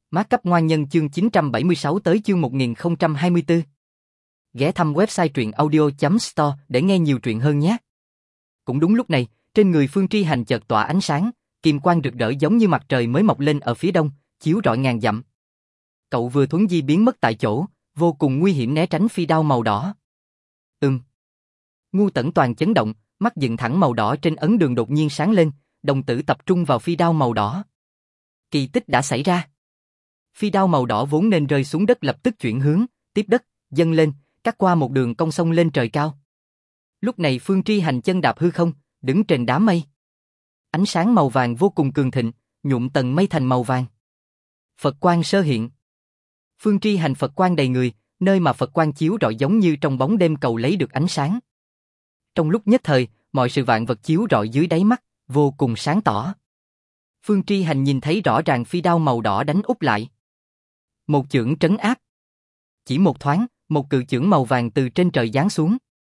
Mác cấp ngoan nhân chương 976 tới chương 1024. Ghé thăm website truyện audio.store để nghe nhiều truyện hơn nhé. Cũng đúng lúc này, trên người Phương Tri Hành chợt tỏa ánh sáng, kim quang rực rỡ giống như mặt trời mới mọc lên ở phía đông, chiếu rọi ngàn dặm. Cậu vừa thuấn di biến mất tại chỗ, vô cùng nguy hiểm né tránh phi đao màu đỏ. Ngu Tẩn Toàn chấn động, mắt dựng thẳng màu đỏ trên ấn đường đột nhiên sáng lên, đồng tử tập trung vào phi đao màu đỏ. Kỳ tích đã xảy ra. Phi đao màu đỏ vốn nên rơi xuống đất lập tức chuyển hướng, tiếp đất, dâng lên, cắt qua một đường cong sông lên trời cao. Lúc này Phương Tri Hành chân đạp hư không, đứng trên đám mây. Ánh sáng màu vàng vô cùng cường thịnh, nhuộm tầng mây thành màu vàng. Phật quang sơ hiện. Phương Tri Hành Phật quang đầy người, nơi mà Phật quang chiếu rọi giống như trong bóng đêm cầu lấy được ánh sáng. Trong lúc nhất thời, mọi sự vạn vật chiếu rọi dưới đáy mắt, vô cùng sáng tỏ. Phương Tri Hành nhìn thấy rõ ràng phi đao màu đỏ đánh úp lại. Một chưởng trấn áp. Chỉ một thoáng, một cự chưởng màu vàng từ trên trời giáng xuống.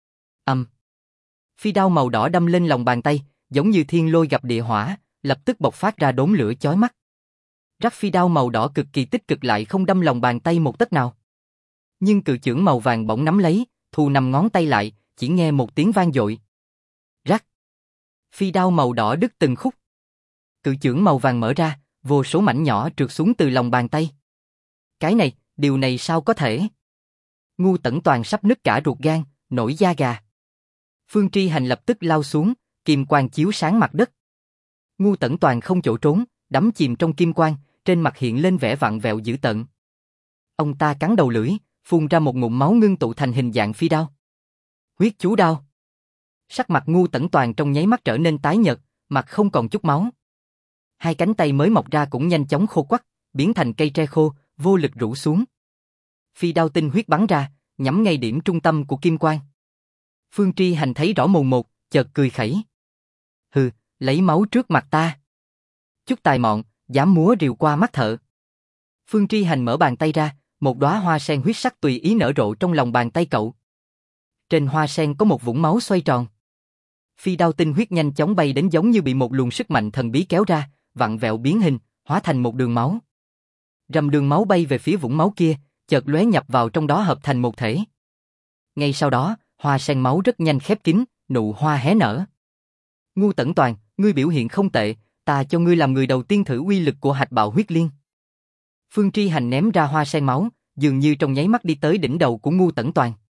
Phi đao màu đỏ đâm lên lòng bàn tay, giống như thiên lôi gặp địa hỏa, lập tức bộc phát ra đốm lửa chói mắt. Rắc phi đao màu đỏ cực kỳ tích cực lại không đâm lòng bàn tay một tấc nào. Nhưng cự chưởng màu vàng bỗng nắm lấy, thu 5 ngón tay lại, chỉ nghe một tiếng vang dội. Rắc. Phi đao màu đỏ đứt từng khúc. Cự chưởng màu vàng mở ra, vô số mảnh nhỏ trượt xuống từ lòng bàn tay. Điều này sao có thể? Ngu Tẩn Toàn sắp nứt cả ruột gan, nổi da gà. Phương Tri Hành lập tức lao xuống, kim quang chiếu sáng mặt đất. Ngu Tẩn Toàn không chỗ trốn, đắm chìm trong kim quang, trên mặt hiện lên vẻ vặn vẹo dữ tợn. Ông ta cắn đầu lưỡi, phun ra một ngụm máu ngưng tụ thành hình dạng phi đao. Huyết chú đao. Sắc mặt Ngu Tẩn Toàn trong nháy mắt trở nên tái nhợt, mặt không còn chút máu. Hai cánh tay mới mọc ra cũng nhanh chóng khô quắt, biến thành cây tre khô, vô lực rũ xuống. Phi đao tinh huyết bắn ra, nhắm ngay điểm trung tâm của kim quang. Phương Tri Hành thấy rõ mồn một, chợt cười khẩy. Hừ, lấy máu trước mặt ta. Chút tài mọn, dám múa rìu qua mắt thợ. Phương Tri Hành mở bàn tay ra, một đóa hoa sen huyết sắc tùy ý nở rộ trong lòng bàn tay cậu. Trên hoa sen có một vũng máu xoay tròn. Phi đao tinh huyết nhanh chóng bay đến giống như bị một luồng sức mạnh thần bí kéo ra, vặn vẹo biến hình, hóa thành một đường máu. Rầm đường máu bay về phía vũng máu kia, chợt lóe nhập vào trong đó hợp thành một thể. Ngay sau đó, hoa sen máu rất nhanh khép kín, nụ hoa hé nở. Ngu Tẩn Toàn, ngươi biểu hiện không tệ, ta cho ngươi làm người đầu tiên thử uy lực của Hạch Bạo Huyết Liên. Phương Tri Hành ném ra hoa sen máu, dường như trong nháy mắt đi tới đỉnh đầu của Ngu Tẩn Toàn.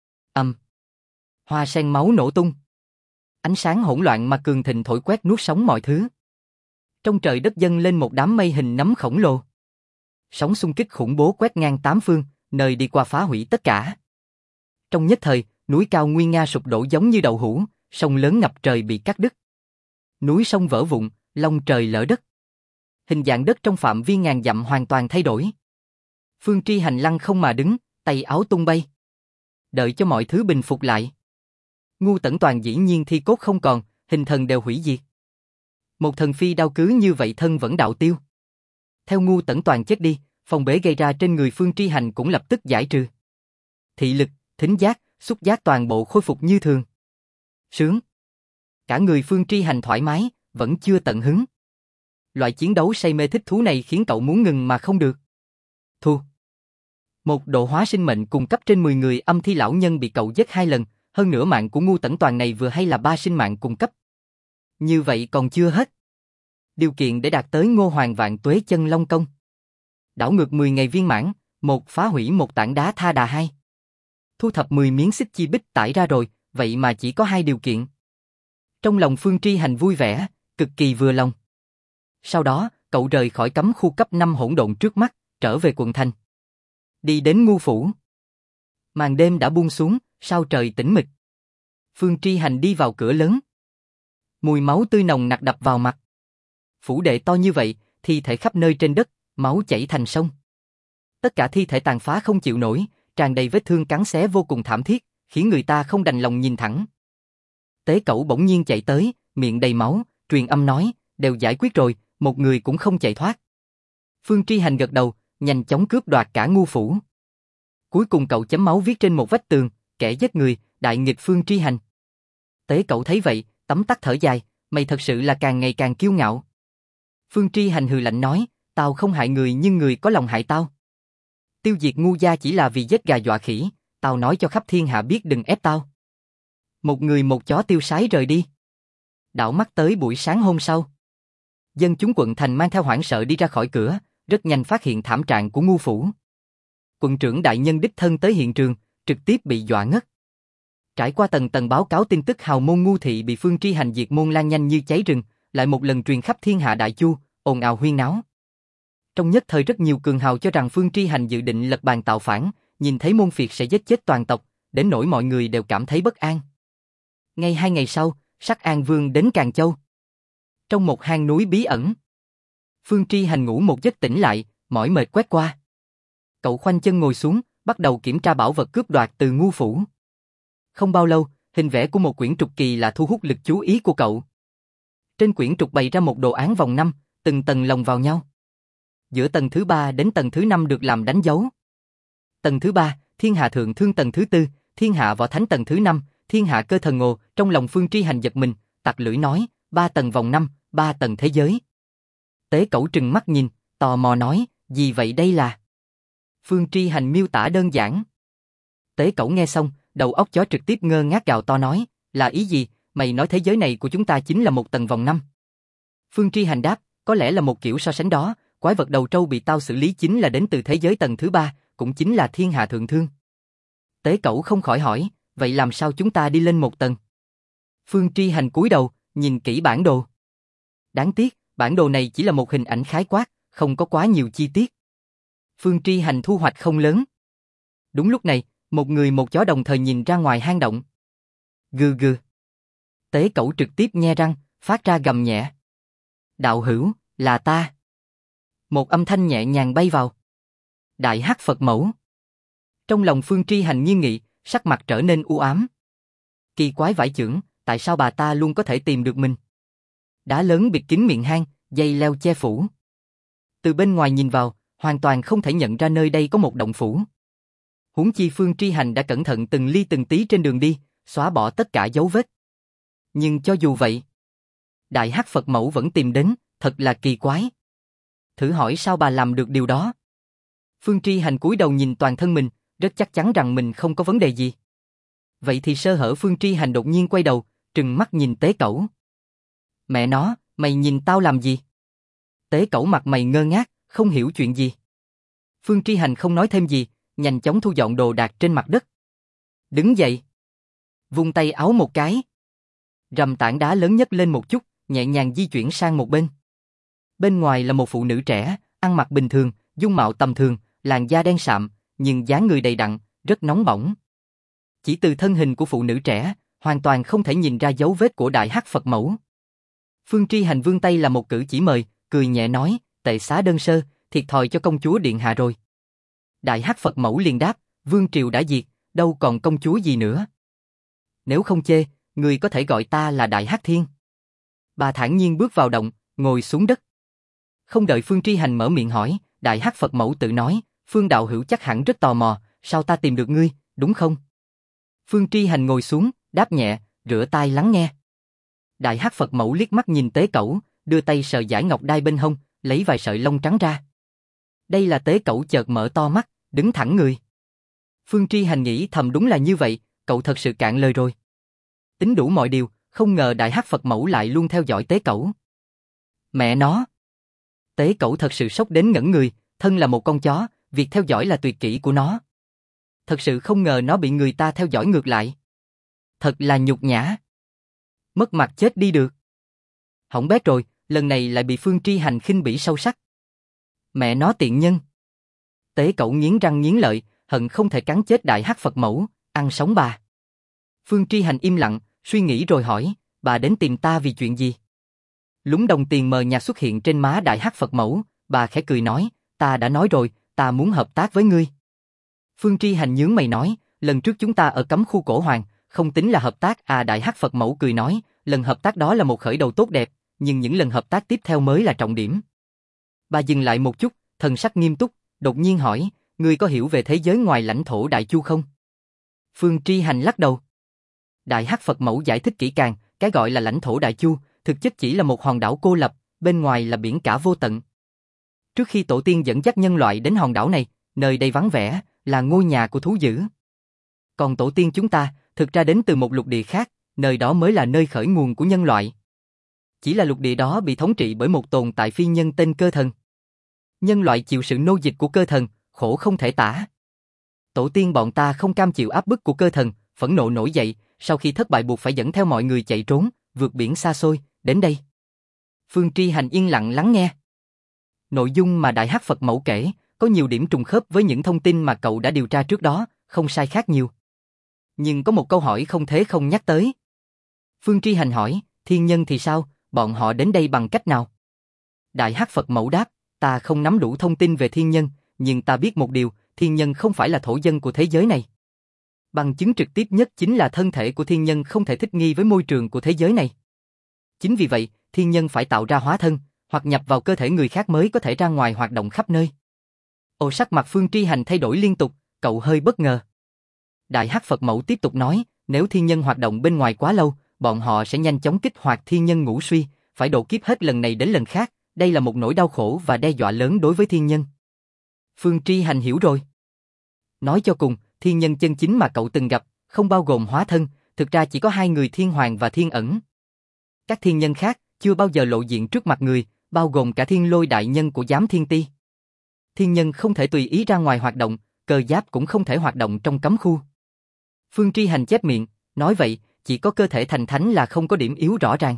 Hoa sen máu nổ tung. Ánh sáng hỗn loạn mà cường thịnh thổi quét nuốt sống mọi thứ. Trong trời đất dâng lên một đám mây hình nấm khổng lồ. Sóng xung kích khủng bố quét ngang tám phương, nơi đi qua phá hủy tất cả. Trong nhất thời, núi cao nguy nga sụp đổ giống như đậu hũ, sông lớn ngập trời bị cắt đứt. Núi sông vỡ vụn, long trời lở đất. Hình dạng đất trong phạm vi ngàn dặm hoàn toàn thay đổi. Phương Tri Hành lăng không mà đứng, tay áo tung bay. Đợi cho mọi thứ bình phục lại. Ngu Tẩn Toàn dĩ nhiên thi cốt không còn, hình thần đều hủy diệt. Một thần phi đao cứ như vậy thân vẫn đạo tiêu. Theo Ngu Tẩn Toàn chết đi, phong bế gây ra trên người Phương Tri Hành cũng lập tức giải trừ. Thị lực, thính giác, xúc giác toàn bộ khôi phục như thường. Sướng. Cả người Phương Tri Hành thoải mái, vẫn chưa tận hứng. Loại chiến đấu say mê thích thú này khiến cậu muốn ngừng mà không được. Thua. Một độ hóa sinh mệnh cung cấp trên 10 người âm thi lão nhân bị cậu giết 2 lần, hơn nữa mạng của Ngu Tẩn Toàn này vừa hay là 3 sinh mạng cung cấp. Như vậy còn chưa hết. Điều kiện để đạt tới Ngô Hoàng Vạn Tuế Chân Long Công. Đảo ngược 10 ngày viên mãn, 1 phá hủy 1 tảng đá tha đà 2. Thu thập 10 miếng xích chi bích tải ra rồi, vậy mà chỉ có 2 điều kiện. Trong lòng Phương Tri Hành vui vẻ, cực kỳ vừa lòng. Sau đó, cậu rời khỏi cấm khu cấp 5 hỗn độn trước mắt, trở về quận thành. Đi đến Ngu phủ. Màn đêm đã buông xuống, sao trời tĩnh mịch. Phương Tri Hành đi vào cửa lớn. Mùi máu tươi nồng nặc đập vào mặt. Phủ đệ to như vậy, thi thể khắp nơi trên đất, máu chảy thành sông. Tất cả thi thể tàn phá không chịu nổi, tràn đầy vết thương cắn xé vô cùng thảm thiết, khiến người ta không đành lòng nhìn thẳng. Tế Cẩu bỗng nhiên chạy tới, miệng đầy máu, truyền âm nói, đều giải quyết rồi, một người cũng không chạy thoát. Phương Tri Hành gật đầu, nhanh chóng cướp đoạt cả Ngu phủ. Cuối cùng cậu chấm máu viết trên một vách tường, kẻ giết người, đại nghịch Phương Tri Hành. Tế Cẩu thấy vậy, tấm tắc thở dài, mày thật sự là càng ngày càng kiêu ngạo. Phương Tri Hành hừ lạnh nói, Tao không hại người nhưng người có lòng hại tao. Tiêu diệt ngu gia chỉ là vì giết gà dọa khỉ, tao nói cho khắp thiên hạ biết đừng ép tao. Một người một chó tiêu sái rời đi. Đảo mắt tới buổi sáng hôm sau. Dân chúng quận thành mang theo hoảng sợ đi ra khỏi cửa, rất nhanh phát hiện thảm trạng của ngu phủ. Quận trưởng đại nhân đích thân tới hiện trường, trực tiếp bị dọa ngất. Trải qua tầng tầng báo cáo tin tức hào môn ngu thị bị Phương Tri Hành diệt môn lan nhanh như cháy rừng, lại một lần truyền khắp thiên hạ đại chu, ồn ào huyên náo. Trong nhất thời rất nhiều cường hào cho rằng Phương Tri Hành dự định lật bàn tạo phản, nhìn thấy môn phiệt sẽ giết chết toàn tộc, đến nỗi mọi người đều cảm thấy bất an. Ngay 2 ngày sau, Sắc An Vương đến Càn Châu. Trong một hang núi bí ẩn, Phương Tri Hành ngủ một giấc tỉnh lại, mỏi mệt quét qua. Cậu khoanh chân ngồi xuống, bắt đầu kiểm tra bảo vật cướp đoạt từ ngu phủ. Không bao lâu, hình vẽ của một quyển trục kỳ lạ thu hút lực chú ý của cậu. Trên quyển trục bày ra một đồ án vòng 5, từng tầng lồng vào nhau. Giữa tầng thứ 3 đến tầng thứ 5 được làm đánh dấu. Tầng thứ 3, Thiên Hạ Thượng Thương tầng thứ 4, Thiên Hạ Võ Thánh tầng thứ 5, Thiên Hạ Cơ Thần Ngộ, trong lòng Phương Tri Hành giật mình, tặc lưỡi nói, 3 tầng vòng 5, 3 tầng thế giới. Tế Cẩu trừng mắt nhìn, tò mò nói, gì vậy đây là? Phương Tri Hành miêu tả đơn giản. Tế Cẩu nghe xong, đầu óc chó trực tiếp ngơ ngác gào to nói, là ý gì, mày nói thế giới này của chúng ta chính là một tầng vòng 5. Phương Tri Hành đáp, có lẽ là một kiểu so sánh đó, quái vật đầu trâu bị tao xử lý chính là đến từ thế giới tầng thứ 3, cũng chính là Thiên Hạ Thượng Thương. Tế Cẩu không khỏi hỏi, vậy làm sao chúng ta đi lên một tầng? Phương Tri Hành cúi đầu, nhìn kỹ bản đồ. Đáng tiếc, bản đồ này chỉ là một hình ảnh khái quát, không có quá nhiều chi tiết. Phương Tri Hành thu hoạch không lớn. Đúng lúc này, một người một chó đồng thời nhìn ra ngoài hang động. Gừ gừ. Tế Cẩu trực tiếp nhe răng, phát ra gầm nhẹ. Đạo hữu, là ta. Một âm thanh nhẹ nhàng bay vào. Đại Hắc Phật Mẫu. Trong lòng Phương Tri Hành nghiêm nghị, sắc mặt trở nên u ám. Kỳ quái vãi chưởng, tại sao bà ta luôn có thể tìm được mình? Đá lớn bịt kín miệng hang, dây leo che phủ. Từ bên ngoài nhìn vào, hoàn toàn không thể nhận ra nơi đây có một động phủ. Huống chi Phương Tri Hành đã cẩn thận từng ly từng tí trên đường đi, xóa bỏ tất cả dấu vết. Nhưng cho dù vậy, Đại Hắc Phật Mẫu vẫn tìm đến, thật là kỳ quái. Thử hỏi sao bà làm được điều đó? Phương Tri Hành cúi đầu nhìn toàn thân mình, rất chắc chắn rằng mình không có vấn đề gì. Vậy thì sơ hở Phương Tri Hành đột nhiên quay đầu, trừng mắt nhìn Tế Cẩu. Mẹ nó, mày nhìn tao làm gì? Tế Cẩu mặt mày ngơ ngác, không hiểu chuyện gì. Phương Tri Hành không nói thêm gì, nhanh chóng thu dọn đồ đạc trên mặt đất. Đứng dậy. Vung tay áo một cái. Rầm tảng đá lớn nhất lên một chút, nhẹ nhàng di chuyển sang một bên. Bên ngoài là một phụ nữ trẻ, ăn mặc bình thường, dung mạo tầm thường, làn da đen sạm, nhưng dáng người đầy đặn, rất nóng bỏng. Chỉ từ thân hình của phụ nữ trẻ, hoàn toàn không thể nhìn ra dấu vết của Đại Hắc Phật Mẫu. Phương Tri Hành vươn tay là một cử chỉ mời, cười nhẹ nói, tệ xá đơn sơ, thiệt thòi cho công chúa điện hạ rồi. Đại Hắc Phật Mẫu liền đáp, vương triều đã diệt, đâu còn công chúa gì nữa. Nếu không chê, người có thể gọi ta là Đại Hắc Thiên. Bà thản nhiên bước vào động, ngồi xuống đất. Không đợi Phương Tri Hành mở miệng hỏi, Đại Hắc Phật Mẫu tự nói, Phương đạo hữu chắc hẳn rất tò mò, sao ta tìm được ngươi, đúng không? Phương Tri Hành ngồi xuống, đáp nhẹ, rửa tai lắng nghe. Đại Hắc Phật Mẫu liếc mắt nhìn Tế Cẩu, đưa tay sờ giải ngọc đai bên hông, lấy vài sợi lông trắng ra. Đây là Tế Cẩu chợt mở to mắt, đứng thẳng người. Phương Tri Hành nghĩ thầm đúng là như vậy, cậu thật sự cạn lời rồi. Tính đủ mọi điều, không ngờ Đại Hắc Phật Mẫu lại luôn theo dõi Tế Cẩu. Mẹ nó! Tế Cẩu thật sự sốc đến ngẩn người, thân là một con chó, việc theo dõi là tuyệt kỹ của nó. Thật sự không ngờ nó bị người ta theo dõi ngược lại. Thật là nhục nhã. Mất mặt chết đi được. Hỏng bét rồi, lần này lại bị Phương Tri Hành khinh bỉ sâu sắc. Mẹ nó tiện nhân. Tế Cẩu nghiến răng nghiến lợi, hận không thể cắn chết Đại Hắc Phật Mẫu, ăn sống bà. Phương Tri Hành im lặng, suy nghĩ rồi hỏi, bà đến tìm ta vì chuyện gì? Lúng đồng tiền mờ nhạt xuất hiện trên má Đại Hắc Phật Mẫu, bà khẽ cười nói, ta đã nói rồi, ta muốn hợp tác với ngươi. Phương Tri Hành nhướng mày nói, lần trước chúng ta ở cấm khu cổ hoàng, không tính là hợp tác à? Đại Hắc Phật Mẫu cười nói, lần hợp tác đó là một khởi đầu tốt đẹp, nhưng những lần hợp tác tiếp theo mới là trọng điểm. Bà dừng lại một chút, thần sắc nghiêm túc, đột nhiên hỏi, ngươi có hiểu về thế giới ngoài lãnh thổ Đại Chu không? Phương Tri Hành lắc đầu. Đại Hắc Phật Mẫu giải thích kỹ càng, cái gọi là lãnh thổ Đại Chu, thực chất chỉ là một hòn đảo cô lập, bên ngoài là biển cả vô tận. Trước khi tổ tiên dẫn dắt nhân loại đến hòn đảo này, nơi đây vắng vẻ, là ngôi nhà của thú dữ. Còn tổ tiên chúng ta, thực ra đến từ một lục địa khác, nơi đó mới là nơi khởi nguồn của nhân loại. Chỉ là lục địa đó bị thống trị bởi một tồn tại phi nhân tên Cơ Thần. Nhân loại chịu sự nô dịch của Cơ Thần, khổ không thể tả. Tổ tiên bọn ta không cam chịu áp bức của Cơ Thần, phẫn nộ nổi dậy, sau khi thất bại buộc phải dẫn theo mọi người chạy trốn, vượt biển xa xôi, đến đây. Phương Tri Hành yên lặng lắng nghe. Nội dung mà Đại Hắc Phật Mẫu kể, có nhiều điểm trùng khớp với những thông tin mà cậu đã điều tra trước đó, không sai khác nhiều. Nhưng có một câu hỏi không thể không nhắc tới. Phương Tri Hành hỏi, thiên nhân thì sao, bọn họ đến đây bằng cách nào? Đại Hắc Phật Mẫu đáp, ta không nắm đủ thông tin về thiên nhân, nhưng ta biết một điều, thiên nhân không phải là thổ dân của thế giới này. Bằng chứng trực tiếp nhất chính là thân thể của thiên nhân không thể thích nghi với môi trường của thế giới này. Chính vì vậy, thiên nhân phải tạo ra hóa thân, hoặc nhập vào cơ thể người khác mới có thể ra ngoài hoạt động khắp nơi. Ồ, sắc mặt Phương Tri Hành thay đổi liên tục, cậu hơi bất ngờ. Đại Hắc Phật Mẫu tiếp tục nói, nếu thiên nhân hoạt động bên ngoài quá lâu, bọn họ sẽ nhanh chóng kích hoạt thiên nhân ngũ suy, phải độ kiếp hết lần này đến lần khác, đây là một nỗi đau khổ và đe dọa lớn đối với thiên nhân. Phương Tri Hành hiểu rồi. Nói cho cùng, thiên nhân chân chính mà cậu từng gặp, không bao gồm hóa thân, thực ra chỉ có hai người Thiên Hoàng và Thiên Ẩn. Các thiên nhân khác, chưa bao giờ lộ diện trước mặt người, bao gồm cả Thiên Lôi đại nhân của Giám Thiên Ti. Thiên nhân không thể tùy ý ra ngoài hoạt động, cơ giáp cũng không thể hoạt động trong cấm khu. Phương Tri Hành chép miệng, nói vậy, chỉ có cơ thể thành thánh là không có điểm yếu rõ ràng.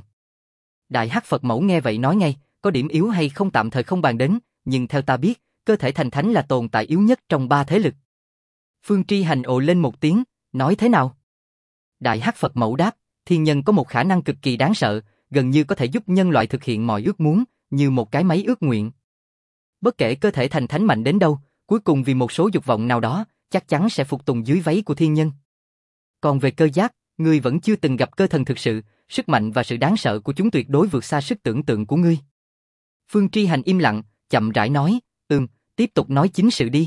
Đại Hắc Phật Mẫu nghe vậy nói ngay, có điểm yếu hay không tạm thời không bàn đến, nhưng theo ta biết, cơ thể thành thánh là tồn tại yếu nhất trong ba thế lực. Phương Tri Hành ồ lên một tiếng, nói thế nào? Đại Hắc Phật Mẫu đáp, thiên nhân có một khả năng cực kỳ đáng sợ, gần như có thể giúp nhân loại thực hiện mọi ước muốn, như một cái máy ước nguyện. Bất kể cơ thể thành thánh mạnh đến đâu, cuối cùng vì một số dục vọng nào đó, chắc chắn sẽ phục tùng dưới váy của thiên nhân. Còn về cơ giáp, ngươi vẫn chưa từng gặp cơ thần thực sự, sức mạnh và sự đáng sợ của chúng tuyệt đối vượt xa sức tưởng tượng của ngươi. Phương Tri Hành im lặng, chậm rãi nói, tiếp tục nói chính sự đi.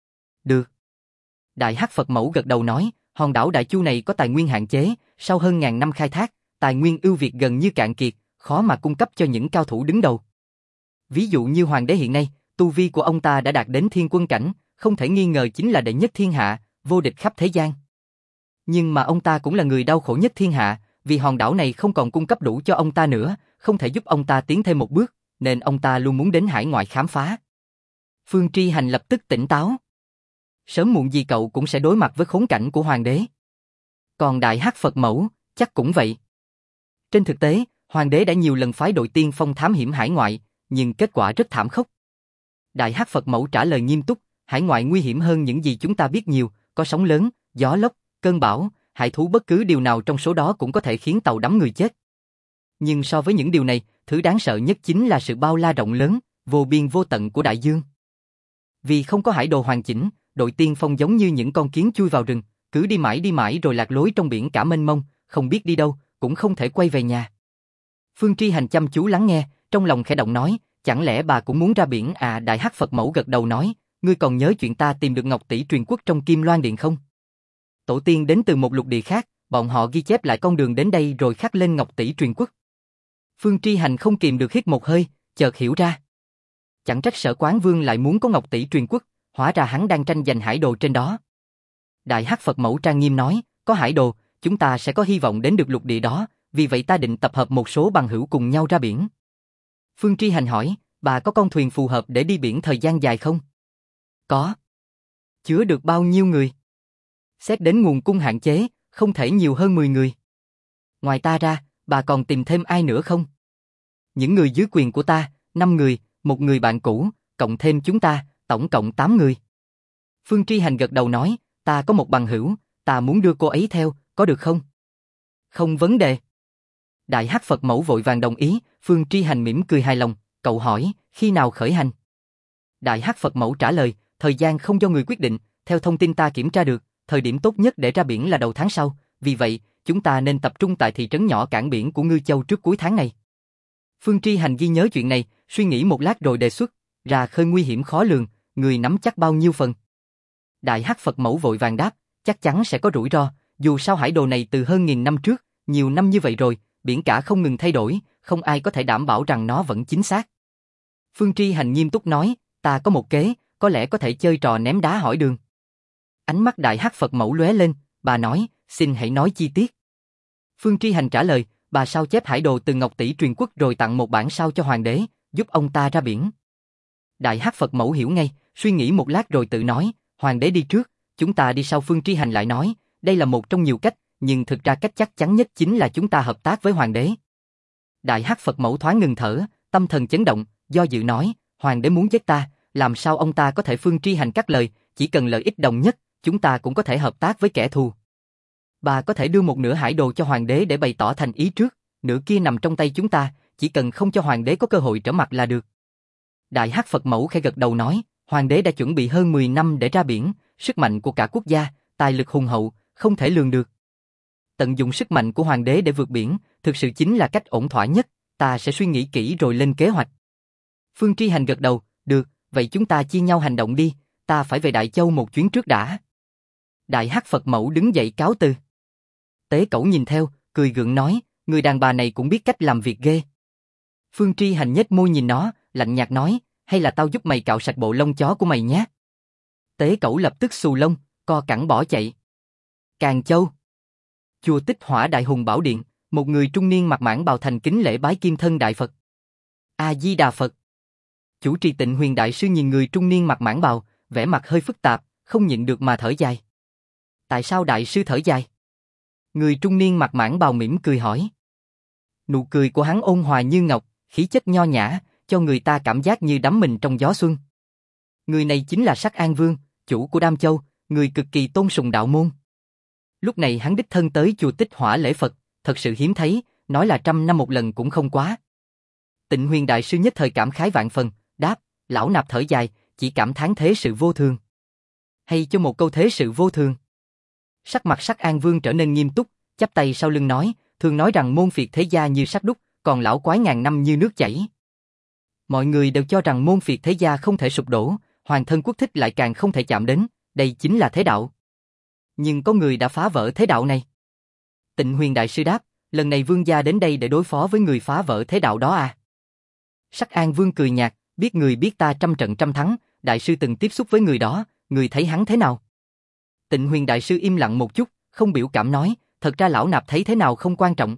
Được. Đại Hắc Phật Mẫu gật đầu nói, hòn đảo Đại Chu này có tài nguyên hạn chế, sau hơn ngàn năm khai thác, tài nguyên ưu việt gần như cạn kiệt, khó mà cung cấp cho những cao thủ đứng đầu. Ví dụ như Hoàng đế hiện nay, tu vi của ông ta đã đạt đến thiên quân cảnh, không thể nghi ngờ chính là đệ nhất thiên hạ, vô địch khắp thế gian. Nhưng mà ông ta cũng là người đau khổ nhất thiên hạ, vì hòn đảo này không còn cung cấp đủ cho ông ta nữa, không thể giúp ông ta tiến thêm một bước, nên ông ta luôn muốn đến hải ngoại khám phá. Phương Tri Hành lập tức tỉnh táo. Sớm muộn gì cậu cũng sẽ đối mặt với khốn cảnh của hoàng đế. Còn Đại Hắc Phật Mẫu, chắc cũng vậy. Trên thực tế, hoàng đế đã nhiều lần phái đội tiên phong thám hiểm hải ngoại, nhưng kết quả rất thảm khốc. Đại Hắc Phật Mẫu trả lời nghiêm túc, hải ngoại nguy hiểm hơn những gì chúng ta biết nhiều, có sóng lớn, gió lốc, cơn bão, hải thú, bất cứ điều nào trong số đó cũng có thể khiến tàu đắm người chết. Nhưng so với những điều này, thứ đáng sợ nhất chính là sự bao la rộng lớn, vô biên vô tận của đại dương. Vì không có hải đồ hoàn chỉnh, đội tiên phong giống như những con kiến chui vào rừng, cứ đi mãi rồi lạc lối trong biển cả mênh mông, không biết đi đâu, cũng không thể quay về nhà. Phương Tri Hành chăm chú lắng nghe, trong lòng khẽ động nói, chẳng lẽ bà cũng muốn ra biển à? Đại Hắc Phật Mẫu gật đầu nói, ngươi còn nhớ chuyện ta tìm được Ngọc Tỷ truyền quốc trong Kim Loan Điện không? Tổ tiên đến từ một lục địa khác, bọn họ ghi chép lại con đường đến đây rồi khắc lên Ngọc Tỷ truyền quốc. Phương Tri Hành không kìm được hít một hơi, chợt hiểu ra. Chẳng trách Sở Quán Vương lại muốn có Ngọc Tỷ truyền quốc, hóa ra hắn đang tranh giành hải đồ trên đó. Đại Hắc Phật Mẫu trang nghiêm nói, có hải đồ, chúng ta sẽ có hy vọng đến được lục địa đó, vì vậy ta định tập hợp một số bằng hữu cùng nhau ra biển. Phương Tri Hành hỏi, bà có con thuyền phù hợp để đi biển thời gian dài không? Có. Chứa được bao nhiêu người? Xét đến nguồn cung hạn chế, không thể nhiều hơn 10 người. Ngoài ta ra, bà còn tìm thêm ai nữa không? Những người dưới quyền của ta, 5 người, một người bạn cũ, cộng thêm chúng ta, tổng cộng 8 người. Phương Tri Hành gật đầu nói, ta có một bằng hữu, ta muốn đưa cô ấy theo, có được không? Không vấn đề. Đại Hắc Phật Mẫu vội vàng đồng ý, Phương Tri Hành mỉm cười hài lòng, cậu hỏi, khi nào khởi hành? Đại Hắc Phật Mẫu trả lời, thời gian không do người quyết định, theo thông tin ta kiểm tra được, thời điểm tốt nhất để ra biển là đầu tháng sau, vì vậy, chúng ta nên tập trung tại thị trấn nhỏ cảng biển của Ngư Châu trước cuối tháng này. Phương Tri Hành ghi nhớ chuyện này, suy nghĩ một lát rồi đề xuất, ra khơi nguy hiểm khó lường, người nắm chắc bao nhiêu phần? Đại Hắc Phật Mẫu vội vàng đáp, chắc chắn sẽ có rủi ro, dù sao hải đồ này từ hơn 1000 năm trước, nhiều năm như vậy rồi, biển cả không ngừng thay đổi, không ai có thể đảm bảo rằng nó vẫn chính xác. Phương Tri Hành nghiêm túc nói, ta có một kế, có lẽ có thể chơi trò ném đá hỏi đường. Ánh mắt Đại Hắc Phật Mẫu lóe lên, bà nói, xin hãy nói chi tiết. Phương Tri Hành trả lời, bà sao chép hải đồ từ Ngọc Tỷ truyền quốc rồi tặng một bản sao cho hoàng đế, giúp ông ta ra biển. Đại Hắc Phật Mẫu hiểu ngay, suy nghĩ một lát rồi tự nói, hoàng đế đi trước, chúng ta đi sau. Phương Tri Hành lại nói, đây là một trong nhiều cách, nhưng thực ra cách chắc chắn nhất chính là chúng ta hợp tác với hoàng đế. Đại Hắc Phật Mẫu thoáng ngừng thở, tâm thần chấn động, do dự nói, hoàng đế muốn giết ta, làm sao ông ta có thể? Phương Tri Hành cắt lời, chỉ cần lợi ích đồng nhất, chúng ta cũng có thể hợp tác với kẻ thù. Bà có thể đưa một nửa hải đồ cho hoàng đế để bày tỏ thành ý trước, nửa kia nằm trong tay chúng ta, chỉ cần không cho hoàng đế có cơ hội trở mặt là được. Đại Hắc Phật Mẫu khẽ gật đầu nói, hoàng đế đã chuẩn bị hơn 10 năm để ra biển, sức mạnh của cả quốc gia, tài lực hùng hậu, không thể lường được. Tận dụng sức mạnh của hoàng đế để vượt biển, thực sự chính là cách ổn thỏa nhất, ta sẽ suy nghĩ kỹ rồi lên kế hoạch. Phương Tri Hành gật đầu, được, vậy chúng ta chia nhau hành động đi, ta phải về Đại Châu một chuyến trước đã. Đại Hắc Phật Mẫu đứng dậy cáo từ. Tế Cẩu nhìn theo, cười gượng nói, người đàn bà này cũng biết cách làm việc ghê. Phương Tri Hành nhếch môi nhìn nó, lạnh nhạt nói, hay là tao giúp mày cạo sạch bộ lông chó của mày nhé. Tế Cẩu lập tức xù lông, co cẳng bỏ chạy. Càng Châu. Chùa Tích Hỏa Đại Hùng Bảo Điện, một người trung niên mặc mãng bào thành kính lễ bái kim thân Đại Phật. A Di Đà Phật. Chủ trì Tịnh Huyền Đại Sư nhìn người trung niên mặc mãng bào, vẻ mặt hơi phức tạp, không nhịn được mà thở dài. Tại sao Đại Sư thở dài? Người trung niên mặc mãng bào mỉm cười hỏi. Nụ cười của hắn ôn hòa như ngọc, khí chất nho nhã, cho người ta cảm giác như đắm mình trong gió xuân. Người này chính là Sắc An Vương, chủ của Đam Châu, người cực kỳ tôn sùng đạo môn. Lúc này hắn đích thân tới chùa Tích Hỏa lễ Phật, thật sự hiếm thấy, nói là 100 năm một lần cũng không quá. Tịnh Huyền Đại Sư nhất thời cảm khái vạn phần, đáp, lão nạp thở dài, chỉ cảm thán thế sự vô thường. Hay cho một câu thế sự vô thường. Sắc mặt Sắc An Vương trở nên nghiêm túc, chắp tay sau lưng nói, thường nói rằng môn phiệt thế gia như sắt đúc, còn lão quái ngàn năm như nước chảy. Mọi người đều cho rằng môn phiệt thế gia không thể sụp đổ, hoàng thân quốc thích lại càng không thể chạm đến, đây chính là thế đạo. Nhưng có người đã phá vỡ thế đạo này. Tịnh Huyền Đại Sư đáp, lần này vương gia đến đây để đối phó với người phá vỡ thế đạo đó à? Sắc An Vương cười nhạt, biết người biết ta trăm trận trăm thắng, Đại Sư từng tiếp xúc với người đó, người thấy hắn thế nào? Tịnh Huyền Đại Sư im lặng một chút, không biểu cảm nói, thật ra lão nạp thấy thế nào không quan trọng.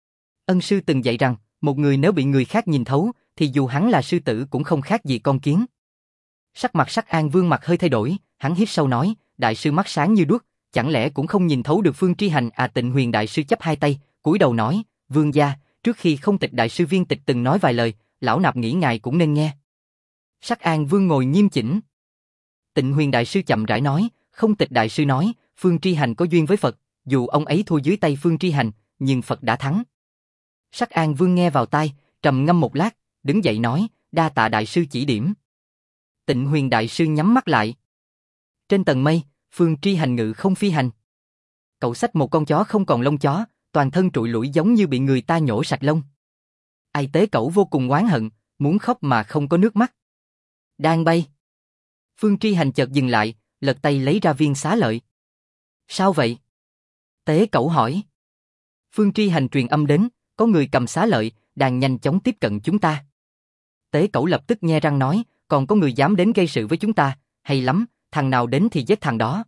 Ân sư từng dạy rằng, một người nếu bị người khác nhìn thấu, thì dù hắn là sư tử cũng không khác gì con kiến. Sắc mặt Sắc An Vương mặt hơi thay đổi, hắn hít sâu nói, Đại Sư mắt sáng như đuốc, chẳng lẽ cũng không nhìn thấu được Phương Tri Hành à? Tịnh Huyền Đại Sư chắp hai tay, cúi đầu nói, vương gia, trước khi không tịch Đại Sư Viên Tịch từng nói vài lời, lão nạp nghĩ ngài cũng nên nghe. Sắc An Vương ngồi nghiêm chỉnh. Tịnh Huyền Đại Sư chậm rãi nói, không tịch Đại Sư nói, Phương Tri Hành có duyên với Phật, dù ông ấy thua dưới tay Phương Tri Hành, nhưng Phật đã thắng. Sắc An Vương nghe vào tai, trầm ngâm một lát, đứng dậy nói, đa tạ Đại Sư chỉ điểm. Tịnh Huyền Đại Sư nhắm mắt lại. Trên tầng mây, Phương Tri Hành ngự không phi hành. Cậu xách một con chó không còn lông chó, toàn thân trụi lủi giống như bị người ta nhổ sạch lông. Ai Tế Cẩu vô cùng oán hận, muốn khóc mà không có nước mắt. Đang bay. Phương Tri Hành chợt dừng lại, lật tay lấy ra viên xá lợi. Sao vậy? Tế Cẩu hỏi. Phương Tri Hành truyền âm đến, có người cầm xá lợi, đang nhanh chóng tiếp cận chúng ta. Tế Cẩu lập tức nhe răng nói, còn có người dám đến gây sự với chúng ta, hay lắm, thằng nào đến thì giết thằng đó.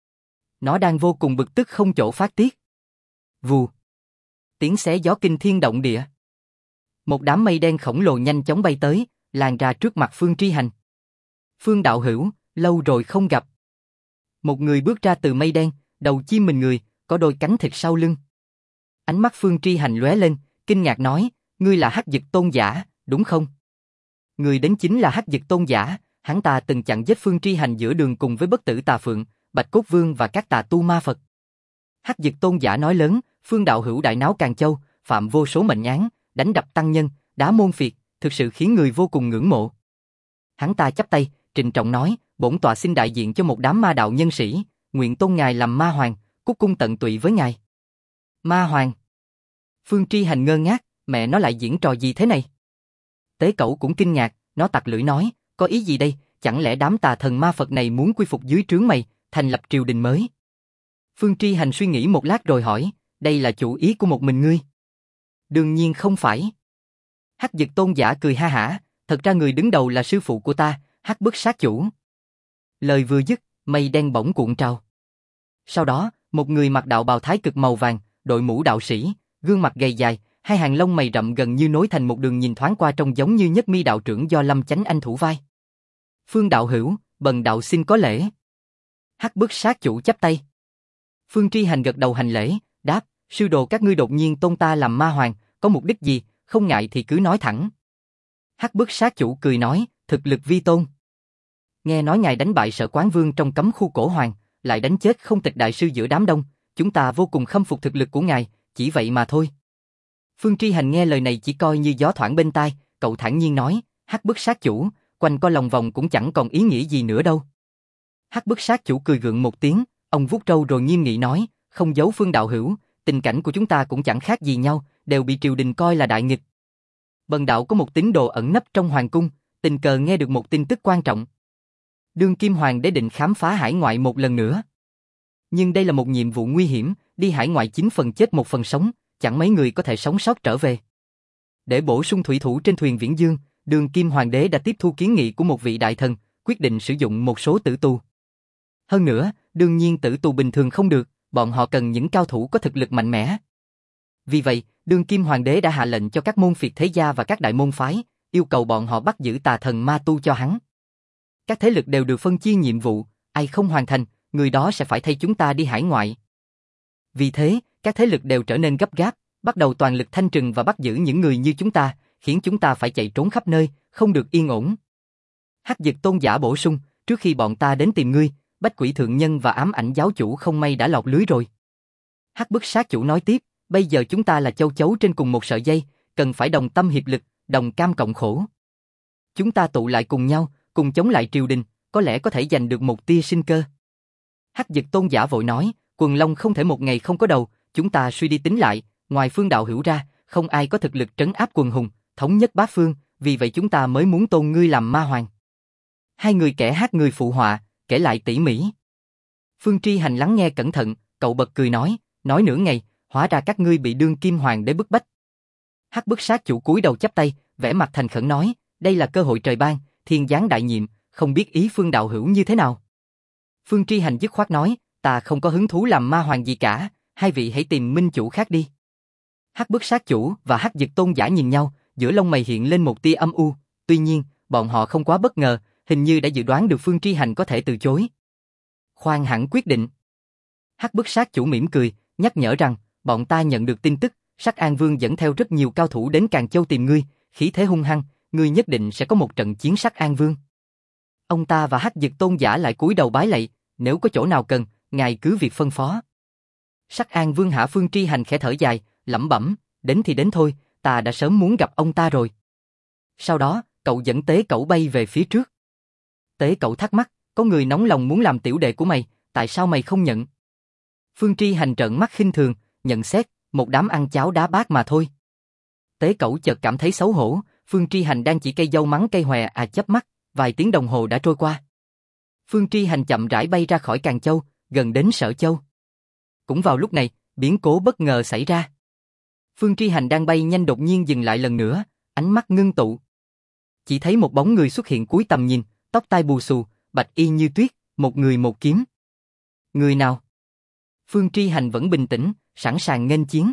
Nó đang vô cùng bực tức không chỗ phát tiết. Vù. Tiếng xé gió kinh thiên động địa. Một đám mây đen khổng lồ nhanh chóng bay tới, lan ra trước mặt Phương Tri Hành. Phương đạo hữu, lâu rồi không gặp. Một người bước ra từ mây đen, đầu chim mình người, có đôi cánh thịt sau lưng. Ánh mắt Phương Tri Hành lóe lên, kinh ngạc nói, ngươi là Hắc Dực Tôn giả, đúng không? Người đến chính là Hắc Dực Tôn giả, hắn ta từng chặn giết Phương Tri Hành giữa đường cùng với Bất Tử Tà Phượng, Bạch Cốt Vương và các tà tu ma Phật. Hắc Dực Tôn giả nói lớn, Phương đạo hữu đại náo Càn Châu, phạm vô số mệnh án, đánh đập tăng nhân, đá môn phiệt, thực sự khiến người vô cùng ngưỡng mộ. Hắn ta chắp tay, trịnh trọng nói, bổn tọa xin đại diện cho một đám ma đạo nhân sĩ, nguyện tôn ngài làm ma hoàng, cúc cung tận tụy với ngài. Ma hoàng. Phương Tri Hành ngơ ngác, mẹ nó lại diễn trò gì thế này? Tế Cẩu cũng kinh ngạc, nó tặc lưỡi nói, có ý gì đây, chẳng lẽ đám tà thần ma Phật này muốn quy phục dưới trướng mày, thành lập triều đình mới? Phương Tri Hành suy nghĩ một lát rồi hỏi, đây là chủ ý của một mình ngươi? Đương nhiên không phải. Hắc Dực Tôn giả cười ha hả, thật ra người đứng đầu là sư phụ của ta, Hắc Bức Sát Chủ. Lời vừa dứt, mây đen bỗng cuộn trào. Sau đó, một người mặc đạo bào thái cực màu vàng, đội mũ đạo sĩ, gương mặt gầy dài, hai hàng lông mày rậm gần như nối thành một đường nhìn thoáng qua trông giống như Nhất Mi đạo trưởng do Lâm Chánh Anh thủ vai. Phương đạo hữu, bần đạo xin có lễ. Hắc Bức Sát Chủ chắp tay. Phương Tri Hành gật đầu hành lễ, đáp, sư đồ các ngươi đột nhiên tôn ta làm ma hoàng, có mục đích gì, không ngại thì cứ nói thẳng. Hắc Bức Sát Chủ cười nói, thực lực vi tôn. Nghe nói ngài đánh bại Sở Quán Vương trong cấm khu cổ hoàng, lại đánh chết Không Tịch đại sư giữa đám đông, chúng ta vô cùng khâm phục thực lực của ngài, chỉ vậy mà thôi. Phương Tri Hành nghe lời này chỉ coi như gió thoảng bên tai, cậu thản nhiên nói, Hắc Bức Sát Chủ, quanh co lòng vòng cũng chẳng còn ý nghĩa gì nữa đâu. Hắc Bức Sát Chủ cười gượng một tiếng, ông vuốt râu rồi nghiêm nghị nói, không giấu Phương đạo hữu, tình cảnh của chúng ta cũng chẳng khác gì nhau, đều bị triều đình coi là đại nghịch. Bần đạo có một tín đồ ẩn nấp trong hoàng cung, tình cờ nghe được một tin tức quan trọng. Đương kim hoàng đế định khám phá hải ngoại một lần nữa. Nhưng đây là một nhiệm vụ nguy hiểm, đi hải ngoại 9 phần chết 1 phần sống, chẳng mấy người có thể sống sót trở về. Để bổ sung thủy thủ trên thuyền Viễn Dương, đương kim hoàng đế đã tiếp thu kiến nghị của một vị đại thần, quyết định sử dụng một số tử tù. Hơn nữa, đương nhiên tử tù bình thường không được, bọn họ cần những cao thủ có thực lực mạnh mẽ. Vì vậy, đương kim hoàng đế đã hạ lệnh cho các môn phiệt thế gia và các đại môn phái, yêu cầu bọn họ bắt giữ tà thần ma tu cho hắn. Các thế lực đều được phân chia nhiệm vụ, ai không hoàn thành, người đó sẽ phải thay chúng ta đi hải ngoại. Vì thế, các thế lực đều trở nên gấp gáp, bắt đầu toàn lực thanh trừng và bắt giữ những người như chúng ta, khiến chúng ta phải chạy trốn khắp nơi, không được yên ổn. Hắc Dực Tôn giả bổ sung, trước khi bọn ta đến tìm ngươi, Bách Quỷ Thượng Nhân và Ám Ảnh Giáo Chủ không may đã lọt lưới rồi. Hắc Bức Sát Chủ nói tiếp, bây giờ chúng ta là châu chấu trên cùng một sợi dây, cần phải đồng tâm hiệp lực, đồng cam cộng khổ. Chúng ta tụ lại cùng nhau, cùng chống lại triều đình, có lẽ có thể giành được một tia sinh cơ. Hắc Dực Tôn giả vội nói, quần long không thể một ngày không có đầu, chúng ta suy đi tính lại, ngoài Phương đạo hữu ra, không ai có thực lực trấn áp quần hùng, thống nhất bát phương, vì vậy chúng ta mới muốn tôn ngươi làm ma hoàng. Hai người kẻ hát người phụ họa, kể lại tỉ mỉ. Phương Tri Hành lắng nghe cẩn thận, cậu bật cười nói nửa ngày, hóa ra các ngươi bị đương kim hoàng đế bức bách. Hắc Bức Sát Chủ cúi đầu chắp tay, vẻ mặt thành khẩn nói, đây là cơ hội trời ban, thiên giáng đại nhiệm, không biết ý Phương đạo hữu như thế nào. Phương Tri Hành dứt khoát nói, ta không có hứng thú làm ma hoàng gì cả, hai vị hãy tìm minh chủ khác đi. Hắc Bức Sát Chủ và Hắc Dực Tôn giả nhìn nhau, giữa lông mày hiện lên một tia âm u, tuy nhiên, bọn họ không quá bất ngờ, hình như đã dự đoán được Phương Tri Hành có thể từ chối. Khoan hẳn quyết định. Hắc Bức Sát Chủ mỉm cười, nhắc nhở rằng, bọn ta nhận được tin tức, Sắc An Vương dẫn theo rất nhiều cao thủ đến Càn Châu tìm ngươi, khí thế hung hăng, ngươi nhất định sẽ có một trận chiến Sắc An Vương. Ông ta và Hắc Dực Tôn giả lại cúi đầu bái lạy, nếu có chỗ nào cần, ngài cứ việc phân phó. Sắc An Vương hạ Phương Tri Hành khẽ thở dài, lẩm bẩm, đến thì đến thôi, ta đã sớm muốn gặp ông ta rồi. Sau đó, cậu dẫn Tế Cẩu bay về phía trước. Tế Cẩu thắc mắc, có người nóng lòng muốn làm tiểu đệ của mày, tại sao mày không nhận? Phương Tri Hành trợn mắt khinh thường, nhận xét, một đám ăn cháo đá bát mà thôi. Tế Cẩu chợt cảm thấy xấu hổ, Phương Tri Hành đang chỉ cây dâu mắng cây hòe chớp mắt, vài tiếng đồng hồ đã trôi qua. Phương Tri Hành chậm rãi bay ra khỏi Càn Châu, gần đến Sở Châu. Cũng vào lúc này, biến cố bất ngờ xảy ra. Phương Tri Hành đang bay nhanh đột nhiên dừng lại lần nữa, ánh mắt ngưng tụ. Chỉ thấy một bóng người xuất hiện cuối tầm nhìn, tóc tai bù xù, bạch y như tuyết, một người một kiếm. Người nào? Phương Tri Hành vẫn bình tĩnh, sẵn sàng nghênh chiến.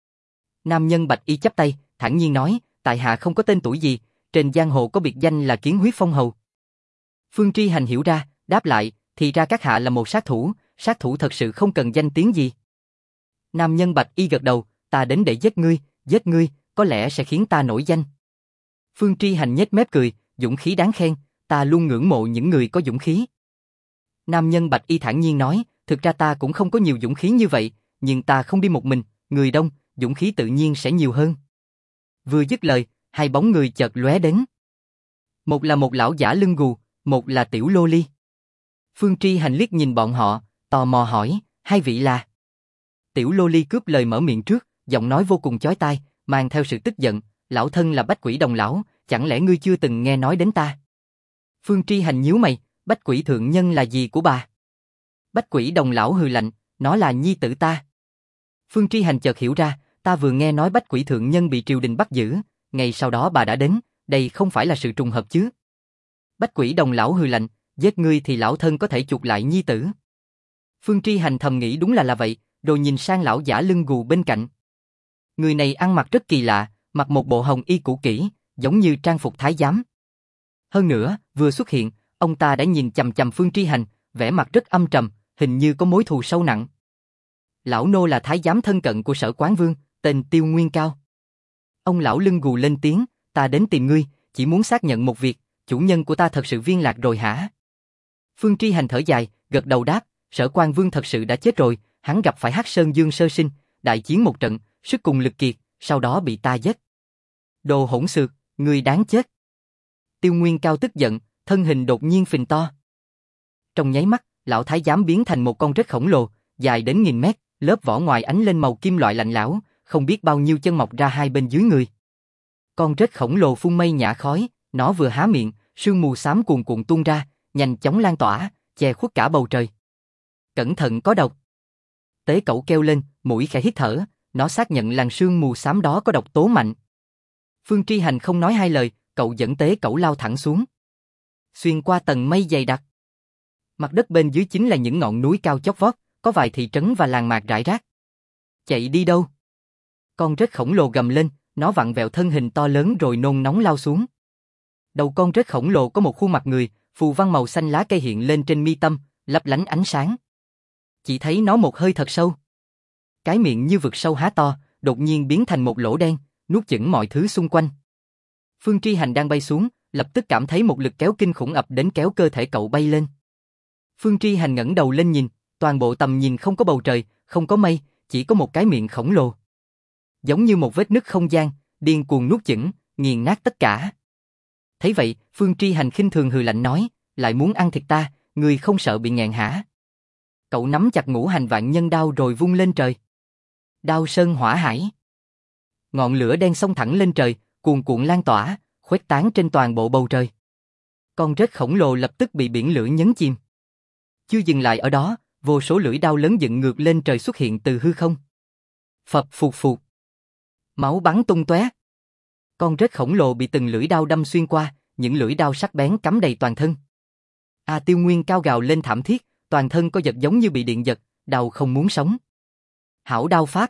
Nam nhân bạch y chắp tay, thản nhiên nói, tại hạ không có tên tuổi gì, trên giang hồ có biệt danh là Kiến Huyết Phong Hầu. Phương Tri Hành hiểu ra, đáp lại, thì ra các hạ là một sát thủ thật sự không cần danh tiếng gì. Nam nhân bạch y gật đầu, ta đến để giết ngươi, có lẽ sẽ khiến ta nổi danh. Phương Tri Hành nhếch mép cười, dũng khí đáng khen, ta luôn ngưỡng mộ những người có dũng khí. Nam nhân bạch y thản nhiên nói, thực ra ta cũng không có nhiều dũng khí như vậy, nhưng ta không đi một mình, người đông, dũng khí tự nhiên sẽ nhiều hơn. Vừa dứt lời, hai bóng người chợt lóe đến. Một là một lão giả lưng gù, một là tiểu lô ly. Phương Tri Hành liếc nhìn bọn họ, tò mò hỏi, hai vị là? Tiểu lô ly cướp lời mở miệng trước, giọng nói vô cùng chói tai, mang theo sự tức giận, lão thân là Bách Quỷ Đồng lão, chẳng lẽ ngươi chưa từng nghe nói đến ta? Phương Tri Hành nhíu mày, Bách Quỷ Thượng Nhân là gì của bà? Bách Quỷ Đồng lão hừ lạnh, nó là nhi tử ta. Phương Tri Hành chợt hiểu ra, ta vừa nghe nói Bách Quỷ Thượng Nhân bị triều đình bắt giữ, ngày sau đó bà đã đến, đây không phải là sự trùng hợp chứ. Bách quỷ đồng lão hừ lạnh, giết ngươi thì lão thân có thể chuộc lại nhi tử. Phương Tri Hành thầm nghĩ đúng là vậy, rồi nhìn sang lão giả lưng gù bên cạnh. Người này ăn mặc rất kỳ lạ, mặc một bộ hồng y cũ kỹ, giống như trang phục thái giám. Hơn nữa, vừa xuất hiện, ông ta đã nhìn chằm chằm Phương Tri Hành, vẻ mặt rất âm trầm, hình như có mối thù sâu nặng. Lão nô là thái giám thân cận của Sở Quán Vương, tên Tiêu Nguyên Cao. Ông lão lưng gù lên tiếng, ta đến tìm ngươi, chỉ muốn xác nhận một việc, chủ nhân của ta thật sự viên lạc rồi hả? Phương Tri Hành thở dài, gật đầu đáp, Sở Quán Vương thật sự đã chết rồi, hắn gặp phải Hắc Sơn Dương sơ sinh, đại chiến một trận, sức cùng lực kiệt, sau đó bị ta giết. Đồ hỗn xược, ngươi đáng chết. Tiêu Nguyên Cao tức giận, thân hình đột nhiên phình to. Trong nháy mắt, lão thái giám biến thành một con rết khổng lồ, dài đến nghìn mét, lớp vỏ ngoài ánh lên màu kim loại lạnh lẽo, không biết bao nhiêu chân mọc ra hai bên dưới người. Con rết khổng lồ phun mây nhả khói, nó vừa há miệng, sương mù xám cuồn cuộn tuôn ra, nhanh chóng lan tỏa, che khuất cả bầu trời. Cẩn thận có độc. Tế Cẩu kêu lên, mũi khẽ hít thở, nó xác nhận làn sương mù xám đó có độc tố mạnh. Phương Tri Hành không nói hai lời, cậu dẫn Tế Cẩu lao thẳng xuống. Xuyên qua tầng mây dày đặc. Mặt đất bên dưới chính là những ngọn núi cao chót vót, có vài thị trấn và làng mạc rải rác. Chạy đi đâu? Con rết khổng lồ gầm lên, nó vặn vẹo thân hình to lớn rồi nôn nóng lao xuống. Đầu con rết khổng lồ có một khuôn mặt người, phù văn màu xanh lá cây hiện lên trên mi tâm, lấp lánh ánh sáng. Chỉ thấy nó một hơi thật sâu. Cái miệng như vực sâu há to, đột nhiên biến thành một lỗ đen, nuốt chửng mọi thứ xung quanh. Phương Tri Hành đang bay xuống, lập tức cảm thấy một lực kéo kinh khủng ập đến kéo cơ thể cậu bay lên. Phương Tri Hành ngẩng đầu lên nhìn, toàn bộ tầm nhìn không có bầu trời, không có mây, chỉ có một cái miệng khổng lồ. Giống như một vết nứt không gian, điên cuồng nuốt chửng, nghiền nát tất cả. Thấy vậy, Phương Tri Hành khinh thường hừ lạnh nói, lại muốn ăn thịt ta, người không sợ bị nghẹn hả? Cậu nắm chặt Ngũ Hành Vạn Nhân đao rồi vung lên trời. Đao sơn hỏa hải. Ngọn lửa đen xông thẳng lên trời, cuồn cuộn lan tỏa, khuếch tán trên toàn bộ bầu trời. Con rết khổng lồ lập tức bị biển lửa nhấn chìm. Chưa dừng lại ở đó, vô số lưỡi đao lớn dựng ngược lên trời xuất hiện từ hư không. Phập phụt phụt. Máu bắn tung tóe. Con rết khổng lồ bị từng lưỡi đao đâm xuyên qua, những lưỡi đao sắc bén cắm đầy toàn thân. Tiêu Nguyên Cao gào lên thảm thiết, toàn thân có giật giống như bị điện giật, đau không muốn sống. Hảo đao pháp.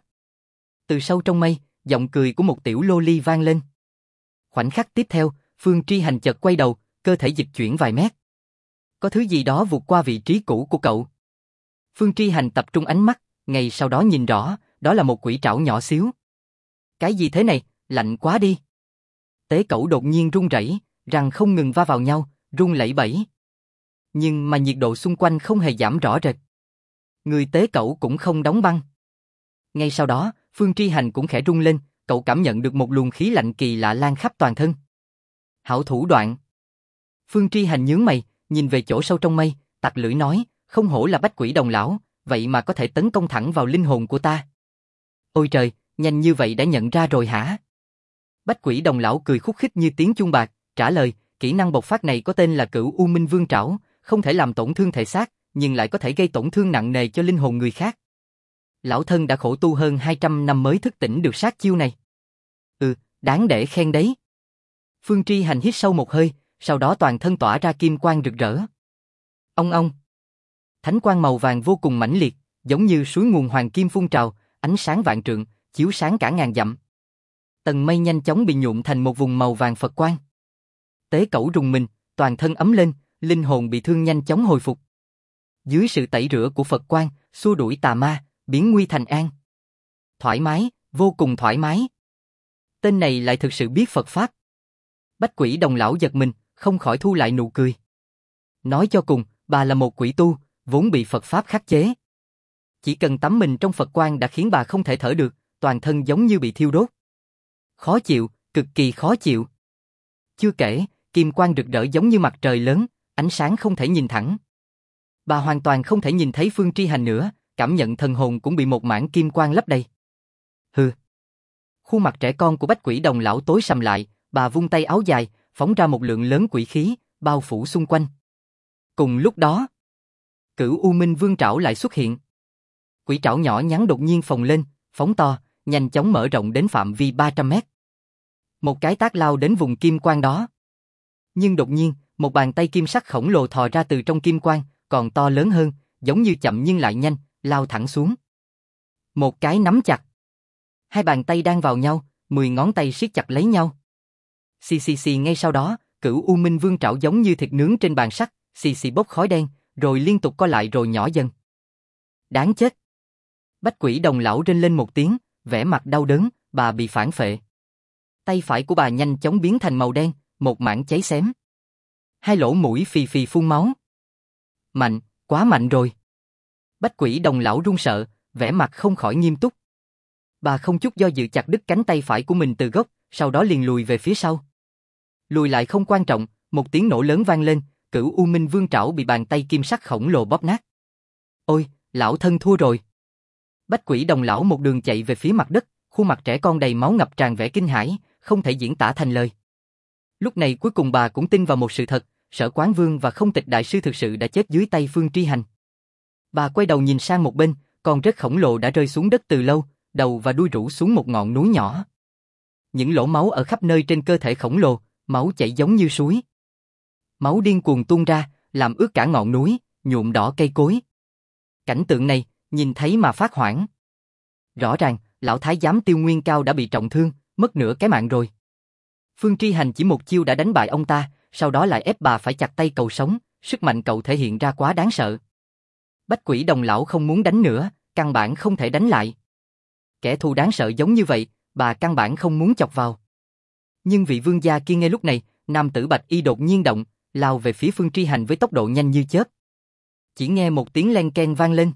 Từ sâu trong mây, giọng cười của một tiểu lô ly vang lên. Khoảnh khắc tiếp theo, Phương Tri Hành chợt quay đầu, cơ thể dịch chuyển vài mét. Có thứ gì đó vụt qua vị trí cũ của cậu. Phương Tri Hành tập trung ánh mắt, ngay sau đó nhìn rõ, đó là một quỷ trảo nhỏ xíu. Cái gì thế này, lạnh quá đi. Tế Cẩu đột nhiên run rẩy, răng không ngừng va vào nhau, run lẩy bẩy. Nhưng mà nhiệt độ xung quanh không hề giảm rõ rệt. Người Tế Cẩu cũng không đóng băng. Ngay sau đó, Phương Tri Hành cũng khẽ rung lên, cậu cảm nhận được một luồng khí lạnh kỳ lạ lan khắp toàn thân. Hảo thủ đoạn. Phương Tri Hành nhướng mày, nhìn về chỗ sâu trong mây, tặc lưỡi nói, không hổ là Bách Quỷ Đồng lão, vậy mà có thể tấn công thẳng vào linh hồn của ta. Ôi trời, nhanh như vậy đã nhận ra rồi hả? Bách Quỷ Đồng lão cười khúc khích như tiếng chuông bạc, trả lời, kỹ năng bộc phát này có tên là Cửu U Minh Vương Trảo, không thể làm tổn thương thể xác, nhưng lại có thể gây tổn thương nặng nề cho linh hồn người khác. Lão thân đã khổ tu hơn 200 năm mới thức tỉnh được sát chiêu này. Đáng để khen đấy. Phương Tri Hành hít sâu một hơi, sau đó toàn thân tỏa ra kim quang rực rỡ. Ông. Thánh quang màu vàng vô cùng mãnh liệt, giống như suối nguồn hoàng kim phun trào, ánh sáng vạn trượng, chiếu sáng cả ngàn dặm. Tầng mây nhanh chóng bị nhuộm thành một vùng màu vàng Phật quang. Tế Cẩu rùng mình, toàn thân ấm lên, linh hồn bị thương nhanh chóng hồi phục. Dưới sự tẩy rửa của Phật quang, xua đuổi tà ma, biến nguy thành an. Thoải mái, vô cùng thoải mái. Tên này lại thực sự biết Phật Pháp. Bách Quỷ Đồng lão giật mình, không khỏi thu lại nụ cười. Nói cho cùng, bà là một quỷ tu, vốn bị Phật Pháp khắc chế. Chỉ cần tắm mình trong Phật quang đã khiến bà không thể thở được, toàn thân giống như bị thiêu đốt. Khó chịu, cực kỳ khó chịu. Chưa kể, kim quang rực rỡ giống như mặt trời lớn, ánh sáng không thể nhìn thẳng. Bà hoàn toàn không thể nhìn thấy Phương Tri Hành nữa, cảm nhận thần hồn cũng bị một mảng kim quang lấp đầy. Hừ. Khuôn mặt trẻ con của Bách Quỷ Đồng lão tối sầm lại, bà vung tay áo dài, phóng ra một lượng lớn quỷ khí, bao phủ xung quanh. Cùng lúc đó, Cửu U Minh Vương Trảo lại xuất hiện. Quỷ trảo nhỏ nhắn đột nhiên phồng lên, phóng to, nhanh chóng mở rộng đến phạm vi 300 mét. Một cái tát lao đến vùng kim quang đó. Nhưng đột nhiên, một bàn tay kim sắc khổng lồ thò ra từ trong kim quang, còn to lớn hơn, giống như chậm nhưng lại nhanh, lao thẳng xuống. Một cái nắm chặt. Hai bàn tay đang vào nhau, 10 ngón tay siết chặt lấy nhau. Xì ngay sau đó, Cửu U Minh Vương trảo giống như thịt nướng trên bàn sắt, xì bốc khói đen, rồi liên tục co lại rồi nhỏ dần. Đáng chết. Bách Quỷ Đồng lão rên lên một tiếng, vẻ mặt đau đớn, bà bị phản phệ. Tay phải của bà nhanh chóng biến thành màu đen, một mảng cháy xém. Hai lỗ mũi phì phì phun máu. Mạnh, quá mạnh rồi. Bách Quỷ Đồng lão run sợ, vẻ mặt không khỏi nghiêm túc. Bà không chút do dự chặt đứt cánh tay phải của mình từ gốc, sau đó liền lùi về phía sau. Lùi lại không quan trọng, một tiếng nổ lớn vang lên, Cửu U Minh Vương trảo bị bàn tay kim sắc khổng lồ bóp nát. Ôi, lão thân thua rồi. Bách Quỷ Đồng lão một đường chạy về phía mặt đất, khuôn mặt trẻ con đầy máu ngập tràn vẻ kinh hãi, không thể diễn tả thành lời. Lúc này cuối cùng bà cũng tin vào một sự thật, Sở Quán Vương và Không Tịch đại sư thực sự đã chết dưới tay Phương Tri Hành. Bà quay đầu nhìn sang một bên, con rết khổng lồ đã rơi xuống đất từ lâu, đầu và đuôi rũ xuống một ngọn núi nhỏ. Những lỗ máu ở khắp nơi trên cơ thể khổng lồ, máu chảy giống như suối. Máu điên cuồng tuôn ra, làm ướt cả ngọn núi, nhuộm đỏ cây cối. Cảnh tượng này, nhìn thấy mà phát hoảng. Rõ ràng, lão thái giám Tiêu Nguyên Cao đã bị trọng thương, mất nửa cái mạng rồi. Phương Tri Hành chỉ một chiêu đã đánh bại ông ta, sau đó lại ép bà phải chặt tay cầu sống, sức mạnh cậu thể hiện ra quá đáng sợ. Bách Quỷ Đồng lão không muốn đánh nữa, căn bản không thể đánh lại. Kẻ thù đáng sợ giống như vậy, bà căn bản không muốn chọc vào. Nhưng vị vương gia kia ngay lúc này, nam tử bạch y đột nhiên động, lao về phía Phương Tri Hành với tốc độ nhanh như chớp. Chỉ nghe một tiếng len keng vang lên.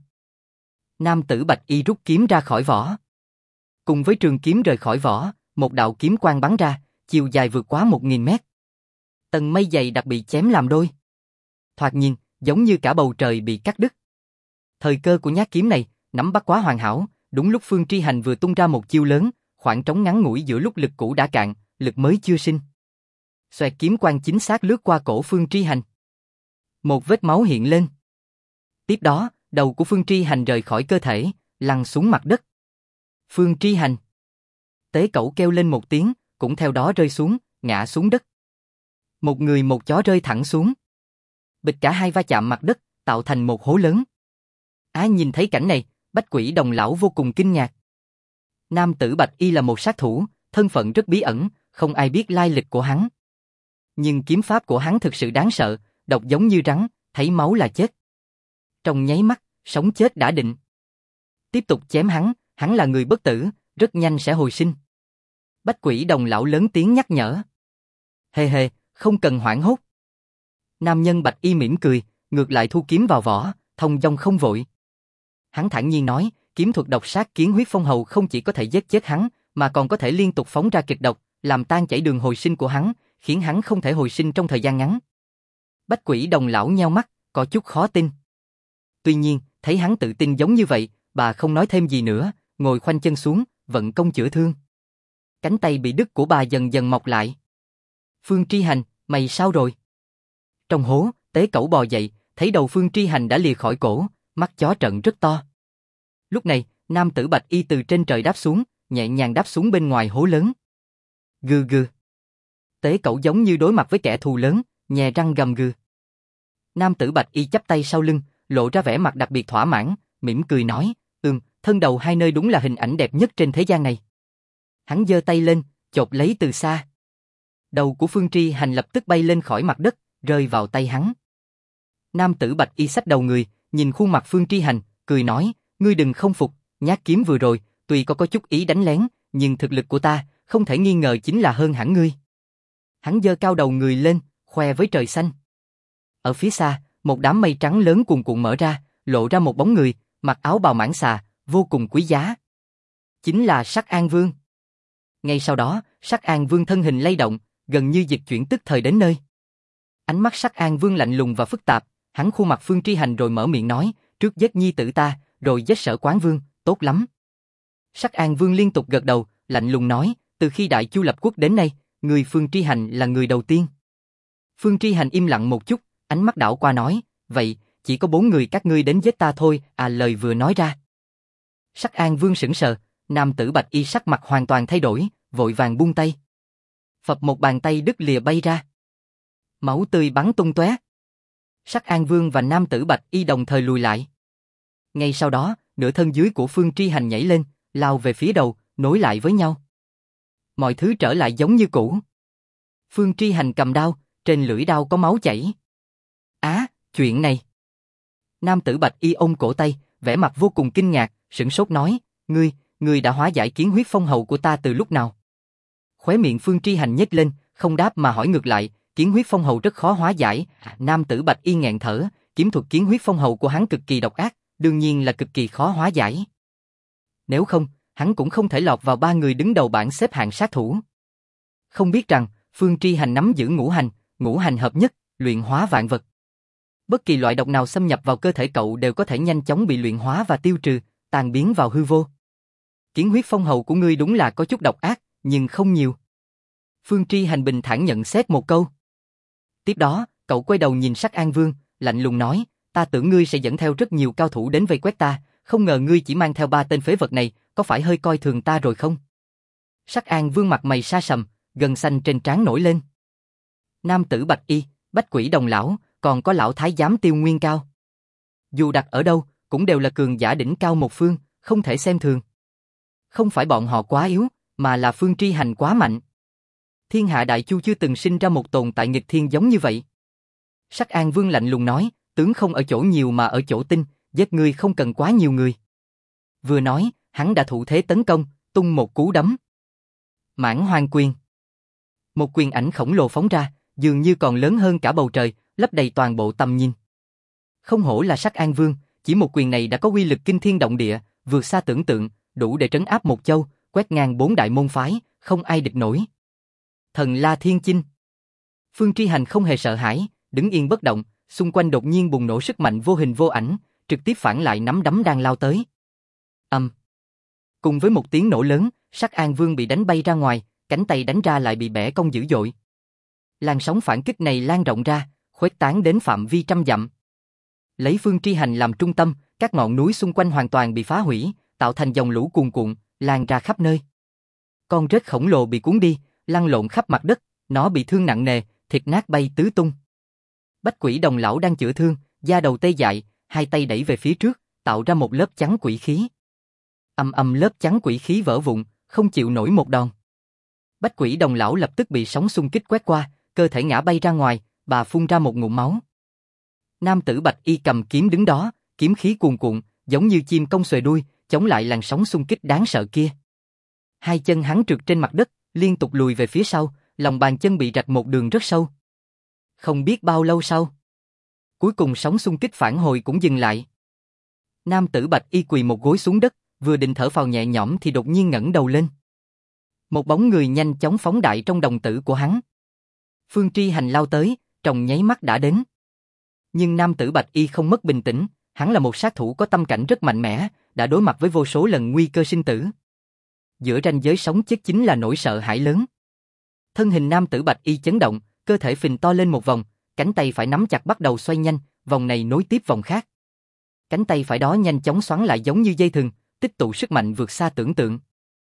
Nam tử bạch y rút kiếm ra khỏi vỏ. Cùng với trường kiếm rời khỏi vỏ, một đạo kiếm quang bắn ra, chiều dài vượt quá 1000 mét. Tầng mây dày đặc bị chém làm đôi. Thoạt nhìn, giống như cả bầu trời bị cắt đứt. Thời cơ của nhát kiếm này, nắm bắt quá hoàn hảo, đúng lúc Phương Tri Hành vừa tung ra một chiêu lớn, khoảng trống ngắn ngủi giữa lúc lực cũ đã cạn, lực mới chưa sinh. Xoẹt kiếm quang chính xác lướt qua cổ Phương Tri Hành. Một vết máu hiện lên. Tiếp đó, đầu của Phương Tri Hành rời khỏi cơ thể, lăn xuống mặt đất. Phương Tri Hành. Tế Cẩu kêu lên một tiếng, cũng theo đó rơi xuống, ngã xuống đất. Một người một chó rơi thẳng xuống. Bịch cả hai va chạm mặt đất, tạo thành một hố lớn. Nhìn thấy cảnh này, Bách Quỷ Đồng lão vô cùng kinh ngạc. Nam tử bạch y là một sát thủ, thân phận rất bí ẩn, không ai biết lai lịch của hắn. Nhưng kiếm pháp của hắn thực sự đáng sợ, độc giống như rắn, thấy máu là chết. Trong nháy mắt, sống chết đã định. Tiếp tục chém hắn là người bất tử, rất nhanh sẽ hồi sinh. Bách Quỷ Đồng lão lớn tiếng nhắc nhở. Hề hề, không cần hoảng hốt. Nam nhân bạch y mỉm cười, ngược lại thu kiếm vào vỏ, thông dong không vội. Hắn thản nhiên nói, kiếm thuật độc sát kiến huyết phong hầu không chỉ có thể giết chết hắn, mà còn có thể liên tục phóng ra kịch độc, làm tan chảy đường hồi sinh của hắn, khiến hắn không thể hồi sinh trong thời gian ngắn. Bách Quỷ Đồng lão nheo mắt, có chút khó tin. Tuy nhiên, thấy hắn tự tin giống như vậy, bà không nói thêm gì nữa, ngồi khoanh chân xuống, vận công chữa thương. Cánh tay bị đứt của bà dần dần mọc lại. Phương Tri Hành, mày sao rồi? Trong hố, Tế Cẩu bò dậy, thấy đầu Phương Tri Hành đã lìa khỏi cổ, mắt chó trận rất to. Lúc này, nam tử bạch y từ trên trời đáp xuống, nhẹ nhàng đáp xuống bên ngoài hố lớn. Gừ gừ. Tế Cẩu giống như đối mặt với kẻ thù lớn, nhè răng gầm gừ. Nam tử bạch y chắp tay sau lưng, lộ ra vẻ mặt đặc biệt thỏa mãn, mỉm cười nói, thân đầu hai nơi đúng là hình ảnh đẹp nhất trên thế gian này. Hắn giơ tay lên, chộp lấy từ xa. Đầu của Phương Tri Hành lập tức bay lên khỏi mặt đất, rơi vào tay hắn. Nam tử bạch y xách đầu người, nhìn khuôn mặt Phương Tri Hành, cười nói, ngươi đừng không phục, nhát kiếm vừa rồi, tuy có chút ý đánh lén, nhưng thực lực của ta, không thể nghi ngờ chính là hơn hẳn ngươi. Hắn giơ cao đầu người lên, khoe với trời xanh. Ở phía xa, một đám mây trắng lớn cuồn cuộn mở ra, lộ ra một bóng người, mặc áo bào mãng xà, vô cùng quý giá. Chính là Sắc An Vương. Ngay sau đó, Sắc An Vương thân hình lay động, gần như dịch chuyển tức thời đến nơi. Ánh mắt Sắc An Vương lạnh lùng và phức tạp, hắn khuôn mặt Phương Tri Hành rồi mở miệng nói, trước giết nhi tử ta, rồi giết Sở Quán Vương, tốt lắm. Sắc An Vương liên tục gật đầu, lạnh lùng nói, từ khi Đại Chu lập quốc đến nay, người Phương Tri Hành là người đầu tiên. Phương Tri Hành im lặng một chút, ánh mắt đảo qua nói, vậy, chỉ có 4 người các ngươi đến giết ta thôi, lời vừa nói ra. Sắc An Vương sững sờ, nam tử bạch y sắc mặt hoàn toàn thay đổi, vội vàng buông tay. Phập một bàn tay đứt lìa bay ra. Máu tươi bắn tung tóe. Sắc An Vương và nam tử Bạch Y đồng thời lùi lại. Ngay sau đó, nửa thân dưới của Phương Tri Hành nhảy lên, lao về phía đầu, nối lại với nhau. Mọi thứ trở lại giống như cũ. Phương Tri Hành cầm đao, trên lưỡi đao có máu chảy. Chuyện này. Nam tử Bạch Y ôm cổ tay, vẻ mặt vô cùng kinh ngạc, sửng sốt nói, ngươi đã hóa giải kiến huyết phong hầu của ta từ lúc nào? Khóe miệng Phương Tri Hành nhếch lên, không đáp mà hỏi ngược lại, kiến huyết phong hầu rất khó hóa giải. Nam tử Bạch Y nghẹn thở, kiếm thuật kiến huyết phong hầu của hắn cực kỳ độc ác, đương nhiên là cực kỳ khó hóa giải. Nếu không, hắn cũng không thể lọt vào 3 người đứng đầu bảng xếp hạng sát thủ. Không biết rằng, Phương Tri Hành nắm giữ ngũ hành hợp nhất, luyện hóa vạn vật. Bất kỳ loại độc nào xâm nhập vào cơ thể cậu đều có thể nhanh chóng bị luyện hóa và tiêu trừ, tan biến vào hư vô. Kiến huyết phong hầu của ngươi đúng là có chút độc ác, nhưng không nhiều. Phương Tri Hành bình thản nhận xét một câu. Tiếp đó, cậu quay đầu nhìn Sắc An Vương, lạnh lùng nói, ta tưởng ngươi sẽ dẫn theo rất nhiều cao thủ đến vây quét ta, không ngờ ngươi chỉ mang theo 3 tên phế vật này, có phải hơi coi thường ta rồi không? Sắc An Vương mặt mày sa sầm, gân xanh trên trán nổi lên. Nam tử Bạch Y, Bách Quỷ Đồng lão, còn có lão thái giám Tiêu Nguyên Cao. Dù đặt ở đâu, cũng đều là cường giả đỉnh cao một phương, không thể xem thường. Không phải bọn họ quá yếu, mà là Phương Tri Hành quá mạnh. Thiên hạ đại chu chưa từng sinh ra một tồn tại nghịch thiên giống như vậy. Sắc An Vương lạnh lùng nói, tướng không ở chỗ nhiều mà ở chỗ tinh, giết ngươi không cần quá nhiều người. Vừa nói, hắn đã thủ thế tấn công, tung một cú đấm. Mãn Hoang Quyền. Một quyền ảnh khổng lồ phóng ra, dường như còn lớn hơn cả bầu trời, lấp đầy toàn bộ tầm nhìn. Không hổ là Sắc An Vương, chỉ một quyền này đã có uy lực kinh thiên động địa, vượt xa tưởng tượng, đủ để trấn áp một châu, quét ngang 4 đại môn phái, không ai địch nổi. Thần La Thiên Chinh. Phương Tri Hành không hề sợ hãi, đứng yên bất động, xung quanh đột nhiên bùng nổ sức mạnh vô hình vô ảnh, trực tiếp phản lại nắm đấm đang lao tới. Cùng với một tiếng nổ lớn, Sắc An Vương bị đánh bay ra ngoài, cánh tay đánh ra lại bị bẻ cong dữ dội. Làn sóng phản kích này lan rộng ra, khuếch tán đến phạm vi trăm dặm. Lấy Phương Tri Hành làm trung tâm, các ngọn núi xung quanh hoàn toàn bị phá hủy, tạo thành dòng lũ cuồn cuộn, lan ra khắp nơi. Con rết khổng lồ bị cuốn đi, lăn lộn khắp mặt đất, nó bị thương nặng nề, thịt nát bay tứ tung. Bách Quỷ Đồng lão đang chữa thương, da đầu tê dại, hai tay đẩy về phía trước, tạo ra một lớp chắn quỷ khí. Lớp chắn quỷ khí vỡ vụn, không chịu nổi một đòn. Bách Quỷ Đồng lão lập tức bị sóng xung kích quét qua, cơ thể ngã bay ra ngoài, bà phun ra một ngụm máu. Nam tử Bạch Y cầm kiếm đứng đó, kiếm khí cuồn cuộn, giống như chim cong xòe đuôi, chống lại làn sóng xung kích đáng sợ kia. Hai chân hắn trượt trên mặt đất, liên tục lùi về phía sau, lòng bàn chân bị rạch một đường rất sâu. Không biết bao lâu sau, cuối cùng sóng xung kích phản hồi cũng dừng lại. Nam tử Bạch Y quỳ một gối xuống đất, vừa định thở phào nhẹ nhõm thì đột nhiên ngẩng đầu lên. Một bóng người nhanh chóng phóng đại trong đồng tử của hắn. Phương Tri Hành lao tới, trong nháy mắt đã đến. Nhưng nam tử Bạch Y không mất bình tĩnh, hắn là một sát thủ có tâm cảnh rất mạnh mẽ, đã đối mặt với vô số lần nguy cơ sinh tử. Giữa ranh giới sống chết chính là nỗi sợ hãi lớn. Thân hình nam tử Bạch Y chấn động, cơ thể phình to lên một vòng, cánh tay phải nắm chặt bắt đầu xoay nhanh, vòng này nối tiếp vòng khác. Cánh tay phải đó nhanh chóng xoắn lại giống như dây thừng, tích tụ sức mạnh vượt xa tưởng tượng.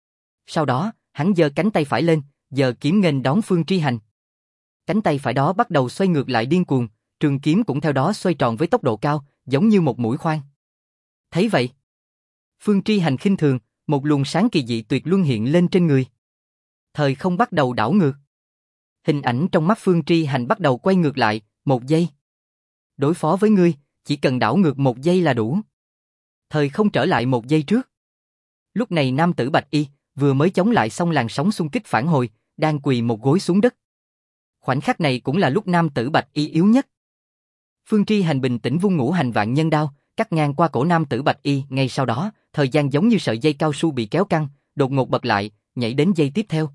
Sau đó, hắn giơ cánh tay phải lên, giơ kiếm nghênh đón Phương Tri Hành. Cánh tay phải đó bắt đầu xoay ngược lại điên cuồng, trường kiếm cũng theo đó xoay tròn với tốc độ cao, giống như một mũi khoan. Thấy vậy, Phương Tri Hành khinh thường, một luồng sáng kỳ dị tuyệt luân hiện lên trên người. Thời không bắt đầu đảo ngược. Hình ảnh trong mắt Phương Tri Hành bắt đầu quay ngược lại, 1 giây. Đối phó với ngươi, chỉ cần đảo ngược 1 giây là đủ. Thời không trở lại 1 giây trước. Lúc này nam tử Bạch Y vừa mới chống lại xong làn sóng xung kích phản hồi, đang quỳ một gối xuống đất. Khoảnh khắc này cũng là lúc nam tử Bạch Y yếu nhất. Phương Tri Hành bình tĩnh vung ngũ hành vạn nhân đao, cắt ngang qua cổ nam tử Bạch Y, ngay sau đó, thời gian giống như sợi dây cao su bị kéo căng, đột ngột bật lại, nhảy đến giây tiếp theo.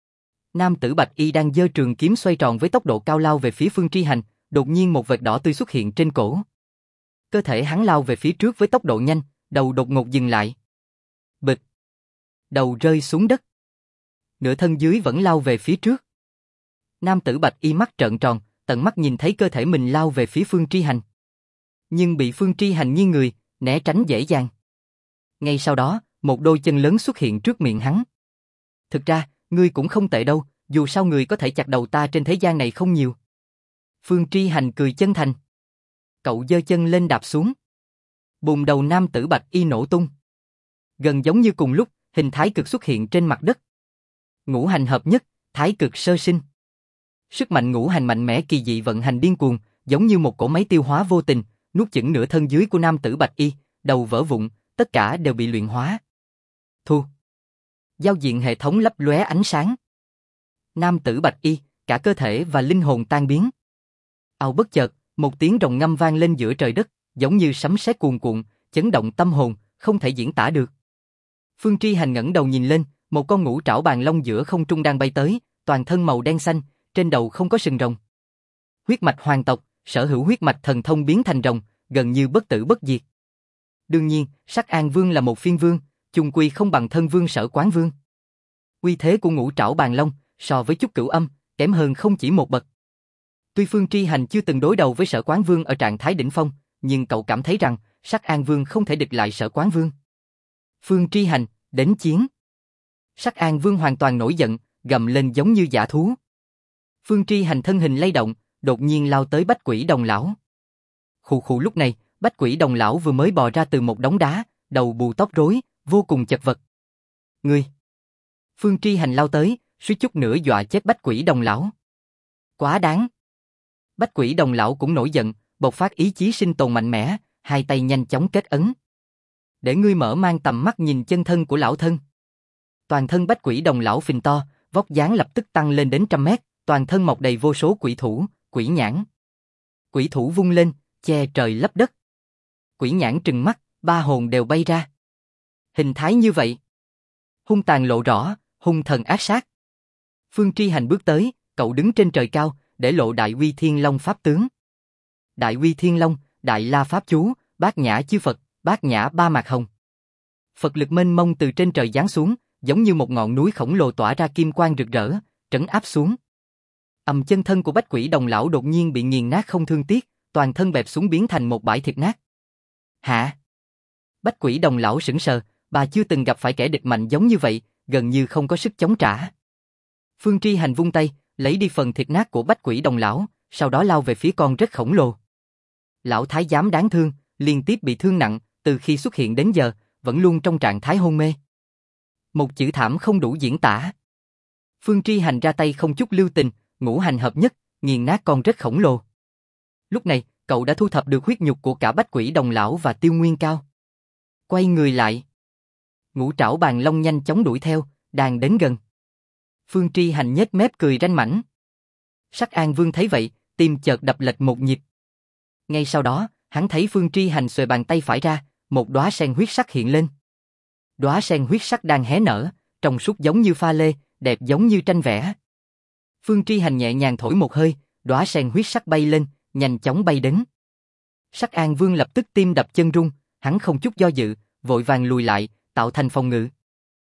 Nam tử Bạch Y đang giơ trường kiếm xoay tròn với tốc độ cao lao về phía Phương Tri Hành, đột nhiên một vệt đỏ tươi xuất hiện trên cổ. Cơ thể hắn lao về phía trước với tốc độ nhanh, đầu đột ngột dừng lại. Bịch. Đầu rơi xuống đất. Nửa thân dưới vẫn lao về phía trước. Nam tử Bạch Y mắt trợn tròn, tận mắt nhìn thấy cơ thể mình lao về phía Phương Tri Hành. Nhưng bị Phương Tri Hành nghiêng người, né tránh dễ dàng. Ngay sau đó, một đôi chân lớn xuất hiện trước miệng hắn. Thực ra, ngươi cũng không tệ đâu, Dù sao người có thể chặt đầu ta trên thế gian này không nhiều. Phương Tri Hành cười chân thành. Cậu giơ chân lên đạp xuống. Bùn, đầu nam tử bạch y nổ tung. Gần giống như cùng lúc, hình thái cực xuất hiện trên mặt đất. Ngũ hành hợp nhất, thái cực sơ sinh. Sức mạnh ngũ hành mạnh mẽ kỳ dị vận hành điên cuồng, giống như một cỗ máy tiêu hóa vô tình, nuốt chửng nửa thân dưới của nam tử bạch y, đầu vỡ vụn, tất cả đều bị luyện hóa. Thu. Giao diện hệ thống lấp lóe ánh sáng. Nam tử bạch y, cả cơ thể và linh hồn tan biến. Ào, bất chợt, một tiếng rồng ngâm vang lên giữa trời đất, giống như sấm sét cuồn cuộn, chấn động tâm hồn, không thể diễn tả được. Phương Tri Hành ngẩng đầu nhìn lên, một con ngũ trảo bàn long giữa không trung đang bay tới, toàn thân màu đen xanh, trên đầu không có sừng rồng. Huyết mạch hoàng tộc, sở hữu huyết mạch thần thông biến thành rồng, gần như bất tử bất diệt. Đương nhiên, Sắc An Vương là một phiên vương, chung quy không bằng thân vương Sở Quán Vương. Uy thế của ngũ trảo bàn long so với Chúc Cửu Âm kém hơn không chỉ một bậc. Tuy Phương Tri Hành chưa từng đối đầu với Sở Quán Vương ở trạng thái đỉnh phong, nhưng cậu cảm thấy rằng Sắc An Vương không thể địch lại Sở Quán Vương. Phương Tri Hành, đến chiến. Sắc An Vương hoàn toàn nổi giận, gầm lên giống như dã thú. Phương Tri Hành thân hình lay động, đột nhiên lao tới Bách Quỷ Đồng Lão. Khụ khụ, lúc này, Bách Quỷ Đồng Lão vừa mới bò ra từ một đống đá, đầu bù tóc rối, vô cùng chật vật. Ngươi! Phương Tri Hành lao tới, suýt chút nữa dọa chết Bách Quỷ Đồng Lão. Quá đáng! Bách Quỷ Đồng Lão cũng nổi giận, bộc phát ý chí sinh tồn mạnh mẽ, hai tay nhanh chóng kết ấn. Để ngươi mở mang tầm mắt nhìn chân thân của lão thân. Toàn thân Bách Quỷ Đồng Lão phình to, vóc dáng lập tức tăng lên đến 100 mét, toàn thân mọc đầy vô số quỷ thủ, quỷ nhãn. Quỷ thủ vung lên, che trời lấp đất. Quỷ nhãn trừng mắt, ba hồn đều bay ra. Hình thái như vậy, hung tàn lộ rõ, hung thần ác sát. Phương Tri Hành bước tới, cậu đứng trên trời cao, để lộ Đại Uy Thiên Long pháp tướng. Đại Uy Thiên Long, Đại La Pháp Chú, Bát Nhã Chư Phật, Bát Nhã Ba Mạc Hồng. Phật lực mênh mông từ trên trời giáng xuống, giống như một ngọn núi khổng lồ tỏa ra kim quang rực rỡ, trấn áp xuống. Chân thân của Bách Quỷ Đồng Lão đột nhiên bị nghiền nát không thương tiếc, toàn thân bẹp xuống biến thành một bãi thịt nát. Hả? Bách Quỷ Đồng Lão sững sờ, bà chưa từng gặp phải kẻ địch mạnh giống như vậy, gần như không có sức chống trả. Phương Tri Hành vung tay, lấy đi phần thịt nát của Bách Quỷ Đồng Lão, sau đó lao về phía con rất khổng lồ. Lão thái giám đáng thương, liên tiếp bị thương nặng, từ khi xuất hiện đến giờ, vẫn luôn trong trạng thái hôn mê. Một chữ thảm không đủ diễn tả. Phương Tri Hành ra tay không chút lưu tình, ngũ hành hợp nhất, nghiền nát con rất khổng lồ. Lúc này, cậu đã thu thập được huyết nhục của cả Bách Quỷ Đồng Lão và Tiêu Nguyên Cao. Quay người lại. Ngũ trảo bàn long nhanh chóng đuổi theo, đang đến gần. Phương Tri Hành nhếch mép cười ranh mãnh. Sắc An Vương thấy vậy, tim chợt đập lệch một nhịp. Ngay sau đó, hắn thấy Phương Tri Hành xuề bàn tay phải ra, một đóa sen huyết sắc hiện lên. Đóa sen huyết sắc đang hé nở, trong suốt giống như pha lê, đẹp giống như tranh vẽ. Phương Tri Hành nhẹ nhàng thổi một hơi, đóa sen huyết sắc bay lên, nhanh chóng bay đến. Sắc An Vương lập tức tim đập chân run, hắn không chút do dự, vội vàng lùi lại, tạo thành phòng ngự.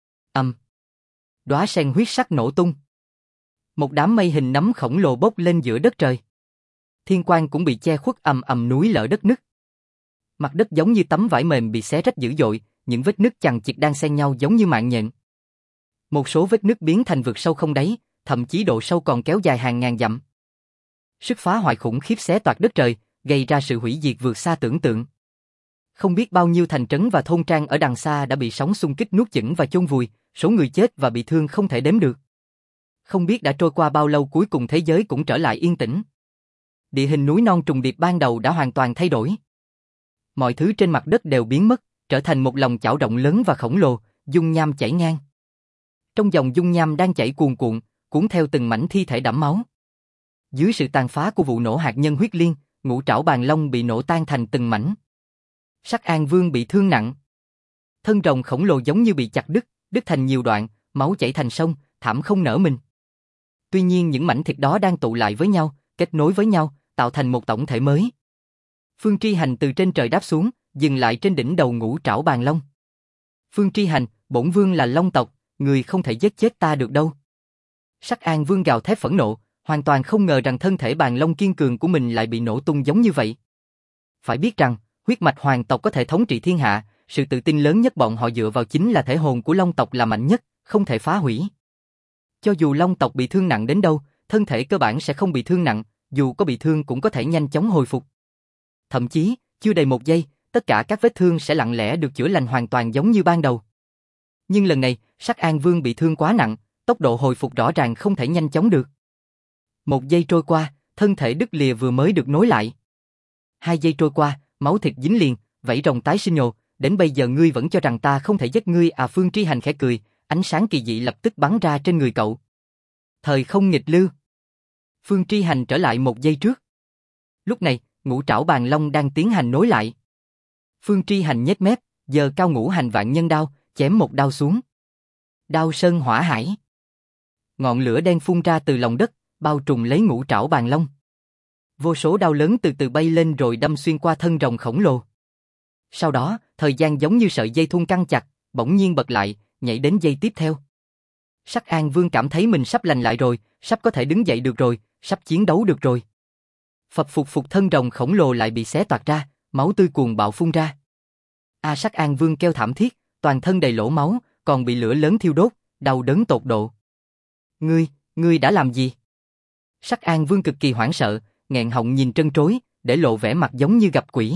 Đóa sen huyết sắc nổ tung. Một đám mây hình nấm khổng lồ bốc lên giữa đất trời. Thiên quang cũng bị che khuất, ầm ầm núi lở đất nứt. Mặt đất giống như tấm vải mềm bị xé rách dữ dội, những vết nứt chằng chịt đang xen nhau giống như mạng nhện. Một số vết nứt biến thành vực sâu không đáy, thậm chí độ sâu còn kéo dài hàng ngàn dặm. Sức phá hoại khủng khiếp xé toạc đất trời, gây ra sự hủy diệt vượt xa tưởng tượng. Không biết bao nhiêu thành trấn và thôn trang ở đằng xa đã bị sóng xung kích nuốt chửng và chôn vùi, số người chết và bị thương không thể đếm được. Không biết đã trôi qua bao lâu, cuối cùng thế giới cũng trở lại yên tĩnh. Địa hình núi non trùng điệp ban đầu đã hoàn toàn thay đổi. Mọi thứ trên mặt đất đều biến mất, trở thành một lòng chảo rộng lớn và khổng lồ, dung nham chảy ngang. Trong dòng dung nham đang chảy cuồn cuộn, cuốn theo từng mảnh thi thể đẫm máu. Dưới sự tàn phá của vụ nổ hạt nhân huyết liên, ngũ trảo bàn long bị nổ tan thành từng mảnh. Sắc An Vương bị thương nặng. Thân rồng khổng lồ giống như bị chặt đứt thành nhiều đoạn, máu chảy thành sông, thảm không nở mình. Tuy nhiên những mảnh thịt đó đang tụ lại với nhau, kết nối với nhau, tạo thành một tổng thể mới. Phương Tri Hành từ trên trời đáp xuống, dừng lại trên đỉnh đầu ngũ trảo bàn long. Phương Tri Hành, bổn vương là long tộc, người không thể giết chết ta được đâu. Sắc An Vương gào thét phẫn nộ, hoàn toàn không ngờ rằng thân thể bàn long kiên cường của mình lại bị nổ tung giống như vậy. Phải biết rằng, huyết mạch hoàng tộc có thể thống trị thiên hạ, sự tự tin lớn nhất bọn họ dựa vào chính là thể hồn của long tộc là mạnh nhất, không thể phá hủy. Cho dù Long tộc bị thương nặng đến đâu, thân thể cơ bản sẽ không bị thương nặng, dù có bị thương cũng có thể nhanh chóng hồi phục. Thậm chí, chưa đầy 1 giây, tất cả các vết thương sẽ lặng lẽ được chữa lành hoàn toàn giống như ban đầu. Nhưng lần này, Sắc An Vương bị thương quá nặng, tốc độ hồi phục rõ ràng không thể nhanh chóng được. 1 giây trôi qua, thân thể đứt lìa vừa mới được nối lại. 2 giây trôi qua, máu thịt dính liền, vảy rồng tái sinh ồ, đến bây giờ ngươi vẫn cho rằng ta không thể giết ngươi à? Phương Tri Hành khẽ cười, ánh sáng kỳ dị lập tức bắn ra trên người cậu. Thời không nghịch lưu. Phương Tri Hành trở lại 1 giây trước. Lúc này, ngũ trảo bàn long đang tiến hành nối lại. Phương Tri Hành nhếch mép, giơ cao ngũ hành vạn nhân đao, chém một đao xuống. Đao sơn hỏa hải. Ngọn lửa đen phun ra từ lòng đất, bao trùm lấy ngũ trảo bàn long. Vô số đao lớn từ từ bay lên rồi đâm xuyên qua thân rồng khổng lồ. Sau đó, thời gian giống như sợi dây thun căng chặt, bỗng nhiên bật lại, nhảy đến giây tiếp theo. Sắc An Vương cảm thấy mình sắp lành lại rồi, sắp có thể đứng dậy được rồi, sắp chiến đấu được rồi. Phập phục phục, thân rồng khổng lồ lại bị xé toạc ra, máu tươi cuồng bạo phun ra. Sắc An Vương kêu thảm thiết, toàn thân đầy lỗ máu, còn bị lửa lớn thiêu đốt, đau đớn tột độ. Ngươi đã làm gì? Sắc An Vương cực kỳ hoảng sợ, nghẹn họng nhìn trân trối, để lộ vẻ mặt giống như gặp quỷ.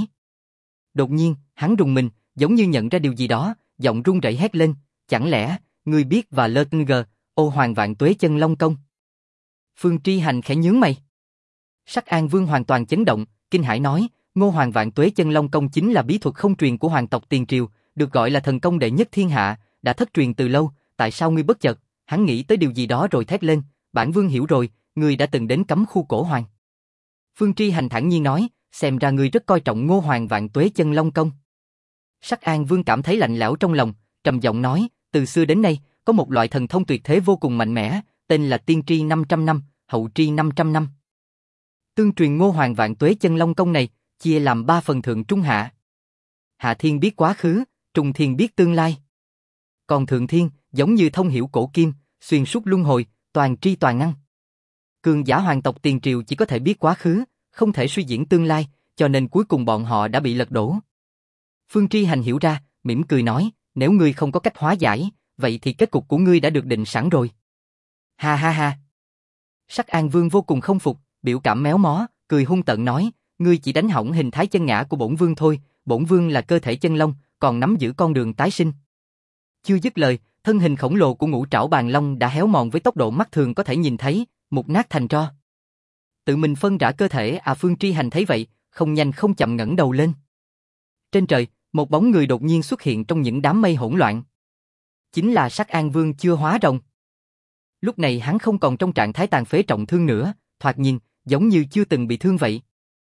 Đột nhiên, hắn rùng mình, giống như nhận ra điều gì đó, giọng run rẩy hét lên, chẳng lẽ, ngươi biết và lơ tinh gờ, ô hoàng vạn tuế chân long công? Phương Tri Hành khẽ nhướng mày. Sắc An Vương hoàn toàn chấn động, kinh hãi nói, Ngô Hoàng Vạn Tuế Chân Long Công chính là bí thuật không truyền của hoàng tộc Tiền Triều, được gọi là thần công đệ nhất thiên hạ, đã thất truyền từ lâu, tại sao ngươi bất chợt? Hắn nghĩ tới điều gì đó rồi thét lên, bản vương hiểu rồi, ngươi đã từng đến cấm khu cổ hoàng. Phương Tri Hành thản nhiên nói, xem ra ngươi rất coi trọng Ngô Hoàng Vạn Tuế Chân Long Công. Sắc An Vương cảm thấy lạnh lẽo trong lòng, trầm giọng nói, từ xưa đến nay, có một loại thần thông tuyệt thế vô cùng mạnh mẽ, tên là tiên tri 500 năm, hậu tri 500 năm. Tương truyền Ngô Hoàng Vạn Tuế Chân Long Công này, chia làm 3 phần thượng trung hạ. Hạ thiên biết quá khứ, trung thiên biết tương lai. Còn thượng thiên, giống như thông hiểu cổ kim, xuyên suốt luân hồi, toàn tri toàn năng. Cường giả hoàng tộc Tiền Triều chỉ có thể biết quá khứ, không thể suy diễn tương lai, cho nên cuối cùng bọn họ đã bị lật đổ. Phương Tri Hành hiểu ra, mỉm cười nói, nếu ngươi không có cách hóa giải, vậy thì kết cục của ngươi đã được định sẵn rồi. Ha ha ha. Sắc An Vương vô cùng không phục, biểu cảm méo mó, cười hung tợn nói, ngươi chỉ đánh hỏng hình thái chân ngã của bổn vương thôi, bổn vương là cơ thể chân long, còn nắm giữ con đường tái sinh. Chưa dứt lời, thân hình khổng lồ của ngũ trảo bàn long đã héo mòn với tốc độ mắt thường có thể nhìn thấy, mục nát thành tro. Tự mình phân rã cơ thể Phương Tri Hành thấy vậy, không nhanh không chậm ngẩng đầu lên. Trên trời, một bóng người đột nhiên xuất hiện trong những đám mây hỗn loạn. Chính là Sắc An Vương chưa hóa rồng. Lúc này hắn không còn trong trạng thái tàn phế trọng thương nữa, thoạt nhìn, giống như chưa từng bị thương vậy.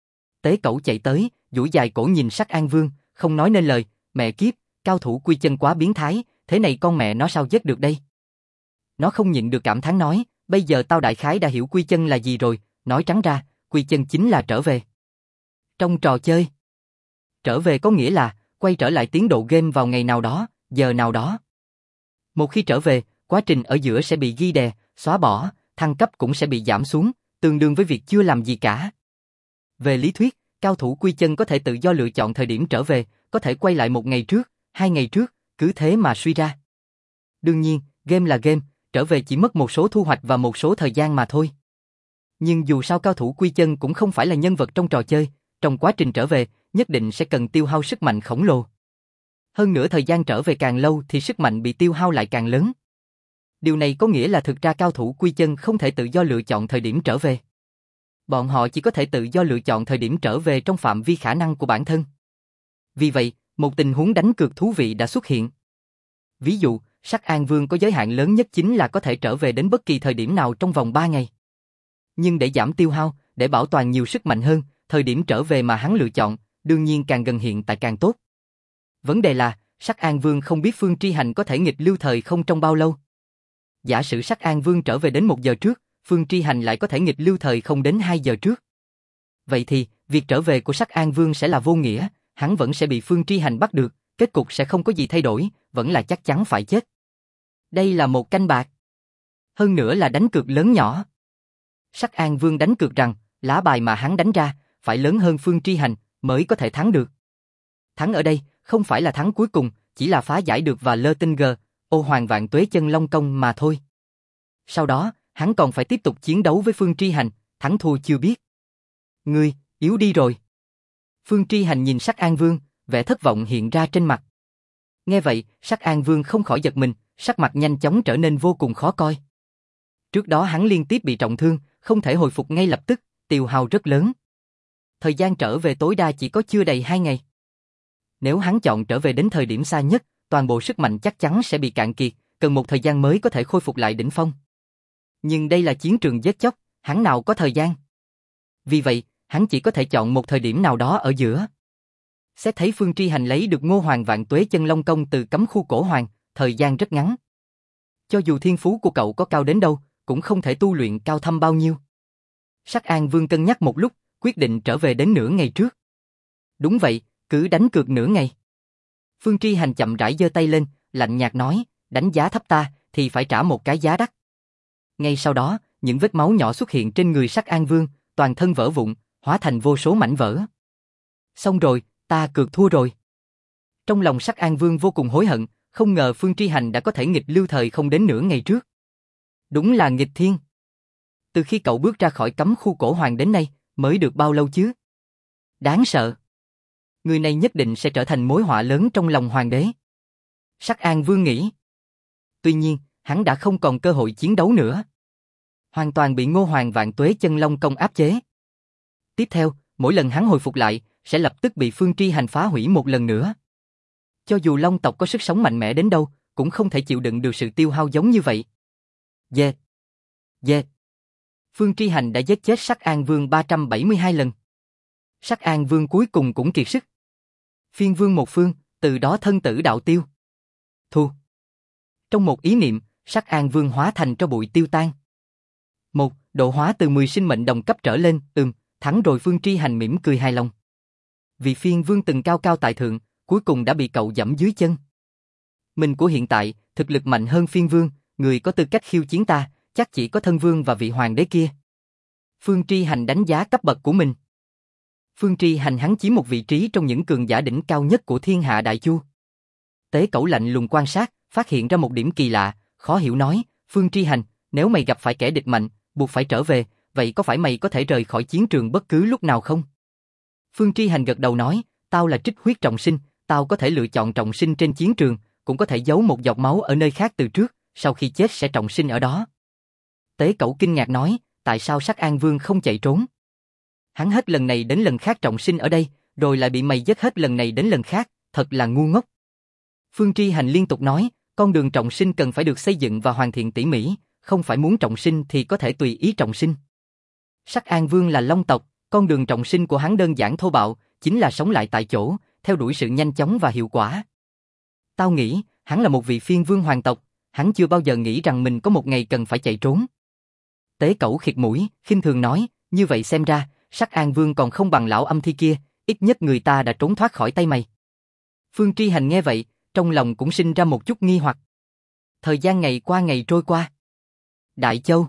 Tế Cẩu chạy tới, duỗi dài cổ nhìn Sắc An Vương, không nói nên lời, mẹ kiếp, cao thủ Quy Chân quá biến thái, thế này con mẹ nó sao giết được đây? Nó không nhịn được cảm thán nói, bây giờ tao đại khái đã hiểu Quy Chân là gì rồi, nói trắng ra, Quy Chân chính là trở về. Trong trò chơi, trở về có nghĩa là quay trở lại tiến độ game vào ngày nào đó, giờ nào đó. Một khi trở về, quá trình ở giữa sẽ bị ghi đè, xóa bỏ, thăng cấp cũng sẽ bị giảm xuống, tương đương với việc chưa làm gì cả. Về lý thuyết, cao thủ Quy Chân có thể tự do lựa chọn thời điểm trở về, có thể quay lại 1 ngày trước, 2 ngày trước, cứ thế mà suy ra. Đương nhiên, game là game, trở về chỉ mất một số thu hoạch và một số thời gian mà thôi. Nhưng dù sao cao thủ Quy Chân cũng không phải là nhân vật trong trò chơi, trong quá trình trở về, nhất định sẽ cần tiêu hao sức mạnh khổng lồ. Hơn nữa thời gian trở về càng lâu thì sức mạnh bị tiêu hao lại càng lớn. Điều này có nghĩa là thực ra cao thủ Quy Chân không thể tự do lựa chọn thời điểm trở về. Bọn họ chỉ có thể tự do lựa chọn thời điểm trở về trong phạm vi khả năng của bản thân. Vì vậy, một tình huống đánh cược thú vị đã xuất hiện. Ví dụ, Sắc An Vương có giới hạn lớn nhất chính là có thể trở về đến bất kỳ thời điểm nào trong vòng 3 ngày. Nhưng để giảm tiêu hao, để bảo toàn nhiều sức mạnh hơn, thời điểm trở về mà hắn lựa chọn, đương nhiên càng gần hiện tại càng tốt. Vấn đề là, Sắc An Vương không biết Phương Tri Hành có thể nghịch lưu thời không trong bao lâu. Giả sử Sắc An Vương trở về đến 1 giờ trước, Phương Tri Hành lại có thể nghịch lưu thời không đến 2 giờ trước. Vậy thì, việc trở về của Sắc An Vương sẽ là vô nghĩa, hắn vẫn sẽ bị Phương Tri Hành bắt được, kết cục sẽ không có gì thay đổi, vẫn là chắc chắn phải chết. Đây là một canh bạc. Hơn nữa là đánh cược lớn nhỏ. Sắc An Vương đánh cược rằng, lá bài mà hắn đánh ra, phải lớn hơn Phương Tri Hành, mới có thể thắng được. Thắng ở đây, không phải là thắng cuối cùng, chỉ là phá giải được và lơ tinh gờ, ô hoàng vạn tuế chân long công mà thôi. Sau đó, hắn còn phải tiếp tục chiến đấu với Phương Tri Hành, thắng thua chưa biết. Ngươi, yếu đi rồi. Phương Tri Hành nhìn Sắc An Vương, vẻ thất vọng hiện ra trên mặt. Nghe vậy, Sắc An Vương không khỏi giật mình, sắc mặt nhanh chóng trở nên vô cùng khó coi. Trước đó hắn liên tiếp bị trọng thương, không thể hồi phục ngay lập tức, tiêu hao rất lớn. Thời gian trở về tối đa chỉ có chưa đầy 2 ngày. Nếu hắn chọn trở về đến thời điểm xa nhất, toàn bộ sức mạnh chắc chắn sẽ bị cạn kiệt, cần một thời gian mới có thể khôi phục lại đỉnh phong. Nhưng đây là chiến trường giết chóc, hắn nào có thời gian. Vì vậy, hắn chỉ có thể chọn một thời điểm nào đó ở giữa. Xét thấy Phương Tri Hành lấy được Ngô Hoàng Vạn Tuế Chân Long Công từ cấm khu cổ hoàng, thời gian rất ngắn. Cho dù thiên phú của cậu có cao đến đâu, cũng không thể tu luyện cao thâm bao nhiêu. Sắc An Vương cân nhắc một lúc, quyết định trở về đến nửa ngày trước. Đúng vậy, cứ đánh cược nửa ngày. Phương Tri Hành chậm rãi giơ tay lên, lạnh nhạt nói, đánh giá thấp ta, thì phải trả một cái giá đắt. Ngay sau đó, những vết máu nhỏ xuất hiện trên người Sắc An Vương, toàn thân vỡ vụn, hóa thành vô số mảnh vỡ. Xong rồi, ta cược thua rồi. Trong lòng Sắc An Vương vô cùng hối hận, không ngờ Phương Tri Hành đã có thể nghịch lưu thời không đến nửa ngày trước. Đúng là nghịch thiên. Từ khi cậu bước ra khỏi cấm khu cổ hoàng đến nay, mới được bao lâu chứ? Đáng sợ. Người này nhất định sẽ trở thành mối họa lớn trong lòng hoàng đế. Sắc An Vương nghĩ. Tuy nhiên, hắn đã không còn cơ hội chiến đấu nữa. Hoàn toàn bị Ngô Hoàng Vạn Tuế Chân Long Công áp chế. Tiếp theo, mỗi lần hắn hồi phục lại, sẽ lập tức bị Phương Tri Hành phá hủy một lần nữa. Cho dù Long tộc có sức sống mạnh mẽ đến đâu, cũng không thể chịu đựng được sự tiêu hao giống như vậy. Yeah. Yeah. Phương Tri Hành đã giết chết Sắc An Vương 372 lần. Sắc An Vương cuối cùng cũng kiệt sức. Phiên vương một phương, từ đó thân tử đạo tiêu. Thu. Trong một ý niệm, Sắc An Vương hóa thành tro bụi tiêu tan. Độ hóa từ 10 sinh mệnh đồng cấp trở lên, thắng rồi. Phương Tri Hành mỉm cười hài lòng. Vị phiên vương từng cao cao tại thượng, cuối cùng đã bị cậu giẫm dưới chân. Mình của hiện tại, thực lực mạnh hơn phiên vương, người có tư cách khiêu chiến ta, chắc chỉ có thân vương và vị hoàng đế kia. Phương Tri Hành đánh giá cấp bậc của mình. Phương Tri Hành hắn chiếm một vị trí trong những cường giả đỉnh cao nhất của thiên hạ đại chu. Tế Cẩu lạnh lùng quan sát, phát hiện ra một điểm kỳ lạ, khó hiểu nói, Phương Tri Hành, nếu mày gặp phải kẻ địch mạnh, buộc phải trở về, vậy có phải mày có thể rời khỏi chiến trường bất cứ lúc nào không? Phương Tri Hành gật đầu nói, tao là trích huyết trọng sinh, tao có thể lựa chọn trọng sinh trên chiến trường, cũng có thể giấu một giọt máu ở nơi khác từ trước, sau khi chết sẽ trọng sinh ở đó. Tế Cẩu kinh ngạc nói, tại sao Sắc An Vương không chạy trốn? Hắn hết lần này đến lần khác trọng sinh ở đây, rồi lại bị mày giết hết lần này đến lần khác, thật là ngu ngốc. Phương Tri Hành liên tục nói, con đường trọng sinh cần phải được xây dựng và hoàn thiện tỉ mỉ, không phải muốn trọng sinh thì có thể tùy ý trọng sinh. Sắc An Vương là Long tộc, con đường trọng sinh của hắn đơn giản thô bạo, chính là sống lại tại chỗ, theo đuổi sự nhanh chóng và hiệu quả. Tao nghĩ, hắn là một vị phiên vương hoàng tộc, hắn chưa bao giờ nghĩ rằng mình có một ngày cần phải chạy trốn. Tế Cẩu khịt mũi, khinh thường nói, như vậy xem ra, Sắc An Vương còn không bằng lão âm thi kia, ít nhất người ta đã trốn thoát khỏi tay mày. Phương Tri Hành nghe vậy, trong lòng cũng sinh ra một chút nghi hoặc. Thời gian ngày qua ngày trôi qua. Đại Châu,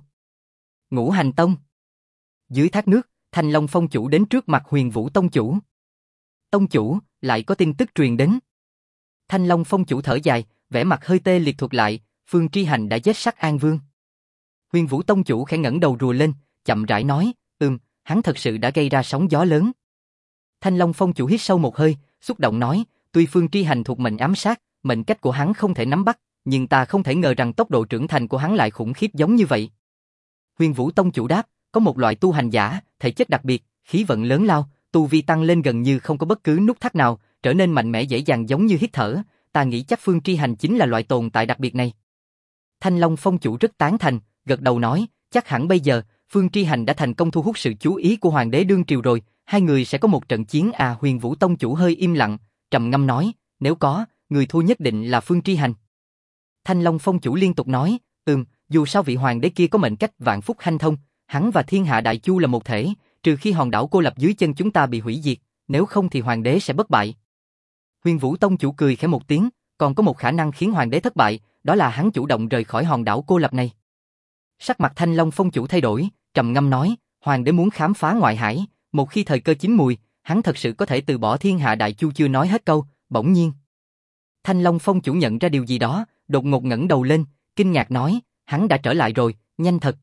Ngũ Hành Tông. Dưới thác nước, Thanh Long Phong chủ đến trước mặt Huyền Vũ Tông chủ. Tông chủ, lại có tin tức truyền đến. Thanh Long Phong chủ thở dài, vẻ mặt hơi tê liệt thuật lại, Phương Tri Hành đã giết Sắc An Vương. Huyền Vũ Tông chủ khẽ ngẩng đầu rùa lên, chậm rãi nói, hắn thật sự đã gây ra sóng gió lớn. Thanh Long Phong chủ hít sâu một hơi, xúc động nói, tuy Phương Tri Hành thuộc mệnh ám sát, mệnh cách của hắn không thể nắm bắt, nhưng ta không thể ngờ rằng tốc độ trưởng thành của hắn lại khủng khiếp giống như vậy. Huyền Vũ Tông chủ đáp, có một loại tu hành giả, thể chất đặc biệt, khí vận lớn lao, tu vi tăng lên gần như không có bất cứ nút thắt nào, trở nên mạnh mẽ dễ dàng giống như hít thở, ta nghĩ chắc Phương Tri Hành chính là loại tồn tại đặc biệt này. Thanh Long Phong chủ rất tán thành, gật đầu nói, chắc hẳn bây giờ, Phương Tri Hành đã thành công thu hút sự chú ý của hoàng đế đương triều rồi, hai người sẽ có một trận chiến à. Huyền Vũ Tông chủ hơi im lặng, trầm ngâm nói, nếu có, người thua nhất định là Phương Tri Hành. Thanh Long Phong chủ liên tục nói, dù sao vị hoàng đế kia có mệnh cách vạn phúc hanh thông, hắn và thiên hạ đại chu là một thể, trừ khi hòn đảo cô lập dưới chân chúng ta bị hủy diệt, nếu không thì hoàng đế sẽ bất bại. Huyền Vũ Tông chủ cười khẽ một tiếng, còn có một khả năng khiến hoàng đế thất bại, đó là hắn chủ động rời khỏi hòn đảo cô lập này. Sắc mặt Thanh Long Phong chủ thay đổi, trầm ngâm nói, hoàng đế muốn khám phá ngoại hải, một khi thời cơ chín mùi, hắn thật sự có thể từ bỏ thiên hạ đại chu. Chưa nói hết câu, bỗng nhiên Thanh Long Phong chủ nhận ra điều gì đó, đột ngột ngẩng đầu lên, kinh ngạc nói, hắn đã trở lại rồi, nhanh thật.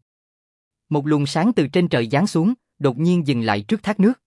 Một luồng sáng từ trên trời giáng xuống, đột nhiên dừng lại trước thác nước.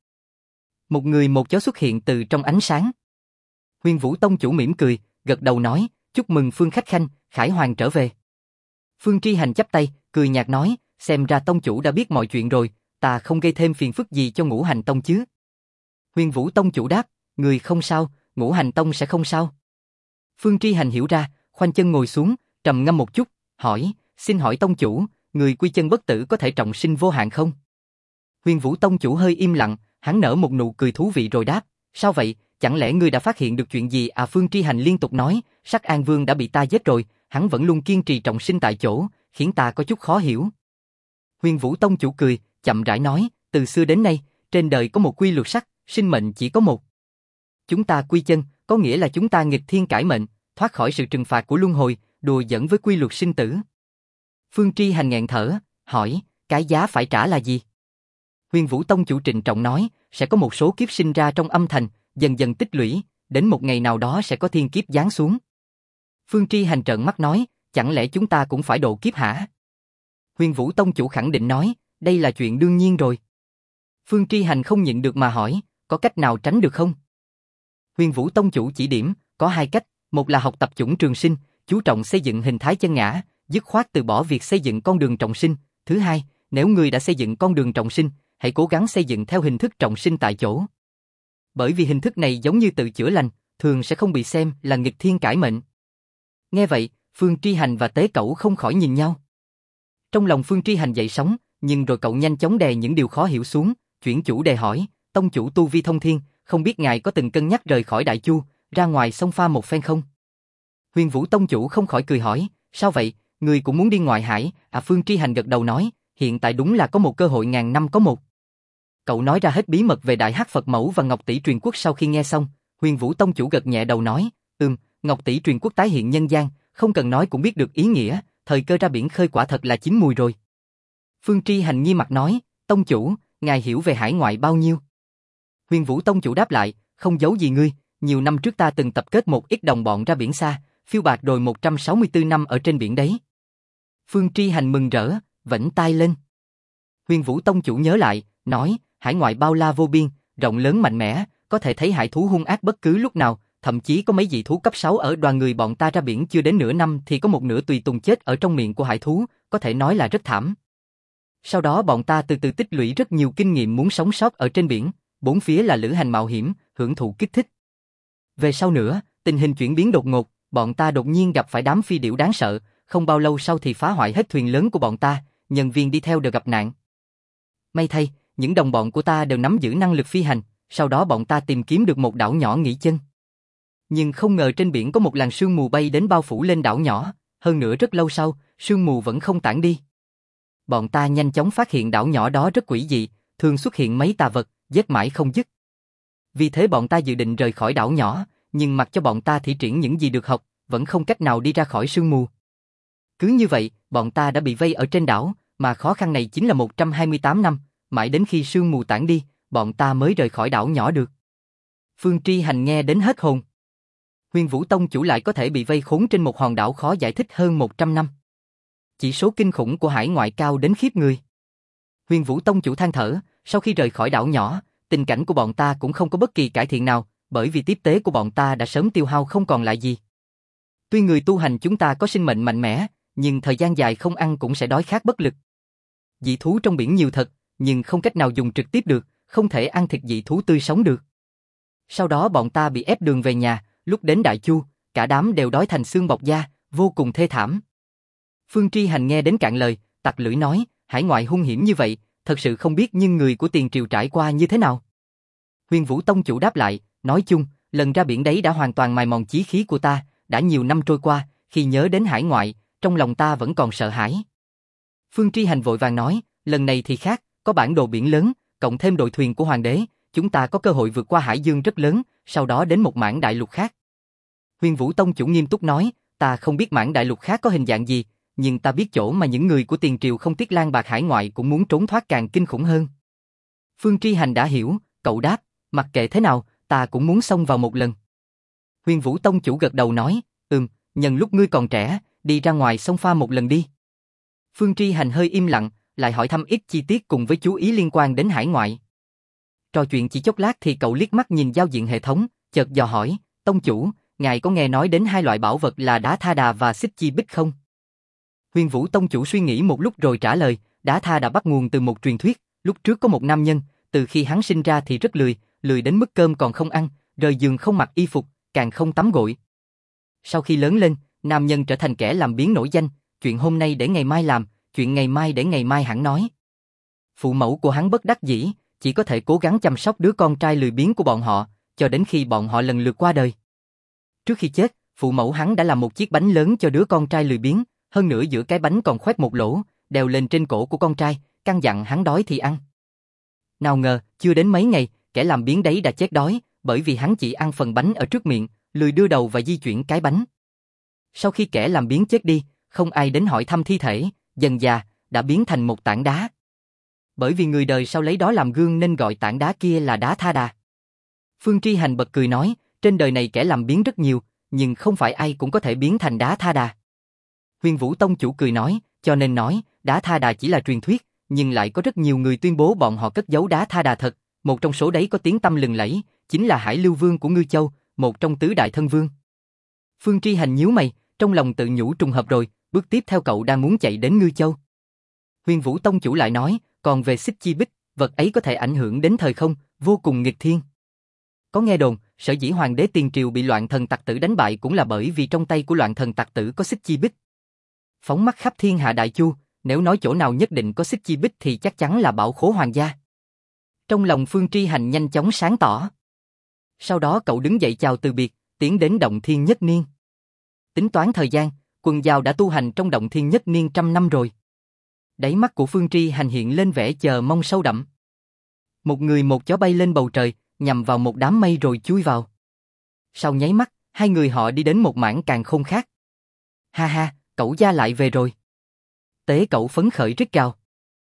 Một người một chó xuất hiện từ trong ánh sáng. Huyền Vũ Tông chủ mỉm cười, gật đầu nói, chúc mừng Phương khách khanh, Khải Hoàng trở về. Phương Tri Hành chắp tay, cười nhạt nói, xem ra tông chủ đã biết mọi chuyện rồi, ta không gây thêm phiền phức gì cho Ngũ Hành Tông chứ. Huyền Vũ Tông chủ đáp, người không sao, Ngũ Hành Tông sẽ không sao. Phương Tri Hành hiểu ra, khoanh chân ngồi xuống, trầm ngâm một chút, hỏi, xin hỏi tông chủ, người quy chân bất tử có thể trọng sinh vô hạn không? Huyền Vũ Tông chủ hơi im lặng, hắn nở một nụ cười thú vị rồi đáp, sao vậy, chẳng lẽ ngươi đã phát hiện được chuyện gì à? Phương Tri Hành liên tục nói, Sắc An Vương đã bị ta giết rồi, hắn vẫn luôn kiên trì trọng sinh tại chỗ, khiến ta có chút khó hiểu. Huyền Vũ Tông chủ cười, chậm rãi nói, từ xưa đến nay, trên đời có một quy luật sắc, sinh mệnh chỉ có một. Chúng ta quy chân, có nghĩa là chúng ta nghịch thiên cải mệnh, thoát khỏi sự trừng phạt của luân hồi, đùa giỡn với quy luật sinh tử. Phương Tri Hành nghẹn thở, hỏi, cái giá phải trả là gì? Huyền Vũ Tông chủ trịnh trọng nói, sẽ có một số kiếp sinh ra trong âm thành, dần dần tích lũy, đến một ngày nào đó sẽ có thiên kiếp giáng xuống. Phương Tri Hành trợn mắt nói, chẳng lẽ chúng ta cũng phải độ kiếp hả? Huyền Vũ Tông chủ khẳng định nói, đây là chuyện đương nhiên rồi. Phương Tri Hành không nhịn được mà hỏi, có cách nào tránh được không? Huyền Vũ Tông chủ chỉ điểm, có hai cách, một là học tập chủng trường sinh, chú trọng xây dựng hình thái chân ngã, dứt khoát từ bỏ việc xây dựng con đường trọng sinh. Thứ hai, nếu người đã xây dựng con đường trọng sinh, hãy cố gắng xây dựng theo hình thức trọng sinh tại chỗ. Bởi vì hình thức này giống như tự chữa lành, thường sẽ không bị xem là nghịch thiên cải mệnh. Nghe vậy, Phương Tri Hành và Tế Cẩu không khỏi nhìn nhau. Trong lòng Phương Tri Hành dậy sóng, nhưng rồi cậu nhanh chóng đè những điều khó hiểu xuống, chuyển chủ đề hỏi, tông chủ tu vi thông thiên, không biết ngài có từng cân nhắc rời khỏi Đại Chu, ra ngoài xông pha một phen không? Huyền Vũ Tông chủ không khỏi cười hỏi, sao vậy, người cũng muốn đi ngoại hải? À, Phương Tri Hành gật đầu nói, hiện tại đúng là có một cơ hội ngàn năm có một. Cậu nói ra hết bí mật về Đại Hắc Phật Mẫu và Ngọc Tỷ Truyền Quốc. Sau khi nghe xong, Huyền Vũ Tông chủ gật nhẹ đầu nói, Ngọc Tỷ Truyền Quốc tái hiện nhân gian, không cần nói cũng biết được ý nghĩa, thời cơ ra biển khơi quả thật là chín mùi rồi. Phương Tri Hành nghi mặt nói, tông chủ, ngài hiểu về hải ngoại bao nhiêu? Huyền Vũ Tông chủ đáp lại, không giấu gì ngươi, nhiều năm trước ta từng tập kết một ít đồng bọn ra biển xa, phiêu bạt rồi 164 năm ở trên biển đấy. Phương Tri Hành mừng rỡ, vẫy tay lên. Huyền Vũ Tông chủ nhớ lại, nói, hải ngoại bao la vô biên, rộng lớn mạnh mẽ, có thể thấy hải thú hung ác bất cứ lúc nào, thậm chí có mấy dị thú cấp 6 ở đoàn người bọn ta ra biển chưa đến nửa năm thì có một nửa tùy tùng chết ở trong miệng của hải thú, có thể nói là rất thảm. Sau đó bọn ta từ từ tích lũy rất nhiều kinh nghiệm muốn sống sót ở trên biển, bốn phía là lữ hành mạo hiểm, hưởng thụ kích thích. Về sau nữa, tình hình chuyển biến đột ngột, bọn ta đột nhiên gặp phải đám phi điểu đáng sợ, không bao lâu sau thì phá hoại hết thuyền lớn của bọn ta, nhân viên đi theo đều gặp nạn. May thay, những đồng bọn của ta đều nắm giữ năng lực phi hành, sau đó bọn ta tìm kiếm được một đảo nhỏ nghỉ chân. Nhưng không ngờ trên biển có một làn sương mù bay đến bao phủ lên đảo nhỏ, hơn nữa rất lâu sau, sương mù vẫn không tản đi. Bọn ta nhanh chóng phát hiện đảo nhỏ đó rất quỷ dị, thường xuất hiện mấy tà vật, giết mãi không dứt. Vì thế bọn ta dự định rời khỏi đảo nhỏ, nhưng mặc cho bọn ta thi triển những gì được học, vẫn không cách nào đi ra khỏi sương mù. Cứ như vậy, bọn ta đã bị vây ở trên đảo, mà khó khăn này chính là 128 năm, mãi đến khi sương mù tản đi, bọn ta mới rời khỏi đảo nhỏ được. Phương Tri Hành nghe đến hết hồn. Huyền Vũ Tông chủ lại có thể bị vây khốn trên một hòn đảo khó giải thích hơn 100 năm. Chỉ số kinh khủng của hải ngoại cao đến khiếp người. Huyền Vũ Tông chủ than thở, sau khi rời khỏi đảo nhỏ, tình cảnh của bọn ta cũng không có bất kỳ cải thiện nào, bởi vì tiếp tế của bọn ta đã sớm tiêu hao không còn lại gì. Tuy người tu hành chúng ta có sinh mệnh mạnh mẽ, nhưng thời gian dài không ăn cũng sẽ đói khát bất lực. Dị thú trong biển nhiều thật, nhưng không cách nào dùng trực tiếp được, không thể ăn thịt dị thú tươi sống được. Sau đó bọn ta bị ép đường về nhà, lúc đến Đại Chu, cả đám đều đói thành xương bọc da, vô cùng thê thảm. Phương Tri Hành nghe đến cạn lời, tặc lưỡi nói, hải ngoại hung hiểm như vậy, thật sự không biết nhưng người của tiền triều trải qua như thế nào. Huyền Vũ Tông chủ đáp lại, nói chung, lần ra biển đấy đã hoàn toàn mài mòn chí khí của ta, đã nhiều năm trôi qua, khi nhớ đến hải ngoại, trong lòng ta vẫn còn sợ hãi. Phương Tri Hành vội vàng nói, lần này thì khác, có bản đồ biển lớn, cộng thêm đội thuyền của hoàng đế, chúng ta có cơ hội vượt qua hải dương rất lớn, sau đó đến một mảng đại lục khác. Huyền Vũ Tông chủ nghiêm túc nói, ta không biết mảng đại lục khác có hình dạng gì, nhưng ta biết chỗ mà những người của tiền triều không tiếc lang bạc hải ngoại cũng muốn trốn thoát càng kinh khủng hơn. Phương Tri Hành đã hiểu, cậu đáp, mặc kệ thế nào, ta cũng muốn xông vào một lần. Huyền Vũ Tông chủ gật đầu nói, nhân lúc ngươi còn trẻ, đi ra ngoài xông pha một lần đi. Phương Tri Hành hơi im lặng, lại hỏi thăm ít chi tiết cùng với chú ý liên quan đến hải ngoại. Trò chuyện chỉ chốc lát thì cậu liếc mắt nhìn giao diện hệ thống, chợt dò hỏi, tông chủ, ngài có nghe nói đến hai loại bảo vật là đá tha đà và xích chi bích không? Huyền Vũ tông chủ suy nghĩ một lúc rồi trả lời, đá tha đà bắt nguồn từ một truyền thuyết, lúc trước có một nam nhân, từ khi hắn sinh ra thì rất lười đến mức cơm còn không ăn, rời giường không mặc y phục, càng không tắm gội. Sau khi lớn lên, nam nhân trở thành kẻ làm biếng nổi danh, chuyện hôm nay để ngày mai làm, chuyện ngày mai để ngày mai hẳn nói. Phụ mẫu của hắn bất đắc dĩ, chỉ có thể cố gắng chăm sóc đứa con trai lười biếng của bọn họ, cho đến khi bọn họ lần lượt qua đời. Trước khi chết, phụ mẫu hắn đã làm một chiếc bánh lớn cho đứa con trai lười biếng, hơn nữa giữa cái bánh còn khoét một lỗ, đeo lên trên cổ của con trai, căn dặn hắn đói thì ăn. Nào ngờ, chưa đến mấy ngày, kẻ làm biếng đấy đã chết đói, bởi vì hắn chỉ ăn phần bánh ở trước miệng, lười đưa đầu và di chuyển cái bánh. Sau khi kẻ làm biếng chết đi, không ai đến hỏi thăm thi thể, dần dà, đã biến thành một tảng đá. Bởi vì người đời sau lấy đó làm gương nên gọi tảng đá kia là đá tha đà. Phương Tri Hành bật cười nói, trên đời này kẻ làm biếng rất nhiều, nhưng không phải ai cũng có thể biến thành đá tha đà. Huyền Vũ tông chủ cười nói, cho nên nói, đá tha đà chỉ là truyền thuyết, nhưng lại có rất nhiều người tuyên bố bọn họ cất giấu đá tha đà thật, một trong số đấy có tiếng tăm lừng lẫy, chính là Hải Lưu Vương của Ngư Châu, một trong tứ đại thân vương. Phương Tri Hành nhíu mày, trong lòng tự nhủ trùng hợp rồi, bước tiếp theo cậu đang muốn chạy đến Ngư Châu. Huyền Vũ tông chủ lại nói, còn về xích chi bích, vật ấy có thể ảnh hưởng đến thời không, vô cùng nghịch thiên. Có nghe đồn, sở dĩ hoàng đế tiền triều bị loạn thần tặc tử đánh bại cũng là bởi vì trong tay của loạn thần tặc tử có xích chi bích. Phóng mắt khắp thiên hạ đại chu, nếu nói chỗ nào nhất định có xích chi bích thì chắc chắn là bảo khố hoàng gia. Trong lòng Phương Tri Hành nhanh chóng sáng tỏ. Sau đó cậu đứng dậy chào từ biệt, tiến đến động thiên nhất niên. Tính toán thời gian, Quần Dao đã tu hành trong động thiên nhất niên 100 năm rồi. Đáy mắt của Phương Tri Hành hiện lên vẻ chờ mong sâu đậm. Một người một chó bay lên bầu trời, nhằm vào một đám mây rồi chui vào. Sau nháy mắt, hai người họ đi đến một mảng càn khôn khác. Ha ha, cậu gia lại về rồi. Tế cậu phấn khởi rít gào.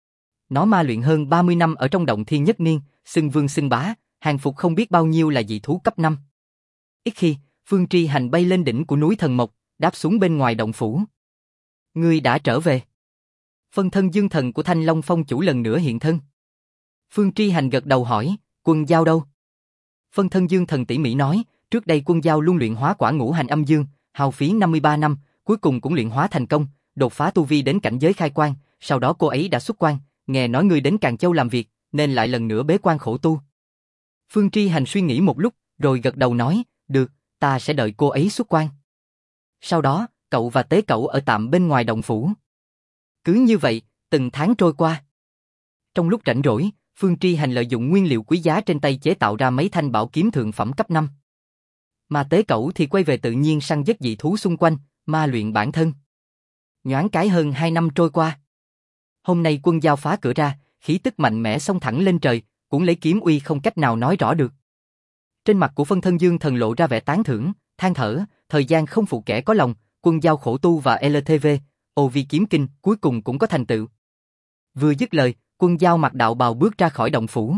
Nó ma luyện hơn 30 năm ở trong động thiên nhất niên, xưng vương xưng bá, hàng phục không biết bao nhiêu là dị thú cấp 5. Ít khi, Phương Tri Hành bay lên đỉnh của núi Thần Mộc, đáp xuống bên ngoài động phủ. Ngươi đã trở về. Phân thân dương thần của Thanh Long Phong chủ lần nữa hiện thân. Phương Tri Hành gật đầu hỏi, Quần Dao đâu? Phân thân dương thần tỉ mỉ nói, trước đây Quần Dao luôn luyện hóa quả ngũ hành âm dương, hao phí 53 năm, cuối cùng cũng luyện hóa thành công, đột phá tu vi đến cảnh giới khai quan, sau đó cô ấy đã xuất quan, nghe nói ngươi đến Càn Châu làm việc, nên lại lần nữa bế quan khổ tu. Phương Tri Hành suy nghĩ một lúc, rồi gật đầu nói, được, ta sẽ đợi cô ấy xuất quan. Sau đó, cậu và Tế cậu ở tạm bên ngoài động phủ. Cứ như vậy, từng tháng trôi qua. Trong lúc rảnh rỗi, Phương Tri Hành lợi dụng nguyên liệu quý giá trên tay chế tạo ra mấy thanh bảo kiếm thượng phẩm cấp 5. Mà Tế cậu thì quay về tự nhiên săn giết dị thú xung quanh, ma luyện bản thân. Nhoáng cái hơn 2 năm trôi qua. Hôm nay Quần Dao phá cửa ra, khí tức mạnh mẽ xông thẳng lên trời, cũng lấy kiếm uy không cách nào nói rõ được. Trên mặt của phân thân dương thần lộ ra vẻ tán thưởng, than thở, thời gian không phụ kẻ có lòng, Quần Dao khổ tu và LTV, OV kiếm kinh cuối cùng cũng có thành tựu. Vừa dứt lời, Quần Dao mặc đạo bào bước ra khỏi động phủ.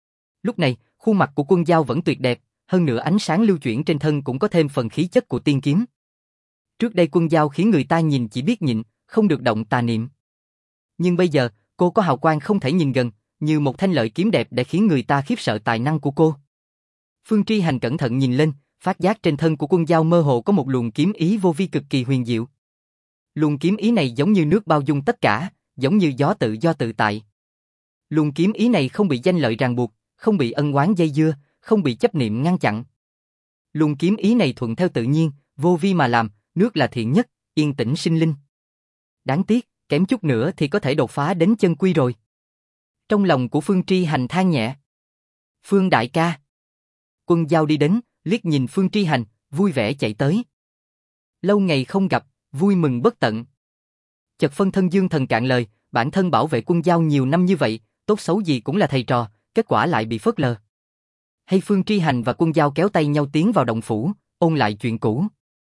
Lúc này, khuôn mặt của Quần Dao vẫn tuyệt đẹp, hơn nữa ánh sáng lưu chuyển trên thân cũng có thêm phần khí chất của tiên kiếm. Trước đây Quần Dao khiến người ta nhìn chỉ biết nhịn, không được động tà niệm. Nhưng bây giờ, cô có hào quang không thể nhìn gần, như một thanh lợi kiếm đẹp để khiến người ta khiếp sợ tài năng của cô. Phương Tri Hành cẩn thận nhìn lên, phát giác trên thân của Quần Dao mơ hồ có một luồng kiếm ý vô vi cực kỳ huyền diệu. Luồng kiếm ý này giống như nước bao dung tất cả, giống như gió tự do tự tại. Luồng kiếm ý này không bị danh lợi ràng buộc, không bị ân oán dây dưa, không bị chấp niệm ngăn chặn. Luồng kiếm ý này thuận theo tự nhiên, vô vi mà làm, nước là thiện nhất, yên tĩnh sinh linh. Đáng tiếc, kém chút nữa thì có thể đột phá đến chân quy rồi. Trong lòng của Phương Tri Hành than nhẹ. Phương đại ca. Quần Dao đi đến, liếc nhìn Phương Tri Hành, vui vẻ chạy tới. Lâu ngày không gặp, vui mừng bất tận. Chợt phân thân dương thần cạn lời, bản thân bảo vệ Quần Dao nhiều năm như vậy, tốt xấu gì cũng là thầy trò, kết quả lại bị phớt lờ. Hay Phương Tri Hành và Quần Dao kéo tay nhau tiến vào động phủ, ôn lại chuyện cũ.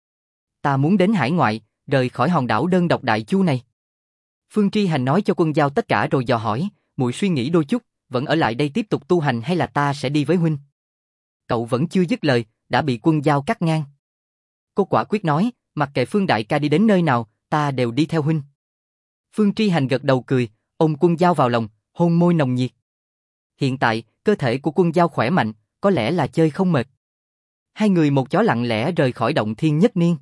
Ta muốn đến hải ngoại, rời khỏi hòn đảo đơn độc đại chu này. Phương Tri Hành nói cho Quần Dao tất cả rồi dò hỏi, muội suy nghĩ đôi chút, vẫn ở lại đây tiếp tục tu hành hay là ta sẽ đi với huynh? Cậu vẫn chưa dứt lời, đã bị Quần Dao cắt ngang. Cô quả quyết nói, mặc kệ Phương đại ca đi đến nơi nào, ta đều đi theo huynh. Phương Tri Hành gật đầu cười, ôm Quân Dao vào lòng, hôn môi nồng nhiệt. Hiện tại, cơ thể của Quân Dao khỏe mạnh, có lẽ là chơi không mệt. Hai người một chó lặng lẽ rời khỏi động Thiên Nhất Niên.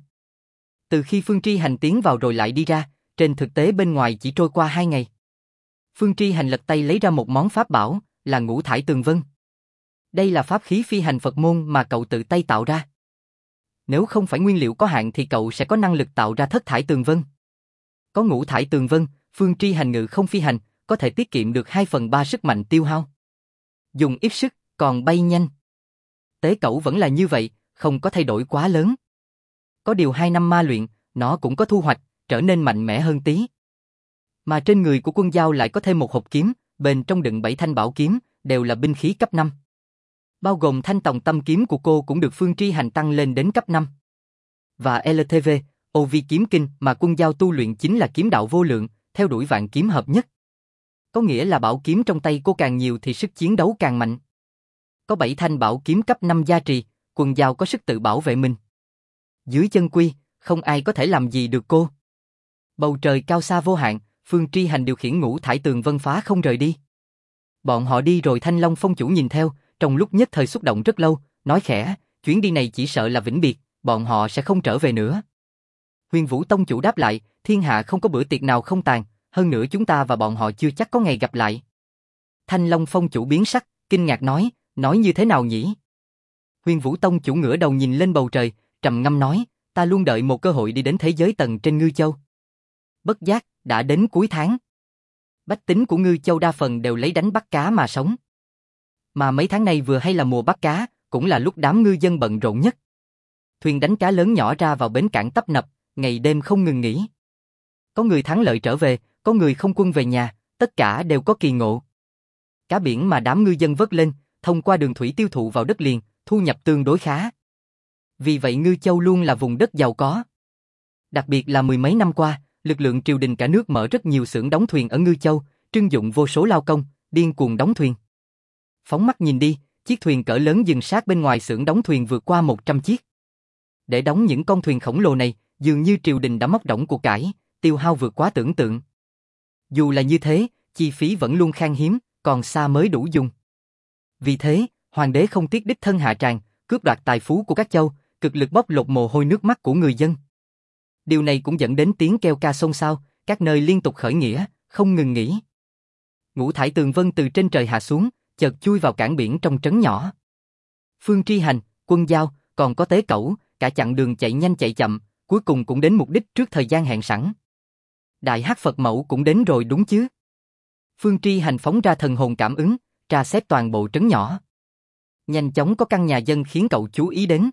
Từ khi Phương Tri Hành tiến vào rồi lại đi ra, trên thực tế bên ngoài chỉ trôi qua 2 ngày. Phương Tri Hành lật tay lấy ra một món pháp bảo, là Ngũ Thải Tường Vân. Đây là pháp khí phi hành Phật môn mà cậu tự tay tạo ra. Nếu không phải nguyên liệu có hạn thì cậu sẽ có năng lực tạo ra Thất Thải Tường Vân. Có Ngũ Thải Tường Vân, Phương Tri Hành ngự không phi hành, có thể tiết kiệm được 2/3 sức mạnh tiêu hao. Dùng ít sức, còn bay nhanh. Tế Cẩu vẫn là như vậy, không có thay đổi quá lớn. Có điều 2 năm ma luyện, nó cũng có thu hoạch, trở nên mạnh mẽ hơn tí. Mà trên người của Quân Dao lại có thêm một hộp kiếm, bên trong đựng 7 thanh bảo kiếm, đều là binh khí cấp 5. Bao gồm thanh Tòng Tâm kiếm của cô cũng được Phương Tri Hành tăng lên đến cấp 5. Và LTV, OV kiếm kinh mà Quân Dao tu luyện chính là kiếm đạo vô lượng, theo đuổi vạn kiếm hợp nhất. Có nghĩa là bảo kiếm trong tay cô càng nhiều thì sức chiến đấu càng mạnh. Có 7 thanh bảo kiếm cấp 5 gia trì, Quân Dao có sức tự bảo vệ mình. Dưới chân quy, không ai có thể làm gì được cô. Bầu trời cao xa vô hạn, Phương Tri Hành điều khiển Ngũ Thải Tường Vân phá không rời đi. Bọn họ đi rồi Thanh Long Phong chủ nhìn theo, trong lúc nhất thời xúc động rất lâu, nói khẽ, chuyến đi này chỉ sợ là vĩnh biệt, bọn họ sẽ không trở về nữa. Huyền Vũ Tông chủ đáp lại, thiên hạ không có bữa tiệc nào không tàn, hơn nữa chúng ta và bọn họ chưa chắc có ngày gặp lại. Thanh Long Phong chủ biến sắc, kinh ngạc nói như thế nào nhỉ? Huyền Vũ Tông chủ ngửa đầu nhìn lên bầu trời, trầm ngâm nói, ta luôn đợi một cơ hội đi đến thế giới tầng trên Ngư Châu. Bất giác, đã đến cuối tháng. Bách tính của Ngư Châu đa phần đều lấy đánh bắt cá mà sống. Mà mấy tháng này vừa hay là mùa bắt cá, cũng là lúc đám ngư dân bận rộn nhất. Thuyền đánh cá lớn nhỏ ra vào bến cảng tấp nập, ngày đêm không ngừng nghỉ. Có người thắng lợi trở về, có người không quân về nhà, tất cả đều có kỳ ngộ. Cá biển mà đám ngư dân vớt lên, thông qua đường thủy tiêu thụ vào đất liền, thu nhập tương đối khá. Vì vậy Ngư Châu luôn là vùng đất giàu có. Đặc biệt là mười mấy năm qua, lực lượng triều đình cả nước mở rất nhiều xưởng đóng thuyền ở Ngư Châu, trưng dụng vô số lao công, điên cuồng đóng thuyền. Phóng mắt nhìn đi, chiếc thuyền cỡ lớn dừng sát bên ngoài xưởng đóng thuyền vượt qua 100 chiếc. Để đóng những con thuyền khổng lồ này, dường như triều đình đã móc đổng của cải, tiêu hao vượt quá tưởng tượng. Dù là như thế, chi phí vẫn luôn khan hiếm, còn xa mới đủ dùng. Vì thế, hoàng đế không tiếc đích thân hạ tràng, cướp đoạt tài phú của các châu, cực lực bóc lột mồ hôi nước mắt của người dân. Điều này cũng dẫn đến tiếng kêu ca xôn xao, các nơi liên tục khởi nghĩa, không ngừng nghỉ. Ngũ Thải Tường Vân từ trên trời hạ xuống, chợt chui vào cảng biển trong trấn nhỏ. Phương Tri Hành, Quân Dao, còn có Tế Cẩu, cả chặng đường chạy nhanh chạy chậm, cuối cùng cũng đến mục đích trước thời gian hẹn sẵn. Đại Hắc Phật Mẫu cũng đến rồi đúng chứ? Phương Tri Hành phóng ra thần hồn cảm ứng, tra xét toàn bộ trấn nhỏ. Nhanh chóng có căn nhà dân khiến cậu chú ý đến.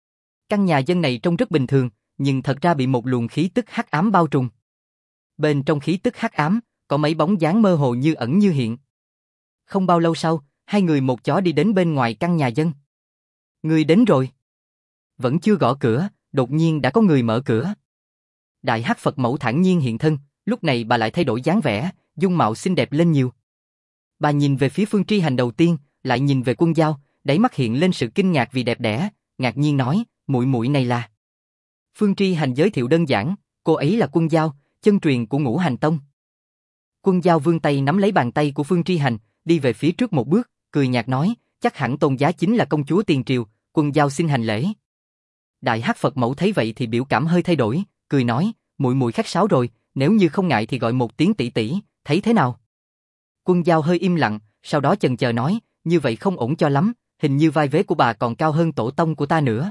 Căn nhà dân này trông rất bình thường, nhưng thật ra bị một luồng khí tức hắc ám bao trùm. Bên trong khí tức hắc ám, có mấy bóng dáng mơ hồ như ẩn như hiện. Không bao lâu sau, hai người một chó đi đến bên ngoài căn nhà dân. Người đến rồi. Vẫn chưa gõ cửa, đột nhiên đã có người mở cửa. Đại Hắc Phật Mẫu thản nhiên hiện thân, lúc này bà lại thay đổi dáng vẻ, dung mạo xinh đẹp lên nhiều. Bà nhìn về phía Phương Tri Hành đầu tiên, lại nhìn về Quân Dao, đáy mắt hiện lên sự kinh ngạc vì đẹp đẽ, ngạc nhiên nói, muội muội này là. Phương Tri Hành giới thiệu đơn giản, cô ấy là Quân Dao, chân truyền của Ngũ Hành Tông. Quân Dao vươn tay nắm lấy bàn tay của Phương Tri Hành, đi về phía trước một bước, cười nhạt nói, chắc hẳn tôn giá chính là công chúa tiền triều, Quân Dao xin hành lễ. Đại Hắc Phật Mẫu thấy vậy thì biểu cảm hơi thay đổi, cười nói, muội muội khách sáo rồi, nếu như không ngại thì gọi một tiếng tỷ tỷ, thấy thế nào? Quân Dao hơi im lặng, sau đó chần chờ nói, như vậy không ổn cho lắm, hình như vai vế của bà còn cao hơn tổ tông của ta nữa.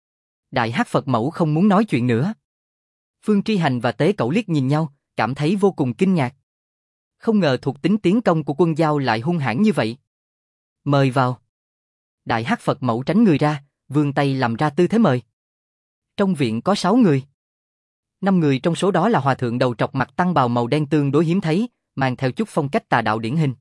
Đại Hắc Phật Mẫu không muốn nói chuyện nữa. Phương Tri Hành và Tế Cẩu liếc nhìn nhau, cảm thấy vô cùng kinh ngạc. Không ngờ thuộc tính tiến công của Quân Dao lại hung hãn như vậy. Mời vào. Đại Hắc Phật Mẫu tránh người ra, vươn tay làm ra tư thế mời. Trong viện có 6 người. 5 người trong số đó là hòa thượng đầu trọc mặc tăng bào màu đen tương đối hiếm thấy, mang theo chút phong cách tà đạo điển hình.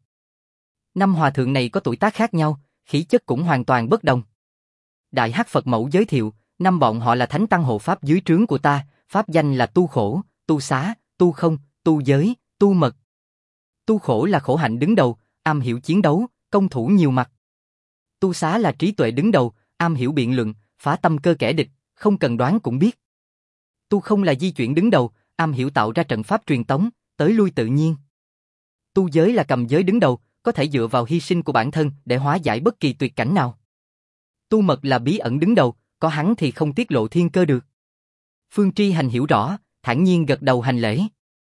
5 hòa thượng này có tuổi tác khác nhau, khí chất cũng hoàn toàn bất đồng. Đại Hắc Phật Mẫu giới thiệu, 5 bọn họ là thánh tăng hộ pháp dưới trướng của ta, pháp danh là tu khổ, tu xá, tu không, tu giới, tu mật. Tu khổ là khổ hạnh đứng đầu, am hiểu chiến đấu, công thủ nhiều mặt. Tu xá là trí tuệ đứng đầu, am hiểu biện luận, phá tâm cơ kẻ địch, không cần đoán cũng biết. Tu không là di chuyển đứng đầu, am hiểu tạo ra trận pháp truyền tống, tới lui tự nhiên. Tu giới là cầm giới đứng đầu, có thể dựa vào hy sinh của bản thân để hóa giải bất kỳ tuyệt cảnh nào. Tu mật là bí ẩn đứng đầu, có hắn thì không tiết lộ thiên cơ được. Phương Tri Hành hiểu rõ, thản nhiên gật đầu hành lễ.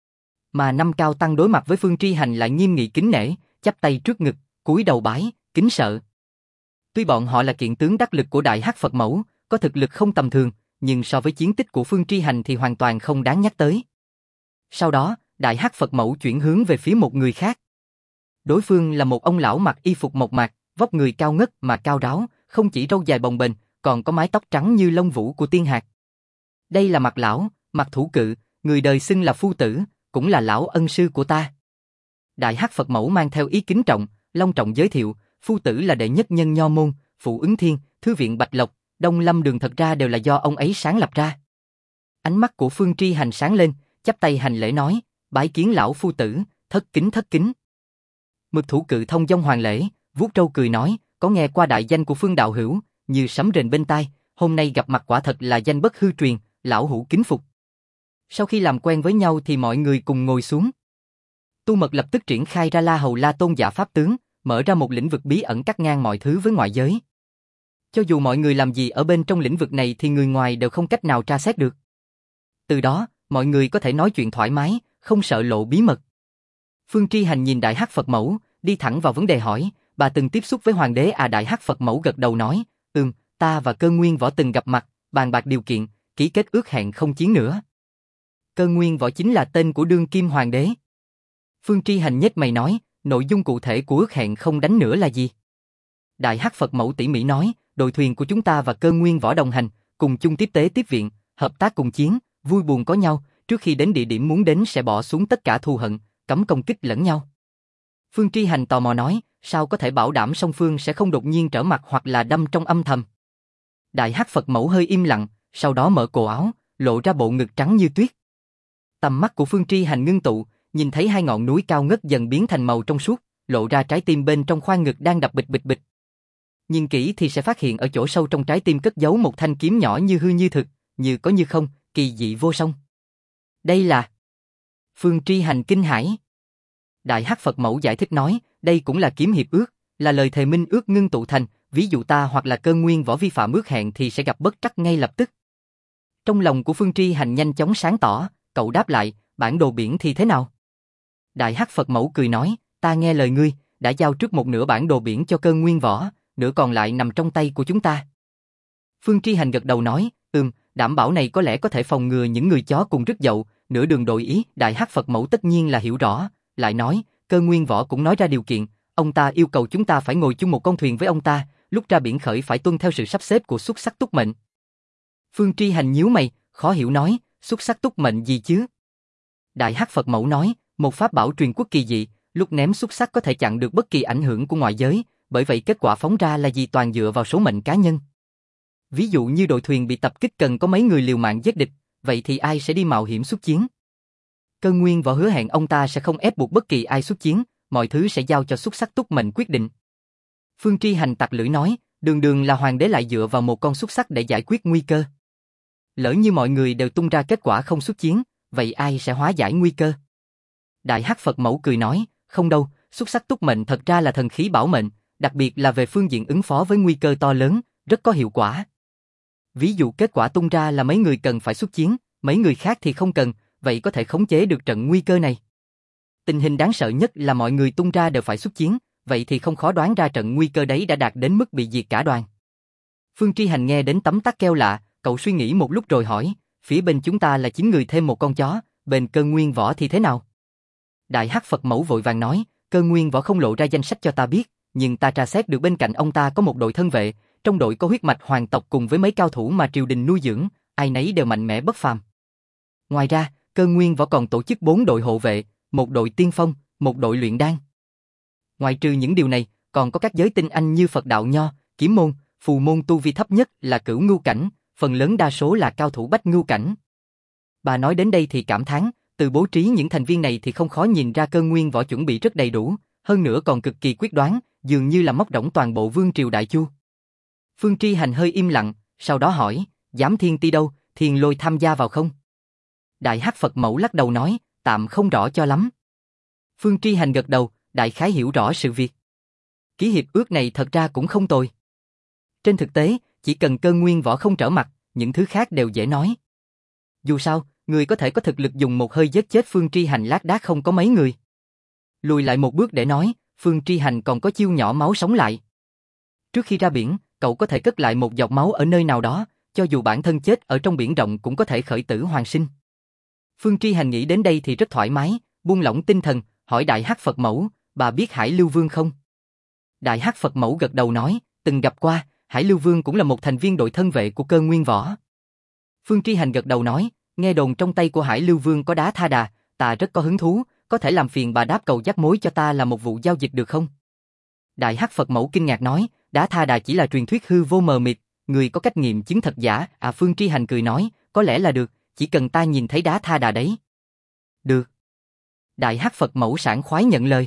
Mà năm cao tăng đối mặt với Phương Tri Hành lại nghiêm nghị kính nể, chắp tay trước ngực, cúi đầu bái, kính sợ. Tuy bọn họ là kiện tướng đắc lực của Đại Hắc Phật Mẫu, có thực lực không tầm thường, nhưng so với chiến tích của Phương Tri Hành thì hoàn toàn không đáng nhắc tới. Sau đó, Đại Hắc Phật Mẫu chuyển hướng về phía một người khác. Đối phương là một ông lão mặc y phục mộc mạc, vóc người cao ngất mà cao ráo, không chỉ râu dài bồng bềnh, còn có mái tóc trắng như lông vũ của tiên hạc. Đây là Mạc lão, Mạc Thủ Cự, người đời xưng là phu tử, cũng là lão ân sư của ta. Đại Hắc Phật Mẫu mang theo ý kính trọng, long trọng giới thiệu, phu tử là đệ nhất nhân Nho môn, Phụ Ứng Thiên, Thư viện Bạch Lộc, Đông Lâm Đường thật ra đều là do ông ấy sáng lập ra. Ánh mắt của Phương Tri Hành sáng lên, chắp tay hành lễ nói, bái kiến lão phu tử, thất kính thất kính. Mực Thủ Cự thông dong hoàn lễ, vuốt râu cười nói, có nghe qua đại danh của Phương đạo hữu, như sấm rền bên tai, hôm nay gặp mặt quả thật là danh bất hư truyền, lão hữu kính phục. Sau khi làm quen với nhau thì mọi người cùng ngồi xuống. Tu Mật lập tức triển khai ra La Hầu La Tôn giả pháp tướng, mở ra một lĩnh vực bí ẩn cắt ngang mọi thứ với ngoại giới. Cho dù mọi người làm gì ở bên trong lĩnh vực này thì người ngoài đều không cách nào tra xét được. Từ đó, mọi người có thể nói chuyện thoải mái, không sợ lộ bí mật. Phương Tri Hành nhìn Đại Hắc Phật Mẫu, đi thẳng vào vấn đề hỏi, bà từng tiếp xúc với hoàng đế à? Đại Hắc Phật Mẫu gật đầu nói, ta và Cơ Nguyên Võ từng gặp mặt, bàn bạc điều kiện, ký kết ước hẹn không chiến nữa. Cơ Nguyên Võ chính là tên của đương kim hoàng đế. Phương Tri Hành nhếch mày nói, nội dung cụ thể của ước hẹn không đánh nữa là gì? Đại Hắc Phật Mẫu tỉ mỉ nói, đội thuyền của chúng ta và Cơ Nguyên Võ đồng hành, cùng chung tiếp tế tiếp viện, hợp tác cùng chiến, vui buồn có nhau, trước khi đến địa điểm muốn đến sẽ bỏ xuống tất cả thù hận, cấm công kích lẫn nhau. Phương Tri Hành tò mò nói, sao có thể bảo đảm song phương sẽ không đột nhiên trở mặt hoặc là đâm trong âm thầm? Đại Hắc Phật Mẫu hơi im lặng, sau đó mở cổ áo, lộ ra bộ ngực trắng như tuyết. Tầm mắt của Phương Tri Hành ngưng tụ, nhìn thấy hai ngọn núi cao ngất dần biến thành màu trong suốt, lộ ra trái tim bên trong khoang ngực đang đập bịch bịch bịch. Nhìn kỹ thì sẽ phát hiện ở chỗ sâu trong trái tim cất giấu một thanh kiếm nhỏ như hư như thực, như có như không, kỳ dị vô song. Đây là... Phương Tri Hành kinh hãi. Đại Hắc Phật Mẫu giải thích nói, đây cũng là kiếm hiệp ước, là lời thề minh ước ngưng tụ thành, ví dụ ta hoặc là Cơ Nguyên Võ vi phạm ước hẹn thì sẽ gặp bất trắc ngay lập tức. Trong lòng của Phương Tri Hành nhanh chóng sáng tỏ, cậu đáp lại, bản đồ biển thì thế nào? Đại Hắc Phật Mẫu cười nói, ta nghe lời ngươi, đã giao trước một nửa bản đồ biển cho Cơ Nguyên Võ, nửa còn lại nằm trong tay của chúng ta. Phương Tri Hành gật đầu nói, đảm bảo này có lẽ có thể phòng ngừa những người chó cùng rứt dậu, nửa đường đổi ý. Đại Hắc Phật Mẫu tất nhiên là hiểu rõ, lại nói, Cơ Nguyên Võ cũng nói ra điều kiện, ông ta yêu cầu chúng ta phải ngồi chung một con thuyền với ông ta, lúc ra biển khởi phải tuân theo sự sắp xếp của Xuất Sắc Túc Mệnh. Phương Tri Hành nhíu mày, khó hiểu nói, Xuất Sắc Túc Mệnh gì chứ? Đại Hắc Phật Mẫu nói, một pháp bảo truyền quốc kỳ dị, lúc ném xuất sắc có thể chặn được bất kỳ ảnh hưởng của ngoại giới, bởi vậy kết quả phóng ra là gì toàn dựa vào số mệnh cá nhân. Ví dụ như đội thuyền bị tập kích cần có mấy người liều mạng giết địch, vậy thì ai sẽ đi mạo hiểm xuất chiến? Cơ Nguyên Võ hứa hẹn ông ta sẽ không ép buộc bất kỳ ai xuất chiến, mọi thứ sẽ giao cho Xuất Sắc Túc Mệnh quyết định. Phương Tri Hành tặc lưỡi nói, đường đường là hoàng đế lại dựa vào một con xuất sắc để giải quyết nguy cơ. Lỡ như mọi người đều tung ra kết quả không xuất chiến, vậy ai sẽ hóa giải nguy cơ? Đại Hắc Phật Mẫu cười nói, không đâu, Xuất Sắc Túc Mệnh thật ra là thần khí bảo mệnh, đặc biệt là về phương diện ứng phó với nguy cơ to lớn, rất có hiệu quả. Ví dụ kết quả tung ra là mấy người cần phải xuất chiến, mấy người khác thì không cần, vậy có thể khống chế được trận nguy cơ này. Tình hình đáng sợ nhất là mọi người tung ra đều phải xuất chiến, vậy thì không khó đoán ra trận nguy cơ đấy đã đạt đến mức bị diệt cả đoàn. Phương Tri Hành nghe đến tấm tắc keo lạ, cậu suy nghĩ một lúc rồi hỏi, phía bên chúng ta là 9 người thêm một con chó, bên Cơ Nguyên Võ thì thế nào? Đại Hắc Phật Mẫu vội vàng nói, Cơ Nguyên Võ không lộ ra danh sách cho ta biết, nhưng ta tra xét được bên cạnh ông ta có một đội thân vệ, trong đội có huyết mạch hoàng tộc cùng với mấy cao thủ mà triều đình nuôi dưỡng, ai nấy đều mạnh mẽ bất phàm. Ngoài ra, Cơ Nguyên Võ còn tổ chức 4 đội hộ vệ, một đội tiên phong, một đội luyện đan. Ngoài trừ những điều này, còn có các giới tinh anh như Phật đạo Nho, Kiếm môn, Phù môn tu vi thấp nhất là Cửu Ngưu cảnh, phần lớn đa số là cao thủ Bách Ngưu cảnh. Bà nói đến đây thì cảm thán, từ bố trí những thành viên này thì không khó nhìn ra Cơ Nguyên Võ chuẩn bị rất đầy đủ, hơn nữa còn cực kỳ quyết đoán, dường như là móc rỗng toàn bộ vương triều Đại Chu. Phương Tri Hành hơi im lặng, sau đó hỏi, Giám Thiên Ti đâu, Thiền Lôi tham gia vào không? Đại Hắc Phật Mẫu lắc đầu nói, tạm không rõ cho lắm. Phương Tri Hành gật đầu, đại khái hiểu rõ sự việc. Ký hiệp ước này thật ra cũng không tồi. Trên thực tế, chỉ cần Cơ Nguyên Võ không trở mặt, những thứ khác đều dễ nói. Dù sao, người có thể có thực lực dùng một hơi giết chết Phương Tri Hành lác đác không có mấy người. Lùi lại một bước để nói, Phương Tri Hành còn có chiêu nhỏ máu sống lại. Trước khi ra biển, cậu có thể cất lại một giọt máu ở nơi nào đó, cho dù bản thân chết ở trong biển rộng cũng có thể khởi tử hoàn sinh. Phương Tri Hành nghĩ đến đây thì rất thoải mái, buông lỏng tinh thần, hỏi Đại Hắc Phật Mẫu, bà biết Hải Lưu Vương không? Đại Hắc Phật Mẫu gật đầu nói, từng gặp qua, Hải Lưu Vương cũng là một thành viên đội thân vệ của Cơ Nguyên Võ. Phương Tri Hành gật đầu nói, nghe đồn trong tay của Hải Lưu Vương có đá tha đà, ta rất có hứng thú, có thể làm phiền bà đáp cầu dắt mối cho ta là một vụ giao dịch được không? Đại Hắc Phật Mẫu kinh ngạc nói, đá tha đà chỉ là truyền thuyết hư vô mờ mịt, người có cách nghiệm chứng thật giả, Phương Tri Hành cười nói, có lẽ là được, chỉ cần ta nhìn thấy đá tha đà đấy. Được. Đại Hắc Phật Mẫu sảng khoái nhận lời.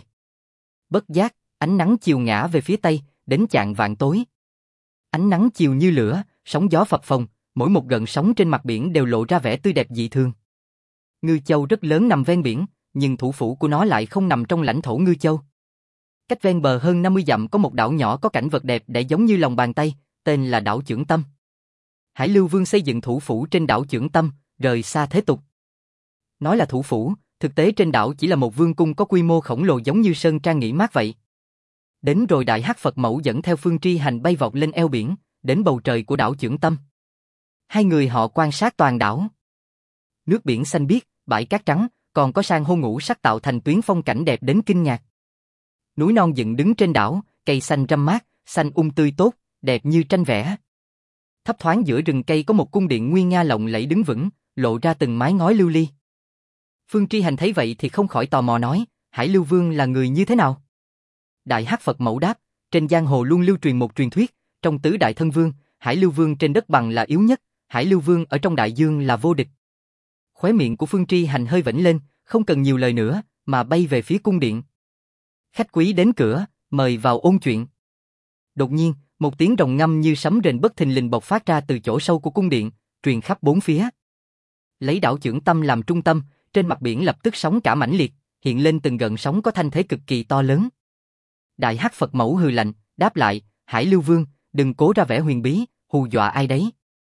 Bất giác, ánh nắng chiều ngã về phía tây, đến chạng vạng tối. Ánh nắng chiều như lửa, sóng gió phập phồng, mỗi một gợn sóng trên mặt biển đều lộ ra vẻ tươi đẹp dị thường. Ngư Châu rất lớn nằm ven biển, nhưng thủ phủ của nó lại không nằm trong lãnh thổ Ngư Châu. Cách ven bờ hơn 50 dặm có một đảo nhỏ có cảnh vật đẹp để giống như lòng bàn tay, tên là đảo Chưởng Tâm. Hải Lưu Vương xây dựng thủ phủ trên đảo Chưởng Tâm, rời xa thế tục. Nói là thủ phủ, thực tế trên đảo chỉ là một vương cung có quy mô khổng lồ giống như sơn trang nghỉ mát vậy. Đến rồi Đại Hắc Phật Mẫu dẫn theo Phương Tri Hành bay vọt lên eo biển, đến bầu trời của đảo Chưởng Tâm. Hai người họ quan sát toàn đảo. Nước biển xanh biếc, bãi cát trắng, còn có san hô ngũ sắc tạo thành tuyến phong cảnh đẹp đến kinh ngạc. Núi non dựng đứng trên đảo, cây xanh râm mát, xanh tươi tốt, đẹp như tranh vẽ. Thấp thoáng giữa rừng cây có một cung điện nguy nga lộng lẫy đứng vững, lộ ra từng mái ngói lưu ly. Phương Tri Hành thấy vậy thì không khỏi tò mò nói, Hải Lưu Vương là người như thế nào? Đại Hắc Phật Mẫu đáp, trên giang hồ luôn lưu truyền một truyền thuyết, trong tứ đại thân vương, Hải Lưu Vương trên đất bằng là yếu nhất, Hải Lưu Vương ở trong đại dương là vô địch. Khóe miệng của Phương Tri Hành hơi vểnh lên, không cần nhiều lời nữa, mà bay về phía cung điện. Khách quý đến cửa, mời vào ôn chuyện. Đột nhiên, một tiếng rồng ngâm như sấm rền bất thình lình bộc phát ra từ chỗ sâu của cung điện, truyền khắp bốn phía. Lấy đảo Chưởng Tâm làm trung tâm, trên mặt biển lập tức sóng cả mãnh liệt, hiện lên từng gợn sóng có thanh thế cực kỳ to lớn. Đại Hắc Phật Mẫu hừ lạnh, đáp lại, Hải Lưu Vương, đừng cố ra vẻ huyền bí, hù dọa ai đấy.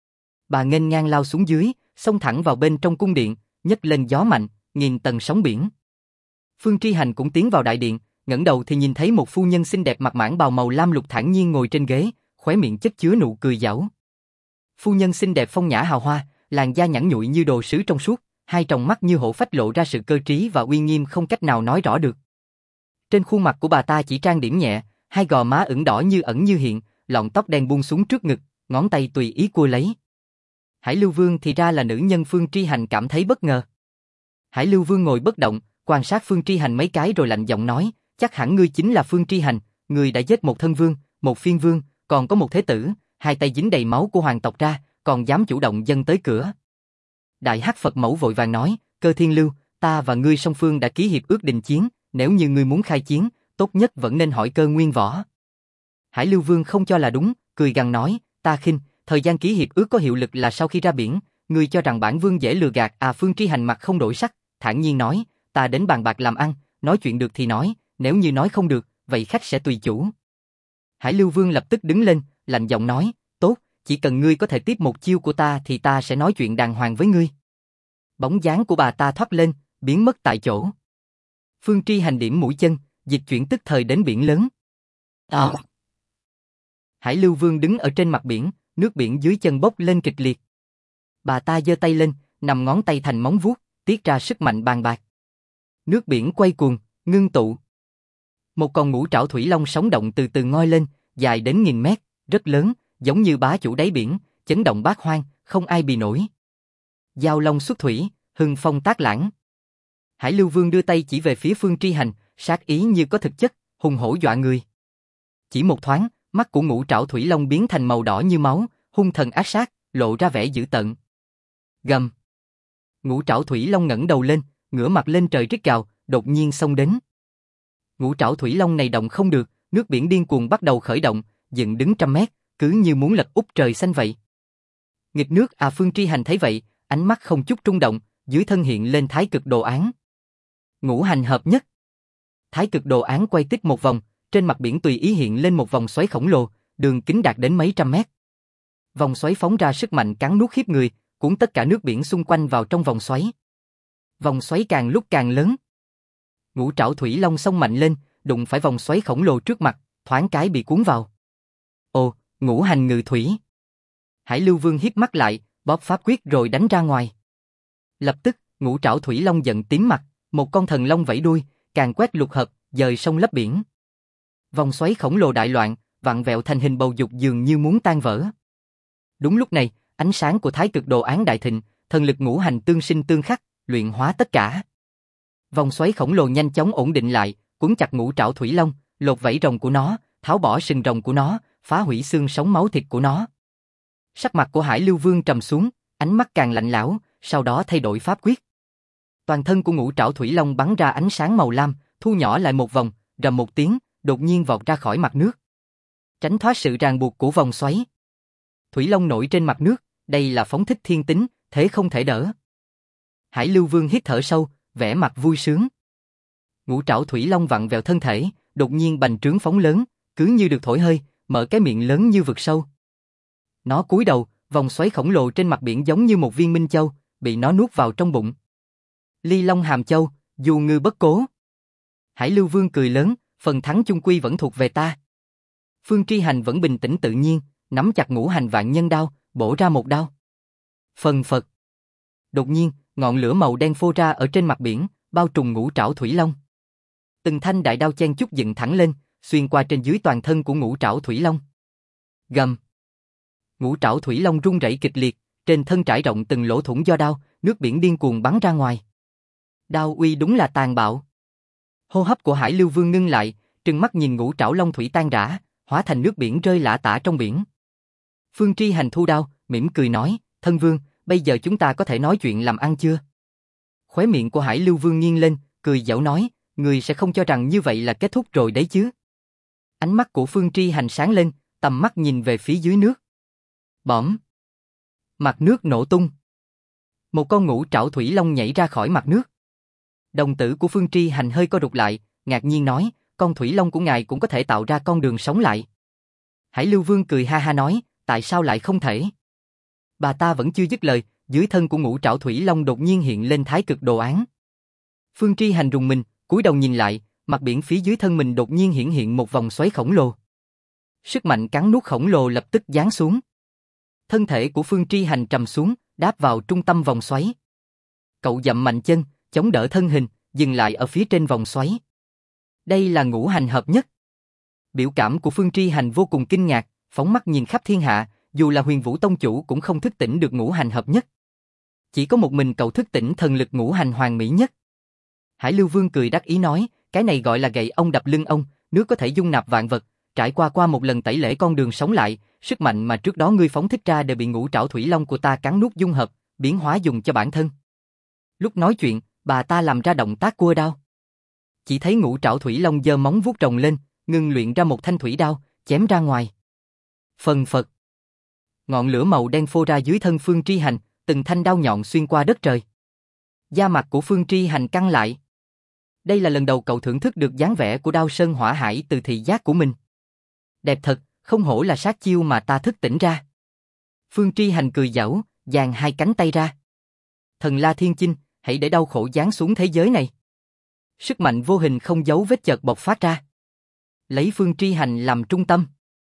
Bà nghênh ngang lao xuống dưới, xông thẳng vào bên trong cung điện, nhấc lên gió mạnh, nghìn tầng sóng biển. Phương Tri Hành cũng tiến vào đại điện, ngẩng đầu thì nhìn thấy một phu nhân xinh đẹp mặc mãng bào màu lam lục thản nhiên ngồi trên ghế, khóe miệng chất chứa nụ cười giảo. Phu nhân xinh đẹp phong nhã hào hoa, làn da nhẵn nhụi như đồ sứ trong suốt, hai tròng mắt như hổ phách lộ ra sự cơ trí và uy nghiêm không cách nào nói rõ được. Trên khuôn mặt của bà ta chỉ trang điểm nhẹ, hai gò má ửng đỏ như ẩn như hiện, lọn tóc đen buông xuống trước ngực, ngón tay tùy ý cua lấy. Hải Lưu Vương thì ra là nữ nhân. Phương Tri Hành cảm thấy bất ngờ. Hải Lưu Vương ngồi bất động, quan sát Phương Tri Hành mấy cái rồi lạnh giọng nói, chắc hẳn ngươi chính là Phương Tri Hành, ngươi đã giết một thân vương, một phiên vương, còn có một thế tử, hai tay dính đầy máu của hoàng tộc ra, còn dám chủ động dâng tới cửa. Đại Hắc Phật Mẫu vội vàng nói, Cơ Thiên Lưu, ta và ngươi song phương đã ký hiệp ước đình chiến, nếu như ngươi muốn khai chiến, tốt nhất vẫn nên hỏi Cơ Nguyên Võ. Hải Lưu Vương không cho là đúng, cười gằn nói, ta khinh, thời gian ký hiệp ước có hiệu lực là sau khi ra biển, ngươi cho rằng bản vương dễ lừa gạt Phương Tri Hành mặt không đổi sắc, thản nhiên nói, ta đến bàn bạc làm ăn, nói chuyện được thì nói, nếu như nói không được, vậy khách sẽ tùy chủ. Hải Lưu Vương lập tức đứng lên, lạnh giọng nói, tốt, chỉ cần ngươi có thể tiếp một chiêu của ta thì ta sẽ nói chuyện đàng hoàng với ngươi. Bóng dáng của bà ta thoát lên, biến mất tại chỗ. Phương Tri Hành điểm mũi chân, dịch chuyển tức thời đến biển lớn. Hải Lưu Vương đứng ở trên mặt biển, nước biển dưới chân bốc lên kịch liệt. Bà ta giơ tay lên, nằm ngón tay thành móng vuốt, tiết ra sức mạnh bàn bạc. Nước biển quay cuồng, ngưng tụ. Một con ngũ trảo thủy long sống động từ từ ngoi lên, dài đến 1000 mét, rất lớn, giống như bá chủ đáy biển, chấn động bát hoang, không ai bì nổi. Giao long xuất thủy, hưng phong tác lãng. Hải Lưu Vương đưa tay chỉ về phía Phương Tri Hành, sát ý như có thực chất, hùng hổ dọa người. Chỉ một thoáng, mắt của ngũ trảo thủy long biến thành màu đỏ như máu, hung thần ác sát, lộ ra vẻ dữ tợn. Gầm. Ngũ trảo thủy long ngẩng đầu lên, ngửa mặt lên trời rít gào, đột nhiên xông đến. Ngũ trảo thủy long này động không được, nước biển điên cuồng bắt đầu khởi động, dựng đứng trăm mét, cứ như muốn lật úp trời xanh vậy. Nghịch nước Phương Tri Hành thấy vậy, ánh mắt không chút rung động, dưới thân hiện lên thái cực đồ án. Ngũ hành hợp nhất. Thái cực đồ án quay tích một vòng, trên mặt biển tùy ý hiện lên một vòng xoáy khổng lồ, đường kính đạt đến mấy trăm mét. Vòng xoáy phóng ra sức mạnh cắn nuốt khiếp người, cuốn tất cả nước biển xung quanh vào trong vòng xoáy. Vòng xoáy càng lúc càng lớn. Ngũ trảo thủy long xông mạnh lên, đụng phải vòng xoáy khổng lồ trước mặt, thoáng cái bị cuốn vào. Ồ, ngũ hành ngự thủy. Hải Lưu Vương híp mắt lại, bóp pháp quyết rồi đánh ra ngoài. Lập tức, ngũ trảo thủy long giận tím mặt, một con thần long vẫy đuôi, càng quét lục hợp, dời sông lấp biển. Vòng xoáy khổng lồ đại loạn, vặn vẹo thành hình bầu dục dường như muốn tan vỡ. Đúng lúc này, ánh sáng của thái cực đồ án đại thịnh, thần lực ngũ hành tương sinh tương khắc, luyện hóa tất cả. Vòng xoáy khổng lồ nhanh chóng ổn định lại, cuốn chặt ngũ trảo thủy long, lột vảy rồng của nó, tháo bỏ sừng rồng của nó, phá hủy xương sống máu thịt của nó. Sắc mặt của Hải Lưu Vương trầm xuống, ánh mắt càng lạnh lẽo, sau đó thay đổi pháp quyết. Toàn thân của ngũ trảo thủy long bắn ra ánh sáng màu lam, thu nhỏ lại một vòng, rầm một tiếng, đột nhiên vọt ra khỏi mặt nước. Tránh thoát sự ràng buộc của vòng xoáy. Thủy long nổi trên mặt nước, đây là phóng thích thiên tính, thế không thể đỡ. Hải Lưu Vương hít thở sâu, vẻ mặt vui sướng. Ngũ trảo thủy long vặn vẹo thân thể, đột nhiên bành trướng phóng lớn, cứ như được thổi hơi, mở cái miệng lớn như vực sâu. Nó cúi đầu, vòng xoáy khổng lồ trên mặt biển giống như một viên minh châu, bị nó nuốt vào trong bụng. Ly Long Hàm Châu, dù ngư bất cố. Hải Lưu Vương cười lớn, phần thắng chung quy vẫn thuộc về ta. Phương Tri Hành vẫn bình tĩnh tự nhiên, nắm chặt ngũ hành vạn nhân đao, bổ ra một đao. Phần phật. Đột nhiên, ngọn lửa màu đen phô ra ở trên mặt biển, bao trùm ngũ trảo thủy long. Từng thanh đại đao chen chúc dựng thẳng lên, xuyên qua trên dưới toàn thân của ngũ trảo thủy long. Gầm. Ngũ trảo thủy long rung rẩy kịch liệt, trên thân trải rộng từng lỗ thủng do đao, nước biển điên cuồng bắn ra ngoài. Đao uy đúng là tàn bạo. Hô hấp của Hải Lưu Vương ngưng lại, trừng mắt nhìn ngũ trảo long thủy tan rã, hóa thành nước biển rơi lả tả trong biển. Phương Tri Hành thu đao, mỉm cười nói, thân vương, bây giờ chúng ta có thể nói chuyện làm ăn chưa? Khóe miệng của Hải Lưu Vương nghiêng lên, cười giễu nói, người sẽ không cho rằng như vậy là kết thúc rồi đấy chứ? Ánh mắt của Phương Tri Hành sáng lên, tầm mắt nhìn về phía dưới nước. Bõm. Mặt nước nổ tung. Một con ngũ trảo thủy long nhảy ra khỏi mặt nước. Đồng tử của Phương Tri Hành hơi co rụt lại, ngạc nhiên nói, con thủy long của ngài cũng có thể tạo ra con đường sống lại. Hải Lưu Vương cười ha ha nói, tại sao lại không thể? Bà ta vẫn chưa dứt lời, dưới thân của ngũ trảo thủy long đột nhiên hiện lên thái cực đồ án. Phương Tri Hành rùng mình, cúi đầu nhìn lại, mặt biển phía dưới thân mình đột nhiên hiện một vòng xoáy khổng lồ. Sức mạnh cắn nuốt khổng lồ lập tức giáng xuống. Thân thể của Phương Tri Hành trầm xuống, đáp vào trung tâm vòng xoáy. Cậu dậm mạnh chân, chống đỡ thân hình, dừng lại ở phía trên vòng xoáy. Đây là ngũ hành hợp nhất. Biểu cảm của Phương Tri Hành vô cùng kinh ngạc, phóng mắt nhìn khắp thiên hạ, dù là Huyền Vũ Tông chủ cũng không thức tỉnh được ngũ hành hợp nhất. Chỉ có một mình cậu thức tỉnh thần lực ngũ hành hoàn mỹ nhất. Hải Lưu Vương cười đắc ý nói, cái này gọi là gậy ông đập lưng ông, nước có thể dung nạp vạn vật, trải qua một lần tẩy lễ con đường sống lại, sức mạnh mà trước đó ngươi phóng thích ra đều bị ngũ trảo thủy long của ta cắn nuốt dung hợp, biến hóa dùng cho bản thân. Lúc nói chuyện, bà ta làm ra động tác cua đao. Chỉ thấy ngũ trảo thủy long giơ móng vuốt rồng lên, ngưng luyện ra một thanh thủy đao, chém ra ngoài. Phần phật. Ngọn lửa màu đen phô ra dưới thân Phương Tri Hành, từng thanh đao nhọn xuyên qua đất trời. Da mặt của Phương Tri Hành căng lại. Đây là lần đầu cậu thưởng thức được dáng vẻ của đao sơn hỏa hải từ thị giác của mình. Đẹp thật, không hổ là sát chiêu mà ta thức tỉnh ra. Phương Tri Hành cười giễu, dang hai cánh tay ra. Thần La Thiên Chinh, hãy để đau khổ giáng xuống thế giới này. Sức mạnh vô hình không dấu vết chợt bộc phát ra. Lấy Phương Tri Hành làm trung tâm.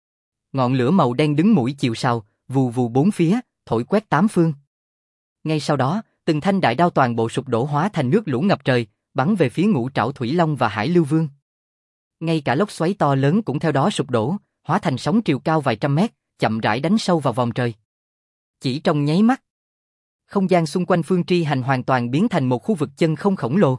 Ngọn lửa màu đen đứng mũi chịu sào, vù vù bốn phía, thổi quét tám phương. Ngay sau đó, từng thanh đại đao toàn bộ sụp đổ hóa thành nước lũ ngập trời, bắn về phía ngũ trảo thủy long và Hải Lưu Vương. Ngay cả lốc xoáy to lớn cũng theo đó sụp đổ, hóa thành sóng triều cao vài trăm mét, chậm rãi đánh sâu vào vòm trời. Chỉ trong nháy mắt, không gian xung quanh Phương Tri Hành hoàn toàn biến thành một khu vực chân không khổng lồ.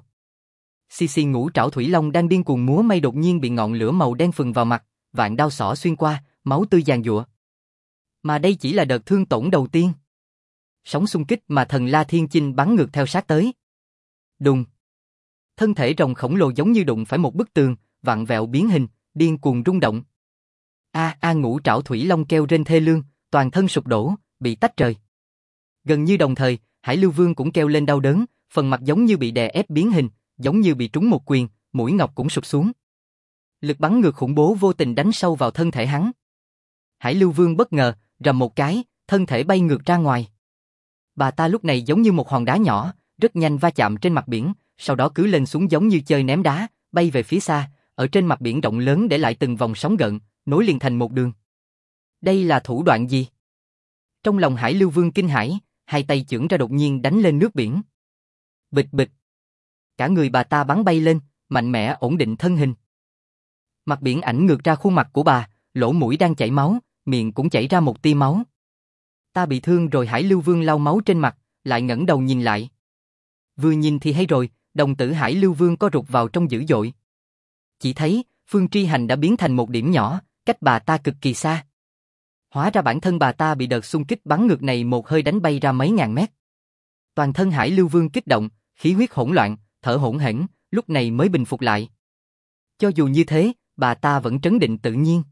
Xì ngũ trảo thủy long đang điên cuồng múa may đột nhiên bị ngọn lửa màu đen phừng vào mặt, vạn đao xỏ xuyên qua, máu tươi giàn giụa. Mà đây chỉ là đợt thương tổn đầu tiên. Sóng xung kích mà thần La Thiên Chinh bắn ngược theo sát tới. Đùng. Thân thể rồng khổng lồ giống như đụng phải một bức tường, vặn vẹo biến hình, điên cuồng rung động. Ngũ trảo thủy long kêu rên thê lương, toàn thân sụp đổ, bị tách rời. Gần như đồng thời, Hải Lưu Vương cũng kêu lên đau đớn, phần mặt giống như bị đè ép biến hình, giống như bị trúng một quyền, mũi ngọc cũng sụp xuống. Lực bắn ngược khủng bố vô tình đánh sâu vào thân thể hắn. Hải Lưu Vương bất ngờ, rầm một cái, thân thể bay ngược ra ngoài. Bà ta lúc này giống như một hòn đá nhỏ, rất nhanh va chạm trên mặt biển, sau đó cứ lên xuống giống như chơi ném đá, bay về phía xa, ở trên mặt biển rộng lớn để lại từng vòng sóng gợn, nối liền thành một đường. Đây là thủ đoạn gì? Trong lòng Hải Lưu Vương kinh hãi, hai tay chưởng ra đột nhiên đánh lên nước biển. Bịch bịch. Cả người bà ta bắn bay lên, mạnh mẽ ổn định thân hình. Mặt biển ảnh ngược ra khuôn mặt của bà, lỗ mũi đang chảy máu, miệng cũng chảy ra một tia máu. Ta bị thương rồi. Hải Lưu Vương lau máu trên mặt, lại ngẩng đầu nhìn lại. Vừa nhìn thì hay rồi, đồng tử Hải Lưu Vương co rụt vào trong dữ dội. Chỉ thấy, Phương Tri Hành đã biến thành một điểm nhỏ, cách bà ta cực kỳ xa. Hóa ra bản thân bà ta bị đợt xung kích bắn ngược này một hơi đánh bay ra mấy ngàn mét. Toàn thân Hải Lưu Vương kích động, khí huyết hỗn loạn, thở hổn hển, lúc này mới bình phục lại. Cho dù như thế, bà ta vẫn trấn định tự nhiên.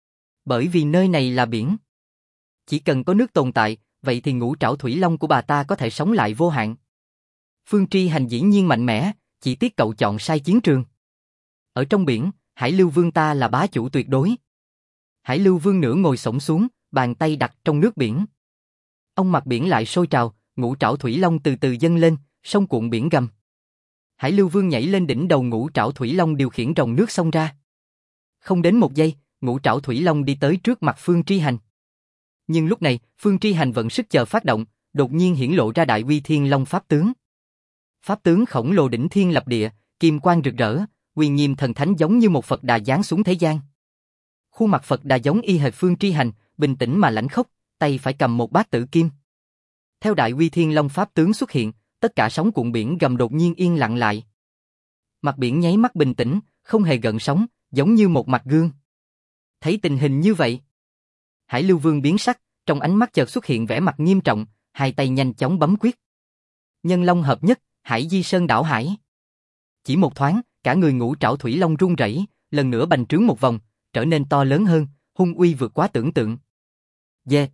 Bởi vì nơi này là biển. Chỉ cần có nước tồn tại, vậy thì ngũ trảo thủy long của bà ta có thể sống lại vô hạn. Phương Tri Hành dĩ nhiên mạnh mẽ, chỉ tiếc cậu chọn sai chiến trường. Ở trong biển, Hải Lưu Vương ta là bá chủ tuyệt đối. Hải Lưu Vương nửa ngồi xổm xuống, bàn tay đặt trong nước biển. Ông mặt biển lại sôi trào, ngũ trảo thủy long từ từ dâng lên, sông cuộn biển gầm. Hải Lưu Vương nhảy lên đỉnh đầu ngũ trảo thủy long điều khiển ròng nước xông ra. Không đến một giây, ngũ trảo thủy long đi tới trước mặt Phương Tri Hành. Nhưng lúc này, Phương Tri Hành vận sức chờ phát động, đột nhiên hiển lộ ra đại uy Thiên Long pháp tướng. Pháp tướng khổng lồ đỉnh thiên lập địa, kim quang rực rỡ, uy nghiêm thần thánh giống như một Phật Đà giáng xuống thế gian. Khuôn mặt Phật Đà giống y hệt Phương Tri Hành, bình tĩnh mà lãnh khốc, tay phải cầm một bát tử kim. Theo đại uy Thiên Long pháp tướng xuất hiện, tất cả sóng cuộn biển gầm đột nhiên yên lặng lại. Mặt biển nháy mắt bình tĩnh, không hề gợn sóng, giống như một mặt gương. Thấy tình hình như vậy, Hải Lưu Vương biến sắc, trong ánh mắt chợt xuất hiện vẻ mặt nghiêm trọng, hai tay nhanh chóng bấm quyết. Nhân long hợp nhất, Hải Di Sơn đảo hải. Chỉ một thoáng, cả người ngũ trảo thủy long rung rẩy, lần nữa bành trướng một vòng, trở nên to lớn hơn, hung uy vượt quá tưởng tượng. Yeah.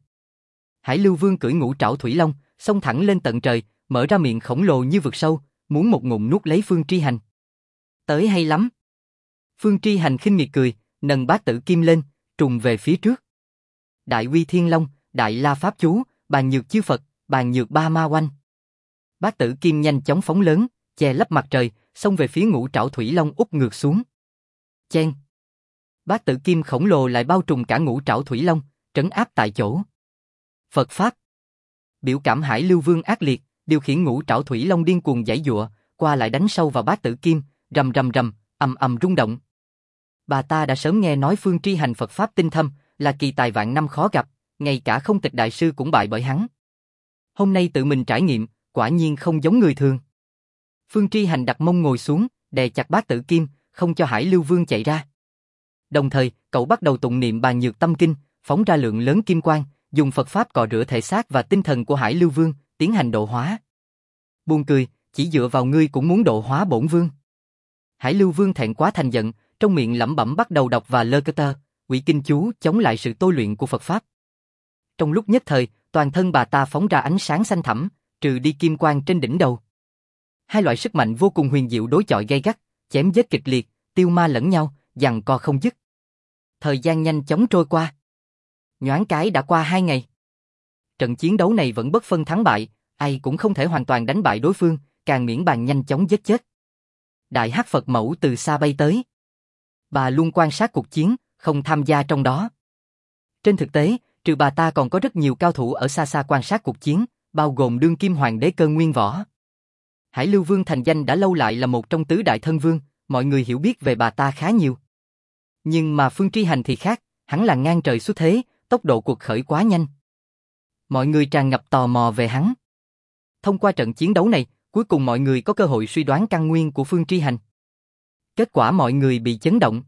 Hải Lưu Vương cưỡi ngũ trảo thủy long, xông thẳng lên tận trời, mở ra miệng khổng lồ như vực sâu, muốn một ngụm nuốt lấy Phương Tri Hành. Tới hay lắm. Phương Tri Hành khinh miệt cười, nâng bát tử kim lên, trùng về phía trước. Đại uy Thiên Long, đại la pháp chú, bàn nhược chư Phật, bàn nhược ba ma oanh. Bát tử kim nhanh chóng phóng lớn, che lấp mặt trời, xông về phía ngũ trảo thủy long úp ngược xuống. Chen. Bát tử kim khổng lồ lại bao trùm cả ngũ trảo thủy long, trấn áp tại chỗ. Phật pháp. Biểu cảm Hải Lưu Vương ác liệt, điều khiển ngũ trảo thủy long điên cuồng giãy giụa, qua lại đánh sâu vào bát tử kim, rầm rầm rầm, ầm ầm rung động. Bà ta đã sớm nghe nói Phương Tri Hành Phật pháp tinh thâm, là kỳ tài vạn năm khó gặp, ngay cả Không Tịch đại sư cũng bại bởi hắn. Hôm nay tự mình trải nghiệm, quả nhiên không giống người thường. Phương Tri Hành đặt mông ngồi xuống, đè chặt bát tử kim, không cho Hải Lưu Vương chạy ra. Đồng thời, cậu bắt đầu tụng niệm bàn nhược tâm kinh, phóng ra lượng lớn kim quang, dùng Phật pháp cọ rửa thể xác và tinh thần của Hải Lưu Vương, tiến hành độ hóa. Buồn cười, chỉ dựa vào ngươi cũng muốn độ hóa bổn vương. Hải Lưu Vương thẹn quá thành giận, trong miệng lẩm bẩm bắt đầu đọc và lơ cơ tơ, quỷ kinh chú chống lại sự tôi luyện của Phật pháp. Trong lúc nhất thời, toàn thân bà ta phóng ra ánh sáng xanh thẳm, trừ đi kim quang trên đỉnh đầu. Hai loại sức mạnh vô cùng huyền diệu đối chọi gay gắt, chém giết kịch liệt, tiêu ma lẫn nhau, giằng co không dứt. Thời gian nhanh chóng trôi qua. Nhoáng cái đã qua 2 ngày. Trận chiến đấu này vẫn bất phân thắng bại, ai cũng không thể hoàn toàn đánh bại đối phương, càng miễn bàn nhanh chóng giết chết. Đại Hắc Phật Mẫu từ xa bay tới. Bà luôn quan sát cuộc chiến, không tham gia trong đó. Trên thực tế, trừ bà ta còn có rất nhiều cao thủ ở xa xa quan sát cuộc chiến, bao gồm đương kim hoàng đế Cơ Nguyên Võ. Hải Lưu Vương thành danh đã lâu lại là một trong tứ đại thân vương, mọi người hiểu biết về bà ta khá nhiều. Nhưng mà Phương Tri Hành thì khác, hắn là ngang trời xuất thế, tốc độ cuộc khởi quá nhanh. Mọi người tràn ngập tò mò về hắn. Thông qua trận chiến đấu này, cuối cùng mọi người có cơ hội suy đoán căn nguyên của Phương Tri Hành. Kết quả mọi người bị chấn động.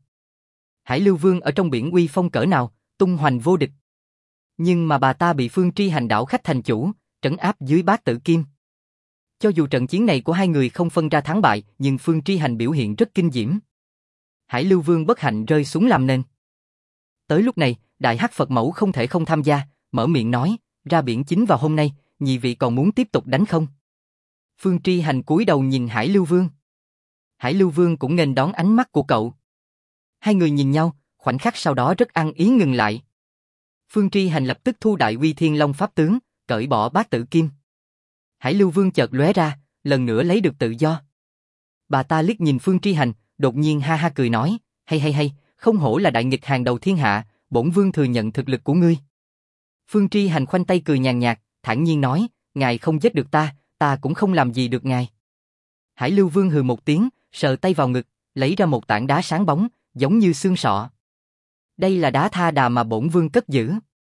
Hải Lưu Vương ở trong biển uy phong cỡ nào, tung hoành vô địch. Nhưng mà bà ta bị Phương Tri Hành đảo khách thành chủ, trấn áp dưới bát tử kim. Cho dù trận chiến này của hai người không phân ra thắng bại, nhưng Phương Tri Hành biểu hiện rất kinh diễm. Hải Lưu Vương bất hạnh rơi xuống làm nền. Tới lúc này, Đại Hắc Phật Mẫu không thể không tham gia, mở miệng nói, ra biển chính vào hôm nay, nhị vị còn muốn tiếp tục đánh không? Phương Tri Hành cúi đầu nhìn Hải Lưu Vương. Hải Lưu Vương cũng nghênh đón ánh mắt của cậu. Hai người nhìn nhau, khoảnh khắc sau đó rất ăn ý ngừng lại. Phương Tri Hành lập tức thu Đại Uy Thiên Long pháp tướng, cởi bỏ Bát Tử Kim. Hải Lưu Vương chợt lóe ra, lần nữa lấy được tự do. Bà ta liếc nhìn Phương Tri Hành, đột nhiên ha ha cười nói, hay, không hổ là đại nghịch hàng đầu thiên hạ, bổn vương thừa nhận thực lực của ngươi. Phương Tri Hành khoanh tay cười nhàn nhạt, thản nhiên nói, ngài không giết được ta cũng không làm gì được ngài. Hải Lưu Vương hừ một tiếng, sờ tay vào ngực, lấy ra một tảng đá sáng bóng, giống như xương sọ. Đây là đá Tha Đà mà bổn vương cất giữ.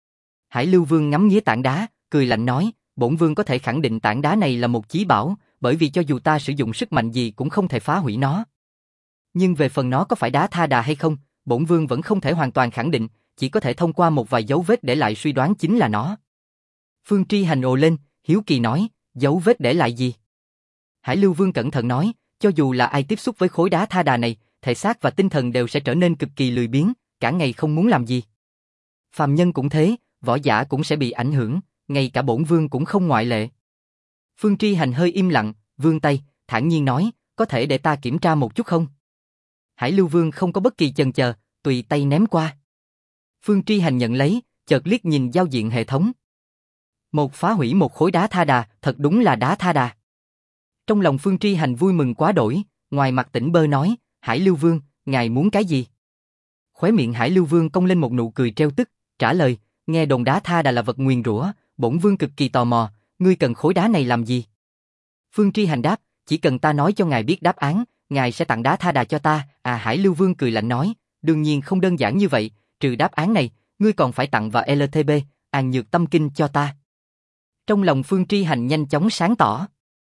Hải Lưu Vương ngắm nghía tảng đá, cười lạnh nói, bổn vương có thể khẳng định tảng đá này là một chí bảo, bởi vì cho dù ta sử dụng sức mạnh gì cũng không thể phá hủy nó. Nhưng về phần nó có phải đá Tha Đà hay không, bổn vương vẫn không thể hoàn toàn khẳng định, chỉ có thể thông qua một vài dấu vết để lại suy đoán chính là nó. Phương Tri Hành ồ lên, hiếu kỳ nói, dấu vết để lại gì? Hải Lưu Vương cẩn thận nói, cho dù là ai tiếp xúc với khối đá Tha Đà này, thể xác và tinh thần đều sẽ trở nên cực kỳ lười biếng, cả ngày không muốn làm gì. Phàm nhân cũng thế, võ giả cũng sẽ bị ảnh hưởng, ngay cả bổn vương cũng không ngoại lệ. Phương Tri Hành hơi im lặng, vươn tay, thản nhiên nói, có thể để ta kiểm tra một chút không? Hải Lưu Vương không có bất kỳ chần chờ, tùy tay ném qua. Phương Tri Hành nhận lấy, chợt liếc nhìn giao diện hệ thống. Một phá hủy một khối đá Tha Đà, thật đúng là đá Tha Đà. Trong lòng Phương Tri Hành vui mừng quá đỗi, ngoài mặt tỉnh bơ nói, Hải Lưu Vương, ngài muốn cái gì? Khóe miệng Hải Lưu Vương cong lên một nụ cười trêu tức, trả lời, nghe đồn đá Tha Đà là vật nguyền rủa, bổn vương cực kỳ tò mò, ngươi cần khối đá này làm gì? Phương Tri Hành đáp, chỉ cần ta nói cho ngài biết đáp án, ngài sẽ tặng đá Tha Đà cho ta. À, Hải Lưu Vương cười lạnh nói, đương nhiên không đơn giản như vậy, trừ đáp án này, ngươi còn phải tặng và LTB, An Nhược Tâm Kinh cho ta. Trong lòng Phương Tri Hành nhanh chóng sáng tỏ.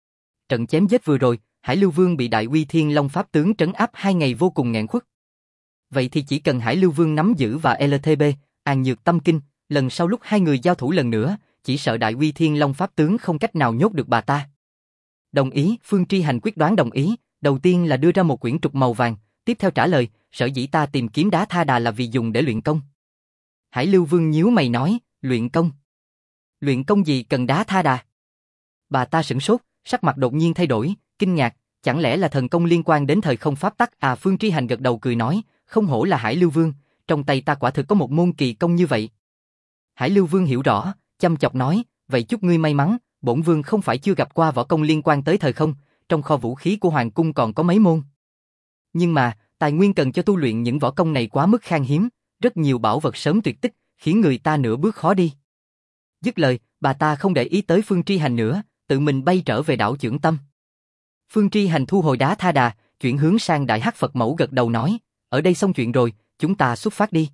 Trận chém giết vừa rồi, Hải Lưu Vương bị Đại Uy Thiên Long pháp tướng trấn áp 2 ngày vô cùng nghẹn khuất. Vậy thì chỉ cần Hải Lưu Vương nắm giữ và LTB, An Nhược Tâm Kinh, lần sau lúc hai người giao thủ lần nữa, chỉ sợ Đại Uy Thiên Long pháp tướng không cách nào nhốt được bà ta. Đồng ý, Phương Tri Hành quyết đoán đồng ý, đầu tiên là đưa ra một quyển trục màu vàng, tiếp theo trả lời, sở dĩ ta tìm kiếm đá Tha Đà là vì dùng để luyện công. Hải Lưu Vương nhíu mày nói, luyện công? Luyện công gì cần đá Tha Đà? Bà ta sửng sốt, sắc mặt đột nhiên thay đổi, kinh ngạc, chẳng lẽ là thần công liên quan đến thời không pháp tắc? À, Phương Tri Hành gật đầu cười nói, không hổ là Hải Lưu Vương, trong tay ta quả thực có một môn kỳ công như vậy. Hải Lưu Vương hiểu rõ, chăm chọc nói, vậy chúc ngươi may mắn, bổn vương không phải chưa gặp qua võ công liên quan tới thời không, trong kho vũ khí của hoàng cung còn có mấy môn. Nhưng mà, tài nguyên cần cho tu luyện những võ công này quá mức khan hiếm, rất nhiều bảo vật sớm tuyệt tích, khiến người ta nửa bước khó đi. Dứt lời, bà ta không để ý tới Phương Tri Hành nữa, tự mình bay trở về đảo Chưởng Tâm. Phương Tri Hành thu hồi đá Tha Đà, chuyển hướng sang Đại Hắc Phật Mẫu gật đầu nói, ở đây xong chuyện rồi, chúng ta xuất phát đi.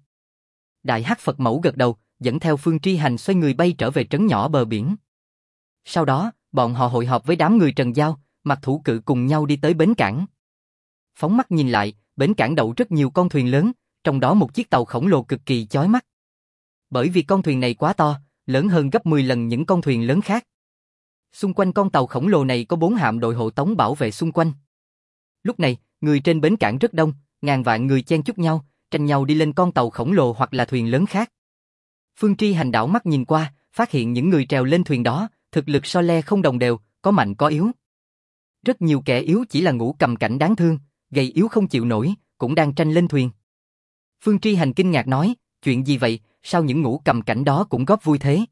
Đại Hắc Phật Mẫu gật đầu, dẫn theo Phương Tri Hành xoay người bay trở về trấn nhỏ bờ biển. Sau đó, bọn họ hội họp với đám người Trần Giao, Mặc Thủ Cự cùng nhau đi tới bến cảng. Phóng mắt nhìn lại, bến cảng đậu rất nhiều con thuyền lớn, trong đó một chiếc tàu khổng lồ cực kỳ chói mắt. Bởi vì con thuyền này quá to, lớn hơn gấp 10 lần những con thuyền lớn khác. Xung quanh con tàu khổng lồ này có 4 hạm đội hộ tống bảo vệ xung quanh. Lúc này, người trên bến cảng rất đông, ngàn vạn người chen chúc nhau, tranh nhau đi lên con tàu khổng lồ hoặc là thuyền lớn khác. Phương Tri Hành đảo mắt nhìn qua, phát hiện những người trèo lên thuyền đó, thực lực so le không đồng đều, có mạnh có yếu. Rất nhiều kẻ yếu chỉ là Ngũ Cầm Cảnh đáng thương, gầy yếu không chịu nổi, cũng đang tranh lên thuyền. Phương Tri Hành kinh ngạc nói, chuyện gì vậy, sao những Ngũ Cầm Cảnh đó cũng góp vui thế?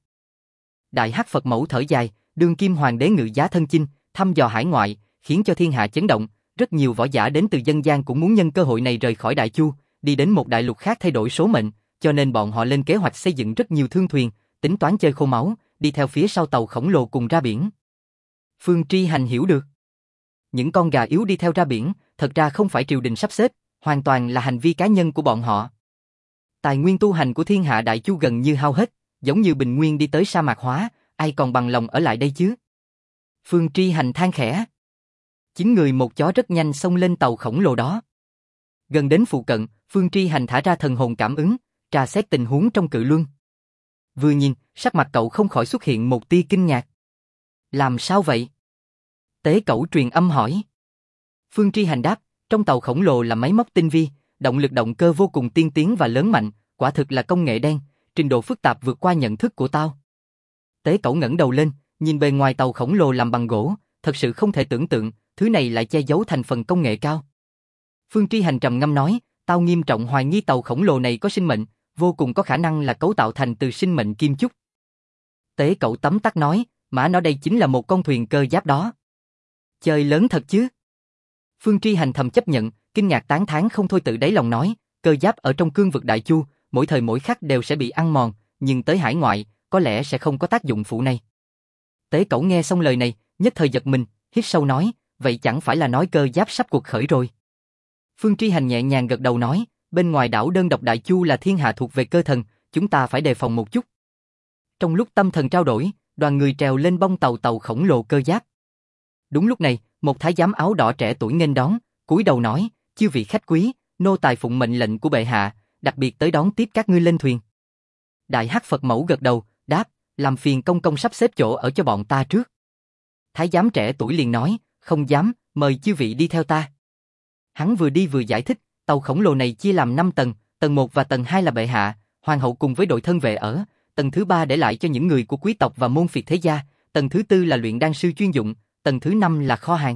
Đại Hắc Phật Mẫu thở dài, đương kim hoàng đế ngự giá thân chinh, thăm dò hải ngoại, khiến cho thiên hạ chấn động, rất nhiều võ giả đến từ dân gian cũng muốn nhân cơ hội này rời khỏi Đại Chu, đi đến một đại lục khác thay đổi số mệnh, cho nên bọn họ lên kế hoạch xây dựng rất nhiều thương thuyền, tính toán chơi khô máu, đi theo phía sau tàu khổng lồ cùng ra biển. Phương Tri Hành hiểu được. Những con gà yếu đi theo ra biển, thật ra không phải triều đình sắp xếp, hoàn toàn là hành vi cá nhân của bọn họ. Tài nguyên tu hành của thiên hạ Đại Chu gần như hao hết, giống như bình nguyên đi tới sa mạc hóa, ai còn bằng lòng ở lại đây chứ? Phương Tri Hành than khẽ. 9 người một chó rất nhanh xông lên tàu khổng lồ đó. Gần đến phụ cận, Phương Tri Hành thả ra thần hồn cảm ứng, tra xét tình huống trong cự luân. Vừa nhìn, sắc mặt cậu không khỏi xuất hiện một tia kinh ngạc. Làm sao vậy? Tế Cẩu truyền âm hỏi. Phương Tri Hành đáp, trong tàu khổng lồ là máy móc tinh vi, động lực động cơ vô cùng tiên tiến và lớn mạnh, quả thực là công nghệ đen, trình độ phức tạp vượt qua nhận thức của tao. Tế Cẩu ngẩng đầu lên, nhìn bề ngoài tàu khổng lồ làm bằng gỗ, thật sự không thể tưởng tượng, thứ này lại che giấu thành phần công nghệ cao. Phương Tri Hành trầm ngâm nói, tao nghiêm trọng hoài nghi tàu khổng lồ này có sinh mệnh, vô cùng có khả năng là cấu tạo thành từ sinh mệnh kim chúc. Tế Cẩu tấm tắc nói, mã nó đây chính là một con thuyền cơ giáp đó. Chơi lớn thật chứ. Phương Tri Hành thầm chấp nhận, kinh ngạc tán thán không thôi, tự đáy lòng nói, cơ giáp ở trong cương vực Đại Chu, mỗi thời mỗi khắc đều sẽ bị ăn mòn, nhưng tới hải ngoại, có lẽ sẽ không có tác dụng phụ này. Tế Cẩu nghe xong lời này, nhất thời giật mình, hít sâu nói, vậy chẳng phải là nói cơ giáp sắp cuộc khởi rồi. Phương Tri Hành nhẹ nhàng gật đầu nói, bên ngoài đảo đơn độc Đại Chu là thiên hạ thuộc về cơ thần, chúng ta phải đề phòng một chút. Trong lúc tâm thần trao đổi, đoàn người trèo lên bông tàu khổng lồ cơ giáp. Đúng lúc này, một thái giám áo đỏ trẻ tuổi nghênh đón, cúi đầu nói, chư vị khách quý, nô tài phụng mệnh lệnh của bệ hạ, đặc biệt tới đón tiếp các ngươi lên thuyền. Đại Hắc Phật Mẫu gật đầu, đáp, làm phiền công công sắp xếp chỗ ở cho bọn ta trước. Thái giám trẻ tuổi liền nói, không dám, mời chư vị đi theo ta. Hắn vừa đi vừa giải thích, tàu khổng lồ này chia làm 5 tầng, tầng 1 và tầng 2 là bệ hạ, hoàng hậu cùng với đội thân vệ ở, tầng thứ 3 để lại cho những người của quý tộc và môn phiệt thế gia, tầng thứ 4 là luyện đan sư chuyên dụng, tầng thứ 5 là kho hàng.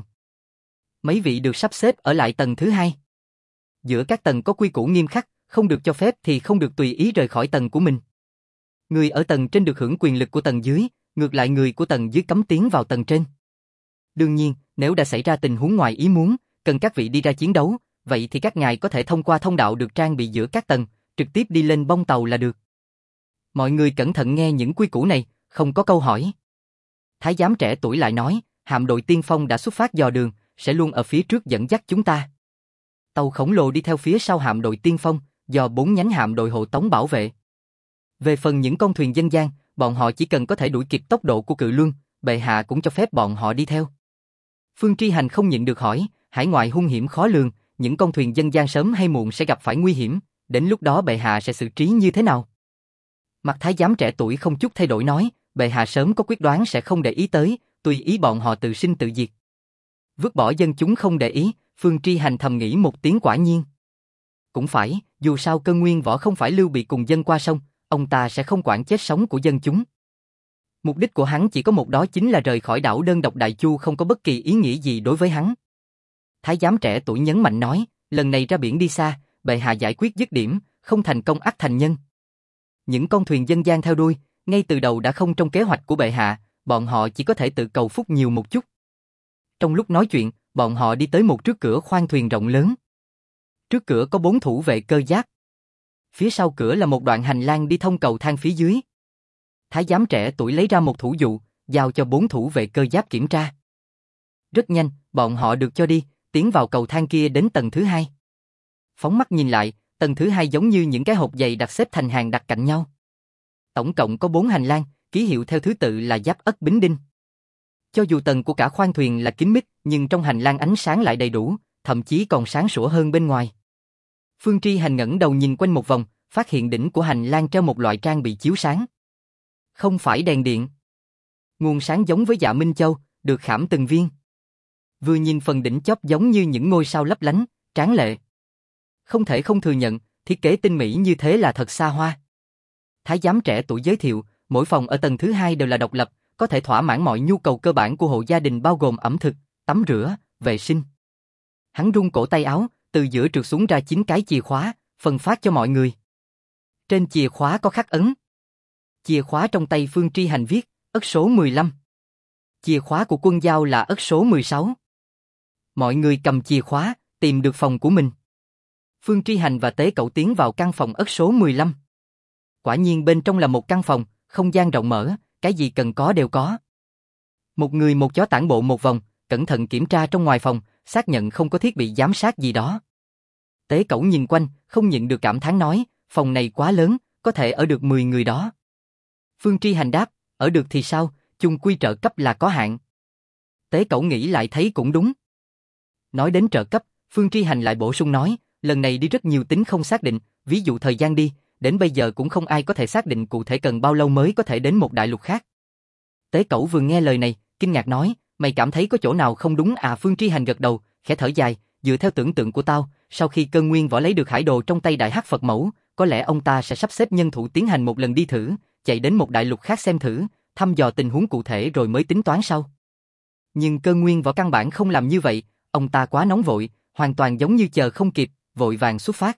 Mấy vị được sắp xếp ở lại tầng thứ 2. Giữa các tầng có quy củ nghiêm khắc, không được cho phép thì không được tùy ý rời khỏi tầng của mình. Người ở tầng trên được hưởng quyền lực của tầng dưới, ngược lại người của tầng dưới cấm tiến vào tầng trên. Đương nhiên, nếu đã xảy ra tình huống ngoài ý muốn, cần các vị đi ra chiến đấu, vậy thì các ngài có thể thông qua thông đạo được trang bị giữa các tầng, trực tiếp đi lên bông tàu là được. Mọi người cẩn thận nghe những quy củ này, không có câu hỏi. Thái giám trẻ tuổi lại nói, hạm đội tiên phong đã xuất phát dò đường, sẽ luôn ở phía trước dẫn dắt chúng ta. Tàu khổng lồ đi theo phía sau hạm đội tiên phong, do 4 nhánh hạm đội hộ tống bảo vệ. Về phần những con thuyền dân gian, bọn họ chỉ cần có thể đuổi kịp tốc độ của Cự Luân, bệ hạ cũng cho phép bọn họ đi theo. Phương Tri Hành không nhịn được hỏi, hải ngoại hung hiểm khó lường, những con thuyền dân gian sớm hay muộn sẽ gặp phải nguy hiểm, đến lúc đó bệ hạ sẽ xử trí như thế nào? Mặt thái giám trẻ tuổi không chút thay đổi nói, bệ hạ sớm có quyết đoán sẽ không để ý tới, tùy ý bọn họ tự sinh tự diệt. Vứt bỏ dân chúng không để ý, Phương Tri Hành thầm nghĩ một tiếng quả nhiên. Cũng phải, dù sao Cơn Nguyên Võ không phải Lưu Bị cùng dân qua sông, ông ta sẽ không quản chết sống của dân chúng. Mục đích của hắn chỉ có một, đó chính là rời khỏi đảo đơn độc Đại Chu, không có bất kỳ ý nghĩa gì đối với hắn. Thái giám trẻ tuổi nhấn mạnh nói, lần này ra biển đi xa, bệ hạ giải quyết dứt điểm, không thành công ắt thành nhân. Những con thuyền dân gian theo đuôi, ngay từ đầu đã không trong kế hoạch của bệ hạ, bọn họ chỉ có thể tự cầu phúc nhiều một chút. Trong lúc nói chuyện, bọn họ đi tới một trước cửa khoang thuyền rộng lớn. Trước cửa có 4 thủ vệ cơ giáp. Phía sau cửa là một đoạn hành lang đi thông cầu thang phía dưới. Thái giám trẻ tuổi lấy ra một thủ dụ, giao cho 4 thủ vệ cơ giáp kiểm tra. Rất nhanh, bọn họ được cho đi, tiến vào cầu thang kia đến tầng thứ 2. Phóng mắt nhìn lại, tầng thứ 2 giống như những cái hộp giày đặt xếp thành hàng đặt cạnh nhau. Tổng cộng có 4 hành lang, ký hiệu theo thứ tự là Giáp Ất Bính Đinh. Cho dù tầng của cả khoang thuyền là kín mít, nhưng trong hành lang ánh sáng lại đầy đủ, thậm chí còn sáng sủa hơn bên ngoài. Phương Tri Hành ngẩng đầu nhìn quanh một vòng, phát hiện đỉnh của hành lang treo một loại trang bị chiếu sáng. Không phải đèn điện. Nguồn sáng giống với Dạ Minh Châu, được khảm từng viên. Vừa nhìn phần đỉnh chóp giống như những ngôi sao lấp lánh, tráng lệ. Không thể không thừa nhận, thiết kế tinh mỹ như thế là thật xa hoa. Thái giám trẻ tuổi giới thiệu, mỗi phòng ở tầng thứ 2 đều là độc lập, có thể thỏa mãn mọi nhu cầu cơ bản của hộ gia đình bao gồm ẩm thực, tắm rửa, vệ sinh. Hắn rung cổ tay áo, từ giữa trượt xuống ra 9 cái chìa khóa, phân phát cho mọi người. Trên chìa khóa có khắc ấn. Chìa khóa trong tay Phương Tri Hành viết, ất số 15. Chìa khóa của Quân Giao là ất số 16. Mọi người cầm chìa khóa, tìm được phòng của mình. Phương Tri Hành và Tế Cẩu tiến vào căn phòng ất số 15. Quả nhiên bên trong là một căn phòng, không gian rộng mở, cái gì cần có đều có. Một người một chó tản bộ một vòng, cẩn thận kiểm tra trong ngoài phòng, xác nhận không có thiết bị giám sát gì đó. Tế Cẩu nhìn quanh, không nhịn được cảm thán nói, phòng này quá lớn, có thể ở được 10 người đó. Phương Tri Hành đáp, ở được thì sao, chung quy trợ cấp là có hạn. Tế Cẩu nghĩ lại thấy cũng đúng. Nói đến trợ cấp, Phương Tri Hành lại bổ sung nói, lần này đi rất nhiều tính không xác định, ví dụ thời gian đi, đến bây giờ cũng không ai có thể xác định cụ thể cần bao lâu mới có thể đến một đại lục khác. Tế Cẩu vừa nghe lời này, kinh ngạc nói, mày cảm thấy có chỗ nào không đúng à? Phương Tri Hành gật đầu, khẽ thở dài, dựa theo tưởng tượng của tao, sau khi Cơn Nguyên Võ lấy được hải đồ trong tay Đại Hắc Phật Mẫu, có lẽ ông ta sẽ sắp xếp nhân thủ tiến hành một lần đi thử, chạy đến một đại lục khác xem thử, thăm dò tình huống cụ thể rồi mới tính toán sau. Nhưng Cơ Nguyên Võ căn bản không làm như vậy, ông ta quá nóng vội, hoàn toàn giống như chờ không kịp, vội vàng xuất phát.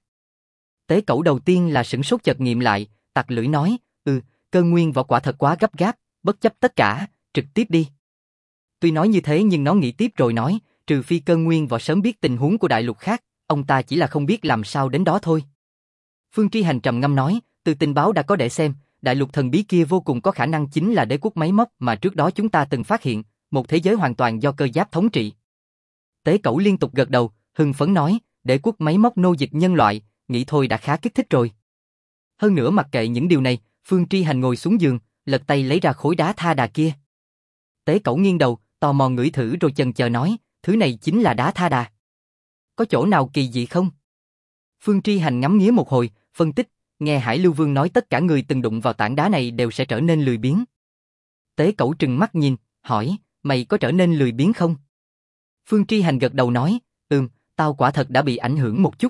Tế Cẩu đầu tiên là sửng sốt chợt nghiệm lại, tặc lưỡi nói, Cơ Nguyên Võ quả thật quá gấp gáp, bất chấp tất cả, trực tiếp đi. Tuy nói như thế nhưng nó nghĩ tiếp rồi nói, trừ phi Cơ Nguyên Võ sớm biết tình huống của đại lục khác, ông ta chỉ là không biết làm sao đến đó thôi. Phương Tri Hành trầm ngâm nói, từ tình báo đã có để xem, đại lục thần bí kia vô cùng có khả năng chính là đế quốc máy móc mà trước đó chúng ta từng phát hiện, một thế giới hoàn toàn do cơ giáp thống trị. Tế Cẩu liên tục gật đầu, hưng phấn nói, đế quốc máy móc nô dịch nhân loại, nghĩ thôi đã khá kích thích rồi. Hơn nữa mặc kệ những điều này, Phương Tri Hành ngồi xuống giường, lật tay lấy ra khối đá tha đà kia. Tế Cẩu nghiêng đầu, tò mò ngửi thử rồi chần chờ nói, thứ này chính là đá tha đà. Có chỗ nào kỳ dị không? Phương Tri Hành ngắm nghía một hồi, phân tích, nghe Hải Lưu Vương nói tất cả người từng đụng vào tảng đá này đều sẽ trở nên lười biếng. Tế Cẩu trừng mắt nhìn, hỏi, mày có trở nên lười biếng không? Phương Tri Hành gật đầu nói, tao quả thật đã bị ảnh hưởng một chút.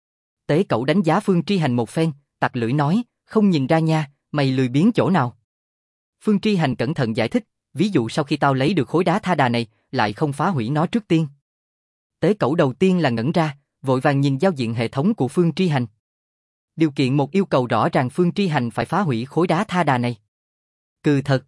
Tế Cẩu đánh giá Phương Tri Hành một phen, tặc lưỡi nói, không nhìn ra nha, mày lười biếng chỗ nào? Phương Tri Hành cẩn thận giải thích, ví dụ sau khi tao lấy được khối đá tha đà này, lại không phá hủy nó trước tiên. Tế Cẩu đầu tiên là ngẩn ra, vội vàng nhìn giao diện hệ thống của Phương Tri Hành. Điều kiện một yêu cầu rõ ràng Phương Tri Hành phải phá hủy khối đá tha đà này. Cừ thật.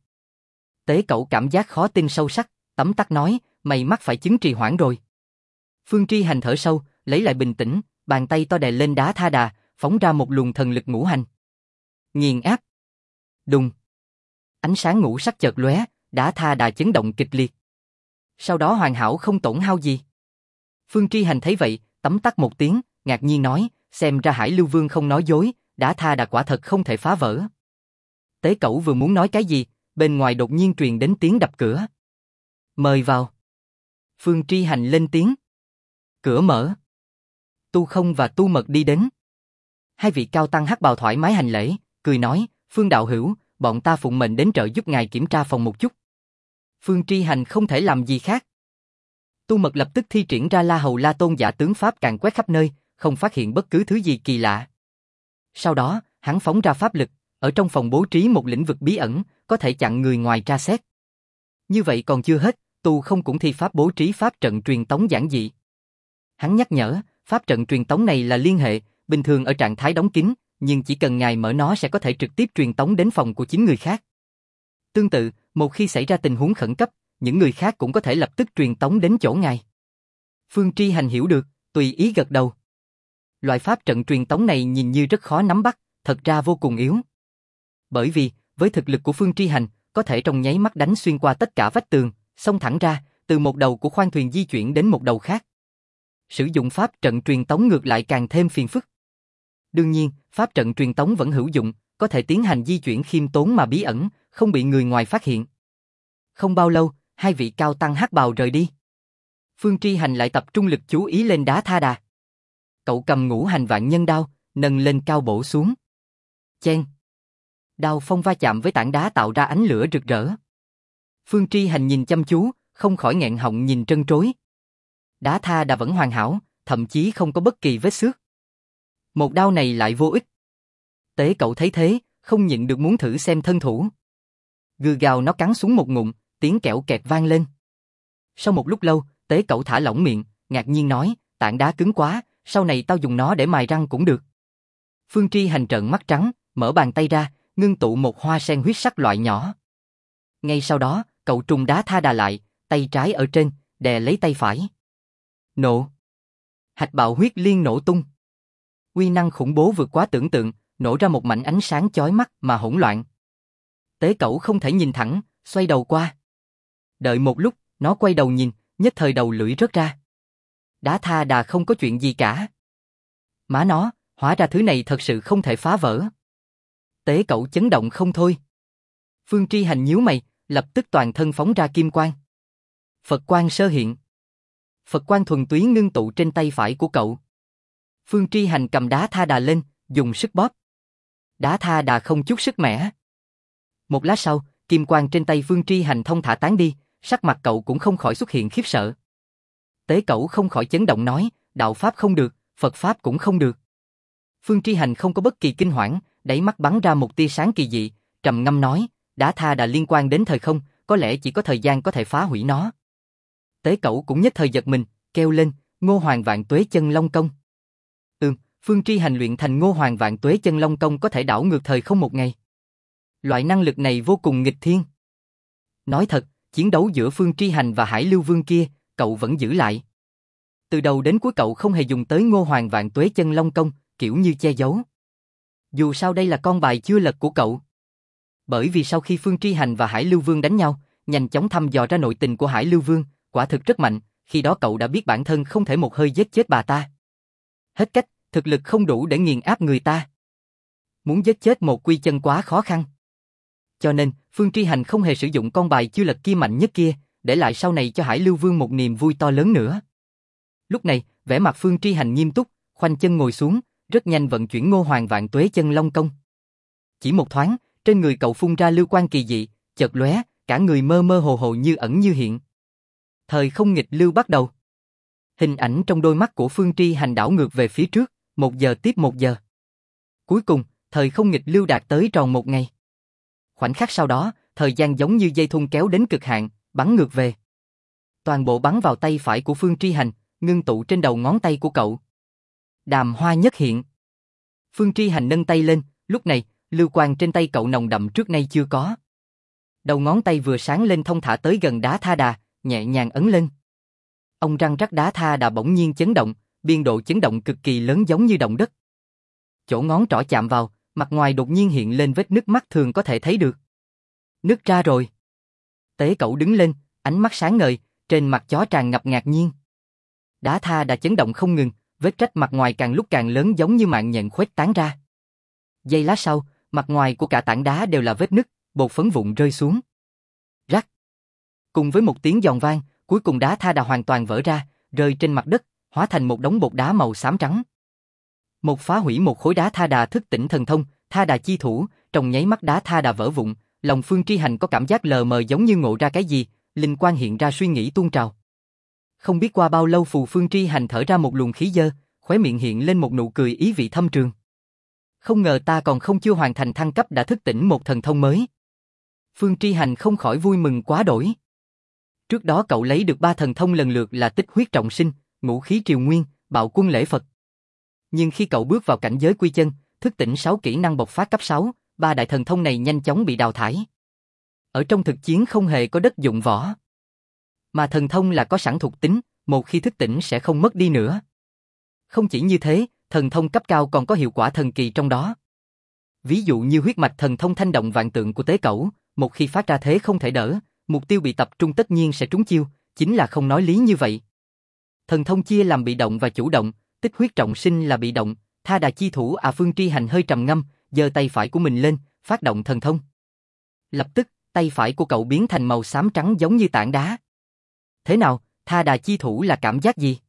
Tế Cẩu cảm giác khó tin sâu sắc, tấm tắc nói, mày mắc phải chứng trì hoãn rồi. Phương Tri Hành thở sâu, lấy lại bình tĩnh, bàn tay to đè lên đá tha đà, phóng ra một luồng thần lực ngũ hành. Nghiền áp. Đùng. Ánh sáng ngũ sắc chợt lóe, đá tha đà chấn động kịch liệt. Sau đó hoàn hảo không tổn hao gì. Phương Tri Hành thấy vậy, tấm tắc một tiếng, ngạc nhiên nói, xem ra Hải Lưu Vương không nói dối, đá tha đà quả thật không thể phá vỡ. Tế Cẩu vừa muốn nói cái gì, bên ngoài đột nhiên truyền đến tiếng đập cửa. Mời vào. Phương Tri Hành lên tiếng. Cửa mở. Tu Không và Tu Mật đi đến. Hai vị cao tăng hắc bào thoải mái hành lễ, cười nói, Phương đạo hữu, bọn ta phụng mệnh đến trợ giúp ngài kiểm tra phòng một chút. Phương Tri Hành không thể làm gì khác. Tu Mật lập tức thi triển ra La Hầu La Tôn giả tướng pháp càn quét khắp nơi, không phát hiện bất cứ thứ gì kỳ lạ. Sau đó, hắn phóng ra pháp lực, ở trong phòng bố trí một lĩnh vực bí ẩn, có thể chặn người ngoài tra xét. Như vậy còn chưa hết, Tu Không cũng thi pháp bố trí pháp trận truyền tống giản dị. Hắn nhắc nhở, pháp trận truyền tống này là liên hệ, bình thường ở trạng thái đóng kín, nhưng chỉ cần ngài mở nó sẽ có thể trực tiếp truyền tống đến phòng của chính người khác. Tương tự, một khi xảy ra tình huống khẩn cấp, những người khác cũng có thể lập tức truyền tống đến chỗ ngài. Phương Tri Hành hiểu được, tùy ý gật đầu. Loại pháp trận truyền tống này nhìn như rất khó nắm bắt, thật ra vô cùng yếu. Bởi vì, với thực lực của Phương Tri Hành, có thể trong nháy mắt đánh xuyên qua tất cả vách tường, xông thẳng ra, từ một đầu của khoang thuyền di chuyển đến một đầu khác. Sử dụng pháp trận truyền tống ngược lại càng thêm phiền phức. Đương nhiên, pháp trận truyền tống vẫn hữu dụng, có thể tiến hành di chuyển khiêm tốn mà bí ẩn, không bị người ngoài phát hiện. Không bao lâu, hai vị cao tăng hắc bào rời đi. Phương Tri Hành lại tập trung lực chú ý lên đá tha đà. Cậu cầm ngũ hành vạn nhân đao, nâng lên cao bổ xuống. Chen. Đao phong va chạm với tảng đá tạo ra ánh lửa rực rỡ. Phương Tri Hành nhìn chăm chú, không khỏi nghẹn họng nhìn trân trối. Đá tha đà vẫn hoàn hảo, thậm chí không có bất kỳ vết xước. Một đao này lại vô ích. Tế Cẩu thấy thế, không nhịn được muốn thử xem thân thủ. Gừ gào nó cắn xuống một ngụm, tiếng kẹo kẹt vang lên. Sau một lúc lâu, Tế Cẩu thả lỏng miệng, ngạc nhiên nói, tảng đá cứng quá, sau này tao dùng nó để mài răng cũng được. Phương Tri Hành trợn mắt trắng, mở bàn tay ra, ngưng tụ một hoa sen huyết sắc loại nhỏ. Ngay sau đó, cậu trùng đá tha đà lại, tay trái ở trên, đè lấy tay phải. Nổ. Hạch bạo huyết liên nổ tung. Uy năng khủng bố vượt quá tưởng tượng, nổ ra một mảnh ánh sáng chói mắt mà hỗn loạn. Tế Cẩu không thể nhìn thẳng, xoay đầu qua. Đợi một lúc, nó quay đầu nhìn, nhất thời đầu lưỡi rớt ra. Đá tha đà không có chuyện gì cả. Má nó, hóa ra thứ này thật sự không thể phá vỡ. Tế Cẩu chấn động không thôi. Phương Tri Hành nhíu mày, lập tức toàn thân phóng ra kim quang. Phật quang sơ hiện. Phật quang thuần túy ngưng tụ trên tay phải của cậu. Phương Tri Hành cầm đá tha đà lên, dùng sức bóp. Đá tha đà không chút sức mẻ. Một lát sau, kim quang trên tay Phương Tri Hành thông thả tán đi, sắc mặt cậu cũng không khỏi xuất hiện khiếp sợ. Tế Cẩu không khỏi chấn động nói, đạo pháp không được, Phật pháp cũng không được. Phương Tri Hành không có bất kỳ kinh hoảng, đáy mắt bắn ra một tia sáng kỳ dị, trầm ngâm nói, đá tha đà liên quan đến thời không, có lẽ chỉ có thời gian có thể phá hủy nó. Tế Cẩu cũng nhất thời giật mình, kêu lên, Ngô Hoàng Vạn Tuế Chân Long Công. Phương Tri Hành luyện thành Ngô Hoàng Vạn Tuế Chân Long Công có thể đảo ngược thời không một ngày. Loại năng lực này vô cùng nghịch thiên. Nói thật, chiến đấu giữa Phương Tri Hành và Hải Lưu Vương kia, cậu vẫn giữ lại. Từ đầu đến cuối cậu không hề dùng tới Ngô Hoàng Vạn Tuế Chân Long Công, kiểu như che giấu. Dù sao đây là con bài chưa lật của cậu. Bởi vì sau khi Phương Tri Hành và Hải Lưu Vương đánh nhau, nhanh chóng thăm dò ra nội tình của Hải Lưu Vương, quả thực rất mạnh, khi đó cậu đã biết bản thân không thể một hơi giết chết bà ta. Hết cách, thực lực không đủ để nghiền áp người ta. Muốn giết chết một quy chân quá khó khăn. Cho nên, Phương Tri Hành không hề sử dụng con bài chưa lật kia mạnh nhất kia, để lại sau này cho Hải Lưu Vương một niềm vui to lớn nữa. Lúc này, vẻ mặt Phương Tri Hành nghiêm túc, khoanh chân ngồi xuống, rất nhanh vận chuyển Ngô Hoàng Vạn Tuế Chân Long Công. Chỉ một thoáng, trên người cậu phun ra lưu quang kỳ dị, chợt lóe, cả người mơ mơ hồ hồ như ẩn như hiện. Thời không nghịch lưu bắt đầu. Hình ảnh trong đôi mắt của Phương Tri Hành đảo ngược về phía trước, 1 giờ tiếp 1 giờ. Cuối cùng, thời không nghịch lưu đạt tới tròn 1 ngày. Khoảnh khắc sau đó, thời gian giống như dây thun kéo đến cực hạn, bắn ngược về. Toàn bộ bắn vào tay phải của Phương Tri Hành, ngưng tụ trên đầu ngón tay của cậu. Đàm hoa nhất hiện. Phương Tri Hành nâng tay lên, lúc này, lưu quang trên tay cậu nồng đậm trước nay chưa có. Đầu ngón tay vừa sáng lên thông thả tới gần đá tha đà, nhẹ nhàng ấn lên. Ông răng rắc đá tha đà bỗng nhiên chấn động, biên độ chấn động cực kỳ lớn giống như động đất. Chỗ ngón trỏ chạm vào, mặt ngoài đột nhiên hiện lên vết nứt mắt thường có thể thấy được. Nứt ra rồi. Tế Cẩu đứng lên, ánh mắt sáng ngời, trên mặt chó tràn ngập ngạc nhiên. Đá tha đà chấn động không ngừng, vết rách mặt ngoài càng lúc càng lớn giống như mạng nhện khuếch tán ra. Giây lát sau, mặt ngoài của cả tảng đá đều là vết nứt, bột phấn vụn rơi xuống. Rắc. Cùng với một tiếng giòn vang, cuối cùng đá tha đà hoàn toàn vỡ ra, rơi trên mặt đất, hóa thành một đống bột đá màu xám trắng. Một phá hủy một khối đá tha đà thức tỉnh thần thông, tha đà chi thủ, trong nháy mắt đá tha đà vỡ vụn, lòng Phương Tri Hành có cảm giác lờ mờ giống như ngộ ra cái gì, linh quang hiện ra suy nghĩ tuôn trào. Không biết qua bao lâu Phù Phương Tri Hành thở ra một luồng khí dơ, khóe miệng hiện lên một nụ cười ý vị thâm trường. Không ngờ ta còn không chưa hoàn thành thăng cấp đã thức tỉnh một thần thông mới. Phương Tri Hành không khỏi vui mừng quá đổi. Trước đó cậu lấy được 3 thần thông lần lượt là tích huyết trọng sinh, ngũ khí triều nguyên, bạo quân lễ Phật. Nhưng khi cậu bước vào cảnh giới quy chân, thức tỉnh 6 kỹ năng bộc phát cấp 6, 3 đại thần thông này nhanh chóng bị đào thải. Ở trong thực chiến không hề có đất dụng võ. Mà thần thông là có sẵn thuộc tính, một khi thức tỉnh sẽ không mất đi nữa. Không chỉ như thế, thần thông cấp cao còn có hiệu quả thần kỳ trong đó. Ví dụ như huyết mạch thần thông thanh động vạn tượng của Tế Cẩu, một khi phát ra thế không thể đỡ, mục tiêu bị tập trung tất nhiên sẽ trúng chiêu, chính là không nói lý như vậy. Thần thông chia làm bị động và chủ động, tích huyết trọng sinh là bị động, tha đà chi thủ Phương Tri Hành hơi trầm ngâm, giơ tay phải của mình lên, phát động thần thông. Lập tức, tay phải của cậu biến thành màu xám trắng giống như tảng đá. Thế nào, tha đà chi thủ là cảm giác gì?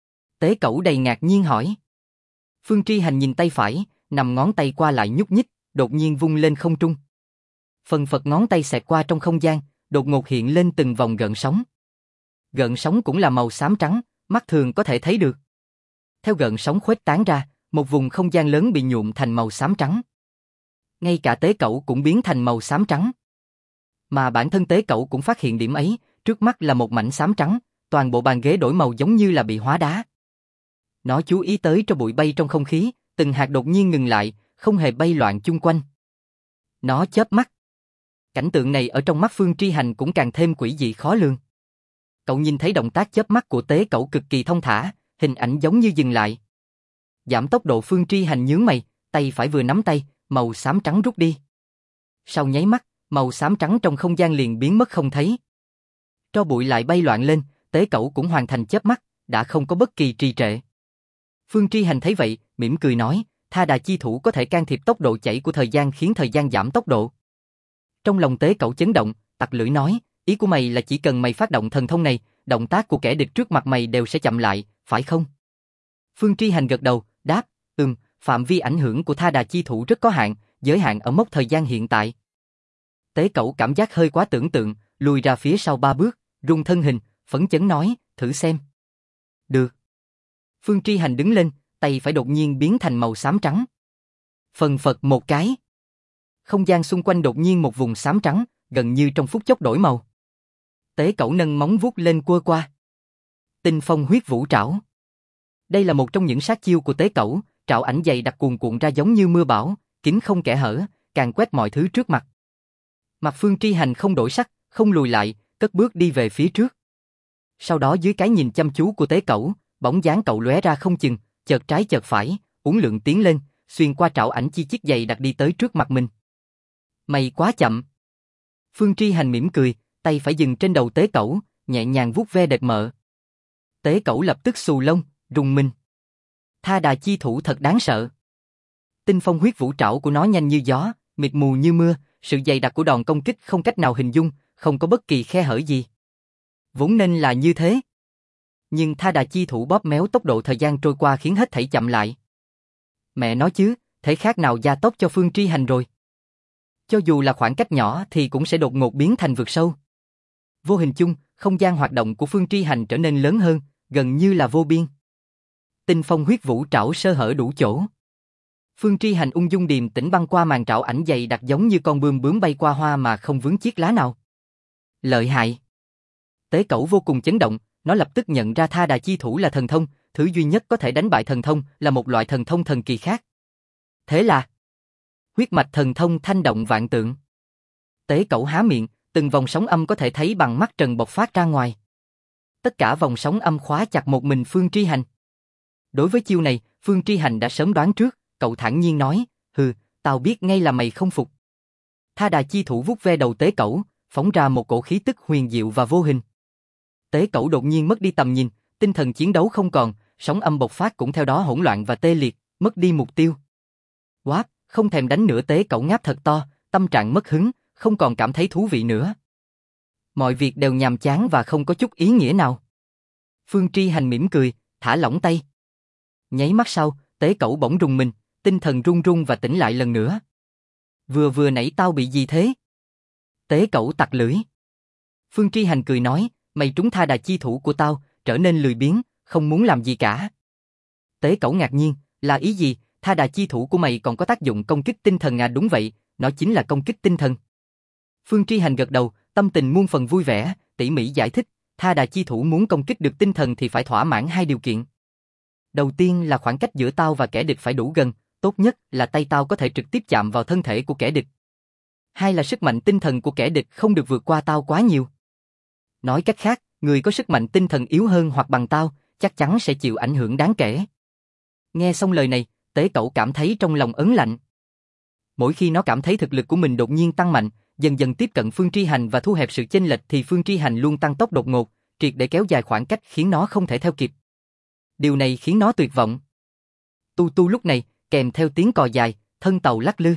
Tế Cẩu đầy ngạc nhiên hỏi. Phương Tri Hành nhìn tay phải, nằm ngón tay qua lại nhúc nhích, đột nhiên vung lên không trung. Phần phật ngón tay xẹt qua trong không gian, đột ngột hiện lên từng vòng gợn sóng. Gợn sóng cũng là màu xám trắng, mắt thường có thể thấy được. Theo gợn sóng khuếch tán ra, một vùng không gian lớn bị nhuộm thành màu xám trắng. Ngay cả Tế Cẩu cũng biến thành màu xám trắng. Mà bản thân Tế Cẩu cũng phát hiện điểm ấy, trước mắt là một mảnh xám trắng, toàn bộ bàn ghế đổi màu giống như là bị hóa đá. Nó chú ý tới tro bụi bay trong không khí, từng hạt đột nhiên ngừng lại, không hề bay loạn chung quanh. Nó chớp mắt. Cảnh tượng này ở trong mắt Phương Tri Hành cũng càng thêm quỷ dị khó lường. Cậu nhìn thấy động tác chớp mắt của Tế Cẩu cực kỳ thông thả, hình ảnh giống như dừng lại. Giảm tốc độ Phương Tri Hành nhướng mày, tay phải vừa nắm tay, màu xám trắng rút đi. Sau nháy mắt, màu xám trắng trong không gian liền biến mất không thấy. Tro bụi lại bay loạn lên, Tế Cẩu cũng hoàn thành chớp mắt, đã không có bất kỳ trì trệ. Phương Tri Hành thấy vậy, mỉm cười nói, tha đà chi thủ có thể can thiệp tốc độ chảy của thời gian khiến thời gian giảm tốc độ. Trong lòng Tế Cẩu chấn động, tặc lưỡi nói, ý của mày là chỉ cần mày phát động thần thông này, động tác của kẻ địch trước mặt mày đều sẽ chậm lại, phải không? Phương Tri Hành gật đầu, đáp, phạm vi ảnh hưởng của tha đà chi thủ rất có hạn, giới hạn ở mốc thời gian hiện tại. Tế Cẩu cảm giác hơi quá tưởng tượng, lùi ra phía sau 3 bước, rung thân hình, phấn chấn nói, thử xem. Được. Phương Tri Hành đứng lên, tay phải đột nhiên biến thành màu xám trắng. Phần phật một cái. Không gian xung quanh đột nhiên một vùng xám trắng, gần như trong phút chốc đổi màu. Tế Cẩu nâng móng vuốt lên quơ qua. Tinh phong huyết vũ trảo. Đây là một trong những sát chiêu của tế cẩu, trảo ảnh dày đặc cuồn cuộn ra giống như mưa bão, kín không kẽ hở, càn quét mọi thứ trước mặt. Mặt Phương Tri Hành không đổi sắc, không lùi lại, cất bước đi về phía trước. Sau đó dưới cái nhìn chăm chú của tế cẩu, bóng dáng cậu lóe ra không chừng, chợt trái chợt phải, uốn lượn tiến lên, xuyên qua trảo ảnh chi chít dày đặc đi tới trước mặt mình. Mày quá chậm. Phương Tri Hành mỉm cười, tay phải dừng trên đầu tế cẩu, nhẹ nhàng vuốt ve đệt mợ. Tế cẩu lập tức xù lông, rùng mình. Tha đà chi thủ thật đáng sợ. Tinh phong huyết vũ trảo của nó nhanh như gió, mịt mù như mưa, sự dày đặc của đòn công kích không cách nào hình dung, không có bất kỳ khe hở gì. Vốn nên là như thế. Nhưng tha đà chi thủ bóp méo tốc độ thời gian trôi qua khiến hết thảy chậm lại. Mẹ nói chứ, thể khác nào gia tốc cho Phương Tri Hành rồi. Cho dù là khoảng cách nhỏ thì cũng sẽ đột ngột biến thành vực sâu. Vô hình chung, không gian hoạt động của Phương Tri Hành trở nên lớn hơn, gần như là vô biên. Tinh phong huyết vũ trảo sơ hở đủ chỗ. Phương Tri Hành ung dung điềm tĩnh băng qua màn trảo ảnh dày đặc giống như con bướm bay qua hoa mà không vướng chiếc lá nào. Lợi hại. Tế cẩu vô cùng chấn động, nó lập tức nhận ra tha đà chi thủ là thần thông, thứ duy nhất có thể đánh bại thần thông là một loại thần thông thần kỳ khác. Thế là huyết mạch thần thông thanh động vạn tượng. Tế cẩu há miệng, từng vòng sóng âm có thể thấy bằng mắt trần bộc phát ra ngoài. Tất cả vòng sóng âm khóa chặt một mình Phương Tri Hành. Đối với chiêu này, Phương Tri Hành đã sớm đoán trước, cậu thản nhiên nói, hừ, tao biết ngay là mày không phục. Tha đà chi thủ vuốt ve đầu tế cẩu, phóng ra một cổ khí tức huyền diệu và vô hình. Tế cẩu đột nhiên mất đi tầm nhìn, tinh thần chiến đấu không còn, sóng âm bộc phát cũng theo đó hỗn loạn và tê liệt, mất đi mục tiêu. Quáp, không thèm đánh nữa, tế cẩu ngáp thật to, tâm trạng mất hứng, không còn cảm thấy thú vị nữa. Mọi việc đều nhàm chán và không có chút ý nghĩa nào. Phương Tri Hành mỉm cười, thả lỏng tay. Nháy mắt sau, tế cẩu bỗng rùng mình, tinh thần run run và tỉnh lại lần nữa. Vừa nãy tao bị gì thế? Tế cẩu tặc lưỡi. Phương Tri Hành cười nói, mày trúng tha đà chi thủ của tao, trở nên lười biếng, không muốn làm gì cả. Tế cẩu ngạc nhiên, là ý gì? Tha đà chi thủ của mày còn có tác dụng công kích tinh thần à? Đúng vậy, nó chính là công kích tinh thần. Phương Tri Hành gật đầu, tâm tình muôn phần vui vẻ, tỉ mỉ giải thích, tha đà chi thủ muốn công kích được tinh thần thì phải thỏa mãn hai điều kiện. Đầu tiên là khoảng cách giữa tao và kẻ địch phải đủ gần, tốt nhất là tay tao có thể trực tiếp chạm vào thân thể của kẻ địch. Hai là sức mạnh tinh thần của kẻ địch không được vượt qua tao quá nhiều. Nói cách khác, người có sức mạnh tinh thần yếu hơn hoặc bằng tao, chắc chắn sẽ chịu ảnh hưởng đáng kể. Nghe xong lời này, tế cẩu cảm thấy trong lòng ớn lạnh. Mỗi khi nó cảm thấy thực lực của mình đột nhiên tăng mạnh, dần dần tiếp cận Phương Tri Hành và thu hẹp sự chênh lệch thì Phương Tri Hành luôn tăng tốc đột ngột, triệt để kéo dài khoảng cách khiến nó không thể theo kịp. Điều này khiến nó tuyệt vọng. Tu tu lúc này, kèm theo tiếng còi dài, thân tàu lắc lư.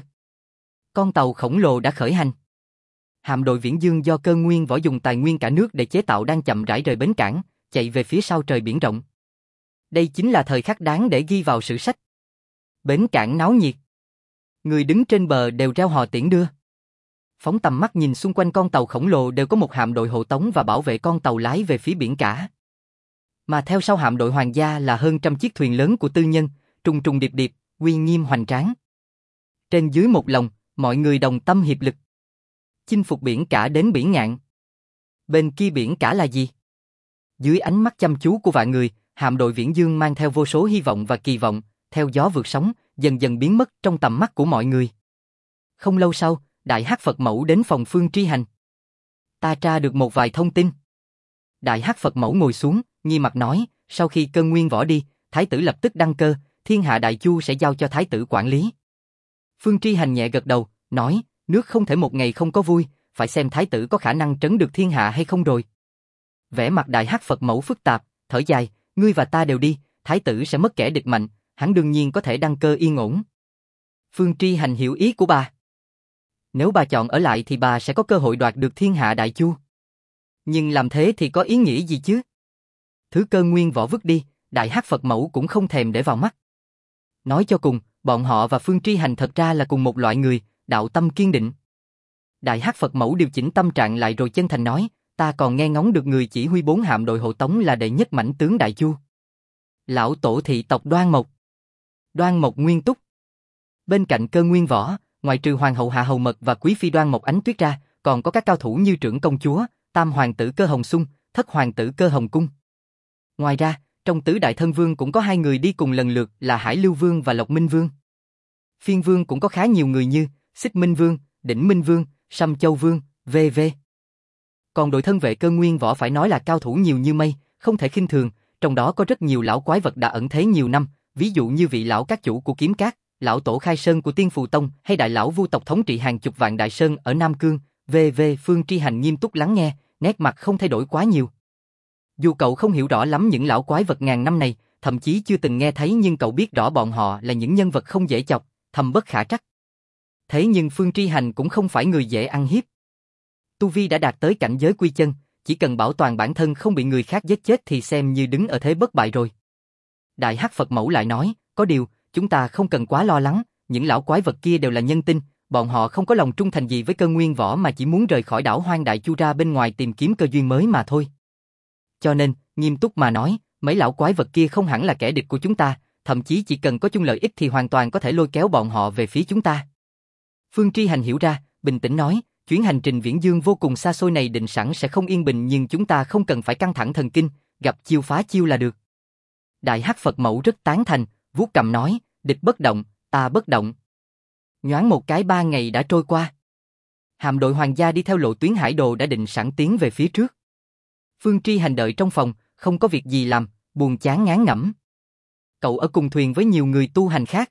Con tàu khổng lồ đã khởi hành. Hạm đội Viễn Dương do Cơ Nguyên Võ dùng tài nguyên cả nước để chế tạo đang chậm rãi rời bến cảng, chạy về phía sau trời biển rộng. Đây chính là thời khắc đáng để ghi vào sử sách. Bến cảng náo nhiệt. Người đứng trên bờ đều reo hò tiễn đưa. Phóng tầm mắt nhìn xung quanh con tàu khổng lồ đều có một hạm đội hộ tống và bảo vệ con tàu lái về phía biển cả. Mà theo sau hạm đội hoàng gia là hơn trăm chiếc thuyền lớn của tư nhân, trùng trùng điệp điệp, uy nghiêm hoành tráng. Trên dưới một lòng, mọi người đồng tâm hiệp lực. Chinh phục biển cả đến biển ngạn. Bên kia biển cả là gì? Dưới ánh mắt chăm chú của vạn người, hạm đội Viễn Dương mang theo vô số hy vọng và kỳ vọng, theo gió vượt sóng, dần dần biến mất trong tầm mắt của mọi người. Không lâu sau, Đại Hắc Phật Mẫu đến phòng Phương Tri Hành. Ta tra được một vài thông tin. Đại Hắc Phật Mẫu ngồi xuống, nghiêm mặt nói, sau khi Cơ Nguyên Võ đi, Thái tử lập tức đăng cơ, thiên hạ đại chu sẽ giao cho Thái tử quản lý. Phương Tri Hành nhẹ gật đầu, nói, nước không thể một ngày không có vui, phải xem Thái tử có khả năng trấn được thiên hạ hay không rồi. Vẻ mặt Đại Hắc Phật Mẫu phức tạp, thở dài, ngươi và ta đều đi, Thái tử sẽ mất kẻ địch mạnh, hắn đương nhiên có thể đăng cơ yên ổn. Phương Tri Hành hiểu ý của bà. Nếu bà chọn ở lại thì bà sẽ có cơ hội đoạt được thiên hạ đại chu. Nhưng làm thế thì có ý nghĩa gì chứ? Thứ Cơ Nguyên Võ vứt đi, Đại Hắc Phật Mẫu cũng không thèm để vào mắt. Nói cho cùng, bọn họ và Phương Tri Hành thật ra là cùng một loại người, đạo tâm kiên định. Đại Hắc Phật Mẫu điều chỉnh tâm trạng lại rồi chân thành nói, ta còn nghe ngóng được người chỉ huy 4 hạm đội hộ tống là đệ nhất mãnh tướng đại chu. Lão tổ thị tộc Đoan Mộc. Đoan Mộc Nguyên Túc. Bên cạnh Cơ Nguyên Võ, ngoại trừ Hoàng hậu Hạ Hầu Mật và Quý phi Đoan Mộc Ánh Tuyết ra, còn có các cao thủ như Trưởng công chúa, Tam hoàng tử Cơ Hồng Xung, Thất hoàng tử Cơ Hồng Cung. Ngoài ra, trong tứ đại thân vương cũng có hai người đi cùng lần lượt là Hải Lưu Vương và Lộc Minh Vương. Phiên vương cũng có khá nhiều người như Xích Minh Vương, Đỉnh Minh Vương, Sâm Châu Vương, v.v. Còn đội thân vệ Cơ Nguyên Võ phải nói là cao thủ nhiều như mây, không thể khinh thường, trong đó có rất nhiều lão quái vật đã ẩn thế nhiều năm, ví dụ như vị lão các chủ của Kiếm Cát, lão tổ Khai Sơn của Tiên Phù Tông hay đại lão Vu tộc thống trị hàng chục vạn đại sơn ở Nam Cương, v.v. Phương Tri Hành nghiêm túc lắng nghe, nét mặt không thay đổi quá nhiều. Dù cậu không hiểu rõ lắm những lão quái vật ngàn năm này, thậm chí chưa từng nghe thấy nhưng cậu biết rõ bọn họ là những nhân vật không dễ chọc, thâm bất khả trắc. Thế nhưng Phương Tri Hành cũng không phải người dễ ăn hiếp. Tu Vi đã đạt tới cảnh giới quy chân, chỉ cần bảo toàn bản thân không bị người khác giết chết thì xem như đứng ở thế bất bại rồi. Đại Hắc Phật Mẫu lại nói, có điều, chúng ta không cần quá lo lắng, những lão quái vật kia đều là nhân tinh, bọn họ không có lòng trung thành gì với Cơ Nguyên Võ mà chỉ muốn rời khỏi đảo Hoang Đại Chu ra bên ngoài tìm kiếm cơ duyên mới mà thôi. Cho nên, nghiêm túc mà nói, mấy lão quái vật kia không hẳn là kẻ địch của chúng ta, thậm chí chỉ cần có chung lợi ích thì hoàn toàn có thể lôi kéo bọn họ về phía chúng ta. Phương Tri Hành hiểu ra, bình tĩnh nói, chuyến hành trình viễn dương vô cùng xa xôi này định sẵn sẽ không yên bình nhưng chúng ta không cần phải căng thẳng thần kinh, gặp chiêu phá chiêu là được. Đại Hắc Phật Mẫu rất tán thành, vuốt cầm nói, địch bất động, ta bất động. Nhoáng một cái 3 ngày đã trôi qua. Hạm đội hoàng gia đi theo lộ tuyến hải đồ đã định sẵn tiến về phía trước. Phương Tri Hành đợi trong phòng, không có việc gì làm, buồn chán ngán ngẩm. Cậu ở cùng thuyền với nhiều người tu hành khác.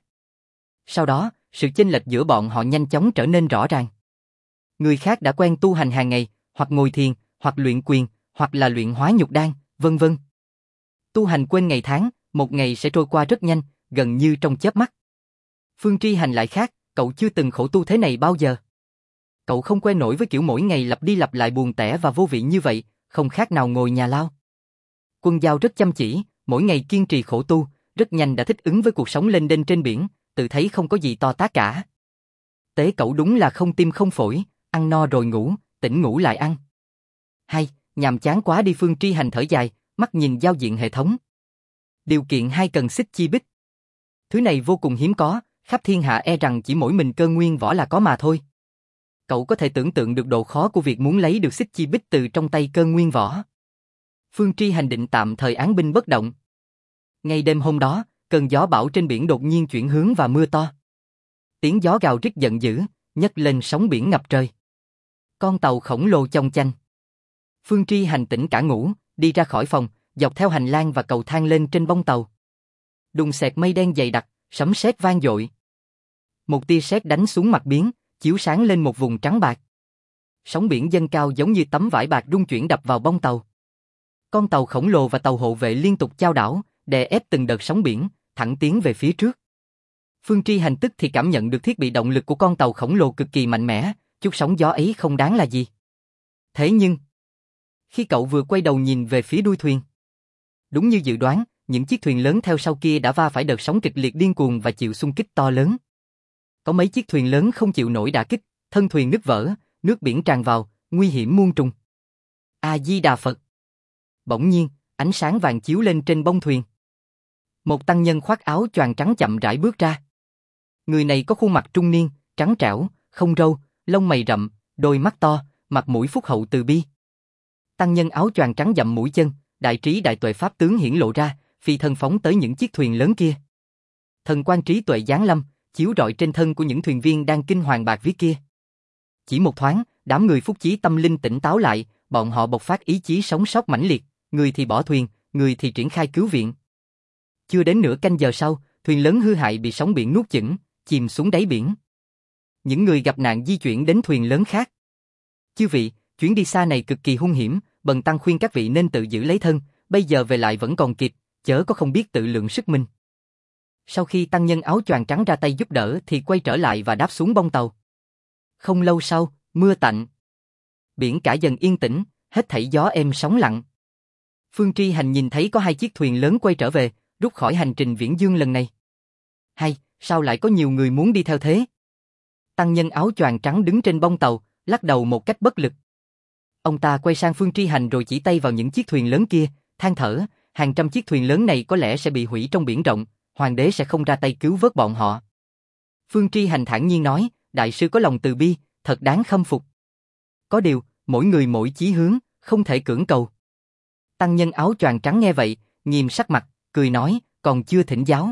Sau đó, sự chênh lệch giữa bọn họ nhanh chóng trở nên rõ ràng. Người khác đã quen tu hành hàng ngày, hoặc ngồi thiền, hoặc luyện quyền, hoặc là luyện hóa nhục đan, vân vân. Tu hành quên ngày tháng, một ngày sẽ trôi qua rất nhanh, gần như trong chớp mắt. Phương Tri Hành lại khác, cậu chưa từng khổ tu thế này bao giờ. Cậu không quen nổi với kiểu mỗi ngày lặp đi lặp lại buồn tẻ và vô vị như vậy, không khác nào ngồi nhà lao. Quân Giao rất chăm chỉ, mỗi ngày kiên trì khổ tu, rất nhanh đã thích ứng với cuộc sống lênh đênh trên biển, tự thấy không có gì to tát cả. Tế cậu đúng là không tim không phổi, ăn no rồi ngủ, tỉnh ngủ lại ăn. Hay, nhàm chán quá đi. Phương Tri Hành thở dài, mắt nhìn giao diện hệ thống. Điều kiện 2 cần xích chi bích. Thứ này vô cùng hiếm có, khắp thiên hạ e rằng chỉ mỗi mình Cơ Nguyên Võ là có mà thôi. Cậu có thể tưởng tượng được độ khó của việc muốn lấy được xích chi bích từ trong tay Cơ Nguyên Võ. Phương Tri Hành định tạm thời án binh bất động. Ngay đêm hôm đó, cơn gió bão trên biển đột nhiên chuyển hướng và mưa to. Tiếng gió gào rít giận dữ, nhấc lên sóng biển ngập trời. Con tàu khổng lồ chông chanh. Phương Tri Hành tỉnh cả ngủ, đi ra khỏi phòng, dọc theo hành lang và cầu thang lên trên bông tàu. Đùng xẹt mây đen dày đặc, sấm sét vang dội. Một tia sét đánh xuống mặt biển, chiếu sáng lên một vùng trắng bạc. Sóng biển dâng cao giống như tấm vải bạc rung chuyển đập vào bông tàu. Con tàu khổng lồ và tàu hộ vệ liên tục chao đảo, đè ép từng đợt sóng biển, thẳng tiến về phía trước. Phương Tri Hành tức thì cảm nhận được thiết bị động lực của con tàu khổng lồ cực kỳ mạnh mẽ, chút sóng gió ấy không đáng là gì. Thế nhưng, khi cậu vừa quay đầu nhìn về phía đuôi thuyền, đúng như dự đoán, những chiếc thuyền lớn theo sau kia đã va phải đợt sóng kịch liệt điên cuồng và chịu xung kích to lớn. Có mấy chiếc thuyền lớn không chịu nổi đả kích, thân thuyền nứt vỡ, nước biển tràn vào, nguy hiểm muôn trùng. A Di Đà Phật. Bỗng nhiên, ánh sáng vàng chiếu lên trên bông thuyền. Một tăng nhân khoác áo choàng trắng chậm rãi bước ra. Người này có khuôn mặt trung niên, trắng trẻo, không râu, lông mày rậm, đôi mắt to, mặt mũi phúc hậu từ bi. Tăng nhân áo choàng trắng dậm mũi chân, đại trí đại tuệ pháp tướng hiển lộ ra, phi thân phóng tới những chiếc thuyền lớn kia. Thần quang trí tuệ giáng lâm, chiếu rọi trên thân của những thuyền viên đang kinh hoàng bạc vía kia. Chỉ một thoáng, đám người phúc chí tâm linh tỉnh táo lại, bọn họ bộc phát ý chí sống sót mãnh liệt, người thì bỏ thuyền, người thì triển khai cứu viện. Chưa đến nửa canh giờ sau, thuyền lớn hư hại bị sóng biển nuốt chửng, chìm xuống đáy biển. Những người gặp nạn di chuyển đến thuyền lớn khác. Chư vị, chuyến đi xa này cực kỳ hung hiểm, bần tăng khuyên các vị nên tự giữ lấy thân, bây giờ về lại vẫn còn kịp, chớ có không biết tự lượng sức mình. Sau khi tăng nhân áo choàng trắng ra tay giúp đỡ thì quay trở lại và đáp xuống bông tàu. Không lâu sau, mưa tạnh. Biển cả dần yên tĩnh, hết thảy gió êm sóng lặng. Phương Tri Hành nhìn thấy có 2 chiếc thuyền lớn quay trở về, rút khỏi hành trình viễn dương lần này. Hay, sao lại có nhiều người muốn đi theo thế? Tăng nhân áo choàng trắng đứng trên bông tàu, lắc đầu một cách bất lực. Ông ta quay sang Phương Tri Hành rồi chỉ tay vào những chiếc thuyền lớn kia, than thở, hàng trăm chiếc thuyền lớn này có lẽ sẽ bị hủy trong biển rộng, hoàng đế sẽ không ra tay cứu vớt bọn họ. Phương Tri Hành thản nhiên nói, đại sư có lòng từ bi, thật đáng khâm phục. Có điều, mỗi người mỗi chí hướng, không thể cưỡng cầu. Tăng nhân áo choàng trắng nghe vậy, nghiêm sắc mặt, cười nói, còn chưa thỉnh giáo.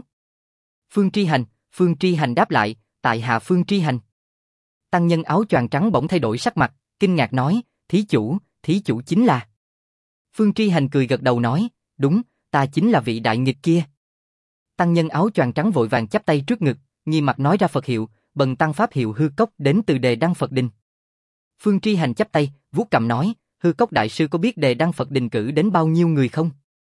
Phương Tri Hành đáp lại, tại hạ Phương Tri Hành. Tăng nhân áo choàng trắng bỗng thay đổi sắc mặt, kinh ngạc nói, thí chủ chính là. Phương Tri Hành cười gật đầu nói, đúng, ta chính là vị đại nghịch kia. Tăng nhân áo choàng trắng vội vàng chắp tay trước ngực, nghiêm mặt nói ra Phật hiệu, bần tăng pháp hiệu Hư Cốc đến từ Đề Đăng Phật Đình. Phương Tri Hành chắp tay, vuốt cằm nói, Hư Cốc đại sư có biết Đề Đăng Phật Đình cử đến bao nhiêu người không?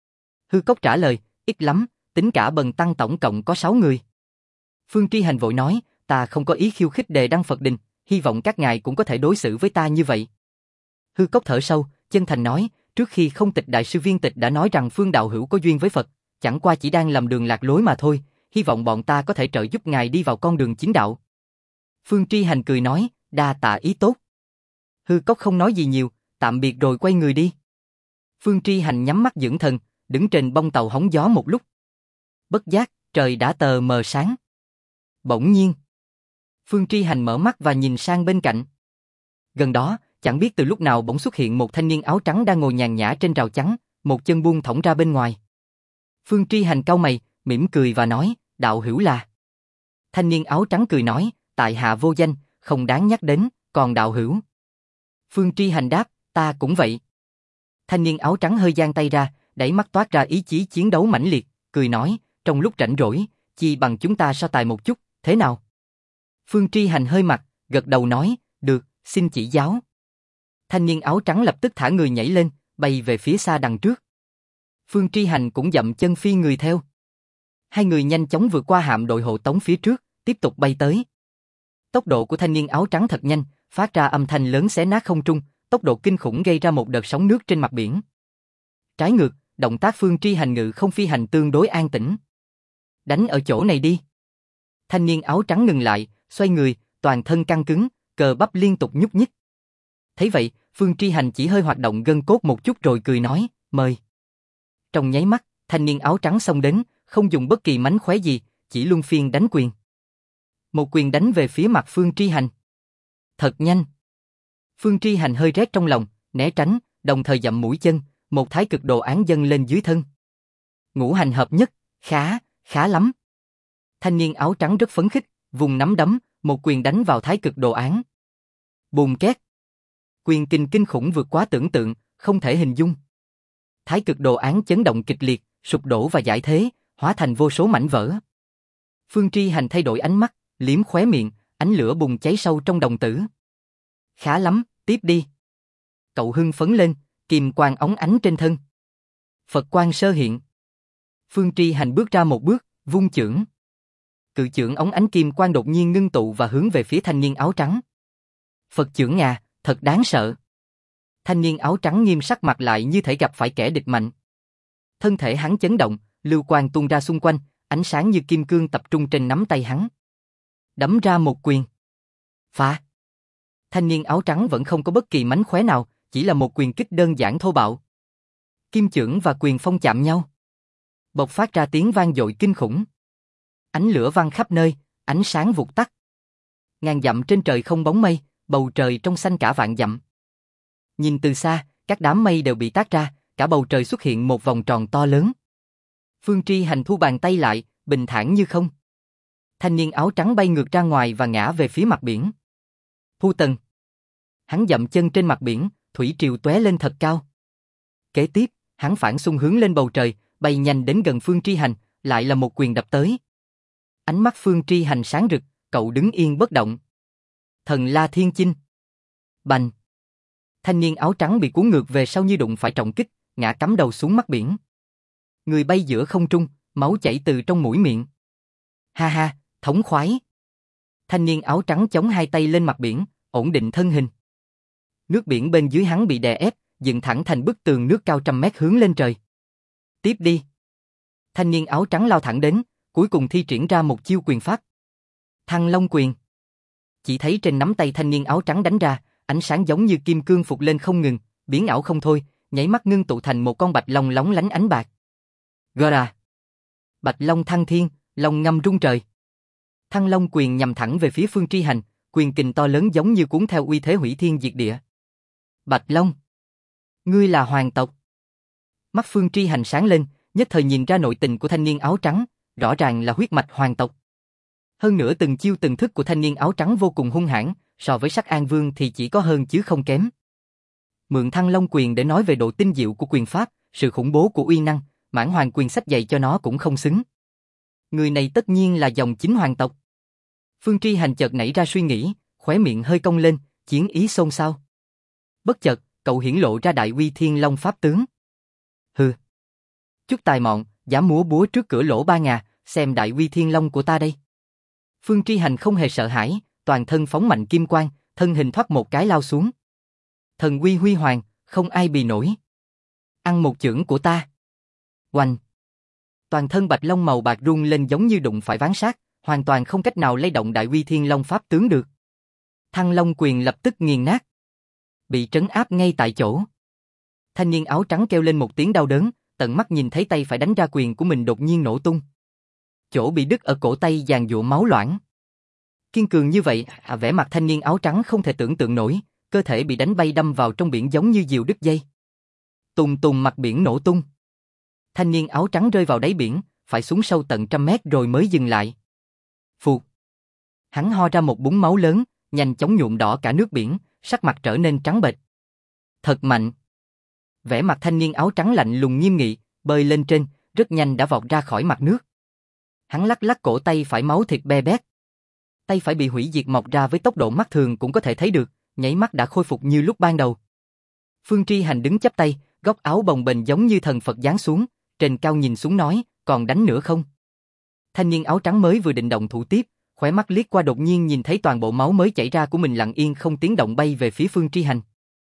Hư Cốc trả lời, ít lắm, tính cả bần tăng tổng cộng có 6 người. Phương Tri Hành vội nói, ta không có ý khiêu khích Đề Đăng Phật Đình, hy vọng các ngài cũng có thể đối xử với ta như vậy. Hư Cốc thở sâu, chân thành nói, trước khi không tịch đại sư Viên Tịch đã nói rằng Phương đạo hữu có duyên với Phật, chẳng qua chỉ đang lầm đường lạc lối mà thôi, hy vọng bọn ta có thể trợ giúp ngài đi vào con đường chính đạo. Phương Tri Hành cười nói, đa tạ ý tốt. Hư Cốc không nói gì nhiều, tạm biệt rồi quay người đi. Phương Tri Hành nhắm mắt dưỡng thần, đứng trên bông tàu hóng gió một lúc. Bất giác, trời đã tờ mờ sáng. Bỗng nhiên, Phương Tri Hành mở mắt và nhìn sang bên cạnh. Gần đó, chẳng biết từ lúc nào bỗng xuất hiện một thanh niên áo trắng đang ngồi nhàn nhã trên rào chắn, một chân buông thõng ra bên ngoài. Phương Tri Hành cau mày, mỉm cười và nói, đạo hữu là. Thanh niên áo trắng cười nói, tại hạ vô danh, không đáng nhắc đến, còn đạo hữu. Phương Tri Hành đáp, ta cũng vậy. Thanh niên áo trắng hơi giang tay ra, đẩy mắt toát ra ý chí chiến đấu mãnh liệt, cười nói, trong lúc rảnh rỗi, chi bằng chúng ta so tài một chút, thế nào? Phương Tri Hành hơi mặt, gật đầu nói, được, xin chỉ giáo. Thanh niên áo trắng lập tức thả người nhảy lên, bay về phía xa đằng trước. Phương Tri Hành cũng dậm chân phi người theo. Hai người nhanh chóng vượt qua hạm đội hộ tống phía trước, tiếp tục bay tới. Tốc độ của thanh niên áo trắng thật nhanh, phát ra âm thanh lớn xé nát không trung, tốc độ kinh khủng gây ra một đợt sóng nước trên mặt biển. Trái ngược, động tác Phương Tri Hành ngự không phi hành tương đối an tĩnh. Đánh ở chỗ này đi. Thanh niên áo trắng ngừng lại, xoay người, toàn thân căng cứng, cờ bắp liên tục nhúc nhích. Thấy vậy, Phương Tri Hành chỉ hơi hoạt động gân cốt một chút rồi cười nói, mời. Trong nháy mắt, thanh niên áo trắng xông đến, không dùng bất kỳ mánh khóe gì, chỉ luân phiên đánh quyền. Một quyền đánh về phía mặt Phương Tri Hành. Thật nhanh. Phương Tri Hành hơi rét trong lòng, né tránh, đồng thời dậm mũi chân, một thái cực đồ án dâng lên dưới thân. Ngũ hành hợp nhất, khá lắm. Thanh niên áo trắng rất phấn khích, vùng nắm đấm, một quyền đánh vào thái cực đồ án. Bùm két. Quyền kình kinh khủng vượt quá tưởng tượng, không thể hình dung. Thái cực đồ án chấn động kịch liệt, sụp đổ và giải thế, hóa thành vô số mảnh vỡ. Phương Tri Hành thay đổi ánh mắt, liếm khóe miệng, ánh lửa bùng cháy sâu trong đồng tử. Khá lắm, tiếp đi. Cậu hưng phấn lên, kim quang óng ánh trên thân. Phật quang sơ hiện. Phương Tri Hành bước ra một bước, vung chưởng. Cự chưởng óng ánh kim quang đột nhiên ngưng tụ và hướng về phía thanh niên áo trắng. Phật chưởng à, thật đáng sợ. Thanh niên áo trắng nghiêm sắc mặt lại như thể gặp phải kẻ địch mạnh. Thân thể hắn chấn động, lưu quang tung ra xung quanh, ánh sáng như kim cương tập trung trên nắm tay hắn. Đấm ra một quyền. Phá. Thanh niên áo trắng vẫn không có bất kỳ mánh khóe nào, chỉ là một quyền kích đơn giản thô bạo. Kim chưởng và quyền phong chạm nhau, bộc phát ra tiếng vang dội kinh khủng. Ánh lửa văng khắp nơi, ánh sáng vụt tắt. Ngàn dặm trên trời không bóng mây, bầu trời trong xanh cả vạn dặm. Nhìn từ xa, các đám mây đều bị tách ra, cả bầu trời xuất hiện một vòng tròn to lớn. Phương Tri Hành thu bàn tay lại, bình thản như không. Thanh niên áo trắng bay ngược ra ngoài và ngã về phía mặt biển. Thu Tần. Hắn dậm chân trên mặt biển, thủy triều tóe lên thật cao. Kế tiếp, hắn phản xung hướng lên bầu trời, bay nhanh đến gần Phương Tri Hành, lại là một quyền đập tới. Ánh mắt Phương Tri Hành sáng rực, cậu đứng yên bất động. Thần La Thiên Chinh. Bành. Thanh niên áo trắng bị cuốn ngược về sau như đụng phải trọng kích, ngã cắm đầu xuống mặt biển. Người bay giữa không trung, máu chảy từ trong mũi miệng. Ha ha, thống khoái. Thanh niên áo trắng chống hai tay lên mặt biển, ổn định thân hình. Nước biển bên dưới hắn bị đè ép, dựng thẳng thành bức tường nước cao trăm mét hướng lên trời. Tiếp đi. Thanh niên áo trắng lao thẳng đến, cuối cùng thi triển ra một chiêu quyền pháp. Thăng Long quyền. Chỉ thấy trên nắm tay thanh niên áo trắng đánh ra, ánh sáng giống như kim cương phục lên không ngừng, biến ảo không thôi, nháy mắt ngưng tụ thành một con bạch long lóng lánh ánh bạc. Gora. Bạch long thăng thiên, long ngâm rung trời. Thăng Long quyền nhằm thẳng về phía Phương Tri Hành, quyền kình to lớn giống như cuốn theo uy thế hủy thiên diệt địa. Bạch Long, ngươi là hoàng tộc. Mắt Phương Tri Hành sáng lên, nhất thời nhìn ra nội tình của thanh niên áo trắng, rõ ràng là huyết mạch hoàng tộc. Hơn nữa từng chiêu từng thức của thanh niên áo trắng vô cùng hung hãn, so với Sắc An Vương thì chỉ có hơn chứ không kém. Mượn Thăng Long quyền để nói về độ tinh diệu của quyền pháp, sự khủng bố của uy năng, Mãn Hoàng quyền sách dạy cho nó cũng không xứng. Người này tất nhiên là dòng chính hoàng tộc. Phương Tri Hành chợt nảy ra suy nghĩ, khóe miệng hơi cong lên, chiến ý xôn xao. Bất chợt, cậu hiển lộ ra đại uy Thiên Long pháp tướng. Hừ, chút tài mọn, dám múa búa trước cửa lỗ ba ngà, xem đại uy Thiên Long của ta đây. Phương Tri Hành không hề sợ hãi, toàn thân phóng mạnh kim quang, thân hình thoát một cái lao xuống. Thần uy huy hoàng, không ai bì nổi. Ăn một chưởng của ta. Oanh! Toàn thân bạch long màu bạc rung lên giống như đụng phải ván sắt, hoàn toàn không cách nào lay động đại uy Thiên Long pháp tướng được. Thăng Long quyền lập tức nghiền nát, bị trấn áp ngay tại chỗ. Thanh niên áo trắng kêu lên một tiếng đau đớn, tận mắt nhìn thấy tay phải đánh ra quyền của mình đột nhiên nổ tung. Chỗ bị đứt ở cổ tay giàn giụa máu loãng. Kiên cường như vậy, vẻ mặt thanh niên áo trắng không thể tưởng tượng nổi, cơ thể bị đánh bay đâm vào trong biển giống như diều đứt dây. Tùng tùng mặt biển nổ tung. Thanh niên áo trắng rơi vào đáy biển, phải xuống sâu tận trăm mét rồi mới dừng lại. Phụt. Hắn ho ra một búng máu lớn, nhanh chóng nhuộm đỏ cả nước biển, sắc mặt trở nên trắng bệch. Thật mạnh. Vẻ mặt thanh niên áo trắng lạnh lùng nghiêm nghị, bơi lên trên, rất nhanh đã vọt ra khỏi mặt nước. Hắn lắc lắc cổ tay phải máu thịt be bét. Tay phải bị hủy diệt mọc ra với tốc độ mắt thường cũng có thể thấy được, nháy mắt đã khôi phục như lúc ban đầu. Phương Tri Hành đứng chắp tay, góc áo bồng bềnh giống như thần Phật giáng xuống, trên cao nhìn xuống nói, còn đánh nữa không? Thanh niên áo trắng mới vừa định động thủ tiếp, khóe mắt liếc qua đột nhiên nhìn thấy toàn bộ máu mới chảy ra của mình lặng yên không tiếng động bay về phía Phương Tri Hành.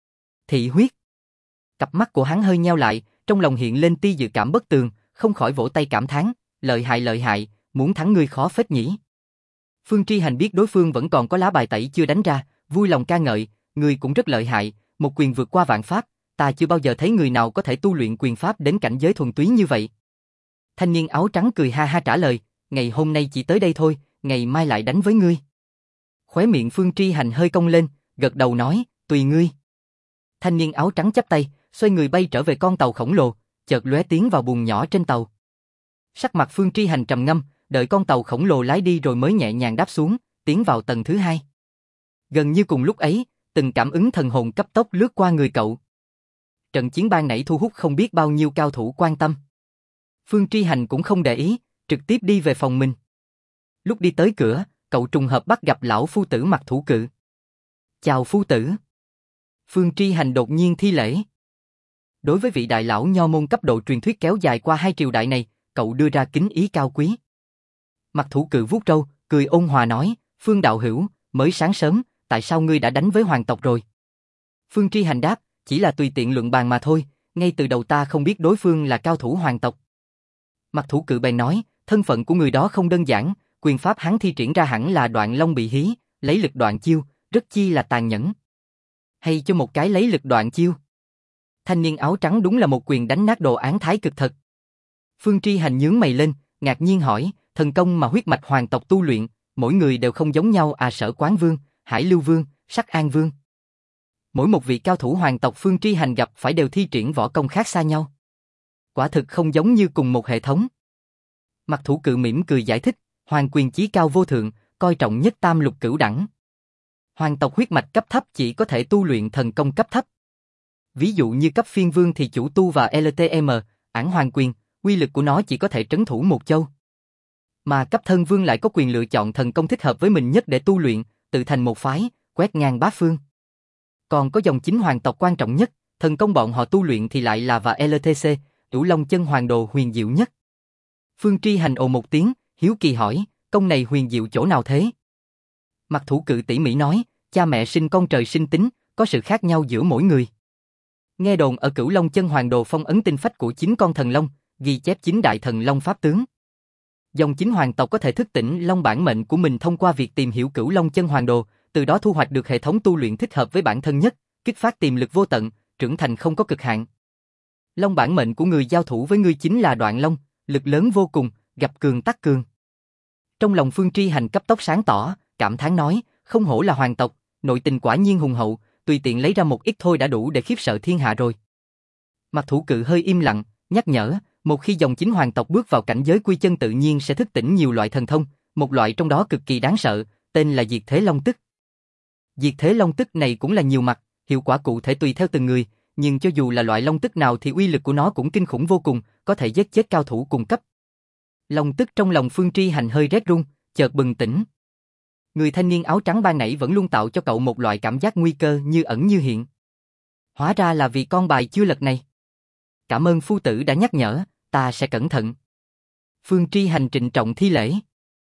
Thị huyết. Cặp mắt của hắn hơi nheo lại, trong lòng hiện lên tia dự cảm bất tường, không khỏi vỗ tay cảm thán, lợi hại, muốn thắng ngươi khó phết nhỉ. Phương Tri Hành biết đối phương vẫn còn có lá bài tẩy chưa đánh ra, vui lòng ca ngợi, ngươi cũng rất lợi hại, một quyền vượt qua vạn pháp, ta chưa bao giờ thấy người nào có thể tu luyện quyền pháp đến cảnh giới thuần túy như vậy. Thanh niên áo trắng cười ha ha trả lời, ngày hôm nay chỉ tới đây thôi, ngày mai lại đánh với ngươi. Khóe miệng Phương Tri Hành hơi cong lên, gật đầu nói, tùy ngươi. Thanh niên áo trắng chắp tay, xoay người bay trở về con tàu khổng lồ, chợt lóe tiến vào buồng nhỏ trên tàu. Sắc mặt Phương Tri Hành trầm ngâm, đợi con tàu khổng lồ lái đi rồi mới nhẹ nhàng đáp xuống, tiến vào tầng thứ 2. Gần như cùng lúc ấy, từng cảm ứng thần hồn cấp tốc lướt qua người cậu. Trận chiến ban nãy thu hút không biết bao nhiêu cao thủ quan tâm. Phương Tri Hành cũng không để ý, trực tiếp đi về phòng mình. Lúc đi tới cửa, cậu trùng hợp bắt gặp lão phu tử Mặc Thủ Cự. Chào phu tử. Phương Tri Hành đột nhiên thi lễ. Đối với vị đại lão nho môn cấp độ truyền thuyết kéo dài qua 2 triều đại này, cậu đưa ra kính ý cao quý. Mặc Thủ Cự vuốt râu, cười ôn hòa nói, Phương đạo hữu, mới sáng sớm, tại sao ngươi đã đánh với hoàng tộc rồi? Phương Tri Hành đáp, chỉ là tùy tiện luận bàn mà thôi, ngay từ đầu ta không biết đối phương là cao thủ hoàng tộc. Mặc Thủ Cự bèn nói, thân phận của người đó không đơn giản, quyền pháp hắn thi triển ra hẳn là Đoạn Long bị hí, lấy lực đoạn chiêu, rất chi là tàn nhẫn. Hay cho một cái lấy lực đoạn chiêu. Thanh niên áo trắng đúng là một quyền đánh nát đồ án thái cực thật. Phương Tri Hành nhướng mày lên, ngạc nhiên hỏi, thần công mà huyết mạch hoàng tộc tu luyện, mỗi người đều không giống nhau à? Sở Quán Vương, Hải Lưu Vương, Sắc An Vương. Mỗi một vị cao thủ hoàng tộc Phương Tri Hành gặp phải đều thi triển võ công khác xa nhau. Quả thực không giống như cùng một hệ thống. Mặc Thủ Cự mỉm cười giải thích, hoàng quyền chí cao vô thượng, coi trọng nhất tam lục cửu đẳng. Hoàng tộc huyết mạch cấp thấp chỉ có thể tu luyện thần công cấp thấp. Ví dụ như cấp phiên vương thì chủ tu và LTM, ản hoàng quyền, uy lực của nó chỉ có thể trấn thủ một châu. Mà cấp thân vương lại có quyền lựa chọn thần công thích hợp với mình nhất để tu luyện, tự thành một phái, quét ngang bá phương. Còn có dòng chính hoàng tộc quan trọng nhất, thần công bọn họ tu luyện thì lại là và LTC, Cửu Long Chân Hoàng Đồ huyền diệu nhất. Phương Tri Hành ồ một tiếng, hiếu kỳ hỏi, công này huyền diệu chỗ nào thế? Mặc Thủ Cự tỉ mỉ nói, cha mẹ sinh con trời sinh tính, có sự khác nhau giữa mỗi người. Nghe đồn ở Cửu Long Chân Hoàng Đồ phong ấn tinh phách của 9 con thần long, ghi chép 9 đại thần long pháp tướng. Dòng chính hoàng tộc có thể thức tỉnh long bản mệnh của mình thông qua việc tìm hiểu Cửu Long Chân Hoàng Đồ, từ đó thu hoạch được hệ thống tu luyện thích hợp với bản thân nhất, kích phát tiềm lực vô tận, trưởng thành không có cực hạn. Long bản mệnh của người giao thủ với ngươi chính là Đoạn Long, lực lớn vô cùng, gặp cường tắc cường. Trong lòng Phương Tri Hành cấp tốc sáng tỏ, cảm thán nói, không hổ là hoàng tộc, nội tình quả nhiên hùng hậu, tùy tiện lấy ra một ít thôi đã đủ để khiếp sợ thiên hạ rồi. Mặc Thủ Cự hơi im lặng, nhắc nhở, một khi dòng chính hoàng tộc bước vào cảnh giới quy chân tự nhiên sẽ thức tỉnh nhiều loại thần thông, một loại trong đó cực kỳ đáng sợ, tên là Diệt Thế Long Tức. Diệt Thế Long Tức này cũng là nhiều mặt, hiệu quả cụ thể tùy theo từng người, nhưng cho dù là loại long tức nào thì uy lực của nó cũng kinh khủng vô cùng, có thể giết chết cao thủ cùng cấp. Long tức trong lòng Phương Tri Hành hơi rét run, chợt bừng tỉnh. Người thanh niên áo trắng ban nãy vẫn luôn tạo cho cậu một loại cảm giác nguy cơ như ẩn như hiện. Hóa ra là vì con bài chưa lật này. Cảm ơn phu tử đã nhắc nhở, ta sẽ cẩn thận. Phương Tri Hành trịnh trọng thi lễ.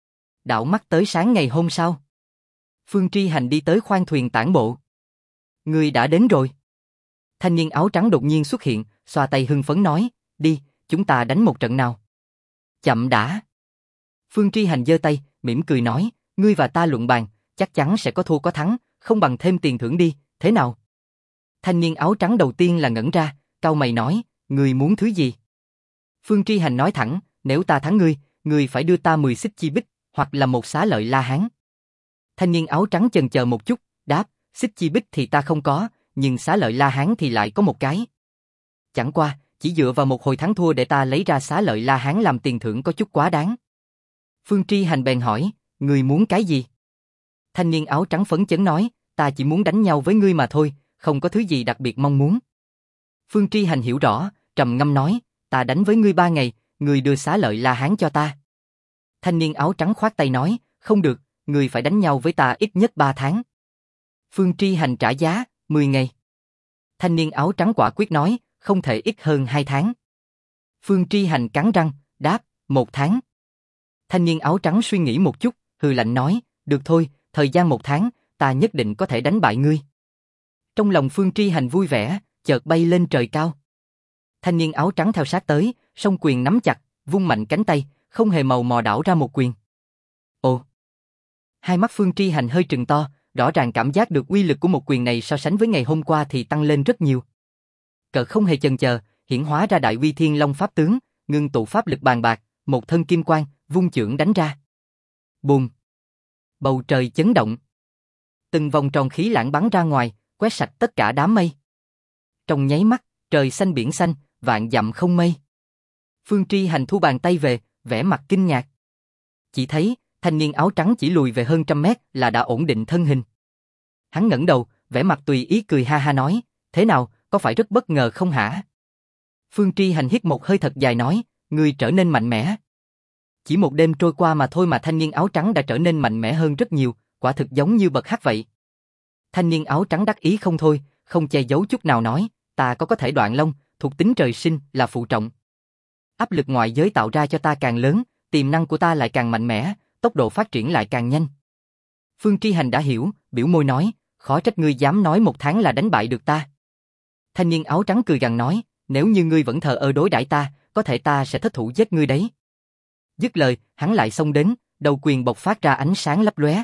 Đảo mắt tới sáng ngày hôm sau. Phương Tri Hành đi tới khoang thuyền tản bộ. Người đã đến rồi. Thanh niên áo trắng đột nhiên xuất hiện, xoa tay hưng phấn nói, đi, chúng ta đánh một trận nào. Chậm đã. Phương Tri Hành giơ tay, mỉm cười nói, ngươi và ta luận bàn, chắc chắn sẽ có thua có thắng, không bằng thêm tiền thưởng đi, thế nào? Thanh niên áo trắng đầu tiên là ngẩn ra, cau mày nói, ngươi muốn thứ gì? Phương Tri Hành nói thẳng, nếu ta thắng ngươi phải đưa ta 10 xích chi bích, hoặc là một xá lợi La Hán. Thanh niên áo trắng chần chờ một chút, đáp, xích chi bích thì ta không có, nhưng xá lợi La Hán thì lại có một cái. Chẳng qua, chỉ dựa vào một hồi thắng thua để ta lấy ra xá lợi La Hán làm tiền thưởng có chút quá đáng. Phương Tri Hành bèn hỏi, ngươi muốn cái gì? Thanh niên áo trắng phấn chấn nói, ta chỉ muốn đánh nhau với ngươi mà thôi, không có thứ gì đặc biệt mong muốn. Phương Tri Hành hiểu rõ, trầm ngâm nói, ta đánh với ngươi 3 ngày, ngươi đưa xá lợi La Hán cho ta. Thanh niên áo trắng khoát tay nói, không được, ngươi phải đánh nhau với ta ít nhất 3 tháng. Phương Tri Hành trả giá, 10 ngày. Thanh niên áo trắng quả quyết nói, không thể ít hơn 2 tháng. Phương Tri Hành cắn răng, đáp, 1 tháng. Thanh niên áo trắng suy nghĩ một chút, hừ lạnh nói, được thôi, thời gian 1 tháng, ta nhất định có thể đánh bại ngươi. Trong lòng Phương Tri Hành vui vẻ, chợt bay lên trời cao. Thanh niên áo trắng theo sát tới, song quyền nắm chặt, vung mạnh cánh tay, không hề màu mò đảo ra một quyền. Ồ! Hai mắt Phương Tri Hành hơi trừng to, rõ ràng cảm giác được uy lực của một quyền này so sánh với ngày hôm qua thì tăng lên rất nhiều. Cậu không hề chần chờ, hiển hóa ra đại uy thiên long pháp tướng, ngưng tụ pháp lực bàn bạc, một thân kim quang, vung chưởng đánh ra. Bùm! Bầu trời chấn động. Từng vòng tròn khí lãng bắn ra ngoài, quét sạch tất cả đám mây. Trong nháy mắt, trời xanh biển xanh, vạn dặm không mây. Phương Tri Hành thu bàn tay về, vẻ mặt kinh ngạc. Chỉ thấy, thanh niên áo trắng chỉ lùi về hơn 100 mét là đã ổn định thân hình. Hắn ngẩng đầu, vẻ mặt tùy ý cười ha ha nói, thế nào, có phải rất bất ngờ không hả? Phương Tri Hành hít một hơi thật dài nói, ngươi trở nên mạnh mẽ. Chỉ một đêm trôi qua mà thôi mà thanh niên áo trắng đã trở nên mạnh mẽ hơn rất nhiều, quả thực giống như bậc hắc vậy. Thanh niên áo trắng đắc ý không thôi, không che giấu chút nào nói, ta có thể đoạn long, thuộc tính trời sinh là phụ trọng. Áp lực ngoại giới tạo ra cho ta càng lớn, tiềm năng của ta lại càng mạnh mẽ, tốc độ phát triển lại càng nhanh. Phương Tri Hành đã hiểu, biểu môi nói, khó trách ngươi dám nói 1 tháng là đánh bại được ta. Thanh niên áo trắng cười gằn nói, nếu như ngươi vẫn thờ ơ đối đãi ta, có thể ta sẽ thất thủ giết ngươi đấy. Dứt lời, hắn lại xông đến, đầu quyền bộc phát ra ánh sáng lấp lóe.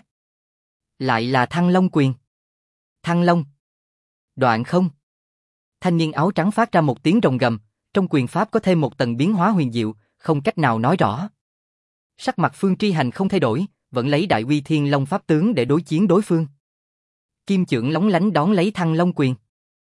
Lại là Thăng Long quyền. Thăng Long. Đoạn không. Thanh niên áo trắng phát ra một tiếng rồng gầm, trong quyền pháp có thêm một tầng biến hóa huyền diệu, không cách nào nói rõ. Sắc mặt Phương Tri Hành không thay đổi, vẫn lấy đại uy thiên long pháp tướng để đối chiến đối phương. Kim chưởng lóng lánh đón lấy Thăng Long quyền.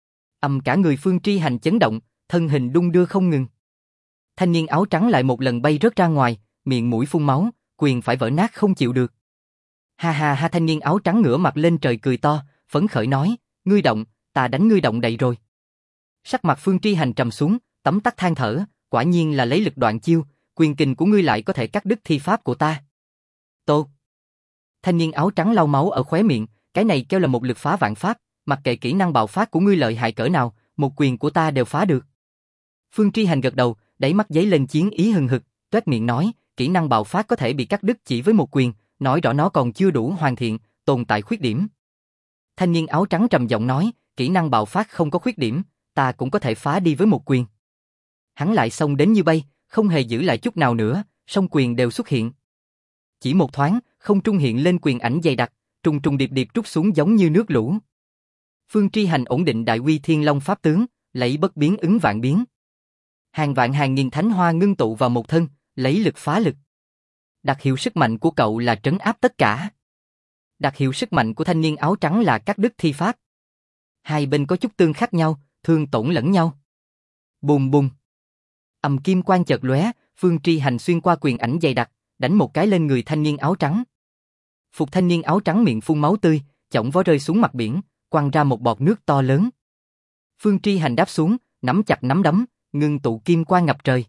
Cả người Phương Tri Hành chấn động, thân hình đung đưa không ngừng. Thanh niên áo trắng lại một lần bay rớt ra ngoài, miệng mũi phun máu, quyền phải vỡ nát không chịu được. Ha ha ha, thanh niên áo trắng ngửa mặt lên trời cười to, phấn khởi nói, ngươi động, ta đánh ngươi động đậy rồi. Sắc mặt Phương Tri Hành trầm xuống, tấm tắc than thở, quả nhiên là lấy lực đoạn chiêu, quyền kình của ngươi lại có thể cắt đứt thi pháp của ta. Tốt. Thanh niên áo trắng lau máu ở khóe miệng, cái này kêu là một lực phá vạn pháp, mặc kệ kỹ năng bạo phát của ngươi lợi hại cỡ nào, một quyền của ta đều phá được. Phương Tri Hành gật đầu, đáy mắt giấy lên chiến ý hừng hực, toét miệng nói, kỹ năng bạo phát có thể bị cắt đứt chỉ với một quyền, nói rõ nó còn chưa đủ hoàn thiện, tồn tại khuyết điểm. Thanh niên áo trắng trầm giọng nói, kỹ năng bạo phát không có khuyết điểm, ta cũng có thể phá đi với một quyền. Hắn lại xông đến như bay, không hề giữ lại chút nào nữa, song quyền đều xuất hiện. Chỉ một thoáng, không trung hiện lên quyền ảnh dày đặc, trùng trùng điệp điệp trút xuống giống như nước lũ. Phương Tri Hành ổn định đại uy thiên long pháp tướng, lấy bất biến ứng vạn biến. Hàng vạn hàng nghìn thánh hoa ngưng tụ vào một thân, lấy lực phá lực. Đặc hiệu sức mạnh của cậu là trấn áp tất cả. Đặc hiệu sức mạnh của thanh niên áo trắng là cắt đứt thi pháp. Hai bên có chút tương khắc nhau, thương tổn lẫn nhau. Bùm bùm. Kim quang chợt lóe, Phương Tri Hành xuyên qua quyền ảnh dày đặc, đánh một cái lên người thanh niên áo trắng. Phục thanh niên áo trắng miệng phun máu tươi, chỏng vó rơi xuống mặt biển, quăng ra một bọt nước to lớn. Phương Tri Hành đáp xuống, nắm chặt nắm đấm, ngưng tụ kim quang ngập trời.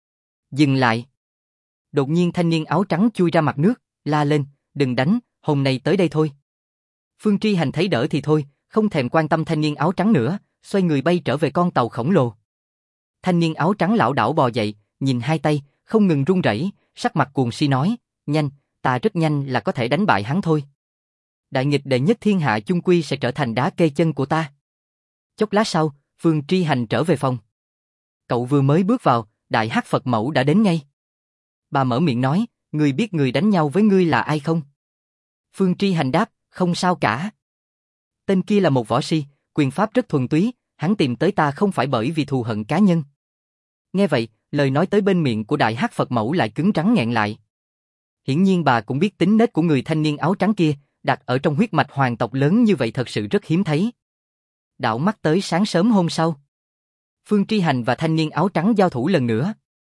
Dừng lại. Đột nhiên thanh niên áo trắng chui ra mặt nước, la lên, đừng đánh, hôm nay tới đây thôi. Phương Tri Hành thấy đỡ thì thôi, không thèm quan tâm thanh niên áo trắng nữa, xoay người bay trở về con tàu khổng lồ. Thanh niên áo trắng lảo đảo bò dậy, nhìn hai tay, không ngừng run rẩy, sắc mặt cuồng si nói, nhanh, ta rất nhanh là có thể đánh bại hắn thôi. Đại nghịch đệ nhất thiên hạ chung quy sẽ trở thành đá kê chân của ta. Chốc lát sau, Phương Tri Hành trở về phòng. Cậu vừa mới bước vào, Đại Hắc Phật Mẫu đã đến ngay. Bà mở miệng nói, ngươi biết người đánh nhau với ngươi là ai không? Phương Tri Hành đáp, không sao cả. Tên kia là một võ si, quyền pháp rất thuần túy, hắn tìm tới ta không phải bởi vì thù hận cá nhân. Nghe vậy, lời nói tới bên miệng của Đại Hắc Phật Mẫu lại cứng rắn nghẹn lại. Hiển nhiên bà cũng biết tính nết của người thanh niên áo trắng kia, đặt ở trong huyết mạch hoàng tộc lớn như vậy thật sự rất hiếm thấy. Đảo mắt tới sáng sớm hôm sau, Phương Tri Hành và thanh niên áo trắng giao thủ lần nữa.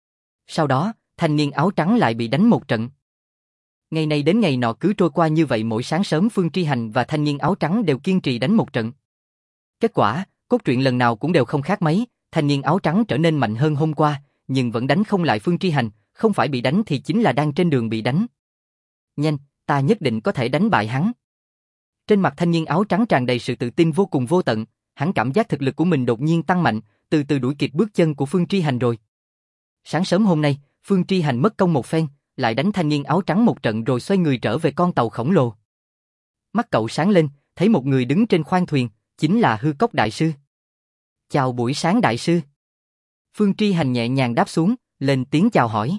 Sau đó, thanh niên áo trắng lại bị đánh một trận. Ngày này đến ngày nọ cứ trôi qua như vậy, mỗi sáng sớm Phương Tri Hành và thanh niên áo trắng đều kiên trì đánh một trận. Kết quả, cốt truyện lần nào cũng đều không khác mấy, thanh niên áo trắng trở nên mạnh hơn hôm qua, nhưng vẫn đánh không lại Phương Tri Hành, không phải bị đánh thì chính là đang trên đường bị đánh. Nhanh, ta nhất định có thể đánh bại hắn. Trên mặt thanh niên áo trắng tràn đầy sự tự tin vô cùng vô tận, hắn cảm giác thực lực của mình đột nhiên tăng mạnh, từ từ đuổi kịp bước chân của Phương Tri Hành rồi. Sáng sớm hôm nay, Phương Tri Hành mất công một phen, lại đánh thanh niên áo trắng một trận rồi xoay người trở về con tàu khổng lồ. Mắt cậu sáng lên, thấy một người đứng trên khoang thuyền, chính là Hư Cốc Đại Sư. Chào buổi sáng Đại Sư. Phương Tri Hành nhẹ nhàng đáp xuống, lên tiếng chào hỏi.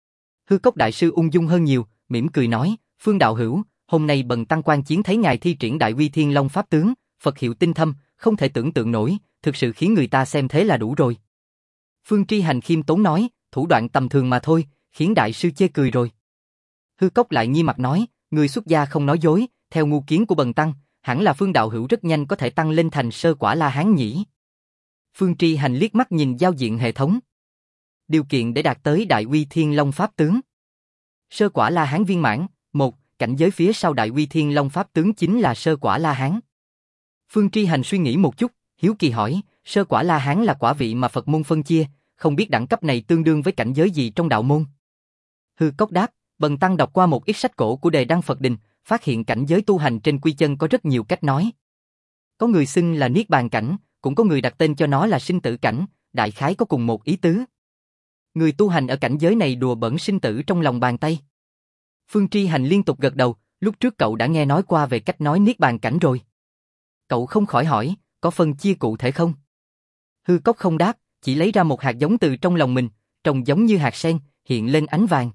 Hư Cốc Đại Sư ung dung hơn nhiều, mỉm cười nói, Phương đạo hữu, hôm nay bần tăng quan chiến thấy ngài thi triển Đại Uy Thiên Long pháp tướng, Phật hiệu tinh thâm, không thể tưởng tượng nổi, thực sự khiến người ta xem thế là đủ rồi. Phương Tri Hành khiêm tốn nói, thủ đoạn tầm thường mà thôi, khiến Đại Sư chê cười rồi. Hư Cốc lại nghiêm mặt nói, người xuất gia không nói dối, theo ngu kiến của bần tăng, hẳn là Phương đạo hữu rất nhanh có thể tăng lên thành sơ quả La Hán nhỉ. Phương Tri Hành liếc mắt nhìn giao diện hệ thống. Điều kiện để đạt tới Đại Uy Thiên Long pháp tướng. Sơ quả La Hán viên mãn, 1, cảnh giới phía sau Đại Uy Thiên Long pháp tướng chính là sơ quả La Hán. Phương Tri Hành suy nghĩ một chút, hiếu kỳ hỏi, sơ quả La Hán là quả vị mà Phật môn phân chia, không biết đẳng cấp này tương đương với cảnh giới gì trong đạo môn. Hư Cốc đáp, bần tăng đọc qua một ít sách cổ của Đề Đăng Phật Đình, phát hiện cảnh giới tu hành trên quy chân có rất nhiều cách nói. Có người xưng là Niết Bàn cảnh, cũng có người đặt tên cho nó là sinh tử cảnh, đại khái có cùng một ý tứ. Người tu hành ở cảnh giới này đùa bỡn sinh tử trong lòng bàn tay. Phương Tri Hành liên tục gật đầu, lúc trước cậu đã nghe nói qua về cách nói Niết Bàn cảnh rồi. Cậu không khỏi hỏi, có phân chia cụ thể không? Hư Cốc không đáp, chỉ lấy ra một hạt giống từ trong lòng mình, trông giống như hạt sen, hiện lên ánh vàng.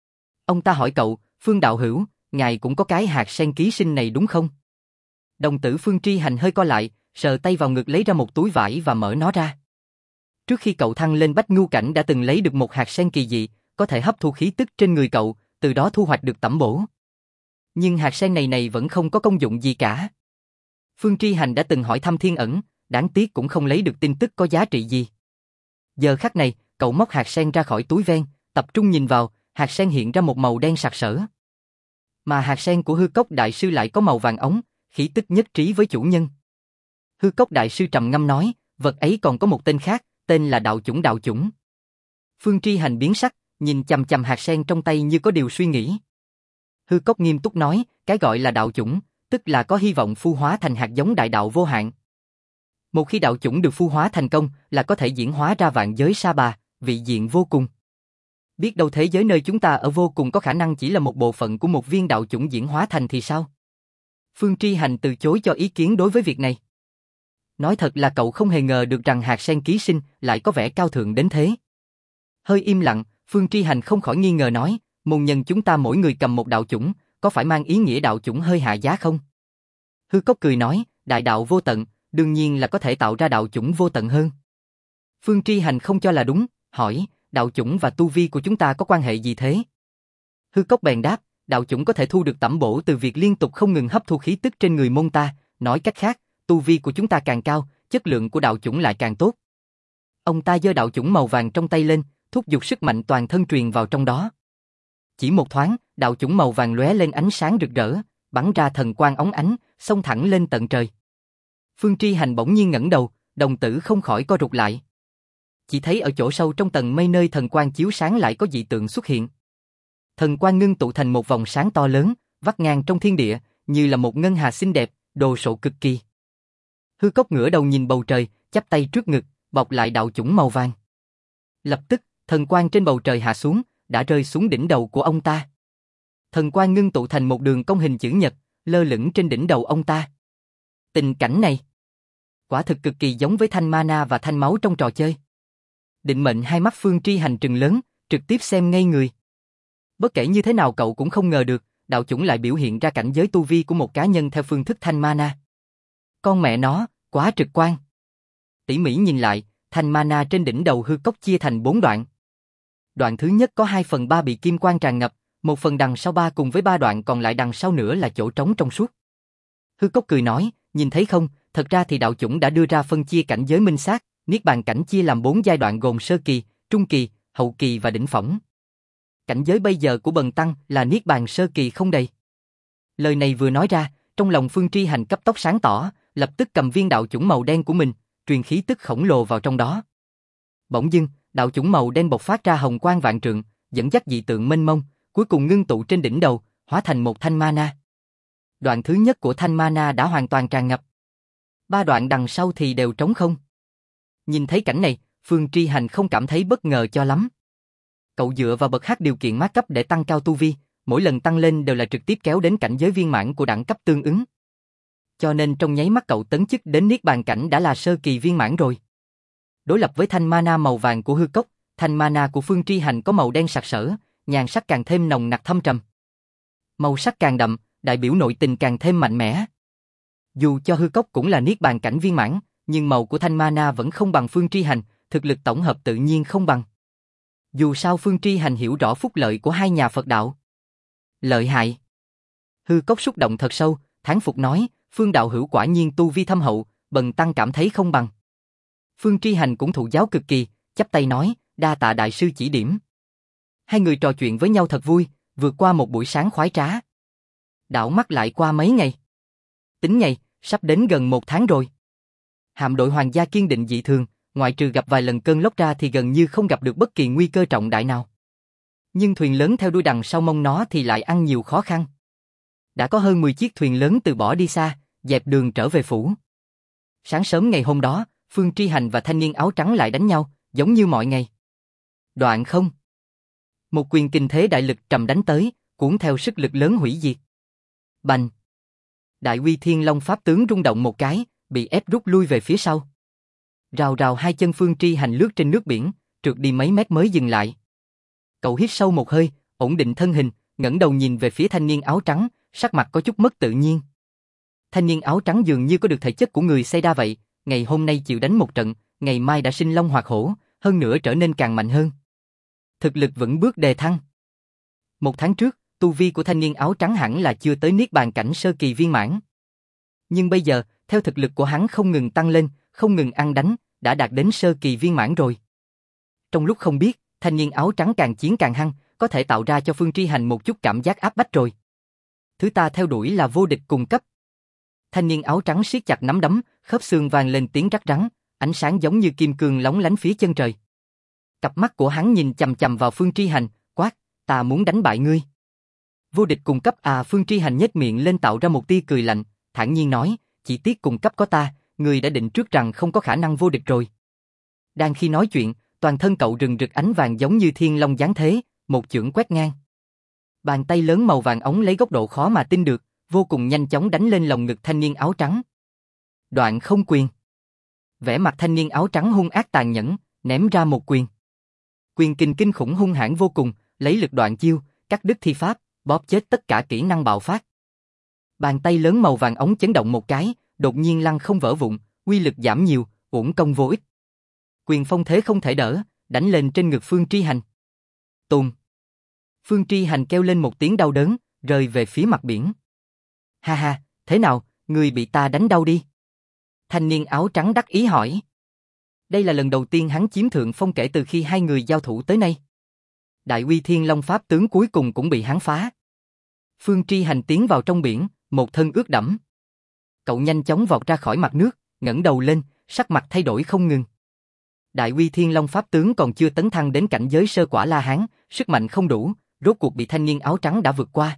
Ông ta hỏi cậu, Phương đạo hữu, ngài cũng có cái hạt sen ký sinh này đúng không? Đồng tử Phương Tri Hành hơi co lại, sờ tay vào ngực lấy ra một túi vải và mở nó ra. Trước khi cậu thăng lên Bách Ngu cảnh đã từng lấy được một hạt sen kỳ dị, có thể hấp thu khí tức trên người cậu, từ đó thu hoạch được tẩm bổ. Nhưng hạt sen này vẫn không có công dụng gì cả. Phương Tri Hành đã từng hỏi thăm Thiên Ẩn, đáng tiếc cũng không lấy được tin tức có giá trị gì. Giờ khắc này, cậu móc hạt sen ra khỏi túi ven, tập trung nhìn vào, hạt sen hiện ra một màu đen sặc sỡ. Mà hạt sen của Hư Cốc Đại Sư lại có màu vàng óng, khí tức nhất trí với chủ nhân. Hư Cốc Đại Sư trầm ngâm nói, vật ấy còn có một tên khác, tên là đạo chủng đạo chủng. Phương Tri Hành biến sắc, nhìn chằm chằm hạt sen trong tay như có điều suy nghĩ. Hư Cốc nghiêm túc nói, cái gọi là đạo chủng, tức là có hy vọng phu hóa thành hạt giống đại đạo vô hạn. Một khi đạo chủng được phu hóa thành công là có thể diễn hóa ra vạn giới sa bà, vị diện vô cùng. Biết đâu thế giới nơi chúng ta ở vô cùng có khả năng chỉ là một bộ phận của một viên đạo chủng diễn hóa thành thì sao? Phương Tri Hành từ chối cho ý kiến đối với việc này. Nói thật là cậu không hề ngờ được rằng hạt sen ký sinh lại có vẻ cao thượng đến thế. Hơi im lặng, Phương Tri Hành không khỏi nghi ngờ nói, môn nhân chúng ta mỗi người cầm một đạo chủng, có phải mang ý nghĩa đạo chủng hơi hạ giá không? Hư Cốc cười nói, đại đạo vô tận, đương nhiên là có thể tạo ra đạo chủng vô tận hơn. Phương Tri Hành không cho là đúng, hỏi, đạo chủng và tu vi của chúng ta có quan hệ gì thế? Hư Cốc bèn đáp, đạo chủng có thể thu được tẩm bổ từ việc liên tục không ngừng hấp thu khí tức trên người môn ta, nói cách khác, tu vi của chúng ta càng cao, chất lượng của đạo chủng lại càng tốt. Ông ta giơ đạo chủng màu vàng trong tay lên, thúc giục sức mạnh toàn thân truyền vào trong đó. Chỉ một thoáng, đạo chủng màu vàng lóe lên ánh sáng rực rỡ, bắn ra thần quang óng ánh, xông thẳng lên tận trời. Phương Tri Hành bỗng nhiên ngẩng đầu, đồng tử không khỏi co rụt lại. Chỉ thấy ở chỗ sâu trong tầng mây nơi thần quang chiếu sáng lại có dị tượng xuất hiện. Thần quang ngưng tụ thành một vòng sáng to lớn, vắt ngang trong thiên địa, như là một ngân hà xinh đẹp, đồ sộ cực kỳ. Hư Cốc ngửa đầu nhìn bầu trời, chắp tay trước ngực, bọc lại đạo chủng màu vàng. Lập tức, thần quang trên bầu trời hạ xuống, đã rơi xuống đỉnh đầu của ông ta. Thần quang ngưng tụ thành một đường cong hình chữ nhật, lơ lửng trên đỉnh đầu ông ta. Tình cảnh này, quả thực cực kỳ giống với thanh mana và thanh máu trong trò chơi. Định Mệnh hai mắt Phương Tri Hành trừng lớn, trực tiếp xem ngây người. Bất kể như thế nào cậu cũng không ngờ được, đạo chủng lại biểu hiện ra cảnh giới tu vi của một cá nhân theo phương thức thanh mana. Con mẹ nó, quá trực quan. Tỉ mỉ nhìn lại, thanh mana trên đỉnh đầu Hư Cốc chia thành 4 đoạn. Đoạn thứ nhất có 2/3 bị kim quang tràn ngập, 1/3 đằng sau cùng với 3 đoạn còn lại đằng sau nữa là chỗ trống trong suốt. Hư Cốc cười nói, nhìn thấy không, thật ra thì đạo chủng đã đưa ra phân chia cảnh giới minh xác, Niết Bàn cảnh chia làm 4 giai đoạn gồm sơ kỳ, trung kỳ, hậu kỳ và đỉnh phong. Cảnh giới bây giờ của Bần Tăng là Niết Bàn sơ kỳ không đầy. Lời này vừa nói ra, trong lòng Phương Tri Hành cấp tốc sáng tỏ, lập tức cầm viên đạo chủng màu đen của mình, truyền khí tức khổng lồ vào trong đó. Bỗng dưng, đạo chủng màu đen bộc phát ra hồng quang vạn trượng, dẫn dắt dị tượng mênh mông, cuối cùng ngưng tụ trên đỉnh đầu, hóa thành một thanh mana. Đoạn thứ nhất của thanh mana đã hoàn toàn tràn ngập. 3 đoạn đằng sau thì đều trống không. Nhìn thấy cảnh này, Phương Tri Hành không cảm thấy bất ngờ cho lắm. Cậu dựa vào bậc H điều kiện mát cấp để tăng cao tu vi, mỗi lần tăng lên đều là trực tiếp kéo đến cảnh giới viên mãn của đẳng cấp tương ứng. Cho nên trong nháy mắt cậu tấn chức đến Niết Bàn cảnh đã là sơ kỳ viên mãn rồi. Đối lập với thanh mana màu vàng của Hư Cốc, thanh mana của Phương Tri Hành có màu đen sặc sỡ, nhan sắc càng thêm nồng nặc thâm trầm. Màu sắc càng đậm, đại biểu nội tình càng thêm mạnh mẽ. Dù cho Hư Cốc cũng là Niết Bàn cảnh viên mãn, nhưng màu của thanh mana vẫn không bằng Phương Tri Hành, thực lực tổng hợp tự nhiên không bằng. Dù sao Phương Tri Hành hiểu rõ phúc lợi của hai nhà Phật đạo. Lợi hại. Hư Cốc xúc động thật sâu, thán phục nói, Phương đạo hữu quả nhiên tu vi thâm hậu, Bần Tăng cảm thấy không bằng. Phương Tri Hành cũng thụ giáo cực kỳ, chắp tay nói, đa tạ đại sư chỉ điểm. Hai người trò chuyện với nhau thật vui, vượt qua một buổi sáng khoái trá. Đảo mắt lại qua mấy ngày. Tính ngày, sắp đến gần 1 tháng rồi. Hạm đội hoàng gia kiên định dị thường, ngoại trừ gặp vài lần cơn lốc ra thì gần như không gặp được bất kỳ nguy cơ trọng đại nào. Nhưng thuyền lớn theo đuôi đằng sau mông nó thì lại ăn nhiều khó khăn. Đã có hơn 10 chiếc thuyền lớn từ bỏ đi xa, dẹp đường trở về phủ. Sáng sớm ngày hôm đó, Phương Tri Hành và thanh niên áo trắng lại đánh nhau, giống như mọi ngày. Đoạn không. Một quyền kình thế đại lực trầm đánh tới, cuốn theo sức lực lớn hủy diệt. Bành. Đại uy thiên long pháp tướng rung động một cái, bị ép rút lui về phía sau. Rào rào hai chân Phương Tri Hành lướt trên nước biển, trượt đi mấy mét mới dừng lại. Cậu hít sâu một hơi, ổn định thân hình, ngẩng đầu nhìn về phía thanh niên áo trắng, sắc mặt có chút mất tự nhiên. Thanh niên áo trắng dường như có được thể chất của người Sayda vậy, ngày hôm nay chịu đánh một trận, ngày mai đã sinh long hoạt hổ, hơn nữa trở nên càng mạnh hơn. Thực lực vững bước đề thăng. 1 tháng trước, tu vi của thanh niên áo trắng hẳn là chưa tới Niết Bàn cảnh sơ kỳ viên mãn. Nhưng bây giờ, theo thực lực của hắn không ngừng tăng lên, không ngừng ăn đánh, đã đạt đến sơ kỳ viên mãn rồi. Trong lúc không biết, thanh niên áo trắng càng chiến càng hăng, có thể tạo ra cho Phương Tri Hành một chút cảm giác áp bách rồi. Thứ ta theo đuổi là vô địch cùng cấp. Thanh niên áo trắng siết chặt nắm đấm, khớp xương vang lên tiếng rắc rắn, ánh sáng giống như kim cương lóng lánh phía chân trời. Cặp mắt của hắn nhìn chằm chằm vào Phương Tri Hành, quát, ta muốn đánh bại ngươi. Vô địch cùng cấp à? Phương Tri Hành nhếch miệng lên tạo ra một tia cười lạnh, thản nhiên nói, chỉ tiếc cùng cấp có ta, ngươi đã định trước rằng không có khả năng vô địch rồi. Đang khi nói chuyện, toàn thân cậu rừng rực ánh vàng giống như thiên long giáng thế, một chưởng quét ngang. Bàn tay lớn màu vàng ống lấy góc độ khó mà tin được, vô cùng nhanh chóng đánh lên lồng ngực thanh niên áo trắng. Đoạn không quyền. Vẻ mặt thanh niên áo trắng hung ác tàn nhẫn, ném ra một quyền. Quyền kình kinh khủng hung hãn vô cùng, lấy lực đoạn chiêu, cắt đứt thi pháp, bóp chết tất cả kỹ năng bạo phát. Bàn tay lớn màu vàng ống chấn động một cái, đột nhiên lăn không vỡ vụn, uy lực giảm nhiều, uổng công vô ích. Quyền phong thế không thể đỡ, đánh lên trên ngực Phương Tri Hành. Tùm. Phương Tri Hành kêu lên một tiếng đau đớn, rơi về phía mặt biển. Ha ha, thế nào, người bị ta đánh đau đi? Thanh niên áo trắng đắc ý hỏi. Đây là lần đầu tiên hắn chiếm thượng phong kể từ khi hai người giao thủ tới nay. Đại uy Thiên Long Pháp tướng cuối cùng cũng bị hắn phá. Phương Tri Hành tiến vào trong biển, một thân ướt đẫm. Cậu nhanh chóng vọt ra khỏi mặt nước, ngẩng đầu lên, sắc mặt thay đổi không ngừng. Đại uy Thiên Long Pháp tướng còn chưa tấn thăng đến cảnh giới sơ quả La Hán, sức mạnh không đủ, rốt cuộc bị thanh niên áo trắng đã vượt qua.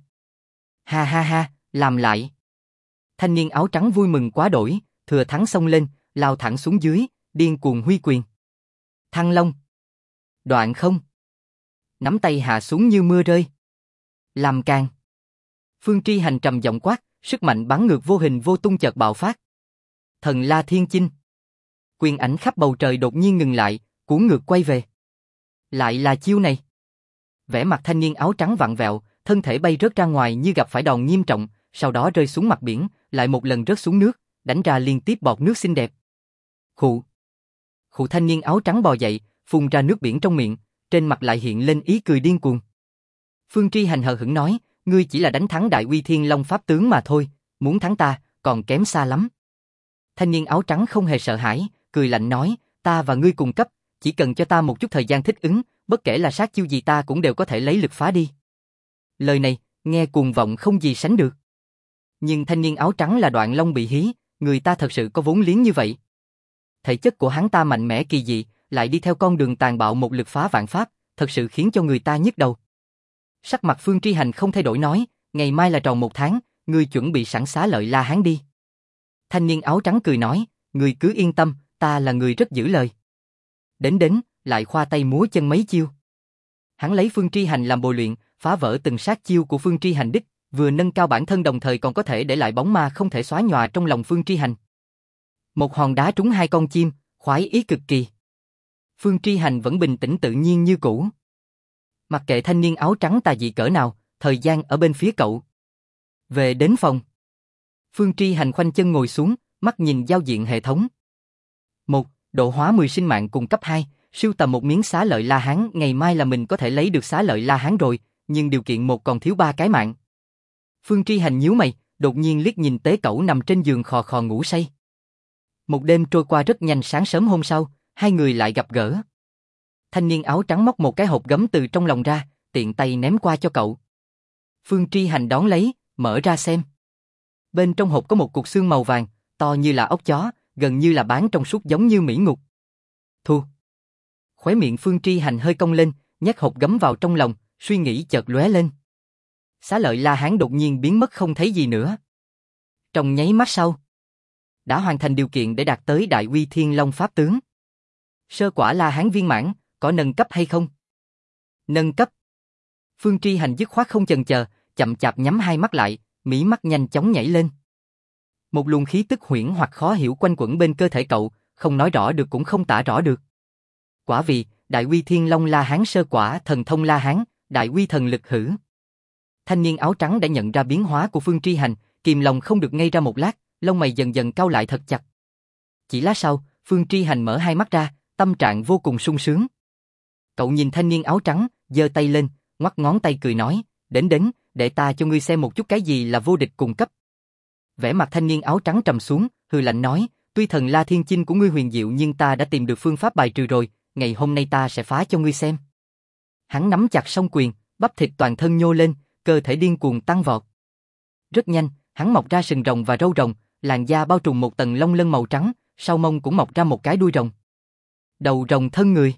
Ha ha ha, làm lại. Thanh niên áo trắng vui mừng quá đổi, thừa thắng xông lên, lao thẳng xuống dưới, điên cuồng huy quyền. Thăng Long. Đoạn không. Nắm tay hạ xuống như mưa rơi. Làm càng. Phương Tri Hành trầm giọng quát, sức mạnh bắn ngược vô hình vô tung chợt bạo phát. Thần La Thiên Chinh. Quyền ảnh khắp bầu trời đột nhiên ngừng lại, cuốn ngược quay về. Lại là chiêu này. Vẻ mặt thanh niên áo trắng vặn vẹo, thân thể bay rớt ra ngoài như gặp phải đòn nghiêm trọng, sau đó rơi xuống mặt biển, lại một lần rớt xuống nước, đánh ra liên tiếp bọt nước xinh đẹp. Khụ. Khụ thanh niên áo trắng bò dậy, phun ra nước biển trong miệng, trên mặt lại hiện lên ý cười điên cuồng. Phương Tri Hành hờ hững nói, ngươi chỉ là đánh thắng Đại uy Thiên Long Pháp tướng mà thôi, muốn thắng ta, còn kém xa lắm. Thanh niên áo trắng không hề sợ hãi, cười lạnh nói, ta và ngươi cùng cấp, chỉ cần cho ta một chút thời gian thích ứng, bất kể là sát chiêu gì ta cũng đều có thể lấy lực phá đi. Lời này, nghe cuồng vọng không gì sánh được. Nhưng thanh niên áo trắng là Đoạn Long bị hí, người ta thật sự có vốn liếng như vậy. Thể chất của hắn ta mạnh mẽ kỳ dị, lại đi theo con đường tàn bạo một lực phá vạn pháp, thật sự khiến cho người ta nhức đầu. Sắc mặt Phương Tri Hành không thay đổi nói, ngày mai là tròn 1 tháng, ngươi chuẩn bị sẵn xá lợi La Hán đi. Thanh niên áo trắng cười nói, ngươi cứ yên tâm, ta là người rất giữ lời. Đến, lại khoa tay múa chân mấy chiêu. Hắn lấy Phương Tri Hành làm bồi luyện, phá vỡ từng sát chiêu của Phương Tri Hành đích, vừa nâng cao bản thân đồng thời còn có thể để lại bóng ma không thể xóa nhòa trong lòng Phương Tri Hành. Một hòn đá trúng 2 con chim, khoái ý cực kỳ. Phương Tri Hành vẫn bình tĩnh tự nhiên như cũ. Mặc kệ thanh niên áo trắng tà dị cỡ nào, thời gian ở bên phía cậu. Về đến phòng. Phương Tri Hành khoanh chân ngồi xuống, mắt nhìn giao diện hệ thống. 1. Độ hóa 10 sinh mạng cùng cấp 2, sưu tầm một miếng xá lợi La Hán, ngày mai là mình có thể lấy được xá lợi La Hán rồi, nhưng điều kiện một còn thiếu 3 cái mạng. Phương Tri Hành nhíu mày, đột nhiên liếc nhìn Tế Cẩu nằm trên giường khò khò ngủ say. Một đêm trôi qua rất nhanh, sáng sớm hôm sau, hai người lại gặp gỡ. Thanh niên áo trắng móc một cái hộp gấm từ trong lòng ra, tiện tay ném qua cho cậu. Phương Tri Hành đón lấy, mở ra xem. Bên trong hộp có một cục xương màu vàng, to như là ốc chó, gần như là bán trong suốt giống như mỹ ngục. Thu. Khóe miệng Phương Tri Hành hơi cong lên, nhét hộp gấm vào trong lòng, suy nghĩ chợt lóe lên. Xá lợi La Hán đột nhiên biến mất không thấy gì nữa. Trong nháy mắt sau, đã hoàn thành điều kiện để đạt tới Đại uy Thiên Long Pháp tướng. Sơ quả La Hán viên mãn, có nâng cấp hay không? Nâng cấp. Phương Tri Hành dứt khoát không chần chờ, chậm chạp nhắm hai mắt lại, mí mắt nhanh chóng nhảy lên. Một luồng khí tức huyễn hoặc khó hiểu quanh quẩn bên cơ thể cậu, không nói rõ được cũng không tả rõ được. Quả vì, Đại uy Thiên Long La Hán sơ quả thần thông La Hán, Đại uy thần lực hử. Thanh niên áo trắng đã nhận ra biến hóa của Phương Tri Hành, kìm lòng không được ngây ra một lát, lông mày dần dần cau lại thật chặt. Chỉ lát sau, Phương Tri Hành mở hai mắt ra, tâm trạng vô cùng sung sướng. Cậu nhìn thanh niên áo trắng, giơ tay lên, ngoắc ngón tay cười nói, đến, để ta cho ngươi xem một chút cái gì là vô địch cùng cấp. Vẻ mặt thanh niên áo trắng trầm xuống, hừ lạnh nói, tuy thần La Thiên Chinh của ngươi huyền diệu nhưng ta đã tìm được phương pháp bài trừ rồi, ngày hôm nay ta sẽ phá cho ngươi xem. Hắn nắm chặt song quyền, bắp thịt toàn thân nhô lên, cơ thể điên cuồng tăng vọt. Rất nhanh, hắn mọc ra sừng rồng và râu rồng, làn da bao trùm một tầng lông lân màu trắng, sau mông cũng mọc ra một cái đuôi rồng. Đầu rồng thân người.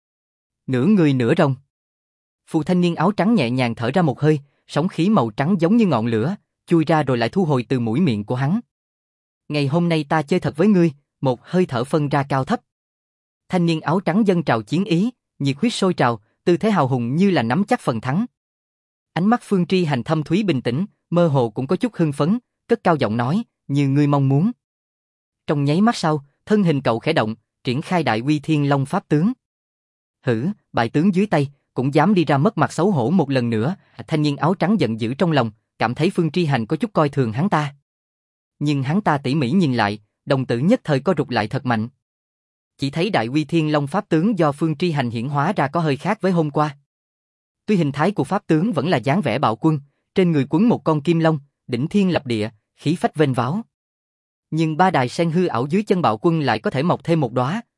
Nửa người nửa rồng. Phụ thanh niên áo trắng nhẹ nhàng thở ra một hơi, sóng khí màu trắng giống như ngọn lửa, chui ra rồi lại thu hồi từ mũi miệng của hắn. Ngày hôm nay ta chơi thật với ngươi, một hơi thở phân ra cao thấp. Thanh niên áo trắng dâng trào chiến ý, nhiệt huyết sôi trào, tư thế hào hùng như là nắm chắc phần thắng. Ánh mắt Phương Tri Hành thâm thúy bình tĩnh, mơ hồ cũng có chút hưng phấn, cất cao giọng nói, như ngươi mong muốn. Trong nháy mắt sau, thân hình cậu khẽ động, triển khai Đại uy Thiên Long Pháp tướng. Hử, bại tướng dưới tay, cũng dám đi ra mất mặt xấu hổ một lần nữa. Thanh niên áo trắng giận dữ trong lòng, cảm thấy Phương Tri Hành có chút coi thường hắn ta. Nhưng hắn ta tỉ mỉ nhìn lại, đồng tử nhất thời co rụt lại thật mạnh. Chỉ thấy Đại uy Thiên Long Pháp tướng do Phương Tri Hành hiển hóa ra có hơi khác với hôm qua. Tuy hình thái của Pháp tướng vẫn là dáng vẻ bạo quân, trên người quấn một con kim long, đỉnh thiên lập địa, khí phách vênh váo. Nhưng ba đài sen hư ảo dưới chân bạo quân lại có thể mọc thêm một đóa,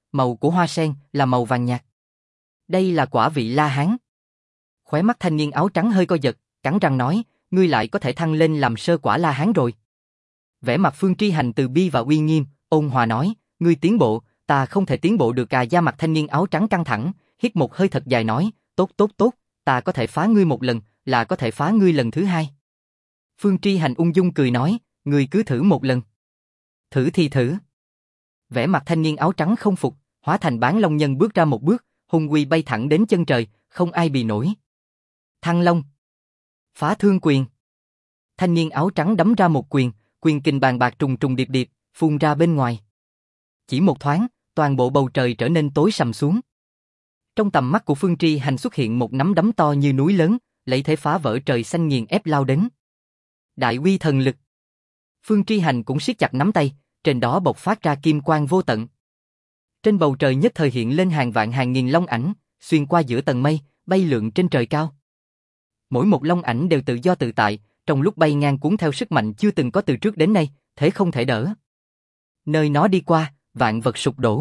Màu của hoa sen là màu vàng nhạt. Đây là quả vị La Hán. Khóe mắt thanh niên áo trắng hơi co giật, cắn răng nói, ngươi lại có thể thăng lên làm sơ quả La Hán rồi. Vẻ mặt Phương Tri Hành từ bi và uy nghiêm, ôn hòa nói, ngươi tiến bộ, ta không thể tiến bộ được à. Da mặt thanh niên áo trắng căng thẳng, hít một hơi thật dài nói, tốt tốt tốt, ta có thể phá ngươi một lần, là có thể phá ngươi lần thứ hai. Phương Tri Hành ung dung cười nói, ngươi cứ thử một lần. Thử thì thử. Vẻ mặt thanh niên áo trắng không phục, hóa thành Bán Long Nhân bước ra một bước, hung uy bay thẳng đến chân trời, không ai bì nổi. Thăng Long. Phá Thương Quyền. Thanh niên áo trắng đấm ra một quyền, quyền kình bàn bạc trùng trùng điệp điệp, phun ra bên ngoài. Chỉ một thoáng, toàn bộ bầu trời trở nên tối sầm xuống. Trong tầm mắt của Phương Tri Hành xuất hiện một nắm đấm to như núi lớn, lấy thế phá vỡ trời xanh nghiền ép lao đến. Đại uy thần lực. Phương Tri Hành cũng siết chặt nắm tay, trên đó bộc phát ra kim quang vô tận. Trên bầu trời nhất thời hiện lên hàng vạn hàng nghìn long ảnh, xuyên qua giữa tầng mây, bay lượn trên trời cao. Mỗi một long ảnh đều tự do tự tại, trong lúc bay ngang cuốn theo sức mạnh chưa từng có từ trước đến nay, thế không thể đỡ. Nơi nó đi qua, vạn vật sụp đổ.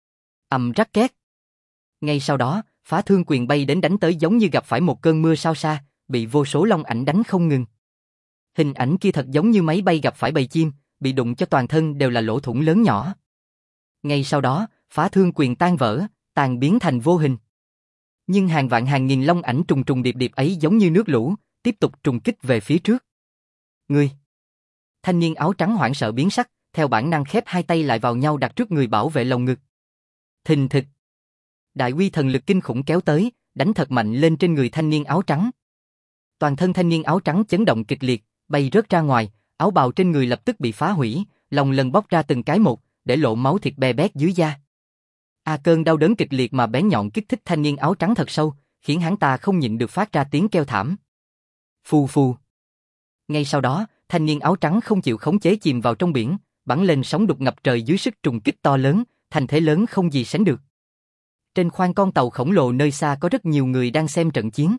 Ầm rắc két. Ngay sau đó, Phá Thương Quyền bay đến đánh tới giống như gặp phải một cơn mưa sao xa, bị vô số long ảnh đánh không ngừng. Hình ảnh kia thật giống như máy bay gặp phải bầy chim, bị đụng cho toàn thân đều là lỗ thủng lớn nhỏ. Ngay sau đó, Phá Thương Quyền tan vỡ, tan biến thành vô hình. Nhưng hàng vạn hàng nghìn long ảnh trùng trùng điệp điệp ấy giống như nước lũ, tiếp tục trùng kích về phía trước. Ngươi! Thanh niên áo trắng hoảng sợ biến sắc, theo bản năng khép hai tay lại vào nhau đặt trước người bảo vệ lồng ngực. Thình thịch! Đại uy thần lực kinh khủng kéo tới, đánh thật mạnh lên trên người thanh niên áo trắng. Toàn thân thanh niên áo trắng chấn động kịch liệt, bay rớt ra ngoài, áo bào trên người lập tức bị phá hủy, lòng lần bóc ra từng cái một, để lộ máu thịt be bét dưới da. Cơn đau đớn kịch liệt mà bén nhọn kích thích thanh niên áo trắng thật sâu, khiến hắn ta không nhịn được phát ra tiếng kêu thảm. Phù phù. Ngay sau đó, thanh niên áo trắng không chịu khống chế chìm vào trong biển, bắn lên sóng đục ngập trời dưới sức trùng kích to lớn, thành thế lớn không gì sánh được. Trên khoang con tàu khổng lồ nơi xa có rất nhiều người đang xem trận chiến.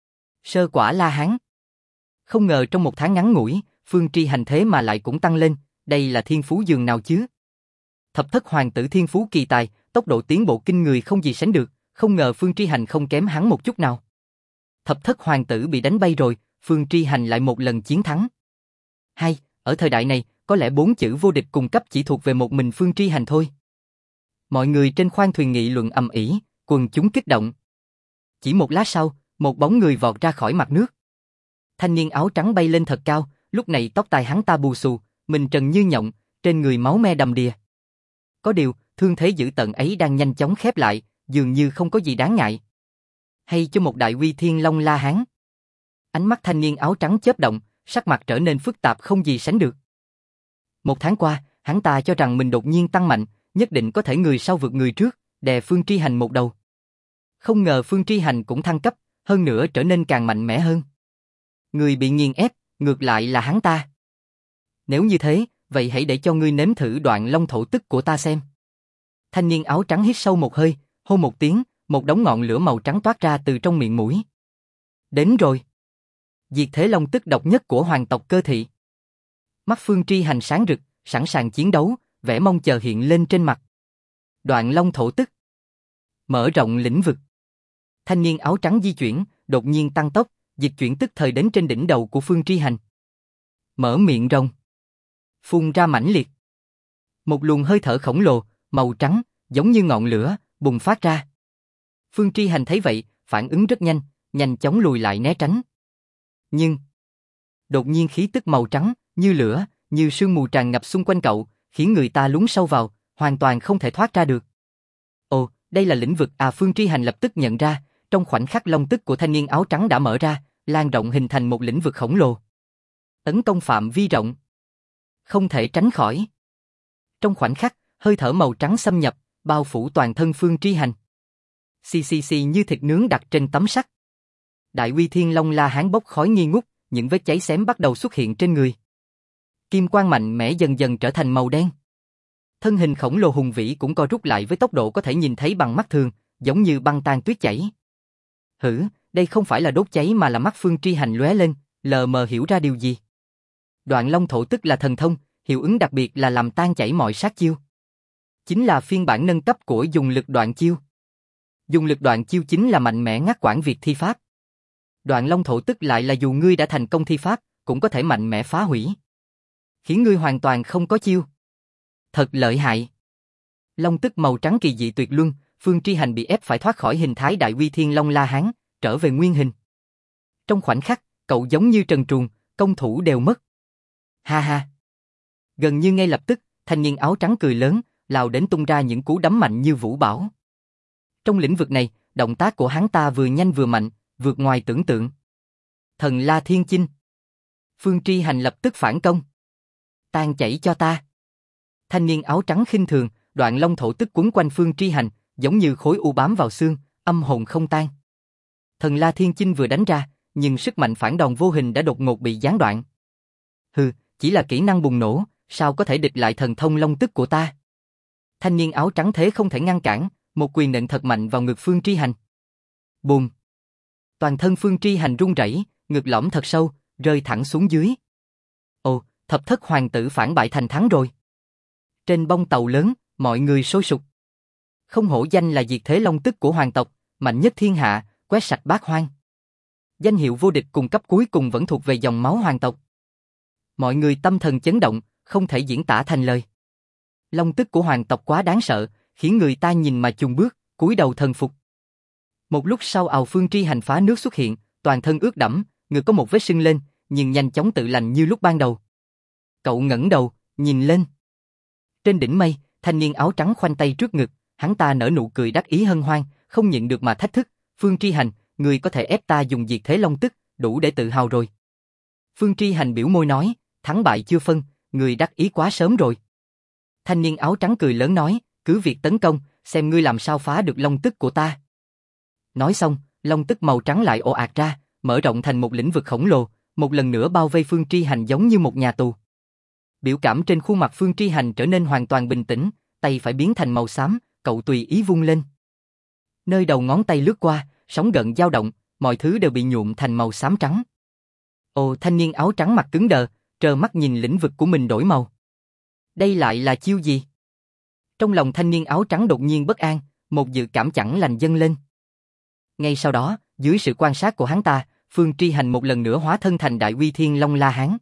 Sơ quả La Hán. Không ngờ trong một tháng ngắn ngủi, Phương Tri Hành thế mà lại cũng tăng lên, đây là thiên phú dường nào chứ? Thập thất hoàng tử thiên phú kỳ tài, tốc độ tiến bộ kinh người không gì sánh được, không ngờ Phương Tri Hành không kém hắn một chút nào. Thập thất hoàng tử bị đánh bay rồi, Phương Tri Hành lại một lần chiến thắng. Hay, ở thời đại này, có lẽ 4 chữ vô địch cùng cấp chỉ thuộc về một mình Phương Tri Hành thôi. Mọi người trên khoang thuyền nghị luận ầm ĩ, quần chúng kích động. Chỉ một lát sau, một bóng người vọt ra khỏi mặt nước. Thanh niên áo trắng bay lên thật cao, lúc này tóc tai hắn ta bù xù, mình trần như nhộng, trên người máu me đầm đìa. Có điều, thương thế dữ tợn ấy đang nhanh chóng khép lại, dường như không có gì đáng ngại. Hay cho một đại uy thiên long La Hán. Ánh mắt thanh niên áo trắng chớp động, sắc mặt trở nên phức tạp không gì sánh được. Một tháng qua, hắn ta cho rằng mình đột nhiên tăng mạnh, nhất định có thể người sau vượt người trước, đè Phương Tri Hành một đầu. Không ngờ Phương Tri Hành cũng thăng cấp, hơn nữa trở nên càng mạnh mẽ hơn. Người bị nghiền ép, ngược lại là hắn ta. Nếu như thế, vậy hãy để cho ngươi nếm thử đoạn long thổ tức của ta xem. Thanh niên áo trắng hít sâu một hơi, hô một tiếng, một đống ngọn lửa màu trắng toát ra từ trong miệng mũi. Đến rồi. Diệt thế long tức độc nhất của hoàng tộc Cơ Thị. Mắt Phương Tri Hành sáng rực, sẵn sàng chiến đấu, vẻ mong chờ hiện lên trên mặt. Đoạn long thổ tức. Mở rộng lĩnh vực. Thanh niên áo trắng di chuyển, đột nhiên tăng tốc, dịch chuyển tức thời đến trên đỉnh đầu của Phương Tri Hành. Mở miệng rồng. Phun ra mãnh liệt. Một luồng hơi thở khổng lồ, màu trắng, giống như ngọn lửa, bùng phát ra. Phương Tri Hành thấy vậy, phản ứng rất nhanh, nhanh chóng lùi lại né tránh. Nhưng, đột nhiên khí tức màu trắng, như lửa, như sương mù tràn ngập xung quanh cậu, khiến người ta lún sâu vào, hoàn toàn không thể thoát ra được. Ồ, đây là lĩnh vực Phương Tri Hành lập tức nhận ra, trong khoảnh khắc long tức của thanh niên áo trắng đã mở ra, lan rộng hình thành một lĩnh vực khổng lồ. Tấn công phạm vi rộng. Không thể tránh khỏi. Trong khoảnh khắc, hơi thở màu trắng xâm nhập, bao phủ toàn thân Phương Tri Hành. Xì xì xì như thịt nướng đặt trên tấm sắt. Đại uy thiên long La Hán bốc khói nghi ngút, những vết cháy xém bắt đầu xuất hiện trên người. Kim quang mạnh mẽ dần dần trở thành màu đen. Thân hình khổng lồ hùng vĩ cũng co rút lại với tốc độ có thể nhìn thấy bằng mắt thường, giống như băng tan tuyết chảy. Hử, đây không phải là đốt cháy mà là mắt Phương Tri Hành lóe lên, lờ mờ hiểu ra điều gì. Đoạn long thổ tức là thần thông, hiệu ứng đặc biệt là làm tan chảy mọi sát chiêu. chính là phiên bản nâng cấp của dùng lực đoạn chiêu. Dùng lực đoạn chiêu chính là mạnh mẽ ngắt quãng việc thi pháp. Đoạn long thổ tức lại là dù ngươi đã thành công thi pháp, cũng có thể mạnh mẽ phá hủy, khiến ngươi hoàn toàn không có chiêu. Thật lợi hại. Long tức màu trắng kỳ dị tuyệt luân, Phương Tri Hành bị ép phải thoát khỏi hình thái đại uy thiên long La Hán, trở về nguyên hình. Trong khoảnh khắc, cậu giống như trần truồng, công thủ đều mất. Ha ha. Gần như ngay lập tức, thanh niên áo trắng cười lớn, lao đến tung ra những cú đấm mạnh như vũ bão. Trong lĩnh vực này, động tác của hắn ta vừa nhanh vừa mạnh, vượt ngoài tưởng tượng. Thần La Thiên Chinh. Phương Tri Hành lập tức phản công. Tan chảy cho ta. Thanh niên áo trắng khinh thường, đoạn long thổ tức quấn quanh Phương Tri Hành, giống như khối u bám vào xương, âm hồn không tan. Thần La Thiên Chinh vừa đánh ra, nhưng sức mạnh phản đòn vô hình đã đột ngột bị gián đoạn. Hừ, chỉ là kỹ năng bùng nổ, sao có thể địch lại thần thông long tức của ta? Thanh niên áo trắng thế không thể ngăn cản, một quyền nện thật mạnh vào ngực Phương Tri Hành. Bùm! Toàn thân Phương Tri Hành run rẩy, ngực lõm thật sâu, rơi thẳng xuống dưới. Ồ, thập thất hoàng tử phản bại thành thắng rồi. Trên bông tàu lớn, mọi người sôi sục. Không hổ danh là diệt thế long tức của hoàng tộc, mạnh nhất thiên hạ, quét sạch bát hoang. Danh hiệu vô địch cùng cấp cuối cùng vẫn thuộc về dòng máu hoàng tộc. Mọi người tâm thần chấn động, không thể diễn tả thành lời. Long tức của hoàng tộc quá đáng sợ, khiến người ta nhìn mà chùng bước, cúi đầu thần phục. Một lúc sau ào Phương Tri Hành phá nước xuất hiện, toàn thân ướt đẫm, ngực có một vết sưng lên, nhưng nhanh chóng tự lành như lúc ban đầu. Cậu ngẩng đầu, nhìn lên. Trên đỉnh mây, thanh niên áo trắng khoanh tay trước ngực, hắn ta nở nụ cười đắc ý hân hoan, không nhịn được mà thách thức. Phương Tri Hành, người có thể ép ta dùng diệt thế long tức, đủ để tự hào rồi. Phương Tri Hành biểu môi nói, thắng bại chưa phân, người đắc ý quá sớm rồi. Thanh niên áo trắng cười lớn nói, cứ việc tấn công, xem ngươi làm sao phá được long tức của ta. Nói xong, long tức màu trắng lại ồ ạt ra, mở rộng thành một lĩnh vực khổng lồ, một lần nữa bao vây Phương Tri Hành giống như một nhà tù. Biểu cảm trên khuôn mặt Phương Tri Hành trở nên hoàn toàn bình tĩnh, tay phải biến thành màu xám, cậu tùy ý vung lên. Nơi đầu ngón tay lướt qua, sóng gợn dao động, mọi thứ đều bị nhuộm thành màu xám trắng. Ồ, thanh niên áo trắng mặt cứng đờ, trơ mắt nhìn lĩnh vực của mình đổi màu. Đây lại là chiêu gì? Trong lòng thanh niên áo trắng đột nhiên bất an, một dự cảm chẳng lành dâng lên. Ngay sau đó, dưới sự quan sát của hắn ta, Phương Tri Hành một lần nữa hóa thân thành đại uy thiên long La Hán.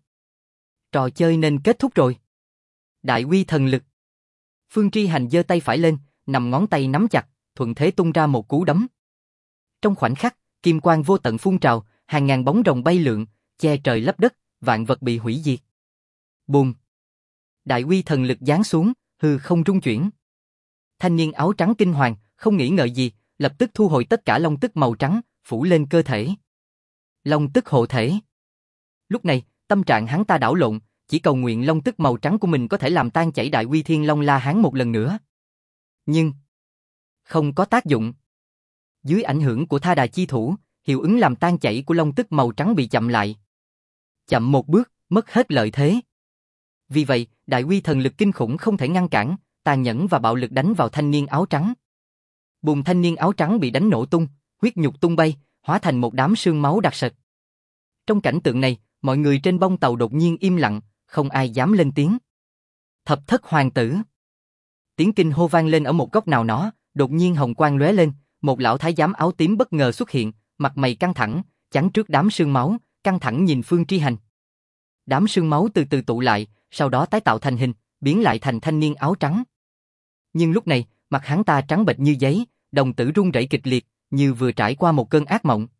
Trò chơi nên kết thúc rồi. Đại uy thần lực. Phương Tri Hành giơ tay phải lên, nằm ngón tay nắm chặt, thuận thế tung ra một cú đấm. Trong khoảnh khắc, kim quang vô tận phun trào, hàng ngàn bóng rồng bay lượn, che trời lấp đất, vạn vật bị hủy diệt. Bùm! Đại uy thần lực giáng xuống, hư không rung chuyển. Thanh niên áo trắng kinh hoàng, không nghĩ ngợi gì, lập tức thu hồi tất cả long tức màu trắng, phủ lên cơ thể. Long tức hộ thể. Lúc này, tâm trạng hắn ta đảo lộn, chỉ cầu nguyện long tức màu trắng của mình có thể làm tan chảy đại uy thiên long La Hán một lần nữa. Nhưng không có tác dụng. Dưới ảnh hưởng của Tha Đà chi thủ, hiệu ứng làm tan chảy của long tức màu trắng bị chậm lại. Chậm một bước, mất hết lợi thế. Vì vậy, đại uy thần lực kinh khủng không thể ngăn cản, tàn nhẫn và bạo lực đánh vào thanh niên áo trắng. Bùm, thanh niên áo trắng bị đánh nổ tung, huyết nhục tung bay, hóa thành một đám sương máu đặc sệt. Trong cảnh tượng này, mọi người trên bông tàu đột nhiên im lặng, không ai dám lên tiếng. Thập thất hoàng tử. Tiếng kinh hô vang lên ở một góc nào đó, đột nhiên hồng quang lóe lên, một lão thái giám áo tím bất ngờ xuất hiện, mặt mày căng thẳng, chắn trước đám sương máu, căng thẳng nhìn Phương Tri Hành. Đám sương máu từ từ tụ lại, sau đó tái tạo thành hình, biến lại thành thanh niên áo trắng. Nhưng lúc này, mặt hắn ta trắng bệch như giấy, đồng tử run rẩy kịch liệt, như vừa trải qua một cơn ác mộng.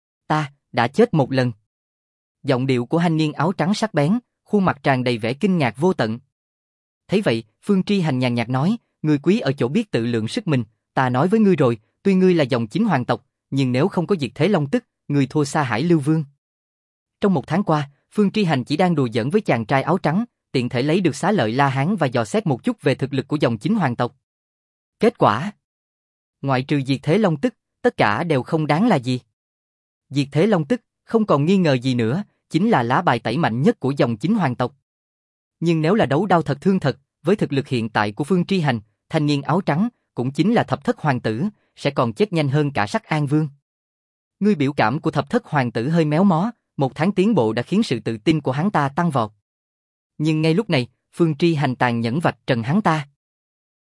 Ta đã chết một lần. Giọng điệu của thanh niên áo trắng sắc bén, khuôn mặt tràn đầy vẻ kinh ngạc vô tận. Thấy vậy, Phương Tri Hành nhàn nhạt nói, ngươi quý ở chỗ biết tự lượng sức mình, ta nói với ngươi rồi, tuy ngươi là dòng chính hoàng tộc, nhưng nếu không có diệt thế long tức, ngươi thua xa Hải Lưu Vương. Trong một tháng qua, Phương Tri Hành chỉ đang đùa giỡn với chàng trai áo trắng, tiện thể lấy được xá lợi La Hán và dò xét một chút về thực lực của dòng chính hoàng tộc. Kết quả, ngoại trừ diệt thế long tức, tất cả đều không đáng là gì. Diệt thế long tức, không còn nghi ngờ gì nữa, chính là lá bài tẩy mạnh nhất của dòng chính hoàng tộc. Nhưng nếu là đấu đao thật thương thật, với thực lực hiện tại của Phương Tri Hành, thanh niên áo trắng, cũng chính là thập thất hoàng tử, sẽ còn chết nhanh hơn cả Sắc An Vương. Ngươi biểu cảm của thập thất hoàng tử hơi méo mó, một tháng tiến bộ đã khiến sự tự tin của hắn ta tăng vọt. Nhưng ngay lúc này, Phương Tri Hành tàn nhẫn vạch trần hắn ta.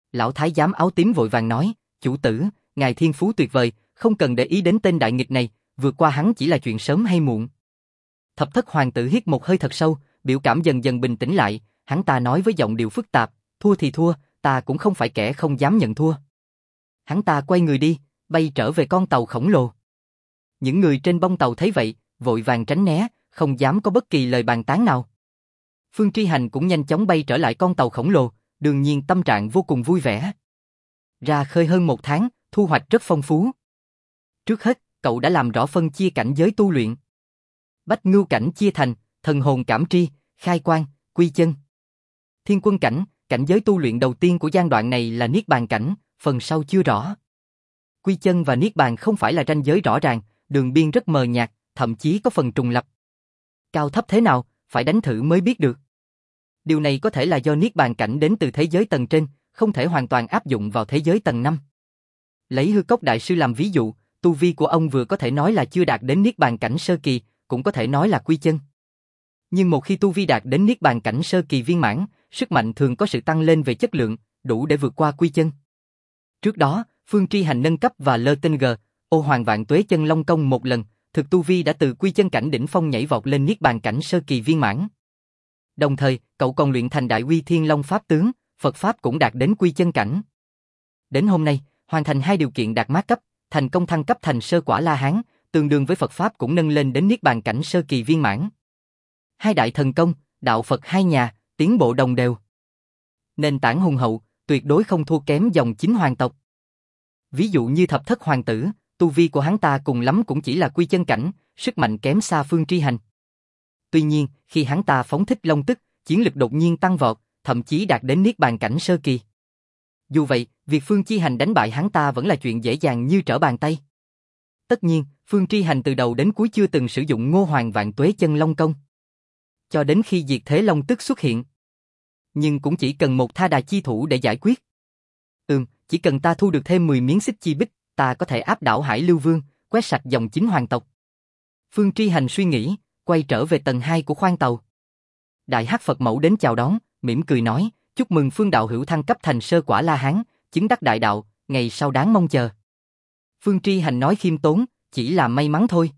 Lão thái giám áo tím vội vàng nói, chủ tử, ngài thiên phú tuyệt vời, không cần để ý đến tên đại nghịch này, vượt qua hắn chỉ là chuyện sớm hay muộn. Thập thất hoàng tử hít một hơi thật sâu, biểu cảm dần dần bình tĩnh lại, hắn ta nói với giọng điệu phức tạp, thua thì thua, ta cũng không phải kẻ không dám nhận thua. Hắn ta quay người đi, bay trở về con tàu khổng lồ. Những người trên bông tàu thấy vậy, vội vàng tránh né, không dám có bất kỳ lời bàn tán nào. Phương Tri Hành cũng nhanh chóng bay trở lại con tàu khổng lồ, đương nhiên tâm trạng vô cùng vui vẻ. Ra khơi hơn 1 tháng, thu hoạch rất phong phú. Trước hết, cậu đã làm rõ phân chia cảnh giới tu luyện. Bách ngưu cảnh chia thành, thần hồn cảm tri, khai quang, quy chân. Thiên quân cảnh, cảnh giới tu luyện đầu tiên của giai đoạn này là niết bàn cảnh, phần sau chưa rõ. Quy chân và niết bàn không phải là ranh giới rõ ràng, đường biên rất mờ nhạt, thậm chí có phần trùng lập. Cao thấp thế nào, phải đánh thử mới biết được. Điều này có thể là do niết bàn cảnh đến từ thế giới tầng trên, không thể hoàn toàn áp dụng vào thế giới tầng 5. Lấy Hư Cốc đại sư làm ví dụ, tu vi của ông vừa có thể nói là chưa đạt đến niết bàn cảnh sơ kỳ, cũng có thể nói là quy chân. Nhưng một khi tu vi đạt đến niết bàn cảnh sơ kỳ viên mãn, sức mạnh thường có sự tăng lên về chất lượng, đủ để vượt qua quy chân. Trước đó, Phương Tri Hành nâng cấp và lơ tinh ô hoàng vạn tuế chân long công một lần, thực tu vi đã từ quy chân cảnh đỉnh phong nhảy vọt lên niết bàn cảnh sơ kỳ viên mãn. Đồng thời, cậu còn luyện thành đại uy thiên long pháp tướng, Phật pháp cũng đạt đến quy chân cảnh. Đến hôm nay, hoàn thành 2 điều kiện đạt mát cấp, thành công thăng cấp thành sơ quả La Hán, tương đương với Phật pháp cũng nâng lên đến niết bàn cảnh sơ kỳ viên mãn. 2 đại thần công, đạo Phật 2 nhà, tiến bộ đồng đều. Nền tảng hùng hậu, tuyệt đối không thua kém dòng chính hoàng tộc. Ví dụ như thập thất hoàng tử, tu vi của hắn ta cùng lắm cũng chỉ là quy chân cảnh, sức mạnh kém xa Phương Tri Hành. Tuy nhiên, khi hắn ta phóng thích long tức, chiến lực đột nhiên tăng vọt, thậm chí đạt đến niết bàn cảnh sơ kỳ. Dù vậy, việc Phương Tri Hành đánh bại hắn ta vẫn là chuyện dễ dàng như trở bàn tay. Tất nhiên, Phương Tri Hành từ đầu đến cuối chưa từng sử dụng Ngô Hoàng Vạn Tuế Chân Long Công. Cho đến khi Diệt Thế Long Tức xuất hiện. Nhưng cũng chỉ cần một tha đà chi thủ để giải quyết. Chỉ cần ta thu được thêm 10 miếng xích chi bích, ta có thể áp đảo Hải Lưu Vương, quét sạch dòng chính hoàng tộc. Phương Tri Hành suy nghĩ, quay trở về tầng 2 của khoang tàu. Đại Hắc Phật Mẫu đến chào đón, mỉm cười nói, chúc mừng Phương đạo hữu thăng cấp thành sơ quả La Hán, chứng đắc đại đạo, ngày sau đáng mong chờ. Phương Tri Hành nói khiêm tốn, chỉ là may mắn thôi.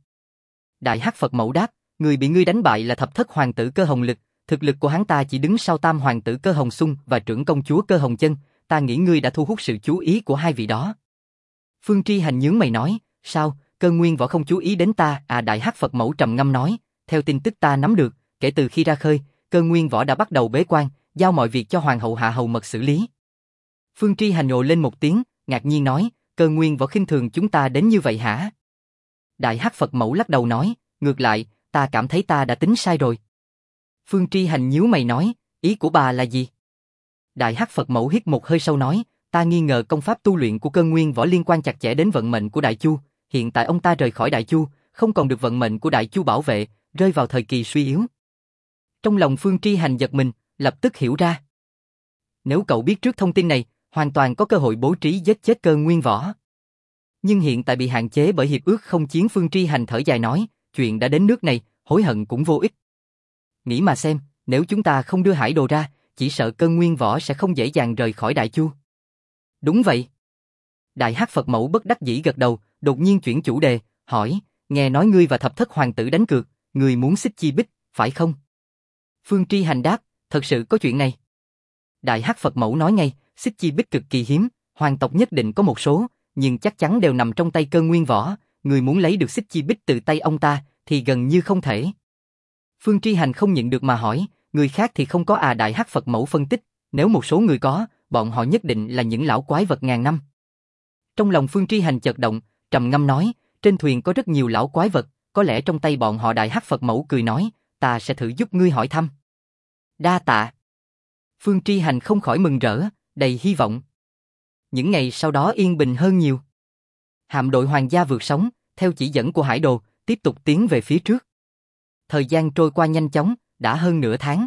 Đại Hắc Phật Mẫu đáp, người bị ngươi đánh bại là thập thất hoàng tử Cơ Hồng Lực, thực lực của hắn ta chỉ đứng sau tam hoàng tử Cơ Hồng Xung và trưởng công chúa Cơ Hồng Chân, ta nghĩ ngươi đã thu hút sự chú ý của 2 vị đó. Phương Tri Hành nhướng mày nói, sao, Cơ Nguyên Võ không chú ý đến ta? Đại Hắc Phật Mẫu trầm ngâm nói, theo tin tức ta nắm được, kể từ khi ra khơi, Cơ Nguyên Võ đã bắt đầu bế quan, giao mọi việc cho hoàng hậu Hạ Hầu Mật xử lý. Phương Tri Hành ồ lên một tiếng, ngạc nhiên nói, Cơ Nguyên Võ khinh thường chúng ta đến như vậy hả? Đại Hắc Phật Mẫu lắc đầu nói, ngược lại, ta cảm thấy ta đã tính sai rồi. Phương Tri Hành nhíu mày nói, ý của bà là gì? Đại Hắc Phật Mẫu hít một hơi sâu nói, ta nghi ngờ công pháp tu luyện của Cơ Nguyên Võ liên quan chặt chẽ đến vận mệnh của Đại Chu, hiện tại ông ta rời khỏi Đại Chu, không còn được vận mệnh của Đại Chu bảo vệ, rơi vào thời kỳ suy yếu. Trong lòng Phương Tri Hành giật mình, lập tức hiểu ra. Nếu cậu biết trước thông tin này, hoàn toàn có cơ hội bố trí giết chết Cơ Nguyên Võ. Nhưng hiện tại bị hạn chế bởi hiệp ước không chiến, Phương Tri Hành thở dài nói, chuyện đã đến nước này, hối hận cũng vô ích. Nghĩ mà xem, nếu chúng ta không đưa hải đồ ra, chỉ sợ Cơ Nguyên Võ sẽ không dễ dàng rời khỏi Đại Chu. Đúng vậy. Đại Hắc Phật Mẫu bất đắc dĩ gật đầu, đột nhiên chuyển chủ đề, hỏi, nghe nói ngươi và thập thất hoàng tử đánh cược, ngươi muốn xích chi bích, phải không? Phương Tri Hành đáp, thật sự có chuyện này. Đại Hắc Phật Mẫu nói ngay, xích chi bích cực kỳ hiếm, hoàng tộc nhất định có một số, nhưng chắc chắn đều nằm trong tay Cơ Nguyên Võ, người muốn lấy được xích chi bích từ tay ông ta, thì gần như không thể. Phương Tri Hành không nhịn được mà hỏi, người khác thì không có? Đại Hắc Phật Mẫu phân tích, nếu một số người có, bọn họ nhất định là những lão quái vật ngàn năm. Trong lòng Phương Tri Hành chợt động, trầm ngâm nói, trên thuyền có rất nhiều lão quái vật, có lẽ trong tay bọn họ. Đại Hắc Phật Mẫu cười nói, ta sẽ thử giúp ngươi hỏi thăm. Đa tạ. Phương Tri Hành không khỏi mừng rỡ, đầy hy vọng. Những ngày sau đó yên bình hơn nhiều. Hạm đội hoàng gia vượt sóng, theo chỉ dẫn của hải đồ, tiếp tục tiến về phía trước. Thời gian trôi qua nhanh chóng, đã hơn nửa tháng.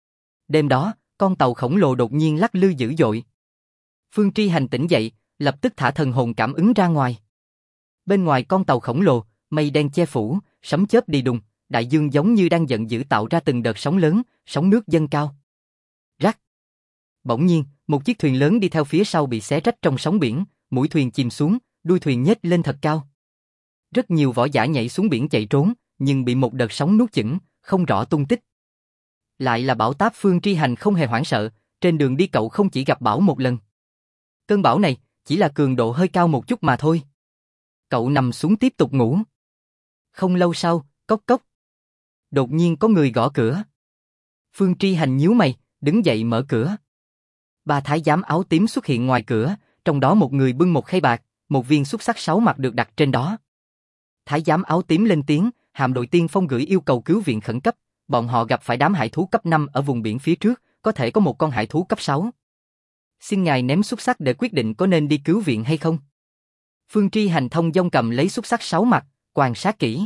Đêm đó, con tàu khổng lồ đột nhiên lắc lư dữ dội. Phương Tri Hành tỉnh dậy, lập tức thả thần hồn cảm ứng ra ngoài. Bên ngoài con tàu khổng lồ, mây đen che phủ, sấm chớp đi đùng, đại dương giống như đang giận dữ tạo ra từng đợt sóng lớn, sóng nước dâng cao. Rắc. Bỗng nhiên, Một chiếc thuyền lớn đi theo phía sau bị xé rách trong sóng biển, mũi thuyền chìm xuống, đuôi thuyền nhếch lên thật cao. Rất nhiều võ giả nhảy xuống biển chạy trốn, nhưng bị một đợt sóng nuốt chửng, không rõ tung tích. Lại là bão táp. Phương Tri Hành không hề hoảng sợ, trên đường đi cậu không chỉ gặp bão một lần. Cơn bão này chỉ là cường độ hơi cao một chút mà thôi. Cậu nằm xuống tiếp tục ngủ. Không lâu sau, cốc cốc. Đột nhiên có người gõ cửa. Phương Tri Hành nhíu mày, đứng dậy mở cửa. Ba thái giám áo tím xuất hiện ngoài cửa, trong đó một người bưng một khay bạc, một viên xúc xắc 6 mặt được đặt trên đó. Thái giám áo tím lên tiếng, hạm đội tiên phong gửi yêu cầu cứu viện khẩn cấp, bọn họ gặp phải đám hải thú cấp 5 ở vùng biển phía trước, có thể có một con hải thú cấp 6. Xin ngài ném xúc xắc để quyết định có nên đi cứu viện hay không. Phương Tri Hành thông dong cầm lấy xúc xắc 6 mặt, quan sát kỹ.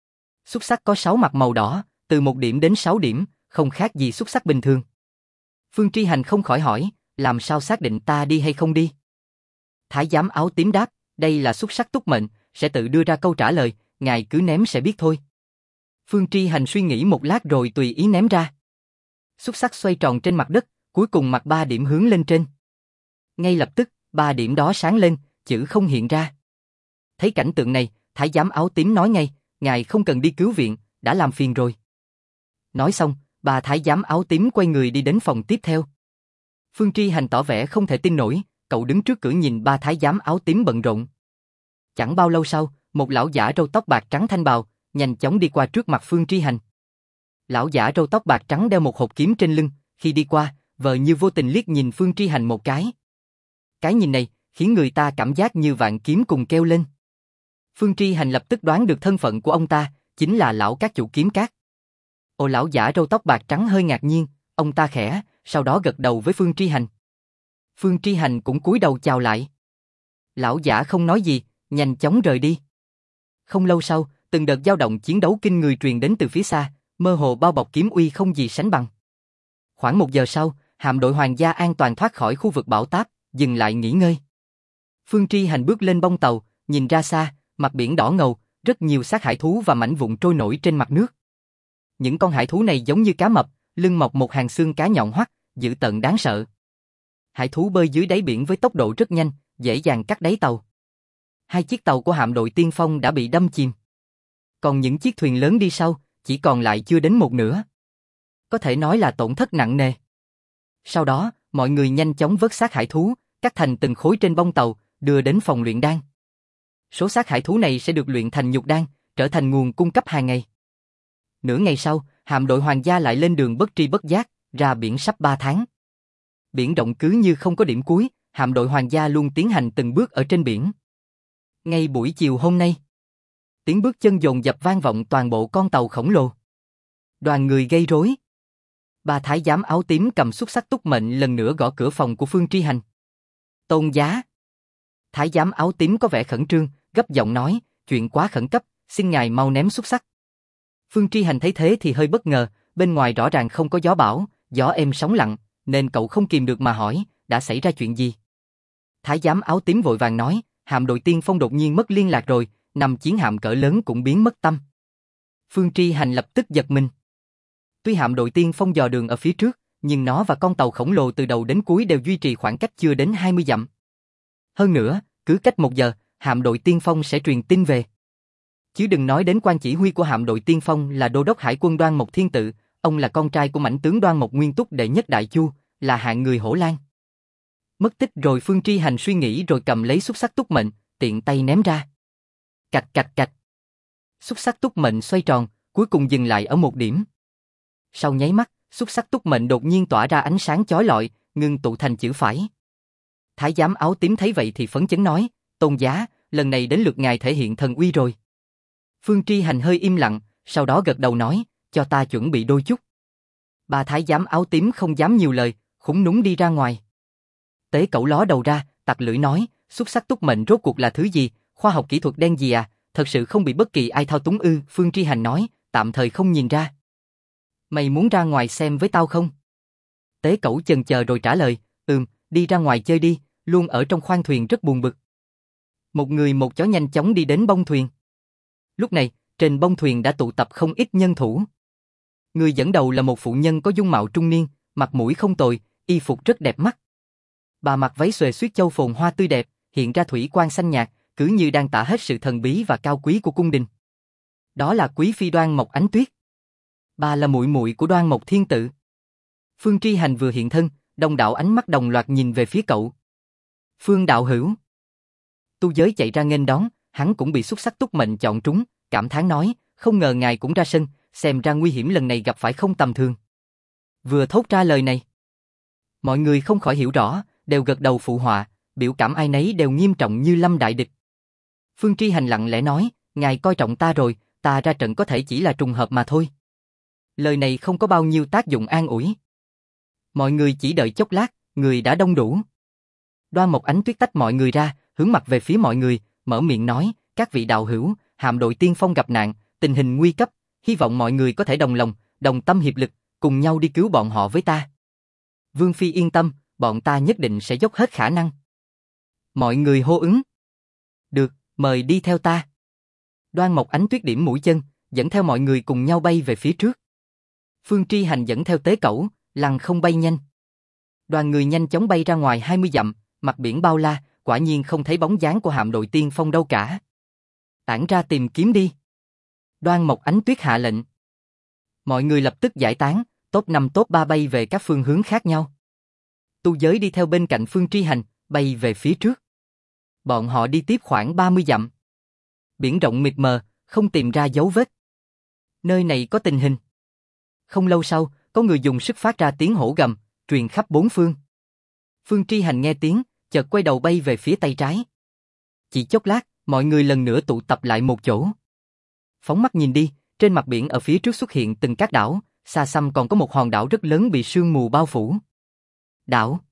Xúc xắc có 6 mặt màu đỏ, từ 1 điểm đến 6 điểm, không khác gì xúc xắc bình thường. Phương Tri Hành không khỏi hỏi, làm sao xác định ta đi hay không đi? Thái giám áo tím đáp, đây là xúc xắc túc mệnh, sẽ tự đưa ra câu trả lời, ngài cứ ném sẽ biết thôi. Phương Tri Hành suy nghĩ một lát rồi tùy ý ném ra. Xúc xắc xoay tròn trên mặt đất, cuối cùng mặt 3 điểm hướng lên trên. Ngay lập tức, 3 điểm đó sáng lên, chữ không hiện ra. Thấy cảnh tượng này, thái giám áo tím nói ngay, ngài không cần đi cứu viện, đã làm phiền rồi. Nói xong, bà thái giám áo tím quay người đi đến phòng tiếp theo. Phương Tri Hành tỏ vẻ không thể tin nổi, cậu đứng trước cửa nhìn ba thái giám áo tím bận rộn. Chẳng bao lâu sau, một lão giả râu tóc bạc trắng thanh bào, nhanh chóng đi qua trước mặt Phương Tri Hành. Lão giả râu tóc bạc trắng đeo một hộp kiếm trên lưng, khi đi qua, vờ như vô tình liếc nhìn Phương Tri Hành một cái. Cái nhìn này, khiến người ta cảm giác như vạn kiếm cùng kêu lên. Phương Tri Hành lập tức đoán được thân phận của ông ta, chính là lão các chủ kiếm cát. Ồ, lão giả râu tóc bạc trắng hơi ngạc nhiên, ông ta khẽ, sau đó gật đầu với Phương Tri Hành. Phương Tri Hành cũng cúi đầu chào lại. Lão giả không nói gì, nhanh chóng rời đi. Không lâu sau, từng đợt dao động chiến đấu kinh người truyền đến từ phía xa, mơ hồ bao bọc kiếm uy không gì sánh bằng. Khoảng 1 giờ sau, hạm đội hoàng gia an toàn thoát khỏi khu vực bão táp, dừng lại nghỉ ngơi. Phương Tri Hành bước lên bông tàu, nhìn ra xa, mặt biển đỏ ngầu, rất nhiều xác hải thú và mảnh vụn trôi nổi trên mặt nước. Những con hải thú này giống như cá mập, lưng mọc một hàng xương cá nhọn hoắt, dữ tợn đáng sợ. Hải thú bơi dưới đáy biển với tốc độ rất nhanh, dễ dàng cắt đáy tàu. 2 chiếc tàu của hạm đội tiên phong đã bị đâm chìm. Còn những chiếc thuyền lớn đi sau, chỉ còn lại chưa đến một nửa. Có thể nói là tổn thất nặng nề. Sau đó, mọi người nhanh chóng vớt xác hải thú, cắt thành từng khối trên bông tàu, đưa đến phòng luyện đan. Số xác hải thú này sẽ được luyện thành nhục đan, trở thành nguồn cung cấp hàng ngày. Nửa ngày sau, hạm đội hoàng gia lại lên đường bất tri bất giác, ra biển sắp 3 tháng. Biển rộng cứ như không có điểm cuối, hạm đội hoàng gia luôn tiến hành từng bước ở trên biển. Ngay buổi chiều hôm nay, tiếng bước chân dồn dập vang vọng toàn bộ con tàu khổng lồ. Đoàn người gây rối. Ba thái giám áo tím cầm xúc xắc túc mệnh lần nữa gõ cửa phòng của Phương Tri Hành. Tôn giá. Thái giám áo tím có vẻ khẩn trương, gấp giọng nói, chuyện quá khẩn cấp, xin ngài mau ném xúc xắc. Phương Tri Hành thấy thế thì hơi bất ngờ, bên ngoài rõ ràng không có gió bão, gió êm sóng lặng, nên cậu không kìm được mà hỏi, đã xảy ra chuyện gì? Thái giám áo tím vội vàng nói, hạm đội tiên phong đột nhiên mất liên lạc rồi, 5 chiến hạm cỡ lớn cũng biến mất tăm. Phương Tri Hành lập tức giật mình. Tuy hạm đội tiên phong dò đường ở phía trước, nhưng nó và con tàu khổng lồ từ đầu đến cuối đều duy trì khoảng cách chưa đến 20 dặm. Hơn nữa, cứ cách 1 giờ, hạm đội tiên phong sẽ truyền tin về. Chứ đừng nói đến quan chỉ huy của hạm đội tiên phong là đô đốc hải quân Đoan Mộc Thiên Tự, ông là con trai của mãnh tướng Đoan Mộc Nguyên Túc đệ nhất Đại Chu, là hạng người hổ lang. Mất tích rồi. Phương Tri Hành suy nghĩ rồi cầm lấy xúc xắc túc mệnh, tiện tay ném ra. Cạch cạch cạch. Xúc xắc túc mệnh xoay tròn, cuối cùng dừng lại ở 1 điểm. Sau nháy mắt, xúc xắc túc mệnh đột nhiên tỏa ra ánh sáng chói lọi, ngưng tụ thành chữ phải. Thái giám áo tím thấy vậy thì phấn chấn nói, tôn giá, lần này đến lượt ngài thể hiện thần uy rồi. Phương Tri Hành hơi im lặng, sau đó gật đầu nói, cho ta chuẩn bị đôi chút. Ba thái giám áo tím không dám nhiều lời, khúm núm đi ra ngoài. Tế Cẩu ló đầu ra, tặc lưỡi nói, xúc xắc túc mệnh rốt cuộc là thứ gì, khoa học kỹ thuật đen gì à, thật sự không bị bất kỳ ai thao túng ư? Phương Tri Hành nói, tạm thời không nhìn ra. Mày muốn ra ngoài xem với tao không? Tế Cẩu chần chờ rồi trả lời, đi ra ngoài chơi đi, luôn ở trong khoang thuyền rất buồn bực. Một người một chó nhanh chóng đi đến bông thuyền. Lúc này, trên bông thuyền đã tụ tập không ít nhân thủ. Người dẫn đầu là một phụ nhân có dung mạo trung niên, mặt mũi không tồi, y phục rất đẹp mắt. Bà mặc váy xuề xuyết châu phồn hoa tươi đẹp, hiện ra thủy quang xanh nhạt, cứ như đang tả hết sự thần bí và cao quý của cung đình. Đó là quý phi Đoan Mộc Ánh Tuyết. Bà là muội muội của Đoan Mộc Thiên Tự. Phương Tri Hành vừa hiện thân, đông đảo ánh mắt đồng loạt nhìn về phía cậu. Phương đạo hữu. Tu Giới chạy ra nghênh đón, hắn cũng bị xuất sắc túc mệnh chọn trúng, cảm thán nói, không ngờ ngài cũng ra sân, xem ra nguy hiểm lần này gặp phải không tầm thường. Vừa thốt ra lời này, mọi người không khỏi hiểu rõ, đều gật đầu phụ họa, biểu cảm ai nấy đều nghiêm trọng như lâm đại địch. Phương Tri Hành lặng lẽ nói, ngài coi trọng ta rồi, ta ra trận có thể chỉ là trùng hợp mà thôi. Lời này không có bao nhiêu tác dụng an ủi. Mọi người chỉ đợi chốc lát, người đã đông đủ. Đoan Mộc Ánh Tuyết tách mọi người ra, hướng mặt về phía mọi người, mở miệng nói, các vị đạo hữu, hạm đội tiên phong gặp nạn, tình hình nguy cấp, hy vọng mọi người có thể đồng lòng, đồng tâm hiệp lực, cùng nhau đi cứu bọn họ với ta. Vương Phi yên tâm, bọn ta nhất định sẽ dốc hết khả năng. Mọi người hô ứng. Được, mời đi theo ta. Đoan Mộc Ánh Tuyết điểm mũi chân, dẫn theo mọi người cùng nhau bay về phía trước. Phương Tri Hành dẫn theo tế cẩu, lăng không bay nhanh. Đoàn người nhanh chóng bay ra ngoài 20 dặm, mặt biển bao la, quả nhiên không thấy bóng dáng của hạm đội tiên phong đâu cả. Tản ra tìm kiếm đi. Đoan Mộc Ánh Tuyết hạ lệnh. Mọi người lập tức giải tán, top 5 top 3 bay về các phương hướng khác nhau. Tu Giới đi theo bên cạnh Phương Tri Hành, bay về phía trước. Bọn họ đi tiếp khoảng 30 dặm. Biển rộng mịt mờ, không tìm ra dấu vết. Nơi này có tình hình. Không lâu sau, có người dùng sức phát ra tiếng hổ gầm, truyền khắp bốn phương. Phương Tri Hành nghe tiếng, chợt quay đầu bay về phía tay trái. Chỉ chốc lát, mọi người lần nữa tụ tập lại một chỗ. Phóng mắt nhìn đi, trên mặt biển ở phía trước xuất hiện từng các đảo, xa xăm còn có một hòn đảo rất lớn bị sương mù bao phủ. Đảo.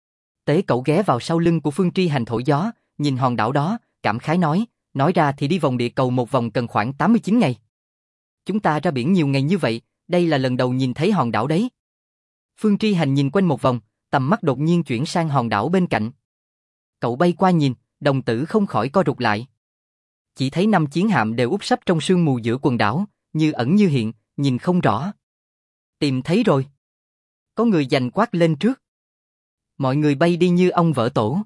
Tế Cẩu ghé vào sau lưng của Phương Tri Hành thổi gió, nhìn hòn đảo đó, cảm khái nói ra thì đi vòng địa cầu một vòng cần khoảng 89 ngày. Chúng ta ra biển nhiều ngày như vậy, đây là lần đầu nhìn thấy hòn đảo đấy. Phương Tri Hành nhìn quanh một vòng, tầm mắt đột nhiên chuyển sang hòn đảo bên cạnh. Cậu bay qua nhìn, đồng tử không khỏi co rụt lại. Chỉ thấy 5 chiến hạm đều úp sấp trong sương mù giữa quần đảo, như ẩn như hiện, nhìn không rõ. Tìm thấy rồi. Có người giành quát lên trước. Mọi người bay đi như ong vỡ tổ.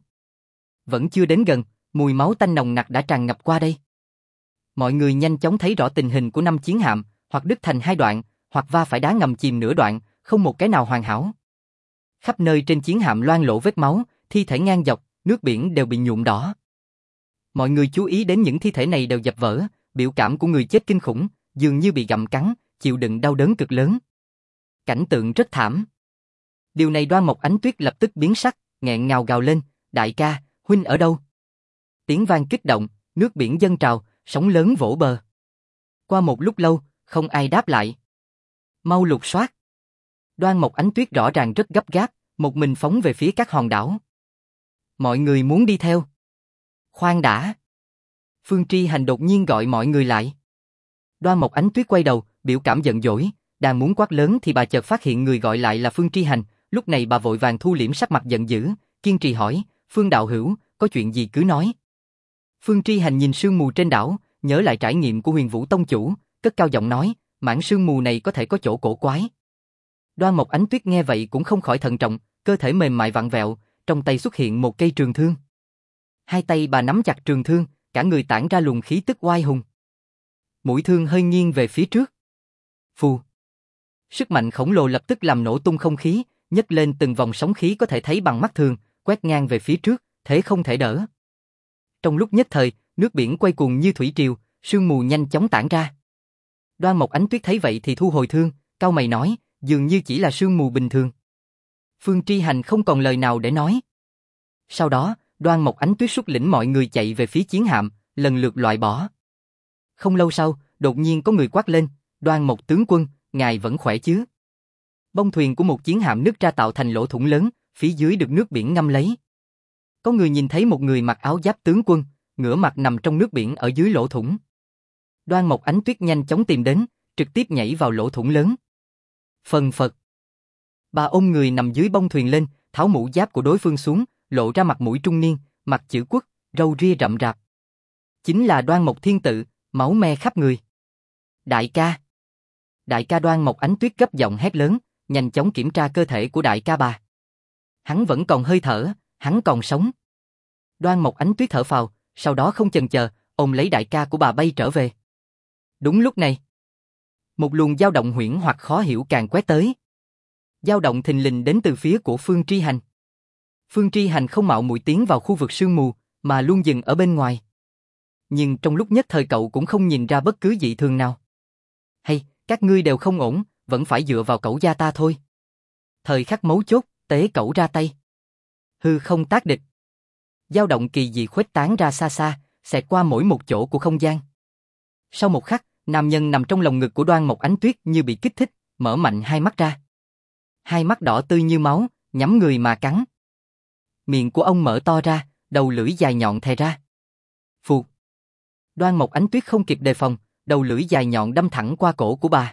Vẫn chưa đến gần, mùi máu tanh nồng nặc đã tràn ngập qua đây. Mọi người nhanh chóng thấy rõ tình hình của 5 chiến hạm, hoặc đứt thành 2 đoạn, hoặc va phải đá ngầm chìm nửa đoạn, không một cái nào hoàn hảo. Khắp nơi trên chiến hạm loang lổ vết máu, thi thể ngang dọc, nước biển đều bị nhuộm đỏ. Mọi người chú ý đến những thi thể này đều dập vỡ, biểu cảm của người chết kinh khủng, dường như bị gặm cắn, chịu đựng đau đớn cực lớn. Cảnh tượng rất thảm. Điều này Đoan Mộc Ánh Tuyết lập tức biến sắc, nghẹn ngào gào lên, đại ca, huynh ở đâu? Tiếng vang kích động, nước biển dâng trào, sóng lớn vỗ bờ. Qua một lúc lâu, không ai đáp lại. Mau lục soát. Đoan Mộc Ánh Tuyết rõ ràng rất gấp gáp, một mình phóng về phía các hòn đảo. Mọi người muốn đi theo. Khoan đã. Phương Tri Hành đột nhiên gọi mọi người lại. Đoan Mộc Ánh Tuyết quay đầu, biểu cảm giận dỗi, đang muốn quát lớn thì bà chợt phát hiện người gọi lại là Phương Tri Hành, lúc này bà vội vàng thu liễm sắc mặt giận dữ, kiên trì hỏi, Phương đạo hữu, có chuyện gì cứ nói. Phương Tri Hành nhìn sương mù trên đảo, nhớ lại trải nghiệm của Huyền Vũ Tông chủ, cất cao giọng nói, mảng sương mù này có thể có chỗ cổ quái. Đoan Mộc Ánh Tuyết nghe vậy cũng không khỏi thận trọng, cơ thể mềm mại vặn vẹo, trong tay xuất hiện một cây trường thương. Hai tay bà nắm chặt trường thương, cả người tản ra luồng khí tức oai hùng. Mũi thương hơi nghiêng về phía trước. Phù. Sức mạnh khổng lồ lập tức làm nổ tung không khí, nhấc lên từng vòng sóng khí có thể thấy bằng mắt thường, quét ngang về phía trước, thế không thể đỡ. Trong lúc nhất thời, nước biển quay cuồng như thủy triều, sương mù nhanh chóng tản ra. Đoan Mộc Ánh Tuyết thấy vậy thì thu hồi thương, cau mày nói, dường như chỉ là sương mù bình thường. Phương Tri Hành không còn lời nào để nói. Sau đó, Đoan Mộc Ánh Tuyết xuất lĩnh mọi người chạy về phía chiến hạm, lần lượt loại bỏ. Không lâu sau, đột nhiên có người quát lên, Đoan Mộc tướng quân, ngài vẫn khỏe chứ? Bông thuyền của một chiến hạm nứt ra tạo thành lỗ thủng lớn, phía dưới được nước biển ngâm lấy. Có người nhìn thấy một người mặc áo giáp tướng quân, ngửa mặt nằm trong nước biển ở dưới lỗ thủng. Đoan Mộc Ánh Tuyết nhanh chóng tìm đến, trực tiếp nhảy vào lỗ thủng lớn. Phần phật. Bà ôm người nằm dưới bông thuyền lên, tháo mũ giáp của đối phương xuống, lộ ra mặt mũi trung niên, mặt chữ quốc, râu ria rậm rạp. Chính là Đoan Mộc Thiên Tự, máu me khắp người. Đại ca. Đại ca Đoan Mộc Ánh Tuyết gấp giọng hét lớn, nhanh chóng kiểm tra cơ thể của đại ca bà. Hắn vẫn còn hơi thở, Hắn còn sống. Đoan Mộc Ánh Tuyết thở phào, sau đó không chần chờ, ôm lấy đại ca của bà bay trở về. Đúng lúc này, một luồng dao động huyễn hoặc khó hiểu càng quét tới. Dao động thình lình đến từ phía của Phương Tri Hành. Phương Tri Hành không mạo muội tiến vào khu vực sương mù, mà luôn dừng ở bên ngoài. Nhưng trong lúc nhất thời cậu cũng không nhìn ra bất cứ dị thường nào. Hay, các ngươi đều không ổn, vẫn phải dựa vào cẩu gia ta thôi. Thời khắc mấu chốt, tế cẩu ra tay. Hư không tác địch. Dao động kỳ dị khuếch tán ra xa xa, xẹt qua mỗi một chỗ của không gian. Sau một khắc, nam nhân nằm trong lồng ngực của Đoan Mộc Ánh Tuyết như bị kích thích, mở mạnh hai mắt ra. Hai mắt đỏ tươi như máu, nhắm người mà cắn. Miệng của ông mở to ra, đầu lưỡi dài nhọn thè ra. Phụt. Đoan Mộc Ánh Tuyết không kịp đề phòng, đầu lưỡi dài nhọn đâm thẳng qua cổ của bà.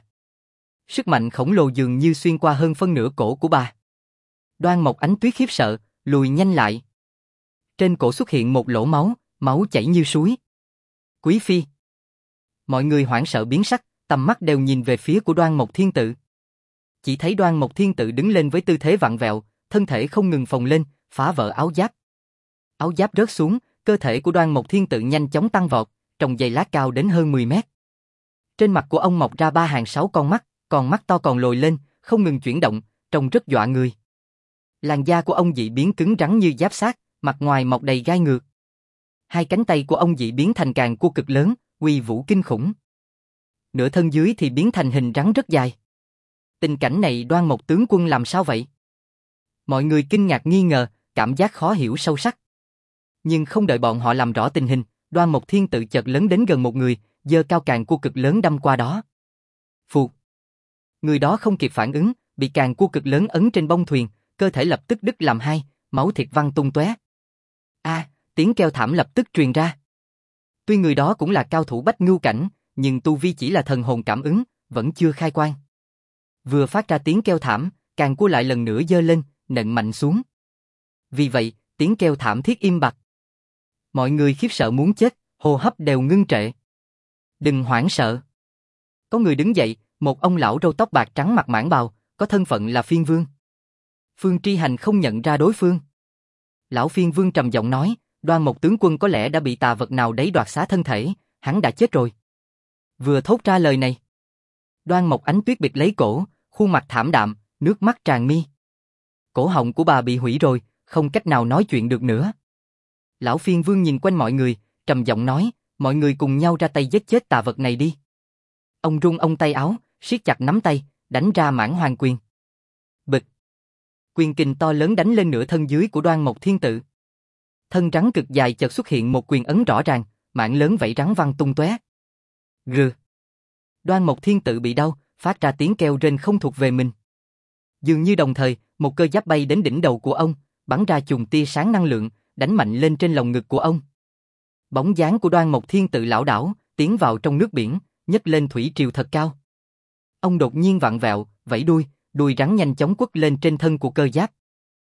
Sức mạnh khổng lồ dường như xuyên qua hơn phân nửa cổ của bà. Đoan Mộc Ánh Tuyết khiếp sợ, lùi nhanh lại. Trên cổ xuất hiện một lỗ máu, máu chảy như suối. Quý phi. Mọi người hoảng sợ biến sắc, tầm mắt đều nhìn về phía của Đoan Mộc Thiên Tự. Chỉ thấy Đoan Mộc Thiên Tự đứng lên với tư thế vặn vẹo, thân thể không ngừng phồng lên, phá vỡ áo giáp. Áo giáp rớt xuống, cơ thể của Đoan Mộc Thiên Tự nhanh chóng tăng vọt, trong giây lát cao đến hơn 10 mét. Trên mặt của ông mọc ra 3 hàng 6 con mắt to còn lồi lên, không ngừng chuyển động, trông rất dọa người. Làn da của ông dị biến cứng rắn như giáp xác, mặt ngoài mọc đầy gai ngược. Hai cánh tay của ông dị biến thành càng cua cực lớn, uy vũ kinh khủng. Nửa thân dưới thì biến thành hình rắn rất dài. Tình cảnh này Đoan Mộc tướng quân làm sao vậy? Mọi người kinh ngạc nghi ngờ, cảm giác khó hiểu sâu sắc. Nhưng không đợi bọn họ làm rõ tình hình, Đoan Mộc Thiên Tự chợt lớn đến gần một người, giơ cao càng cua cực lớn đâm qua đó. Phụt. Người đó không kịp phản ứng, bị càng cua cực lớn ấn trên bông thuyền, cơ thể lập tức đứt làm hai, máu thịt văng tung tóe. Tiếng kêu thảm lập tức truyền ra. Tuy người đó cũng là cao thủ bách ngưu cảnh, nhưng tu vi chỉ là thần hồn cảm ứng, vẫn chưa khai quan. Vừa phát ra tiếng kêu thảm, càng cua lại lần nữa giơ lên, nện mạnh xuống. Vì vậy, tiếng kêu thảm thiết im bặt. Mọi người khiếp sợ muốn chết, hô hấp đều ngưng trệ. Đừng hoảng sợ. Có người đứng dậy, một ông lão râu tóc bạc trắng mặc mãng bào, có thân phận là phiên vương. Phương Tri Hành không nhận ra đối phương. Lão phiên vương trầm giọng nói, Đoan Mộc tướng quân có lẽ đã bị tà vật nào đấy đoạt xá thân thể, hắn đã chết rồi. Vừa thốt ra lời này, Đoan Mộc Ánh Tuyết bịt lấy cổ, khuôn mặt thảm đạm, nước mắt tràn mi. Cổ họng của bà bị hủy rồi, không cách nào nói chuyện được nữa. Lão phiên vương nhìn quanh mọi người, trầm giọng nói, mọi người cùng nhau ra tay giết chết tà vật này đi. Ông rung ông tay áo, siết chặt nắm tay, đánh ra mãn hoàng quyền. Bịch. Quyền kình to lớn đánh lên nửa thân dưới của Đoan Mộc Thiên Tự. Thân rắn cực dài chợt xuất hiện một quyền ấn rõ ràng, mảng lớn vảy rắn văng tung tóe. Gừ. Đoan Mộc Thiên Tự bị đau, phát ra tiếng kêu rên không thuộc về mình. Dường như đồng thời, một cơ giáp bay đến đỉnh đầu của ông, bắn ra chùm tia sáng năng lượng, đánh mạnh lên trên lồng ngực của ông. Bóng dáng của Đoan Mộc Thiên Tự lảo đảo, tiến vào trong nước biển, nhấc lên thủy triều thật cao. Ông đột nhiên vặn vẹo, vẫy đuôi, đuôi rắn nhanh chóng quất lên trên thân của cơ giáp.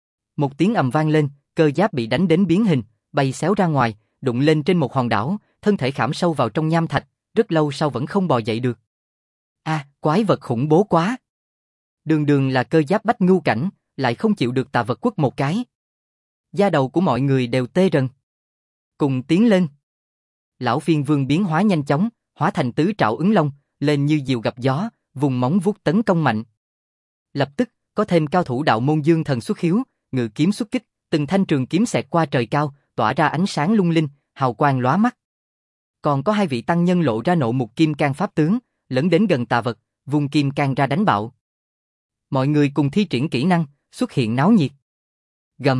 Một tiếng ầm vang lên, cơ giáp bị đánh đến biến hình, bay xéo ra ngoài, đụng lên trên một hòn đảo, thân thể khảm sâu vào trong nham thạch, rất lâu sau vẫn không bò dậy được. Quái vật khủng bố quá. Đường đường là cơ giáp bách ngưu cảnh, lại không chịu được tà vật quất một cái. Da đầu của mọi người đều tê rần. Cùng tiến lên. Lão phiên vương biến hóa nhanh chóng, hóa thành tứ trảo ứng long, lên như diều gặp gió, vùng móng vuốt tấn công mạnh. Lập tức, có thêm cao thủ đạo môn dương thần xuất hiếu, ngự kiếm xuất kích, từng thanh trường kiếm xẹt qua trời cao, tỏa ra ánh sáng lung linh, hào quang lóa mắt. Còn có hai vị tăng nhân lộ ra nộ mục kim cang pháp tướng, lẫn đến gần tà vật, vung kim cang ra đánh bạo. Mọi người cùng thi triển kỹ năng, xuất hiện náo nhiệt. Gầm.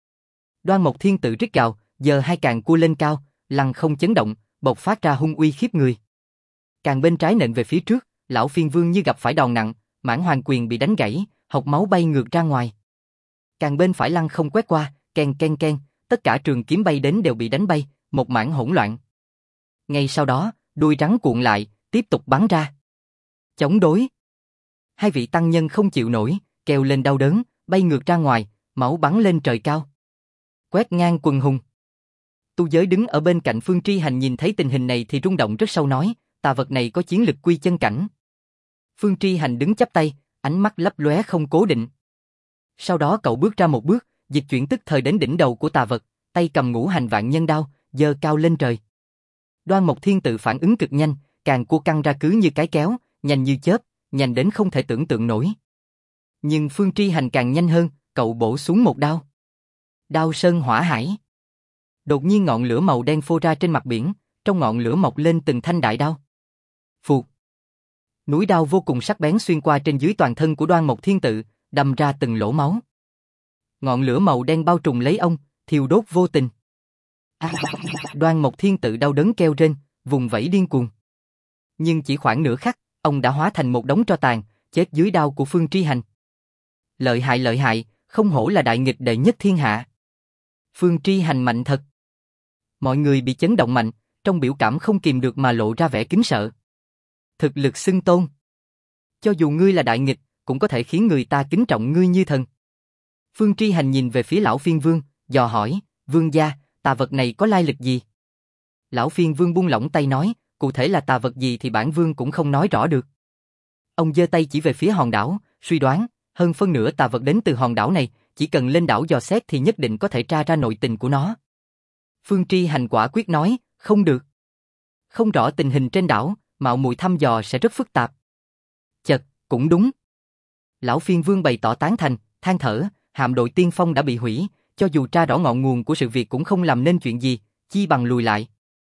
Đoan Mộc Thiên Tự rít gào, giơ hai càng cua lên cao, lăng không chấn động, bộc phát ra hung uy khiếp người. Càng bên trái nện về phía trước, lão phiên vương như gặp phải đòn nặng, mãn hoàng quyền bị đánh gãy, hộc máu bay ngược ra ngoài. Càng bên phải lăng không quét qua, ken ken ken, tất cả trường kiếm bay đến đều bị đánh bay, một mảng hỗn loạn. Ngay sau đó, đuôi rắn cuộn lại, tiếp tục bắn ra. Chống đối. Hai vị tăng nhân không chịu nổi, kêu lên đau đớn, bay ngược ra ngoài, máu bắn lên trời cao. Quét ngang quần hùng. Tu Giới đứng ở bên cạnh Phương Tri Hành nhìn thấy tình hình này thì rung động rất sâu nói, tà vật này có chiến lực quy chân cảnh. Phương Tri Hành đứng chắp tay, ánh mắt lấp lóe không cố định. Sau đó cậu bước ra một bước, dịch chuyển tức thời đến đỉnh đầu của tà vật, tay cầm ngũ hành vạn nhân đao, giơ cao lên trời. Đoan Mộc Thiên Tự phản ứng cực nhanh, càng cua căng ra cứ như cái kéo, nhanh như chớp, nhanh đến không thể tưởng tượng nổi. Nhưng Phương Tri Hành càng nhanh hơn, cậu bổ xuống một đao. Đao sơn hỏa hải. Đột nhiên ngọn lửa màu đen phô ra trên mặt biển, trong ngọn lửa mọc lên từng thanh đại đao. Phụt. Núi đao vô cùng sắc bén xuyên qua trên dưới toàn thân của Đoan Mộc Thiên Tự, đâm ra từng lỗ máu. Ngọn lửa màu đen bao trùm lấy ông, thiêu đốt vô tình. Đoan Mộc Thiên Tự đau đớn kêu rên, vùng vẫy điên cuồng. Nhưng chỉ khoảng nửa khắc, ông đã hóa thành một đống tro tàn, chết dưới đao của Phương Tri Hành. Lợi hại, không hổ là đại nghịch đệ nhất thiên hạ. Phương Tri Hành mạnh thật. Mọi người bị chấn động mạnh, trong biểu cảm không kìm được mà lộ ra vẻ kính sợ. Thực lực xưng tôn. Cho dù ngươi là đại nghịch, cũng có thể khiến người ta kính trọng ngươi như thần. Phương Tri Hành nhìn về phía Lão Phiên Vương, dò hỏi, vương gia, tà vật này có lai lịch gì? Lão Phiên Vương buông lỏng tay nói, cụ thể là tà vật gì thì bản vương cũng không nói rõ được. Ông giơ tay chỉ về phía hòn đảo, suy đoán, hơn phân nửa tà vật đến từ hòn đảo này, chỉ cần lên đảo dò xét thì nhất định có thể tra ra nội tình của nó. Phương Tri Hành quả quyết nói, không được. Không rõ tình hình trên đảo, mạo muội thăm dò sẽ rất phức tạp. Chật, cũng đúng. Lão Phiên Vương bày tỏ tán thành, than thở, hạm đội tiên phong đã bị hủy, cho dù tra rõ ngọn nguồn của sự việc cũng không làm nên chuyện gì, chi bằng lùi lại.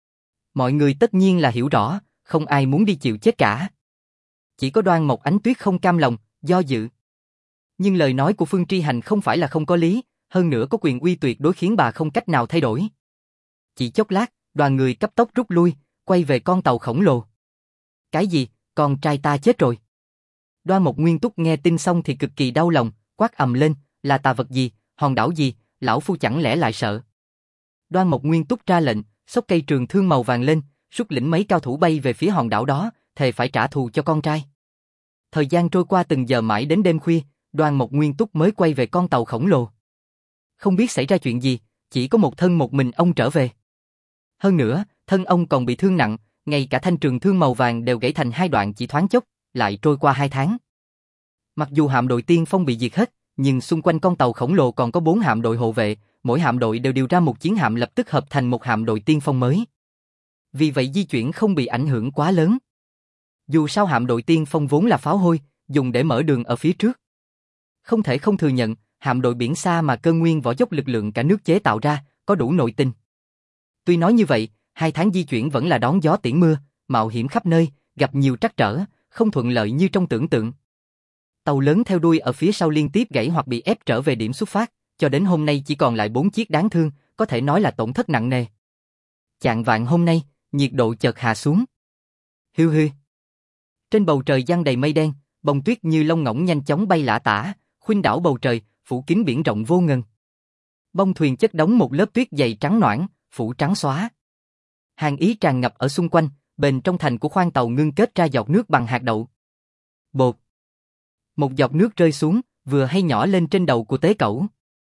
Mọi người tất nhiên là hiểu rõ, không ai muốn đi chịu chết cả. Chỉ có Đoan Mộc Ánh Tuyết không cam lòng, do dự. Nhưng lời nói của Phương Tri Hành không phải là không có lý, hơn nữa có quyền uy tuyệt đối khiến bà không cách nào thay đổi. Chỉ chốc lát, đoàn người cấp tốc rút lui, quay về con tàu khổng lồ. Cái gì, con trai ta chết rồi. Đoan Mộc Nguyên Túc nghe tin xong thì cực kỳ đau lòng, quát ầm lên, là tà vật gì, hòn đảo gì, lão phu chẳng lẽ lại sợ. Đoan Mộc Nguyên Túc ra lệnh, xốc cây trường thương màu vàng lên, xuất lĩnh mấy cao thủ bay về phía hòn đảo đó, thề phải trả thù cho con trai. Thời gian trôi qua từng giờ mãi đến đêm khuya, Đoan Mộc Nguyên Túc mới quay về con tàu khổng lồ. Không biết xảy ra chuyện gì, chỉ có một thân một mình ông trở về. Hơn nữa, thân ông còn bị thương nặng, ngay cả thanh trường thương màu vàng đều gãy thành hai đoạn chỉ thoáng chốc, lại trôi qua 2 tháng. Mặc dù hạm đội tiên phong bị diệt hết, nhưng xung quanh con tàu khổng lồ còn có 4 hạm đội hộ vệ, mỗi hạm đội đều điều ra một chiến hạm lập tức hợp thành một hạm đội tiên phong mới. Vì vậy di chuyển không bị ảnh hưởng quá lớn. Dù sao hạm đội tiên phong vốn là pháo hôi, dùng để mở đường ở phía trước. Không thể không thừa nhận, hạm đội biển xa mà Cơ Nguyên võ dốc lực lượng cả nước chế tạo ra, có đủ nội tình. Tuy nói như vậy, 2 tháng di chuyển vẫn là đón gió tiễn mưa, mạo hiểm khắp nơi, gặp nhiều trắc trở, không thuận lợi như trong tưởng tượng. Tàu lớn theo đuôi ở phía sau liên tiếp gãy hoặc bị ép trở về điểm xuất phát, cho đến hôm nay chỉ còn lại 4 chiếc đáng thương, có thể nói là tổn thất nặng nề. Chạng vạng hôm nay, nhiệt độ chợt hạ xuống. Hiu hiu. Trên bầu trời giăng đầy mây đen, bông tuyết như lông ngỗng nhanh chóng bay lả tả, khuynh đảo bầu trời, phủ kín biển rộng vô ngần. Bông thuyền chất đóng một lớp tuyết dày trắng noãn, phủ trắng xóa. Hàn ý tràn ngập ở xung quanh, bên trong thành của khoang tàu ngưng kết ra giọt nước bằng hạt đậu. Bột. Một giọt nước rơi xuống, vừa hay nhỏ lên trên đầu của Tế Cẩu.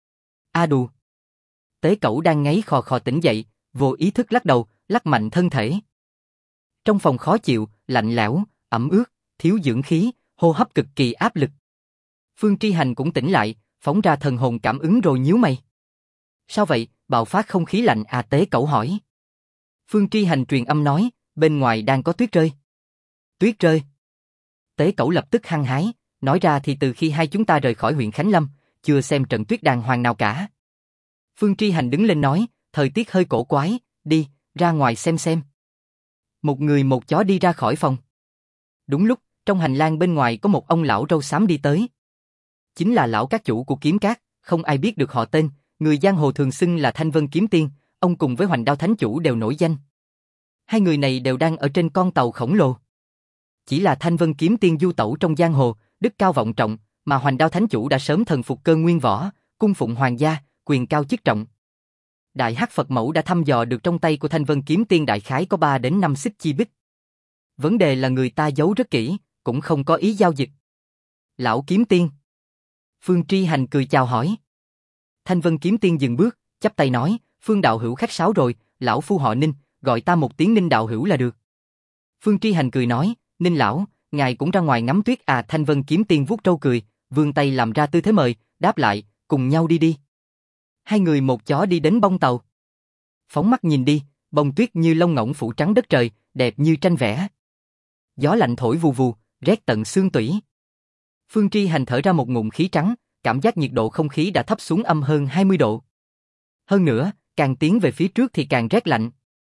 A đù. Tế Cẩu đang ngáy khò khò tỉnh dậy, vô ý thức lắc đầu, lắc mạnh thân thể. Trong phòng khó chịu, lạnh lẽo, ẩm ướt, thiếu dưỡng khí, hô hấp cực kỳ áp lực. Phương Tri Hành cũng tỉnh lại, phóng ra thần hồn cảm ứng rồi nhíu mày. Sao vậy, bạo phát không khí lạnh à? Tế Cẩu hỏi. Phương Tri Hành truyền âm nói, bên ngoài đang có tuyết rơi. Tuyết rơi. Tế Cẩu lập tức hăng hái, nói ra thì từ khi hai chúng ta rời khỏi huyện Khánh Lâm, chưa xem trận tuyết đàng hoàng nào cả. Phương Tri Hành đứng lên nói, thời tiết hơi cổ quái, đi, ra ngoài xem. Một người một chó đi ra khỏi phòng. Đúng lúc, trong hành lang bên ngoài có một ông lão râu xám đi tới. Chính là lão các chủ của Kiếm Cát, không ai biết được họ tên, người giang hồ thường xưng là Thanh Vân Kiếm Tiên, ông cùng với Hoành Đao Thánh Chủ đều nổi danh. Hai người này đều đang ở trên con tàu khổng lồ. Chỉ là Thanh Vân Kiếm Tiên du tẩu trong giang hồ, đức cao vọng trọng, mà Hoành Đao Thánh Chủ đã sớm thần phục Cơ Nguyên võ, cung phụng hoàng gia, quyền cao chức trọng. Đại Hắc Phật Mẫu đã thăm dò được trong tay của Thanh Vân Kiếm Tiên đại khái có 3 đến 5 xích chi bích. Vấn đề là người ta giấu rất kỹ, cũng không có ý giao dịch. Lão Kiếm Tiên. Phương Tri Hành cười chào hỏi. Thanh Vân Kiếm Tiên dừng bước, chắp tay nói, Phương đạo hữu khách sáo rồi, lão phu họ Ninh, gọi ta một tiếng Ninh đạo hữu là được. Phương Tri Hành cười nói, Ninh lão, ngài cũng ra ngoài ngắm tuyết à? Thanh Vân Kiếm Tiên vuốt trâu cười, vươn tay làm ra tư thế mời, đáp lại, cùng nhau đi đi. Hai người một chó đi đến bông tàu. Phóng mắt nhìn đi, bông tuyết như lông ngỗng phủ trắng đất trời, đẹp như tranh vẽ. Gió lạnh thổi vù vù, rét tận xương tủy. Phương Tri Hành thở ra một ngụm khí trắng, cảm giác nhiệt độ không khí đã thấp xuống âm hơn 20 độ. Hơn nữa, càng tiến về phía trước thì càng rét lạnh.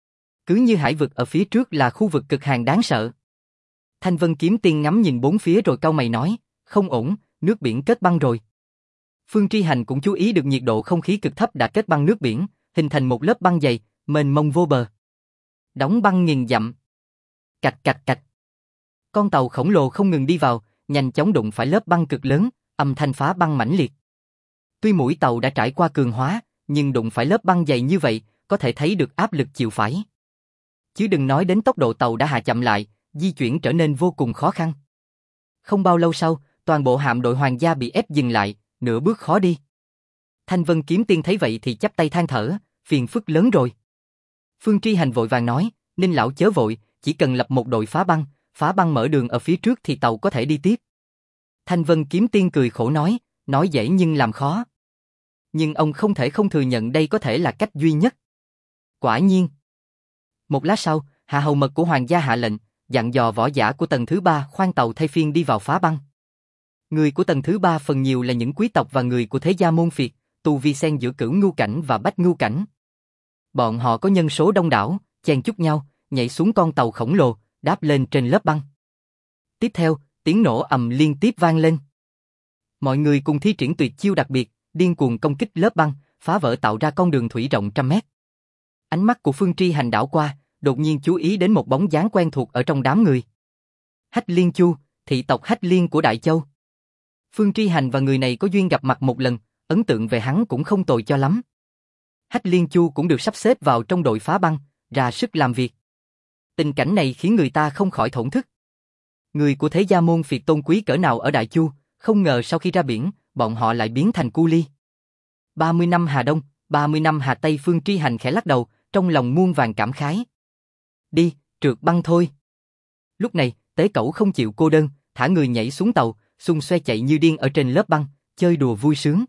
Cứ như hải vực ở phía trước là khu vực cực hàn đáng sợ. Thanh Vân Kiếm Tiên ngắm nhìn bốn phía rồi cau mày nói, không ổn, nước biển kết băng rồi. Phương Tri Hành cũng chú ý được nhiệt độ không khí cực thấp đã kết băng nước biển, hình thành một lớp băng dày, mênh mông vô bờ. Đóng băng nghìn dặm. Cạch cạch cạch. Con tàu khổng lồ không ngừng đi vào, nhanh chóng đụng phải lớp băng cực lớn, âm thanh phá băng mãnh liệt. Tuy mũi tàu đã trải qua cường hóa, nhưng đụng phải lớp băng dày như vậy, có thể thấy được áp lực chịu phải. Chứ đừng nói đến tốc độ tàu đã hạ chậm lại, di chuyển trở nên vô cùng khó khăn. Không bao lâu sau, toàn bộ hạm đội hoàng gia bị ép dừng lại, nửa bước khó đi. Thanh Vân Kiếm Tiên thấy vậy thì chắp tay than thở, phiền phức lớn rồi. Phương Tri Hành vội vàng nói, Ninh lão chớ vội, chỉ cần lập một đội phá băng mở đường ở phía trước thì tàu có thể đi tiếp. Thanh Vân Kiếm Tiên cười khổ nói dễ nhưng làm khó. Nhưng ông không thể không thừa nhận đây có thể là cách duy nhất. Quả nhiên. Một lát sau, hạ hầu mật của hoàng gia hạ lệnh, dặn dò võ giả của tầng thứ 3 khoan tàu thay phiên đi vào phá băng. Người của tầng thứ 3 phần nhiều là những quý tộc và người của thế gia môn phiệt, tu vi xen giữa Cửu Ngưu cảnh và Bách Ngưu cảnh. Bọn họ có nhân số đông đảo, chen chúc nhau, nhảy xuống con tàu khổng lồ, đáp lên trên lớp băng. Tiếp theo, tiếng nổ ầm liên tiếp vang lên. Mọi người cùng thi triển tuyệt chiêu đặc biệt, điên cuồng công kích lớp băng, phá vỡ tạo ra con đường thủy rộng trăm mét. Ánh mắt của Phương Tri Hành đảo qua, đột nhiên chú ý đến một bóng dáng quen thuộc ở trong đám người. Hách Liên Chu, thị tộc Hách Liên của Đại Châu. Phương Tri Hành và người này có duyên gặp mặt một lần, ấn tượng về hắn cũng không tồi cho lắm. Hách Liên Chu cũng được sắp xếp vào trong đội phá băng, ra sức làm việc. Tình cảnh này khiến người ta không khỏi thổn thức. Người của thế gia môn phiệt tôn quý cỡ nào ở Đại Chu, không ngờ sau khi ra biển, bọn họ lại biến thành cu li. 30 năm Hà Đông, 30 năm Hà Tây. Phương Tri Hành khẽ lắc đầu, trong lòng muôn vàn cảm khái. Đi, trượt băng thôi. Lúc này, Tế Cẩu không chịu cô đơn, thả người nhảy xuống tàu, xung xoe chạy như điên ở trên lớp băng, chơi đùa vui sướng.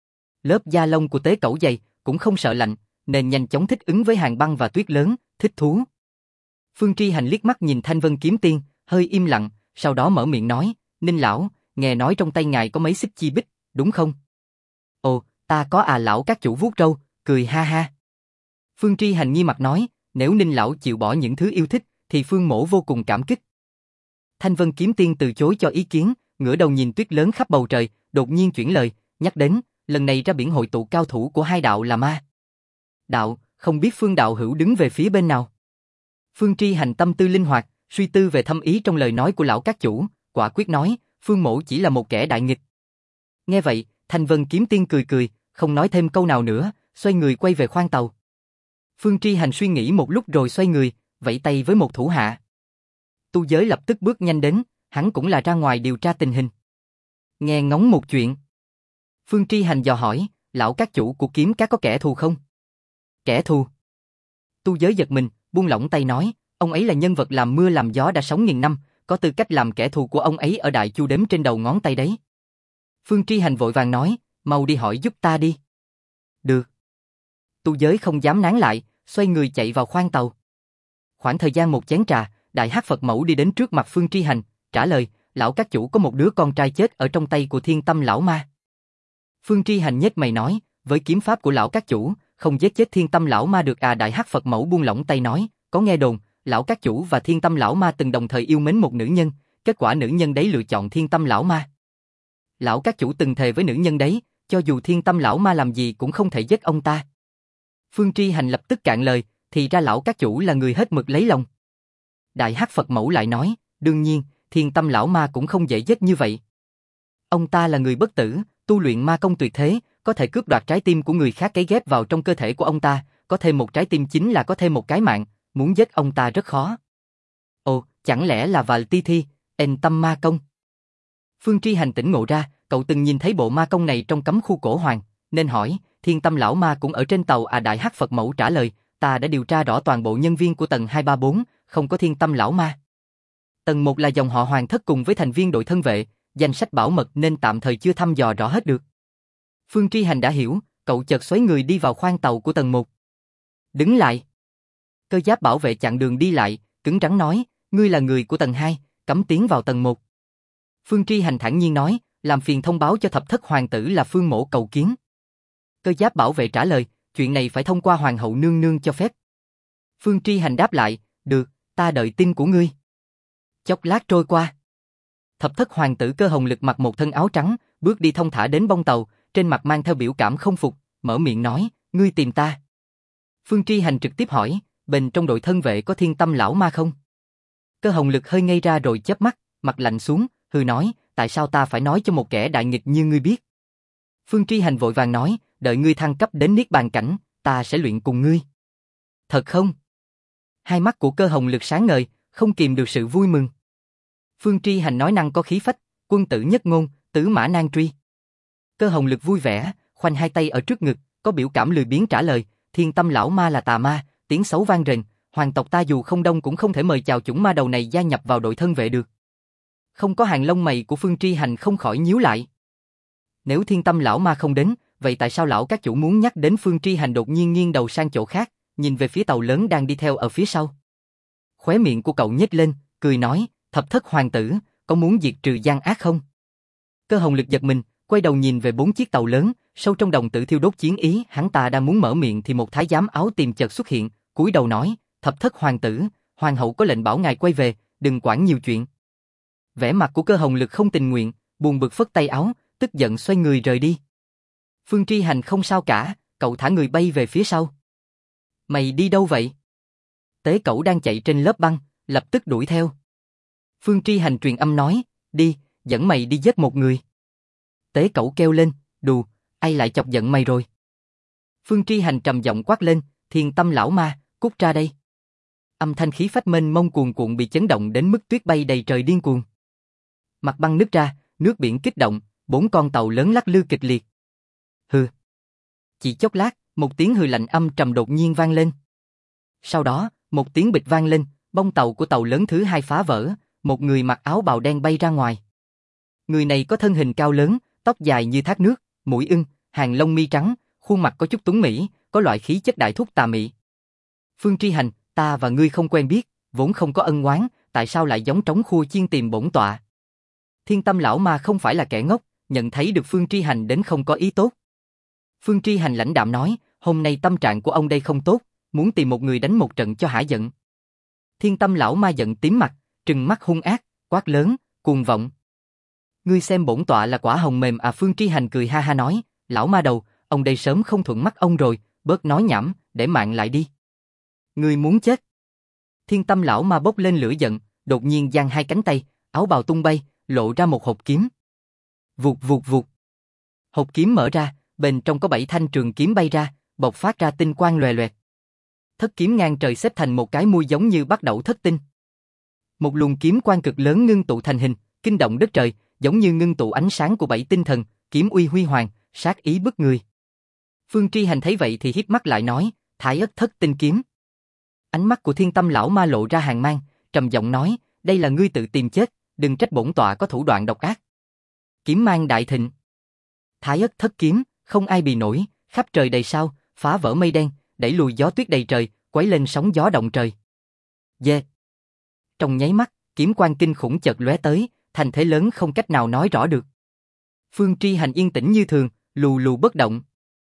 Lớp da lông của Tế Cẩu dày, cũng không sợ lạnh, nên nhanh chóng thích ứng với hàng băng và tuyết lớn, thích thú. Phương Tri Hành liếc mắt nhìn Thanh Vân Kiếm Tiên, hơi im lặng, sau đó mở miệng nói, Ninh lão, nghe nói trong tay ngài có mấy xích chi bích, đúng không? Ồ, ta có à. Lão các chủ vuốt râu, cười ha ha. Phương Tri Hành nghi mặt nói, nếu Ninh lão chịu bỏ những thứ yêu thích, thì Phương mỗ vô cùng cảm kích. Thanh Vân Kiếm Tiên từ chối cho ý kiến, ngửa đầu nhìn tuyết lớn khắp bầu trời, đột nhiên chuyển lời, nhắc đến, lần này ra biển hội tụ cao thủ của hai đạo là ma đạo, không biết Phương đạo hữu đứng về phía bên nào. Phương Tri Hành tâm tư linh hoạt, suy tư về thâm ý trong lời nói của lão các chủ, quả quyết nói, Phương mỗ chỉ là một kẻ đại nghịch. Nghe vậy, Thanh Vân Kiếm Tiên cười cười, không nói thêm câu nào nữa, xoay người quay về khoang tàu. Phương Tri Hành suy nghĩ một lúc rồi xoay người, vẫy tay với một thủ hạ. Tu Giới lập tức bước nhanh đến, hắn cũng là ra ngoài điều tra tình hình. Nghe ngóng một chuyện. Phương Tri Hành dò hỏi, lão các chủ của Kiếm Các có kẻ thù không? Kẻ thù? Tu Giới giật mình, buông lỏng tay nói, ông ấy là nhân vật làm mưa làm gió đã sống nghìn năm, có tư cách làm kẻ thù của ông ấy ở Đại Chu đếm trên đầu ngón tay đấy. Phương Tri Hành vội vàng nói, mau đi hỏi giúp ta đi. Được. Tu Giới không dám nán lại, xoay người chạy vào khoang tàu. Khoảng thời gian một chén trà, Đại Hắc Phật Mẫu đi đến trước mặt Phương Tri Hành, trả lời, lão các chủ có một đứa con trai chết ở trong tay của Thiên Tâm lão ma. Phương Tri Hành nhếch mày nói, với kiếm pháp của lão các chủ, không giết chết Thiên Tâm lão ma được à. Đại Hắc Phật Mẫu buông lỏng tay nói, có nghe đồn, lão các chủ và Thiên Tâm lão ma từng đồng thời yêu mến một nữ nhân, kết quả nữ nhân đấy lựa chọn Thiên Tâm lão ma. Lão các chủ từng thề với nữ nhân đấy, cho dù Thiên Tâm lão ma làm gì cũng không thể giết ông ta. Phương Tri Hành lập tức cạn lời, thì ra lão các chủ là người hết mực lấy lòng. Đại Hắc Phật Mẫu lại nói, đương nhiên, Thiên Tâm lão ma cũng không dễ giết như vậy. Ông ta là người bất tử, tu luyện ma công tuyệt thế, có thể cướp đoạt trái tim của người khác cấy ghép vào trong cơ thể của ông ta, có thêm một trái tim chính là có thêm một cái mạng, muốn giết ông ta rất khó. Ồ, chẳng lẽ là Vạn Ti Thi, En Tâm ma công? Phương Tri Hành tỉnh ngộ ra, cậu từng nhìn thấy bộ ma công này trong cấm khu cổ hoàng, nên hỏi, Thiên Tâm lão ma cũng ở trên tàu à. Đại Hắc Phật Mẫu trả lời, ta đã điều tra rõ toàn bộ nhân viên của tầng 234, không có Thiên Tâm lão ma. Tầng 1 là dòng họ Hoàng thất cùng với thành viên đội thân vệ, danh sách bảo mật nên tạm thời chưa thăm dò rõ hết được. Phương Tri Hành đã hiểu, cậu chợt xoáy người đi vào khoang tàu của tầng 1. Đứng lại. Cơ giáp bảo vệ chặn đường đi lại, cứng rắn nói, ngươi là người của tầng 2, cấm tiến vào tầng 1. Phương Tri Hành thản nhiên nói, làm phiền thông báo cho thập thất hoàng tử là Phương Mỗ cầu kiến. Cơ giáp bảo vệ trả lời, chuyện này phải thông qua hoàng hậu nương nương cho phép. Phương Tri Hành đáp lại, được, ta đợi tin của ngươi. Chốc lát trôi qua. Thập thất hoàng tử Cơ Hồng Lực mặc một thân áo trắng, bước đi thong thả đến bông tàu, trên mặt mang theo biểu cảm không phục, mở miệng nói, ngươi tìm ta. Phương Tri Hành trực tiếp hỏi, bên trong đội thân vệ có Thiên Tâm lão ma không? Cơ Hồng Lực hơi ngây ra rồi chớp mắt, mặt lạnh xuống, hừ nói, tại sao ta phải nói cho một kẻ đại nghịch như ngươi biết? Phương Tri Hành vội vàng nói, đợi ngươi thăng cấp đến Niết Bàn cảnh, ta sẽ luyện cùng ngươi. Thật không? Hai mắt của Cơ Hồng Lực sáng ngời, không kìm được sự vui mừng. Phương Tri Hành nói năng có khí phách, quân tử nhất ngôn, tứ mã nan truy. Cơ Hồng Lực vui vẻ, khoanh hai tay ở trước ngực, có biểu cảm lười biếng trả lời, Thiên Tâm lão ma là tà ma, tiếng xấu vang rền, hoàng tộc ta dù không đông cũng không thể mời chào chủng ma đầu này gia nhập vào đội thân vệ được. Không có hàng lông mày của Phương Tri Hành không khỏi nhíu lại. Nếu Thiên Tâm lão ma không đến, vậy tại sao lão các chủ muốn nhắc đến Phương Tri Hành? Đột nhiên nghiêng đầu sang chỗ khác, nhìn về phía tàu lớn đang đi theo ở phía sau. Khóe miệng của cậu nhếch lên, cười nói, thập thất hoàng tử, có muốn diệt trừ gian ác không? Cơ Hồng Lực giật mình, quay đầu nhìn về 4 chiếc tàu lớn, sâu trong đồng tử thiêu đốt chiến ý, hắn ta đang muốn mở miệng thì một thái giám áo tím chợt xuất hiện, cúi đầu nói, thập thất hoàng tử, hoàng hậu có lệnh bảo ngài quay về, đừng quản nhiều chuyện. Vẻ mặt của Cơ Hồng Lực không tình nguyện, buồn bực phất tay áo, tức giận xoay người rời đi. Phương Tri Hành không sao cả, cậu thả người bay về phía sau. Mày đi đâu vậy? Tế Cẩu đang chạy trên lớp băng, lập tức đuổi theo. Phương Tri Hành truyền âm nói, đi, dẫn mày đi giết một người. Tế Cẩu kêu lên, đù, ai lại chọc giận mày rồi? Phương Tri Hành trầm giọng quát lên, Thiên Tâm lão ma, cút ra đây. Âm thanh khí phách mênh mông cuồn cuộn bị chấn động đến mức tuyết bay đầy trời điên cuồng. Mặt băng nứt ra, nước biển kích động, 4 con tàu lớn lắc lư kịch liệt. Hừ. Chỉ chốc lát, một tiếng hừ lạnh âm trầm đột nhiên vang lên. Sau đó, một tiếng bịch vang lên, bông tàu của tàu lớn thứ 2 phá vỡ, một người mặc áo bào đen bay ra ngoài. Người này có thân hình cao lớn, tóc dài như thác nước, mũi ưng, hàng lông mi trắng, khuôn mặt có chút tuấn mỹ, có loại khí chất đại thúc tà mị. Phương Tri Hành, ta và ngươi không quen biết, vốn không có ân oán, tại sao lại giống trống khua chiên tìm bổn tọa? Thiên Tâm lão ma không phải là kẻ ngốc, nhận thấy được Phương Tri Hành đến không có ý tốt. Phương Tri Hành lãnh đạm nói, hôm nay tâm trạng của ông đây không tốt, muốn tìm một người đánh một trận cho hả giận. Thiên Tâm lão ma giận tím mặt, trừng mắt hung ác, quát lớn, cuồng vọng. Ngươi xem bổn tọa là quả hồng mềm à? Phương Tri Hành cười ha ha nói, lão ma đầu, ông đây sớm không thuận mắt ông rồi, bớt nói nhảm, để mạng lại đi. Ngươi muốn chết? Thiên Tâm lão ma bốc lên lửa giận, đột nhiên giang hai cánh tay, áo bào tung bay, lộ ra một hộp kiếm. Vụt vụt vụt. Hộp kiếm mở ra, bên trong có 7 thanh trường kiếm bay ra, bộc phát ra tinh quang loè loẹt. Thất kiếm ngang trời xếp thành một cái mui giống như bắt đẩu thất tinh. Một luồng kiếm quang cực lớn ngưng tụ thành hình, kinh động đất trời, giống như ngưng tụ ánh sáng của 7 tinh thần, kiếm uy huy hoàng, sát ý bức người. Phương Tri Hành thấy vậy thì híp mắt lại nói, Thái Ất Thất Tinh kiếm. Ánh mắt của Thiên Tâm lão ma lộ ra hàn mang, trầm giọng nói, đây là ngươi tự tìm chết, đừng trách bổn tọa có thủ đoạn độc ác. Kiếm mang đại thịnh. Thái Ất Thất kiếm, không ai bì nổi, khắp trời đầy sao, phá vỡ mây đen, đẩy lùi gió tuyết đầy trời, quấy lên sóng gió động trời. Yeah. Trong nháy mắt, kiếm quang kinh khủng chợt lóe tới, thành thế lớn không cách nào nói rõ được. Phương Tri Hành yên tĩnh như thường, lù lù bất động.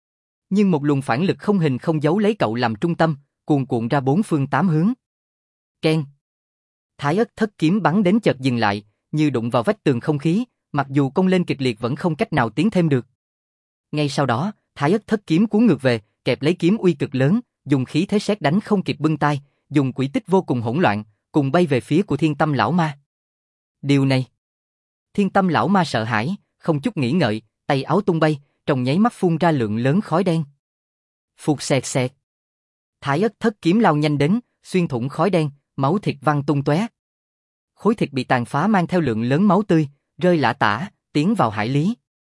Nhưng một luồng phản lực không hình không dấu lấy cậu làm trung tâm, cuồn cuộn ra 4 phương 8 hướng. Keng. Thái Ất Thất kiếm bắn đến chợt dừng lại, như đụng vào vách tường không khí, mặc dù công lên kịch liệt vẫn không cách nào tiến thêm được. Ngay sau đó, Thái Ất Thất kiếm cuốn ngược về, kẹp lấy kiếm uy cực lớn, dùng khí thế sét đánh không kịp bưng tay, dùng quỹ tích vô cùng hỗn loạn, cùng bay về phía của Thiên Tâm lão ma. Điều này, Thiên Tâm lão ma sợ hãi, không chút nghĩ ngợi, tay áo tung bay, trong nháy mắt phun ra lượng lớn khói đen. Phụt xẹt xẹt. Thái Ất Thất kiếm lao nhanh đến, xuyên thủng khói đen, máu thịt văng tung tóe. Khối thịt bị tàn phá mang theo lượng lớn máu tươi, rơi lả tả, tiến vào hải lý.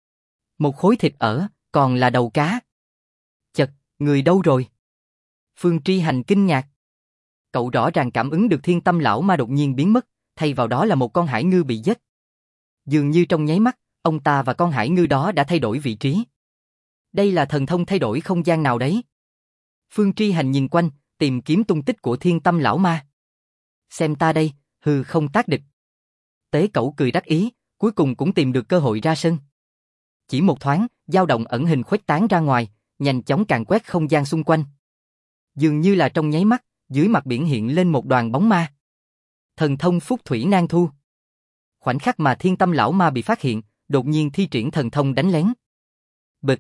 Một khối thịt ở, còn là đầu cá. Chật, người đâu rồi? Phương Tri Hành kinh ngạc. Cậu rõ ràng cảm ứng được Thiên Tâm lão ma đột nhiên biến mất, thay vào đó là một con hải ngư bị giết. Dường như trong nháy mắt, ông ta và con hải ngư đó đã thay đổi vị trí. Đây là thần thông thay đổi không gian nào đấy? Phương Tri Hành nhìn quanh, tìm kiếm tung tích của Thiên Tâm lão ma. Xem ta đây, hư không tác địch. Tế Cẩu cười đắc ý, cuối cùng cũng tìm được cơ hội ra sân. Chỉ một thoáng, dao động ẩn hình khuếch tán ra ngoài, nhanh chóng càn quét không gian xung quanh. Dường như là trong nháy mắt, dưới mặt biển hiện lên một đoàn bóng ma. Thần thông Phúc Thủy Nan Thu. Khoảnh khắc mà Thiên Tâm lão ma bị phát hiện, đột nhiên thi triển thần thông đánh lén. Bịch.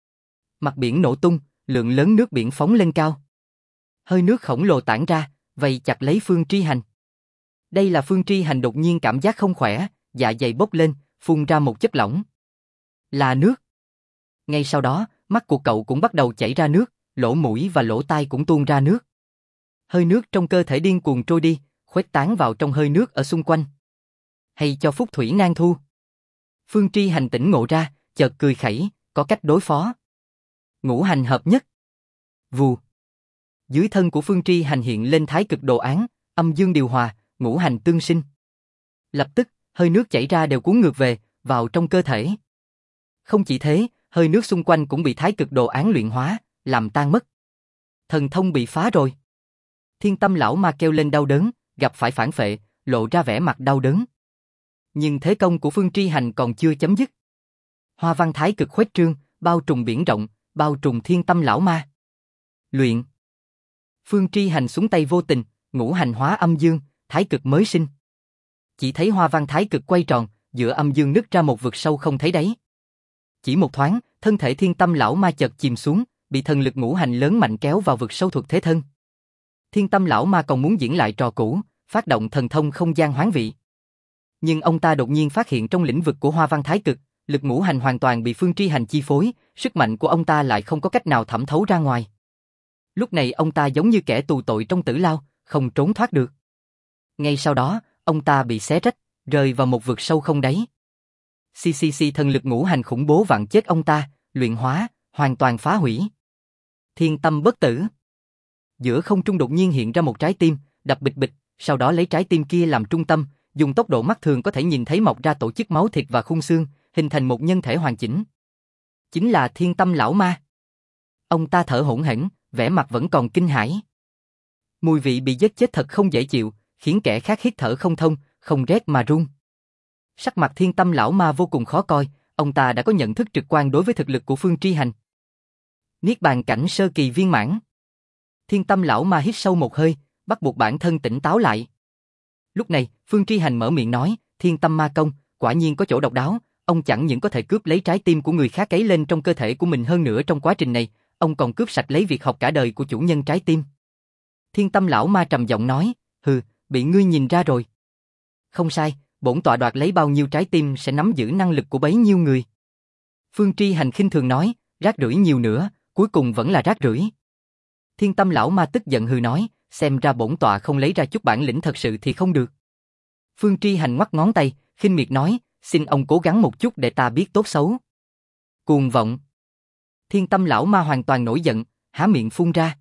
Mặt biển nổ tung, lượng lớn nước biển phóng lên cao. Hơi nước khổng lồ tản ra, vây chặt lấy Phương Tri Hành. Đây là Phương Tri Hành đột nhiên cảm giác không khỏe, dạ dày bốc lên, phun ra một chất lỏng. Là nước. Ngay sau đó, mắt của cậu cũng bắt đầu chảy ra nước, lỗ mũi và lỗ tai cũng tuôn ra nước. Hơi nước trong cơ thể điên cuồng trôi đi, khuếch tán vào trong hơi nước ở xung quanh. Hay cho Phúc Thủy Nan Thu. Phương Tri Hành tỉnh ngộ ra, chợt cười khẩy, có cách đối phó. Ngũ hành hợp nhất. Vù. Dưới thân của Phương Tri Hành hiện lên thái cực đồ án, âm dương điều hòa, ngũ hành tương sinh. Lập tức, hơi nước chảy ra đều cuốn ngược về, vào trong cơ thể. Không chỉ thế, hơi nước xung quanh cũng bị thái cực đồ án luyện hóa, làm tan mất. Thần thông bị phá rồi. Thiên Tâm lão ma kêu lên đau đớn, gặp phải phản phệ, lộ ra vẻ mặt đau đớn. Nhưng thế công của Phương Tri Hành còn chưa chấm dứt. Hoa văn thái cực khuếch trương, bao trùm biển rộng, bao trùm Thiên Tâm lão ma. Luyện. Phương Tri Hành xuống tay vô tình, ngũ hành hóa âm dương, thái cực mới sinh. Chỉ thấy hoa văn thái cực quay tròn, giữa âm dương nứt ra một vực sâu không thấy đáy. Chỉ một thoáng, thân thể Thiên Tâm lão ma chợt chìm xuống, bị thần lực ngũ hành lớn mạnh kéo vào vực sâu thuật thế thân. Thiên Tâm lão ma còn muốn diễn lại trò cũ, phát động thần thông không gian hoán vị. Nhưng ông ta đột nhiên phát hiện trong lĩnh vực của hoa văn thái cực, lực ngũ hành hoàn toàn bị Phương Tri Hành chi phối, sức mạnh của ông ta lại không có cách nào thẩm thấu ra ngoài. Lúc này ông ta giống như kẻ tù tội trong tử lao, không trốn thoát được. Ngay sau đó, ông ta bị xé rách, rơi vào một vực sâu không đáy. Thần lực ngũ hành khủng bố vặn chết ông ta, luyện hóa, hoàn toàn phá hủy. Thiên Tâm bất tử. Giữa không trung đột nhiên hiện ra một trái tim, đập bịch bịch, sau đó lấy trái tim kia làm trung tâm, dùng tốc độ mắt thường có thể nhìn thấy mọc ra tổ chức máu thịt và khung xương, hình thành một nhân thể hoàn chỉnh. Chính là Thiên Tâm lão ma. Ông ta thở hổn hển, vẻ mặt vẫn còn kinh hãi. Mùi vị bị giết chết thật không dễ chịu, khiến kẻ khác hít thở không thông, không rét mà run. Sắc mặt Thiên Tâm lão ma vô cùng khó coi, ông ta đã có nhận thức trực quan đối với thực lực của Phương Tri Hành. Niết bàn cảnh sơ kỳ viên mãn. Thiên Tâm lão ma hít sâu một hơi, bắt buộc bản thân tỉnh táo lại. Lúc này, Phương Tri Hành mở miệng nói, Thiên Tâm ma công, quả nhiên có chỗ độc đáo, ông chẳng những có thể cướp lấy trái tim của người khác cấy lên trong cơ thể của mình, hơn nữa trong quá trình này, ông còn cướp sạch lấy việc học cả đời của chủ nhân trái tim. Thiên Tâm lão ma trầm giọng nói, hừ, bị ngươi nhìn ra rồi. Không sai, bổn tọa đoạt lấy bao nhiêu trái tim sẽ nắm giữ năng lực của bấy nhiêu người. Phương Tri Hành khinh thường nói, rác rưởi nhiều nữa, cuối cùng vẫn là rác rưởi. Thiên Tâm lão ma tức giận hừ nói, xem ra bổn tọa không lấy ra chút bản lĩnh thật sự thì không được. Phương Tri Hành ngoắc ngón tay, khinh miệt nói, xin ông cố gắng một chút để ta biết tốt xấu. Cuồng vọng. Thiên Tâm lão ma hoàn toàn nổi giận, há miệng phun ra.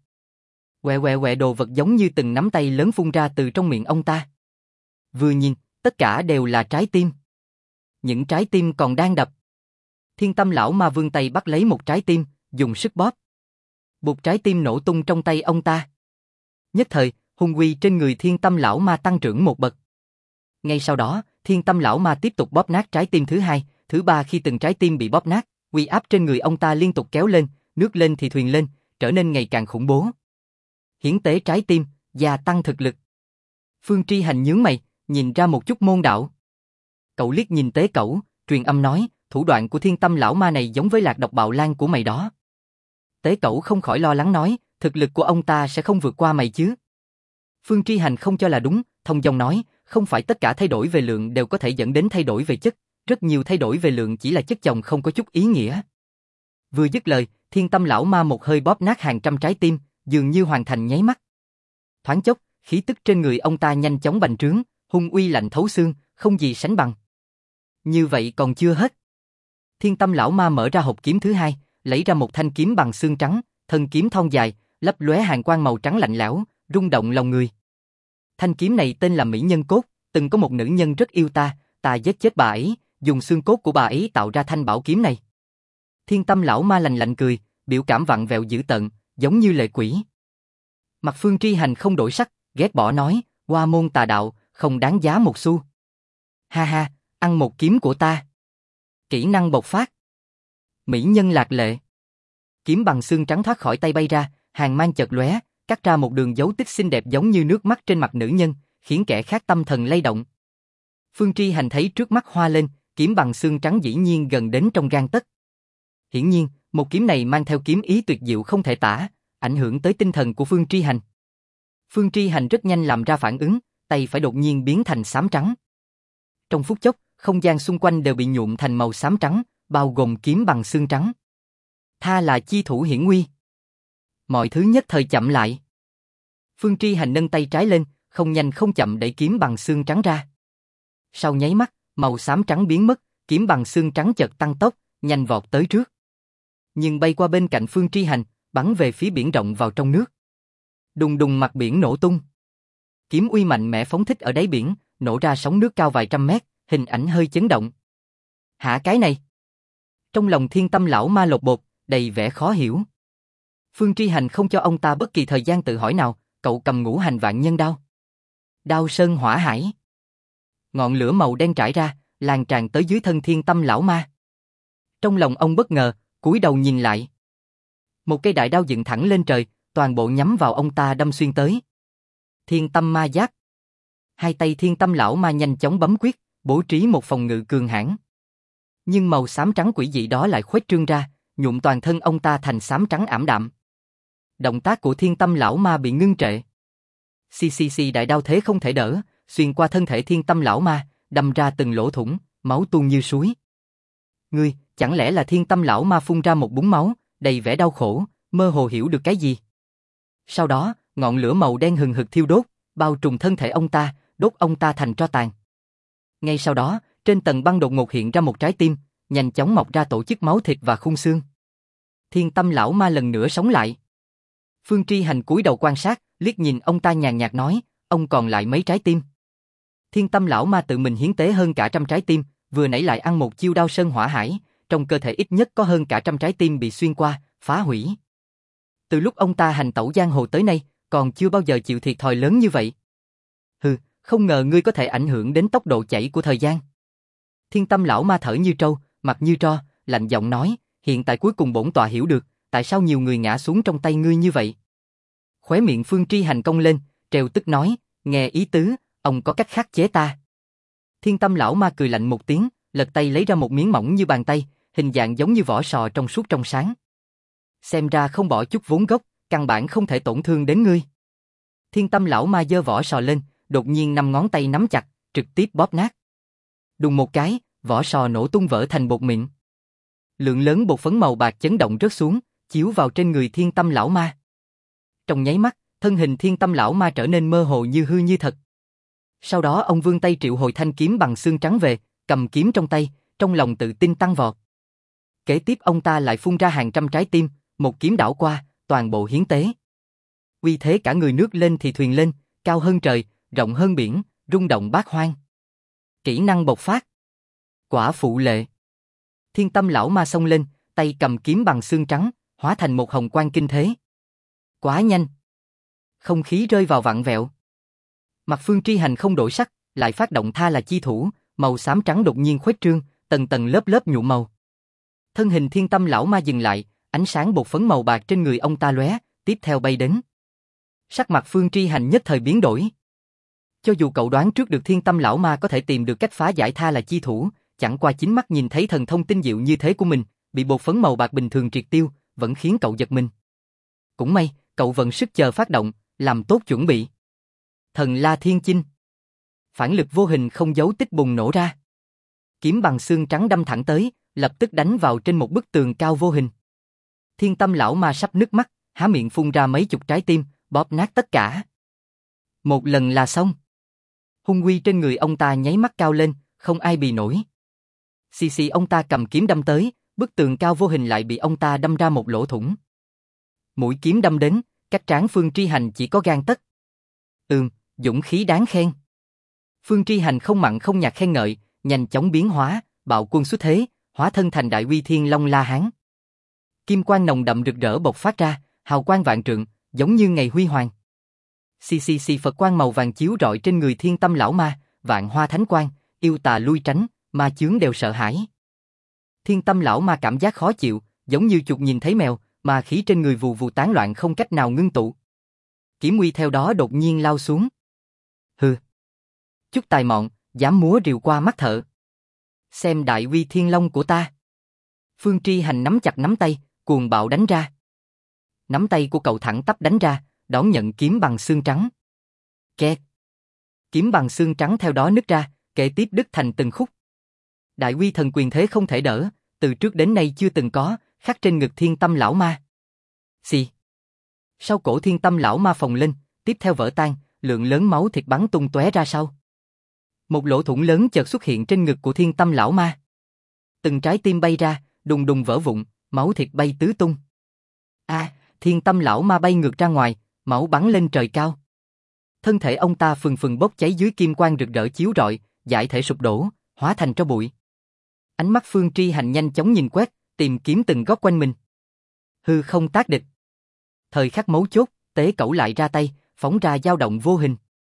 Quẹ đồ vật giống như từng nắm tay lớn phun ra từ trong miệng ông ta. Vừa nhìn, tất cả đều là trái tim. Những trái tim còn đang đập. Thiên Tâm lão ma vươn tay bắt lấy một trái tim, dùng sức bóp. Bụt trái tim nổ tung trong tay ông ta. Nhất thời, hung uy trên người Thiên Tâm lão ma tăng trưởng một bậc. Ngay sau đó, Thiên Tâm lão ma tiếp tục bóp nát trái tim thứ hai, thứ ba. Khi từng trái tim bị bóp nát, uy áp trên người ông ta liên tục kéo lên, nước lên thì thuyền lên, trở nên ngày càng khủng bố. Hiến tế trái tim, gia tăng thực lực. Phương Tri Hành nhướng mày, nhìn ra một chút môn đạo. Cậu liếc nhìn Tế Cẩu, truyền âm nói, thủ đoạn của Thiên Tâm lão ma này giống với Lạc Độc Bạo Lan của mày đó. Tế Cẩu không khỏi lo lắng nói, thực lực của ông ta sẽ không vượt qua mày chứ. Phương Tri Hành không cho là đúng, thông dong nói, không phải tất cả thay đổi về lượng đều có thể dẫn đến thay đổi về chất, rất nhiều thay đổi về lượng chỉ là chất chồng không có chút ý nghĩa. Vừa dứt lời, Thiên Tâm lão ma một hơi bóp nát hàng trăm trái tim, dường như hoàn thành nháy mắt. Thoáng chốc, khí tức trên người ông ta nhanh chóng bành trướng, hung uy lạnh thấu xương, không gì sánh bằng. Như vậy còn chưa hết. Thiên Tâm lão ma mở ra hộp kiếm thứ hai, lấy ra một thanh kiếm bằng xương trắng, thân kiếm thon dài, lấp lóe hàn quang màu trắng lạnh lẽo, rung động lòng người. Thanh kiếm này tên là Mỹ Nhân Cốt, từng có một nữ nhân rất yêu ta, ta giết chết bà ấy, dùng xương cốt của bà ấy tạo ra thanh bảo kiếm này. Thiên Tâm lão ma lạnh lạnh cười, biểu cảm vặn vẹo dữ tợn, giống như lệ quỷ. Mặt Phương Tri Hành không đổi sắc, ghét bỏ nói, Hoa môn tà đạo, không đáng giá một xu. Ha ha, ăn một kiếm của ta. Kỹ năng bộc phát. Mỹ nhân lạc lệ. Kiếm bằng xương trắng thoát khỏi tay bay ra, hàn mang chợt lóe, cắt ra một đường dấu tích xinh đẹp giống như nước mắt trên mặt nữ nhân, khiến kẻ khác tâm thần lay động. Phương Tri Hành thấy trước mắt hoa lên, kiếm bằng xương trắng dĩ nhiên gần đến trong gang tấc. Hiển nhiên, một kiếm này mang theo kiếm ý tuyệt diệu không thể tả, ảnh hưởng tới tinh thần của Phương Tri Hành. Phương Tri Hành rất nhanh làm ra phản ứng, tay phải đột nhiên biến thành xám trắng. Trong phút chốc, không gian xung quanh đều bị nhuộm thành màu xám trắng, bao gồm kiếm bằng xương trắng. Tha là chi thủ hiển nguy. Mọi thứ nhất thời chậm lại. Phương Tri Hành nâng tay trái lên, không nhanh không chậm đẩy kiếm bằng xương trắng ra. Sau nháy mắt, màu xám trắng biến mất, kiếm bằng xương trắng chợt tăng tốc, nhanh vọt tới trước. Nhưng bay qua bên cạnh Phương Tri Hành, bắn về phía biển rộng vào trong nước. Đùng đùng mặt biển nổ tung. Kiếm uy mạnh mẽ phóng thích ở đáy biển, nổ ra sóng nước cao vài trăm mét, hình ảnh hơi chấn động. Hả cái này? Trong lòng Thiên Tâm lão ma lột bột, đầy vẻ khó hiểu. Phương Tri Hành không cho ông ta bất kỳ thời gian tự hỏi nào, cậu cầm ngũ hành vạn nhân đao. Đao sơn hỏa hải. Ngọn lửa màu đen trải ra, lan tràn tới dưới thân Thiên Tâm lão ma. Trong lòng ông bất ngờ, cúi đầu nhìn lại. Một cây đại đao dựng thẳng lên trời, toàn bộ nhắm vào ông ta đâm xuyên tới. Thiên Tâm ma giáp. Hai tay Thiên Tâm lão ma nhanh chóng bấm quyết, bố trí một phòng ngự cường hãn. Nhưng màu xám trắng quỷ dị đó lại khuếch trương ra, nhuộm toàn thân ông ta thành xám trắng ảm đạm. Động tác của Thiên Tâm lão ma bị ngưng trệ. Xì đại đao thế không thể đỡ, xuyên qua thân thể Thiên Tâm lão ma, đâm ra từng lỗ thủng, máu tuôn như suối. Ngươi, chẳng lẽ là Thiên Tâm lão ma phun ra một búng máu, đầy vẻ đau khổ, mơ hồ hiểu được cái gì? Sau đó, ngọn lửa màu đen hừng hực thiêu đốt, bao trùm thân thể ông ta, đốt ông ta thành tro tàn. Ngay sau đó, trên tầng băng đột ngột hiện ra một trái tim, nhanh chóng mọc ra tổ chức máu thịt và khung xương. Thiên Tâm lão ma lần nữa sống lại. Phương Tri Hành cúi đầu quan sát, liếc nhìn ông ta nhàn nhạt nói, ông còn lại mấy trái tim? Thiên Tâm lão ma tự mình hiến tế hơn cả 100 trái tim, vừa nãy lại ăn một chiêu đao sơn hỏa hải, trong cơ thể ít nhất có hơn cả 100 trái tim bị xuyên qua, phá hủy. Từ lúc ông ta hành tẩu giang hồ tới nay, còn chưa bao giờ chịu thiệt thòi lớn như vậy. Hừ, không ngờ ngươi có thể ảnh hưởng đến tốc độ chảy của thời gian. Thiên Tâm lão ma thở như trâu, mặt như tro, lạnh giọng nói, hiện tại cuối cùng bổn tọa hiểu được, tại sao nhiều người ngã xuống trong tay ngươi như vậy. Khóe miệng Phương Tri Hành cong lên, trêu tức nói, nghe ý tứ, ông có cách khắc chế ta. Thiên Tâm lão ma cười lạnh một tiếng, lật tay lấy ra một miếng mỏng như bàn tay, hình dạng giống như vỏ sò trong suốt trong sáng. Xem ra không bỏ chút vốn gốc, căn bản không thể tổn thương đến ngươi. Thiên Tâm lão ma giơ vỏ sò lên, đột nhiên 5 ngón tay nắm chặt, trực tiếp bóp nát. Đùng một cái, vỏ sò nổ tung vỡ thành bột mịn. Lượng lớn bột phấn màu bạc chấn động rớt xuống, chiếu vào trên người Thiên Tâm lão ma. Trong nháy mắt, thân hình Thiên Tâm lão ma trở nên mơ hồ như hư như thật. Sau đó ông vươn tay triệu hồi thanh kiếm bằng xương trắng về, cầm kiếm trong tay, trong lòng tự tin tăng vọt. Kế tiếp ông ta lại phun ra hàng trăm trái tim, một kiếm đảo qua, toàn bộ hiến tế. Uy thế cả người nước lên thì thuyền lên, cao hơn trời, rộng hơn biển, rung động bát hoang. Kỹ năng bộc phát. Quả phụ lệ. Thiên Tâm lão ma xông lên, tay cầm kiếm bằng xương trắng, hóa thành một hồng quang kinh thế. Quá nhanh. Không khí rơi vào vặn vẹo. Mặt Phương Tri Hành không đổi sắc, lại phát động tha là chi thủ, màu xám trắng đột nhiên khuếch trương, tầng tầng lớp lớp nhuộm màu. Thân hình Thiên Tâm lão ma dừng lại, ánh sáng bột phấn màu bạc trên người ông ta lóe, tiếp theo bay đến. Sắc mặt Phương Tri Hành nhất thời biến đổi. Cho dù cậu đoán trước được Thiên Tâm lão ma có thể tìm được cách phá giải tha là chi thủ, chẳng qua chính mắt nhìn thấy thần thông tinh diệu như thế của mình, bị bột phấn màu bạc bình thường triệt tiêu, vẫn khiến cậu giật mình. Cũng may, cậu vận sức chờ phát động, làm tốt chuẩn bị. Thần La Thiên Chinh. Phản lực vô hình không dấu tích bùng nổ ra. Kiếm bằng xương trắng đâm thẳng tới, lập tức đánh vào trên một bức tường cao vô hình. Thiên Tâm lão ma sắp nứt mắt, há miệng phun ra mấy chục trái tim, bóp nát tất cả. Một lần là xong. Hung uy trên người ông ta nháy mắt cao lên, không ai bì nổi. Xì ông ta cầm kiếm đâm tới, bức tường cao vô hình lại bị ông ta đâm ra một lỗ thủng. Mũi kiếm đâm đến, cách trán Phương Tri Hành chỉ có gang tấc. Dũng khí đáng khen. Phương Tri Hành không mặn không nhạt khen ngợi, nhanh chóng biến hóa, bạo quân xuất thế, hóa thân thành đại uy thiên long La Hán. Kim quang nồng đậm rực rỡ bộc phát ra, hào quang vạn trượng, giống như ngày huy hoàng. Xì Phật quang màu vàng chiếu rọi trên người Thiên Tâm lão ma, vạn hoa thánh quang, yêu tà lui tránh, ma chướng đều sợ hãi. Thiên Tâm lão ma cảm giác khó chịu, giống như chuột nhìn thấy mèo, mà khí trên người vù vù tán loạn không cách nào ngưng tụ. Kiếm uy theo đó đột nhiên lao xuống. Hừ. Chút tài mọn, dám múa rìu qua mắt thợ. Xem đại uy thiên long của ta. Phương Tri Hành nắm chặt nắm tay, cuồng bạo đánh ra. Nắm tay của cậu thẳng tắp đánh ra, đón nhận kiếm bằng xương trắng. Kẹt. Kiếm bằng xương trắng theo đó nứt ra, kế tiếp đứt thành từng khúc. Đại uy thần quyền thế không thể đỡ, từ trước đến nay chưa từng có, khắc trên ngực Thiên Tâm lão ma. Xì. Sau cổ Thiên Tâm lão ma phồng lên, tiếp theo vỡ tan, lượng lớn máu thịt bắn tung tóe ra sau. Một lỗ thủng lớn chợt xuất hiện trên ngực của Thiên Tâm lão ma. Từng trái tim bay ra, đùng đùng vỡ vụn, máu thịt bay tứ tung. Thiên Tâm lão ma bay ngược ra ngoài, máu bắn lên trời cao. Thân thể ông ta phừng phừng bốc cháy dưới kim quang rực rỡ chiếu rọi, giải thể sụp đổ, hóa thành tro bụi. Ánh mắt Phương Tri Hành nhanh chóng nhìn quét, tìm kiếm từng góc quanh mình. Hư không tác địch. Thời khắc mấu chốt, Tế Cẩu lại ra tay, phóng ra dao động vô hình.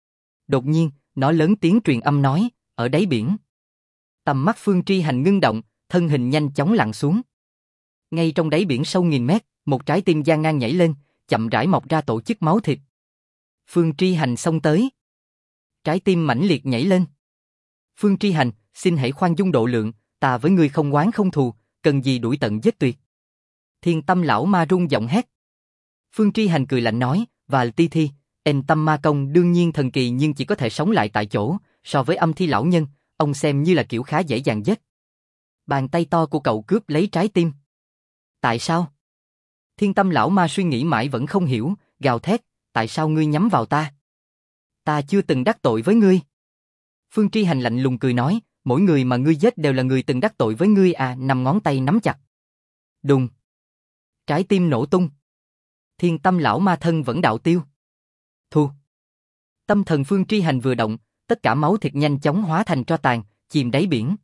Đột nhiên, nó lớn tiếng truyền âm nói, ở đáy biển. Tầm mắt Phương Tri Hành ngưng động, thân hình nhanh chóng lặn xuống. Ngay trong đáy biển sâu nghìn mét, một trái tim gian nan nhảy lên, chậm rãi mọc ra tổ chức máu thịt. Phương Tri Hành xông tới. Trái tim mãnh liệt nhảy lên. Phương Tri Hành, xin hãy khoan dung độ lượng, ta với ngươi không oán không thù, cần gì đuổi tận giết tuyệt. Thiên Tâm lão ma rung giọng hét. Phương Tri Hành cười lạnh nói, và ti thi, tâm ma công đương nhiên thần kỳ nhưng chỉ có thể sống lại tại chỗ, so với âm thi lão nhân, ông xem như là kiểu khá dễ dàng giết. Bàn tay to của cậu cướp lấy trái tim. Tại sao? Thiên Tâm lão ma suy nghĩ mãi vẫn không hiểu, gào thét, tại sao ngươi nhắm vào ta? Ta chưa từng đắc tội với ngươi. Phương Tri Hành lạnh lùng cười nói, mỗi người mà ngươi giết đều là người từng đắc tội với ngươi à, năm ngón tay nắm chặt. Đùng. Trái tim nổ tung. Thiên Tâm lão ma thân vẫn đạo tiêu. Thu. Tâm thần Phương Tri Hành vừa động, tất cả máu thịt nhanh chóng hóa thành tro tàn, chìm đáy biển.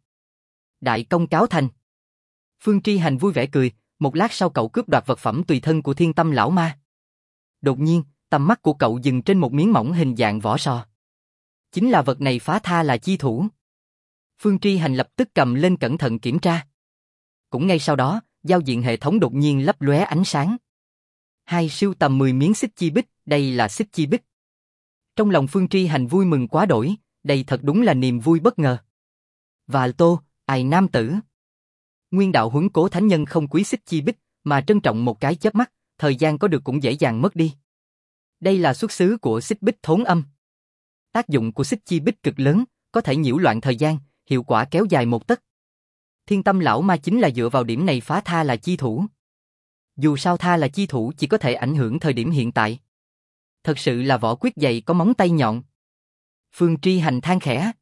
Đại công cáo thành. Phương Tri Hành vui vẻ cười, một lát sau cậu cướp đoạt vật phẩm tùy thân của Thiên Tâm lão ma. Đột nhiên, tầm mắt của cậu dừng trên một miếng mỏng hình dạng vỏ sò. Chính là vật này phá tha là chi thủ. Phương Tri Hành lập tức cầm lên cẩn thận kiểm tra. Cũng ngay sau đó, giao diện hệ thống đột nhiên lấp lóe ánh sáng. Hai sưu tầm 10 miếng xích chi bích, đây là xích chi bích. Trong lòng Phương Tri Hành vui mừng quá đổi, đây thật đúng là niềm vui bất ngờ. Và tô, ai nam tử. Nguyên đạo huấn cố thánh nhân không quý xích chi bích, mà trân trọng một cái chớp mắt, thời gian có được cũng dễ dàng mất đi. Đây là xuất xứ của xích bích thốn âm. Tác dụng của xích chi bích cực lớn, có thể nhiễu loạn thời gian, hiệu quả kéo dài một tấc. Thiên Tâm lão ma chính là dựa vào điểm này phá tha là chi thủ. Dù sao tha là chi thủ chỉ có thể ảnh hưởng thời điểm hiện tại. Thật sự là vỏ quyết dày có móng tay nhọn. Phương Tri Hành than khẽ.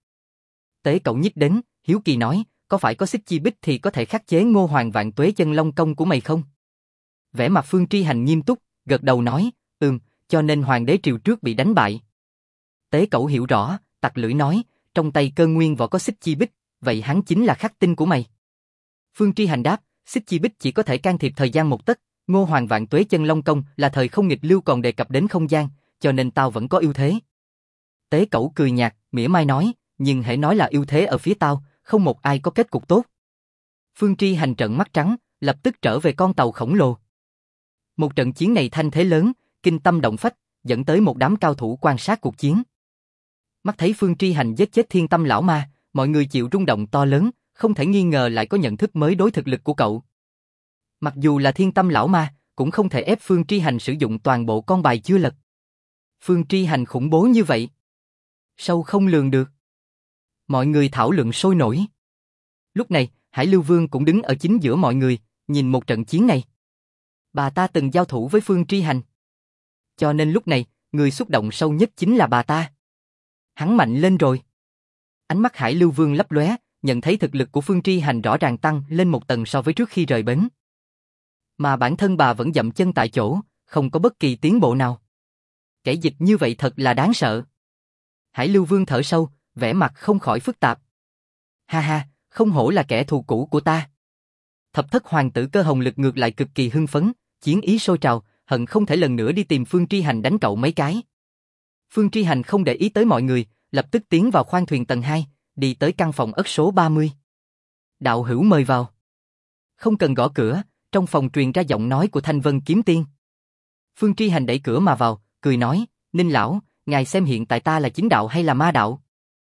Tế Cẩu nhích đến, hiếu kỳ nói, có phải có xích chi bích thì có thể khắc chế Ngô Hoàng Vạn Tuế chân long công của mày không? Vẻ mặt Phương Tri Hành nghiêm túc, gật đầu nói, cho nên Hoàng đế triều trước bị đánh bại. Tế Cẩu hiểu rõ, tặc lưỡi nói, trong tay Cơ Nguyên Võ có xích chi bích, vậy hắn chính là khắc tinh của mày. Phương Tri Hành đáp, xích chi bích chỉ có thể can thiệp thời gian một tấc, Ngô Hoàng Vạn Tuế chân long công là thời không nghịch lưu còn đề cập đến không gian, cho nên tao vẫn có ưu thế. Tế Cẩu cười nhạt, mỉa mai nói, nhưng hãy nói là ưu thế ở phía tao, không một ai có kết cục tốt. Phương Tri Hành trợn mắt trắng, lập tức trở về con tàu khổng lồ. Một trận chiến này thanh thế lớn, kinh tâm động phách, dẫn tới một đám cao thủ quan sát cuộc chiến. Mắt thấy Phương Tri Hành giết chết Thiên Tâm lão ma, mọi người chịu rung động to lớn, không thể nghi ngờ lại có nhận thức mới đối thực lực của cậu. Mặc dù là Thiên Tâm lão ma, cũng không thể ép Phương Tri Hành sử dụng toàn bộ con bài chưa lật. Phương Tri Hành khủng bố như vậy, sâu không lường được. Mọi người thảo luận sôi nổi. Lúc này, Hải Lưu Vương cũng đứng ở chính giữa mọi người, nhìn một trận chiến này. Bà ta từng giao thủ với Phương Tri Hành. Cho nên lúc này, người xúc động sâu nhất chính là bà ta. Hắn mạnh lên rồi. Ánh mắt Hải Lưu Vương lấp lóe, nhận thấy thực lực của Phương Tri Hành rõ ràng tăng lên một tầng so với trước khi rời bến. Mà bản thân bà vẫn dậm chân tại chỗ, không có bất kỳ tiến bộ nào. Kẻ dịch như vậy thật là đáng sợ. Hải Lưu Vương thở sâu, vẻ mặt không khỏi phức tạp. Ha ha, không hổ là kẻ thù cũ của ta. Thập thất hoàng tử Cơ Hồng Lực ngược lại cực kỳ hưng phấn, chiến ý sôi trào, hận không thể lần nữa đi tìm Phương Tri Hành đánh cậu mấy cái. Phương Tri Hành không để ý tới mọi người, lập tức tiến vào khoang thuyền tầng 2, đi tới căn phòng ất số 30. Đạo hữu mời vào. Không cần gõ cửa, trong phòng truyền ra giọng nói của Thanh Vân Kiếm Tiên. Phương Tri Hành đẩy cửa mà vào, cười nói, Ninh lão, ngài xem hiện tại ta là chính đạo hay là ma đạo?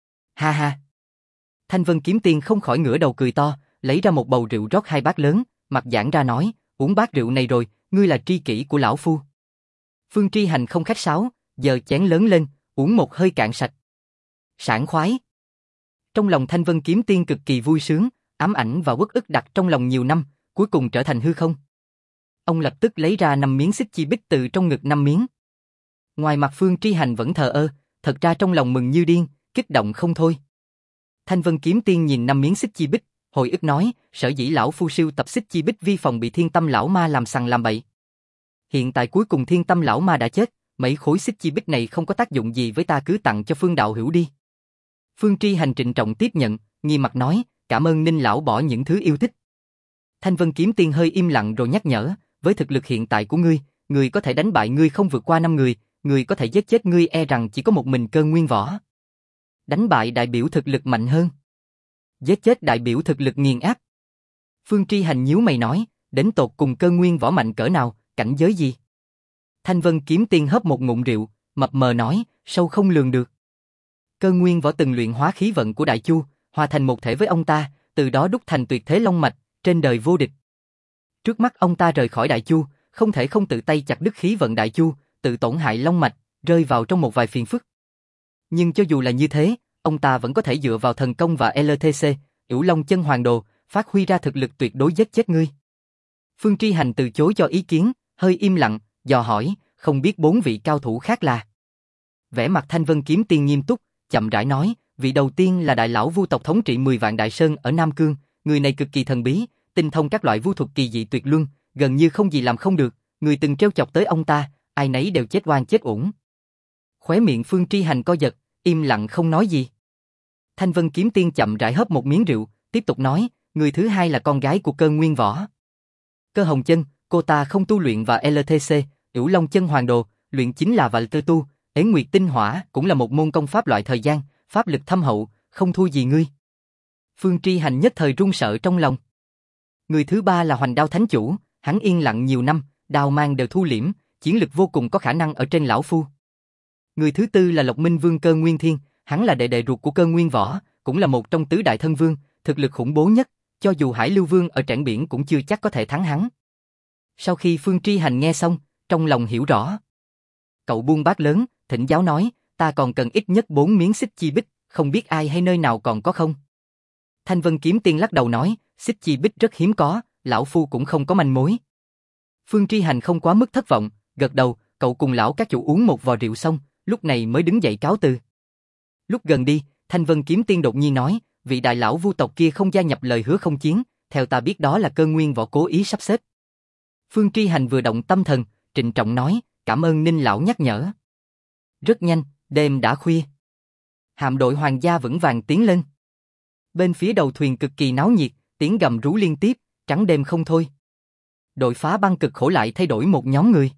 Ha ha. Thanh Vân Kiếm Tiên không khỏi ngửa đầu cười to, lấy ra một bầu rượu rót 2 bát lớn, mặt giãn ra nói, uống bát rượu này rồi, ngươi là tri kỷ của lão phu. Phương Tri Hành không khách sáo, giơ chén lớn lên, uống một hơi cạn sạch. Sảng khoái. Trong lòng Thanh Vân Kiếm Tiên cực kỳ vui sướng, ám ảnh và uất ức đặt trong lòng nhiều năm, cuối cùng trở thành hư không. Ông lập tức lấy ra 5 miếng xích chi bích từ trong ngực 5 miếng. Ngoài mặt Phương Tri Hành vẫn thờ ơ, thật ra trong lòng mừng như điên, kích động không thôi. Thanh Vân Kiếm Tiên nhìn 5 miếng xích chi bích, hồi ức nói, sở dĩ lão phu sưu tập xích chi bích vi phòng bị Thiên Tâm lão ma làm sằng làm bậy. Hiện tại cuối cùng Thiên Tâm lão ma đã chết, mấy khối xích chi bích này không có tác dụng gì với ta, cứ tặng cho Phương đạo hữu đi. Phương Tri Hành trịnh trọng tiếp nhận, nghiêm mặt nói, cảm ơn Ninh lão bỏ những thứ yêu thích. Thanh Vân Kiếm Tiên hơi im lặng rồi nhắc nhở, với thực lực hiện tại của ngươi, người có thể đánh bại ngươi không vượt qua 5 người, người có thể giết chết ngươi e rằng chỉ có một mình Cơ Nguyên Võ. Đánh bại đại biểu thực lực mạnh hơn. Giết chết đại biểu thực lực nghiền áp. Phương Tri Hành nhíu mày nói, đến tột cùng Cơ Nguyên Võ mạnh cỡ nào, cảnh giới gì? Thanh Vân Kiếm Tiên hớp một ngụm rượu, mập mờ nói, sâu không lường được. Cơ Nguyên Võ từng luyện hóa khí vận của Đại Chu, hòa thành một thể với ông ta, từ đó đúc thành tuyệt thế long mạch, trên đời vô địch. Trước mắt ông ta rời khỏi Đại Chu, không thể không tự tay chặt đứt khí vận Đại Chu, tự tổn hại long mạch, rơi vào trong một vài phiền phức. Nhưng cho dù là như thế, ông ta vẫn có thể dựa vào thần công và LTC, Cửu Long Chân Hoàng Đồ, phát huy ra thực lực tuyệt đối giết chết ngươi. Phương Tri Hành từ chối cho ý kiến, hơi im lặng, dò hỏi, không biết 4 vị cao thủ khác là. Vẻ mặt Thanh Vân Kiếm Tiên nghiêm túc, chậm rãi nói, vị đầu tiên là đại lão vu tộc thống trị 10 vạn đại sơn ở Nam Cương, người này cực kỳ thần bí, tinh thông các loại vu thuật kỳ dị tuyệt luân, gần như không gì làm không được, người từng trêu chọc tới ông ta, ai nấy đều chết oan chết uổng. Khóe miệng Phương Tri Hành co giật, im lặng không nói gì. Thanh Vân Kiếm Tiên chậm rãi hớp một miếng rượu, tiếp tục nói, người thứ hai là con gái của Cơ Nguyên Võ. Cơ Hồng Chân, cô ta không tu luyện và LTC, Cửu Long Chân Hoàng Đồ, luyện chính là và tư tu, Ế Nguyệt Tinh Hỏa cũng là một môn công pháp loại thời gian, pháp lực thâm hậu, không thua gì ngươi. Phương Tri Hành nhất thời run sợ trong lòng. Người thứ ba là Hoành Đao Thánh Chủ, hắn yên lặng nhiều năm, đao mang đều thu liễm, chiến lực vô cùng có khả năng ở trên lão phu. Người thứ tư là Lộc Minh Vương Cơ Nguyên Thiên, hắn là đệ đệ ruột của Cơ Nguyên Võ, cũng là một trong tứ đại thân vương, thực lực khủng bố nhất, cho dù Hải Lưu Vương ở Trảng Biển cũng chưa chắc có thể thắng hắn. Sau khi Phương Tri Hành nghe xong, trong lòng hiểu rõ. Cậu buông bát lớn, thỉnh giáo nói, ta còn cần ít nhất 4 miếng xích chi bích, không biết ai hay nơi nào còn có không? Thanh Vân Kiếm Tiên lắc đầu nói, xích chi bích rất hiếm có, lão phu cũng không có manh mối. Phương Tri Hành không quá mức thất vọng, gật đầu, cậu cùng lão các chủ uống một vò rượu xong, lúc này mới đứng dậy cáo từ. Lúc gần đi, Thanh Vân Kiếm Tiên đột nhiên nói, vị đại lão vu tộc kia không gia nhập lời hứa không chiến, theo ta biết đó là Cơ Nguyên Võ cố ý sắp xếp. Phương Tri Hành vừa động tâm thần, trịnh trọng nói, cảm ơn Ninh lão nhắc nhở. Rất nhanh, đêm đã khuya. Hạm đội hoàng gia vững vàng tiến lên. Bên phía đầu thuyền cực kỳ náo nhiệt, tiếng gầm rú liên tiếp, trắng đêm không thôi. Đội phá băng cực khổ lại thay đổi một nhóm người.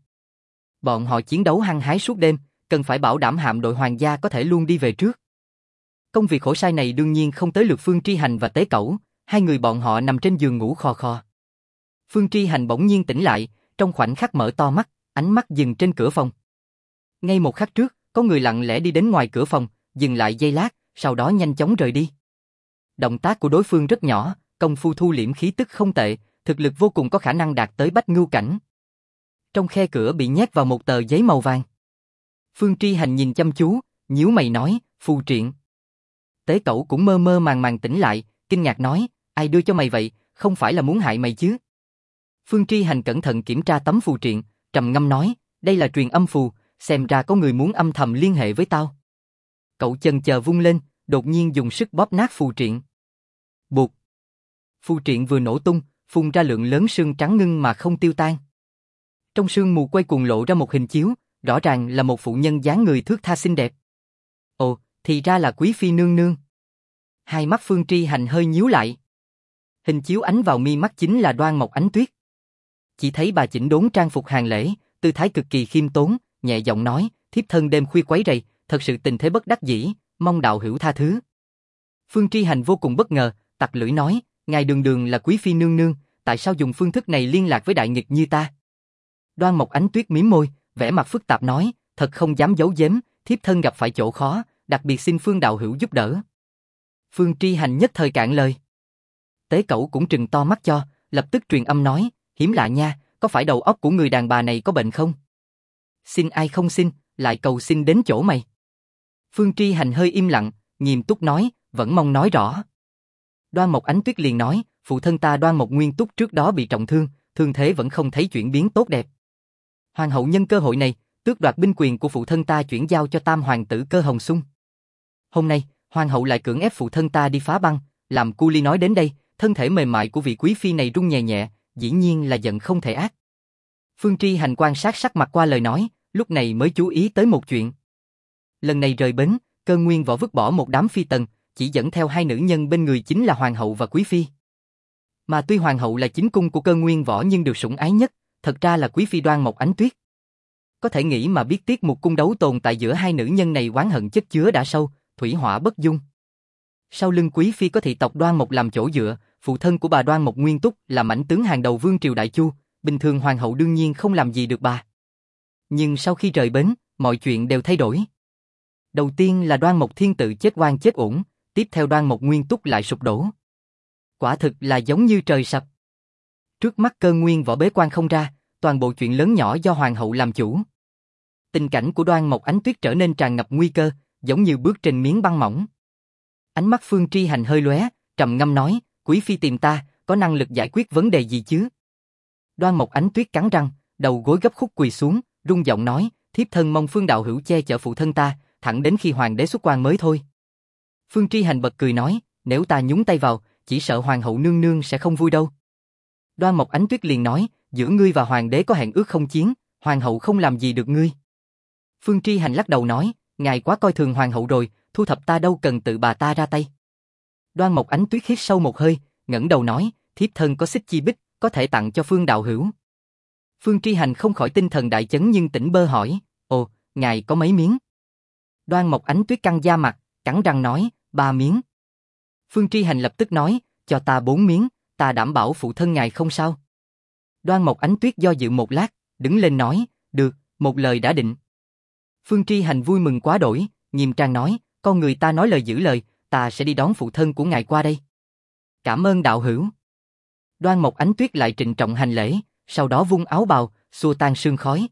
Bọn họ chiến đấu hăng hái suốt đêm, cần phải bảo đảm hạm đội hoàng gia có thể luôn đi về trước. Công việc khổ sai này đương nhiên không tới lượt Phương Tri Hành và Tế Cẩu, hai người bọn họ nằm trên giường ngủ khò khò. Phương Tri Hành bỗng nhiên tỉnh lại, trong khoảnh khắc mở to mắt, ánh mắt dừng trên cửa phòng. Ngay một khắc trước, có người lặng lẽ đi đến ngoài cửa phòng, dừng lại giây lát, sau đó nhanh chóng rời đi. Động tác của đối phương rất nhỏ, công phu thu liễm khí tức không tệ, thực lực vô cùng có khả năng đạt tới bách ngưu cảnh. Trong khe cửa bị nhét vào một tờ giấy màu vàng. Phương Tri Hành nhìn chăm chú, nhíu mày nói, phù triện. Tế Cẩu cũng mơ mơ màng màng tỉnh lại, kinh ngạc nói, ai đưa cho mày vậy, không phải là muốn hại mày chứ? Phương Tri Hành cẩn thận kiểm tra tấm phù triện, trầm ngâm nói, đây là truyền âm phù, xem ra có người muốn âm thầm liên hệ với tao. Cậu chần chờ vung lên, đột nhiên dùng sức bóp nát phù triện. Bụt. Phù triện vừa nổ tung, phun ra lượng lớn sương trắng ngưng mà không tiêu tan. Trong sương mù quay cuồng lộ ra một hình chiếu, rõ ràng là một phụ nhân dáng người thướt tha xinh đẹp. Ồ, thì ra là Quý phi nương nương. Hai mắt Phương Tri Hành hơi nhíu lại. Hình chiếu ánh vào mi mắt chính là Đoan Mộc Ánh Tuyết. Chỉ thấy bà chỉnh đốn trang phục hàng lễ, tư thái cực kỳ khiêm tốn, nhẹ giọng nói, thiếp thân đêm khuya quấy rầy, thật sự tình thế bất đắc dĩ, mong đạo hữu tha thứ. Phương Tri Hành vô cùng bất ngờ, tặc lưỡi nói, ngài đường đường là quý phi nương nương, tại sao dùng phương thức này liên lạc với đại nghịch như ta? Đoan Mộc Ánh Tuyết mím môi, vẻ mặt phức tạp nói, thật không dám giấu giếm, thiếp thân gặp phải chỗ khó, đặc biệt xin Phương đạo hữu giúp đỡ. Phương Tri Hành nhất thời cạn lời. Tế Cẩu cũng trừng to mắt cho, lập tức truyền âm nói, hiếm lạ nha, có phải đầu óc của người đàn bà này có bệnh không? Xin ai không xin, lại cầu xin đến chỗ mày. Phương Tri Hành hơi im lặng, nghiêm túc nói, vẫn mong nói rõ. Đoan Mộc Ánh Tuyết liền nói, phụ thân ta Đoan Mộc Nguyên Túc trước đó bị trọng thương, thương thế vẫn không thấy chuyển biến tốt đẹp. Hoàng hậu nhân cơ hội này, tước đoạt binh quyền của phụ thân ta chuyển giao cho tam hoàng tử Cơ Hồng Xung. Hôm nay, hoàng hậu lại cưỡng ép phụ thân ta đi phá băng, làm cu ly nói đến đây, thân thể mềm mại của vị quý phi này rung nhẹ nhẹ, dĩ nhiên là giận không thể ác. Phương Tri Hành quan sát sắc mặt qua lời nói, lúc này mới chú ý tới một chuyện. Lần này rời bến, Cơ Nguyên Võ vứt bỏ một đám phi tần, chỉ dẫn theo hai nữ nhân bên người chính là hoàng hậu và quý phi. Mà tuy hoàng hậu là chính cung của Cơ Nguyên Võ nhưng được sủng ái nhất, thật ra là quý phi Đoan Mộc Ánh Tuyết. Có thể nghĩ mà biết tiết mục cung đấu tồn tại giữa hai nữ nhân này oán hận chất chứa đã sâu, thủy hỏa bất dung. Sau lưng quý phi có thị tộc Đoan Mộc làm chỗ dựa, phụ thân của bà Đoan Mộc Nguyên Túc là mãnh tướng hàng đầu vương triều Đại Chu, bình thường hoàng hậu đương nhiên không làm gì được bà. Nhưng sau khi rời bến, mọi chuyện đều thay đổi. Đầu tiên là Đoan Mộc Thiên Tự chết oan chết uổng, tiếp theo Đoan Mộc Nguyên Túc lại sụp đổ. Quả thực là giống như trời sập. Trước mắt Cơ Nguyên Võ bế quan không ra, toàn bộ chuyện lớn nhỏ do hoàng hậu làm chủ. Tình cảnh của Đoan Mộc Ánh Tuyết trở nên tràn ngập nguy cơ, giống như bước trên miếng băng mỏng. Ánh mắt Phương Tri Hành hơi lóe, trầm ngâm nói, quý phi tìm ta, có năng lực giải quyết vấn đề gì chứ? Đoan Mộc Ánh Tuyết cắn răng, đầu gối gấp khúc quỳ xuống, rung giọng nói, thiếp thân mong Phương đạo hữu che chở phụ thân ta, thẳng đến khi hoàng đế xuất quan mới thôi. Phương Tri Hành bật cười nói, nếu ta nhúng tay vào, chỉ sợ hoàng hậu nương nương sẽ không vui đâu. Đoan Mộc Ánh Tuyết liền nói, giữa ngươi và hoàng đế có hẹn ước không chiến, hoàng hậu không làm gì được ngươi. Phương Tri Hành lắc đầu nói, ngài quá coi thường hoàng hậu rồi, thu thập ta đâu cần tự bà ta ra tay. Đoan Mộc Ánh Tuyết hít sâu một hơi, ngẩng đầu nói, thiếp thân có xích chi bích, có thể tặng cho Phương đạo hữu. Phương Tri Hành không khỏi tinh thần đại chấn nhưng tỉnh bơ hỏi, ồ, ngài có mấy miếng? Đoan Mộc Ánh Tuyết căng da mặt, cắn răng nói, 3 miếng. Phương Tri Hành lập tức nói, cho ta 4 miếng, ta đảm bảo phụ thân ngài không sao. Đoan Mộc Ánh Tuyết do dự một lát, đứng lên nói, được, một lời đã định. Phương Tri Hành vui mừng quá đổi, nghiêm trang nói, con người ta nói lời giữ lời, ta sẽ đi đón phụ thân của ngài qua đây. Cảm ơn đạo hữu. Đoan Mộc Ánh Tuyết lại trịnh trọng hành lễ, sau đó vung áo bào, xua tan sương khói.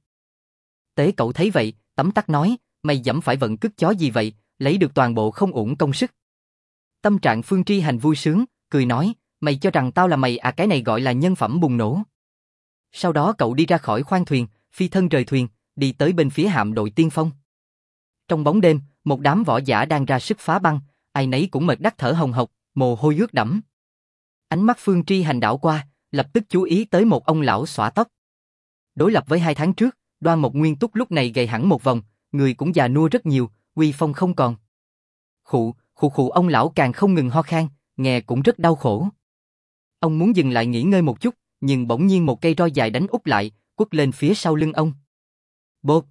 Tế Cẩu thấy vậy, tấm tắc nói, mày dẫm phải vận cứt chó gì vậy, lấy được toàn bộ không uổng công sức. Tâm trạng Phương Tri Hành vui sướng, cười nói, mày cho rằng tao là mày à, cái này gọi là nhân phẩm bùng nổ. Sau đó cậu đi ra khỏi khoang thuyền, phi thân rời thuyền, đi tới bên phía hạm đội tiên phong. Trong bóng đêm, một đám võ giả đang ra sức phá băng, ai nấy cũng mệt đắc thở hồng hộc, mồ hôi ướt đẫm. Ánh mắt Phương Tri Hành đảo qua, lập tức chú ý tới một ông lão xõa tóc. Đối lập với 2 tháng trước, Đoan Mộc Nguyên Túc lúc này gầy hẳn một vòng, người cũng già nua rất nhiều, uy phong không còn. Khụ, khụ khụ, ông lão càng không ngừng ho khan, nghe cũng rất đau khổ. Ông muốn dừng lại nghỉ ngơi một chút, nhưng bỗng nhiên một cây roi dài đánh úp lại, quất lên phía sau lưng ông. Bột!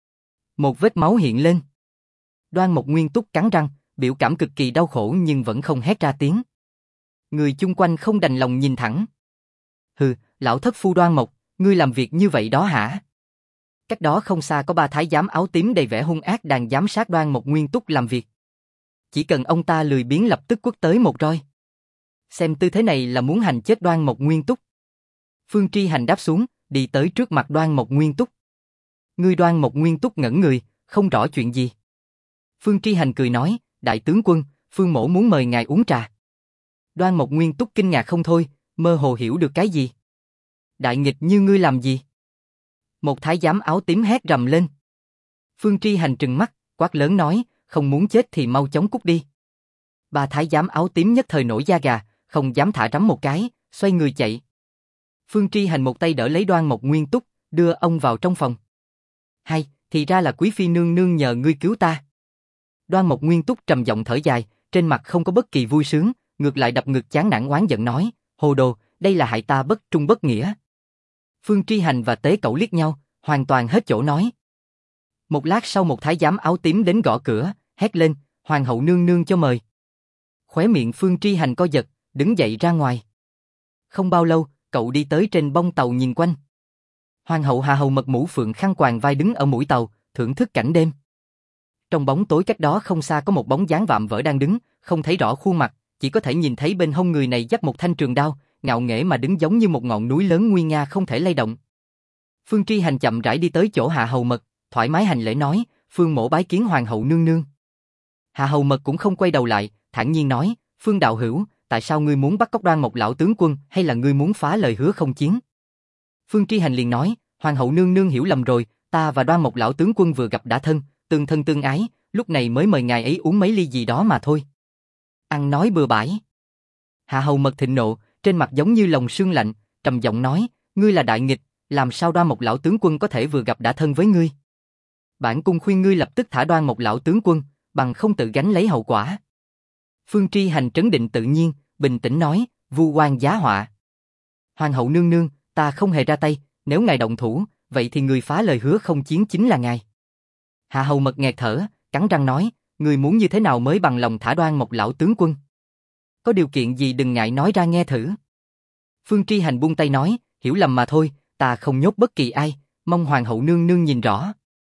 Một vết máu hiện lên. Đoan Mộc Nguyên Túc cắn răng, biểu cảm cực kỳ đau khổ nhưng vẫn không hét ra tiếng. Người chung quanh không đành lòng nhìn thẳng. Hừ, lão thất phu Đoan Mộc, ngươi làm việc như vậy đó hả? Cách đó không xa có 3 thái giám áo tím đầy vẻ hung ác đang giám sát Đoan Mộc Nguyên Túc làm việc. Chỉ cần ông ta lười biếng lập tức quất tới một roi. Xem tư thế này là muốn hành chết Đoan Mộc Nguyên Túc. Phương Tri Hành đáp xuống, đi tới trước mặt Đoan Mộc Nguyên Túc. Ngươi Đoan Mộc Nguyên Túc ngẩn người, không rõ chuyện gì. Phương Tri Hành cười nói, đại tướng quân, Phương mỗ muốn mời ngài uống trà. Đoan Mộc Nguyên Túc kinh ngạc không thôi, mơ hồ hiểu được cái gì. Đại nghịch như ngươi làm gì? Một thái giám áo tím hét rầm lên. Phương Tri Hành trừng mắt, quát lớn nói, không muốn chết thì mau chóng cút đi. 3 thái giám áo tím nhất thời nổi da gà, không dám thả rắm một cái, xoay người chạy. Phương Tri Hành một tay đỡ lấy Đoan Mộc Nguyên Túc, đưa ông vào trong phòng. Hay, thì ra là quý phi nương nương nhờ ngươi cứu ta. Đoan Mộc Nguyên Túc trầm giọng thở dài, trên mặt không có bất kỳ vui sướng, ngược lại đập ngực chán nản oán giận nói, Hồ đồ, đây là hại ta bất trung bất nghĩa. Phương Tri Hành và Tế Cẩu liếc nhau, hoàn toàn hết chỗ nói. Một lát sau một thái giám áo tím đến gõ cửa, hét lên, Hoàng hậu nương nương cho mời. Khóe miệng Phương Tri Hành co giật, đứng dậy ra ngoài. Không bao lâu, cậu đi tới trên bông tàu nhìn quanh. Hoàng hậu Hà Hầu Mật mũ phượng khăn quàng vai đứng ở mũi tàu, thưởng thức cảnh đêm. Trong bóng tối cách đó không xa có một bóng dáng vạm vỡ đang đứng, không thấy rõ khuôn mặt, chỉ có thể nhìn thấy bên hông người này dắt một thanh trường đao, ngạo nghễ mà đứng giống như một ngọn núi lớn nguy nga không thể lay động. Phương Tri Hành chậm rãi đi tới chỗ Hạ Hầu Mật, thoải mái hành lễ nói, Phương mỗ bái kiến Hoàng hậu nương nương. Hạ Hầu Mật cũng không quay đầu lại, thản nhiên nói, Phương đạo hữu, tại sao ngươi muốn bắt cóc Đoan Mộc lão tướng quân, hay là ngươi muốn phá lời hứa không chiến? Phương Tri Hành liền nói, Hoàng hậu nương nương hiểu lầm rồi, ta và Đoan Mộc lão tướng quân vừa gặp đã thân tương ái, lúc này mới mời ngài ấy uống mấy ly gì đó mà thôi. Ăn nói bừa bãi. Hạ Hầu Mật thịnh nộ, trên mặt giống như lồng sương lạnh, trầm giọng nói, ngươi là đại nghịch, làm sao Đoan Mộc lão tướng quân có thể vừa gặp đã thân với ngươi? Bản cung khuyên ngươi lập tức thả Đoan Mộc lão tướng quân, bằng không tự gánh lấy hậu quả. Phương Tri Hành trấn định tự nhiên, bình tĩnh nói, vu oan giá họa. Hoàng hậu nương nương, ta không hề ra tay, nếu ngài động thủ, vậy thì người phá lời hứa không chiến chính là ngài. Hạ Hầu Mật nghẹt thở, cắn răng nói, người muốn như thế nào mới bằng lòng thả Đoan Mộc lão tướng quân? Có điều kiện gì đừng ngại nói ra nghe thử. Phương Tri Hành buông tay nói, hiểu lầm mà thôi, ta không nhốt bất kỳ ai, mong Hoàng hậu nương nương nhìn rõ.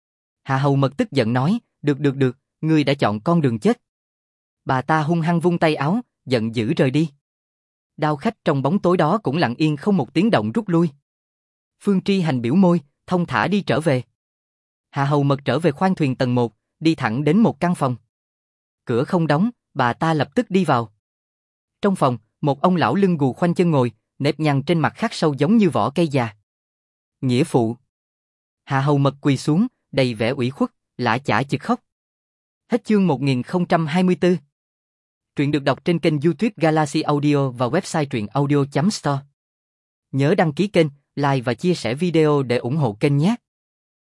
Hạ Hầu Mật tức giận nói, được, ngươi đã chọn con đường chết. Bà ta hung hăng vung tay áo, giận dữ rời đi. Đao khách trong bóng tối đó cũng lặng yên không một tiếng động rút lui. Phương Tri Hành biểu môi, thông thả đi trở về. Hạ Hầu Mật trở về khoang thuyền tầng 1, đi thẳng đến một căn phòng. Cửa không đóng, bà ta lập tức đi vào. Trong phòng, một ông lão lưng gù khoanh chân ngồi, nếp nhăn trên mặt khắc sâu giống như vỏ cây già. Nghĩa phụ. Hạ Hầu Mật quỳ xuống, đầy vẻ ủy khuất, lã chả chực khóc. Hết chương 1024. Truyện được đọc trên kênh YouTube Galaxy Audio và website truyệnaudio.store. Nhớ đăng ký kênh, like và chia sẻ video để ủng hộ kênh nhé.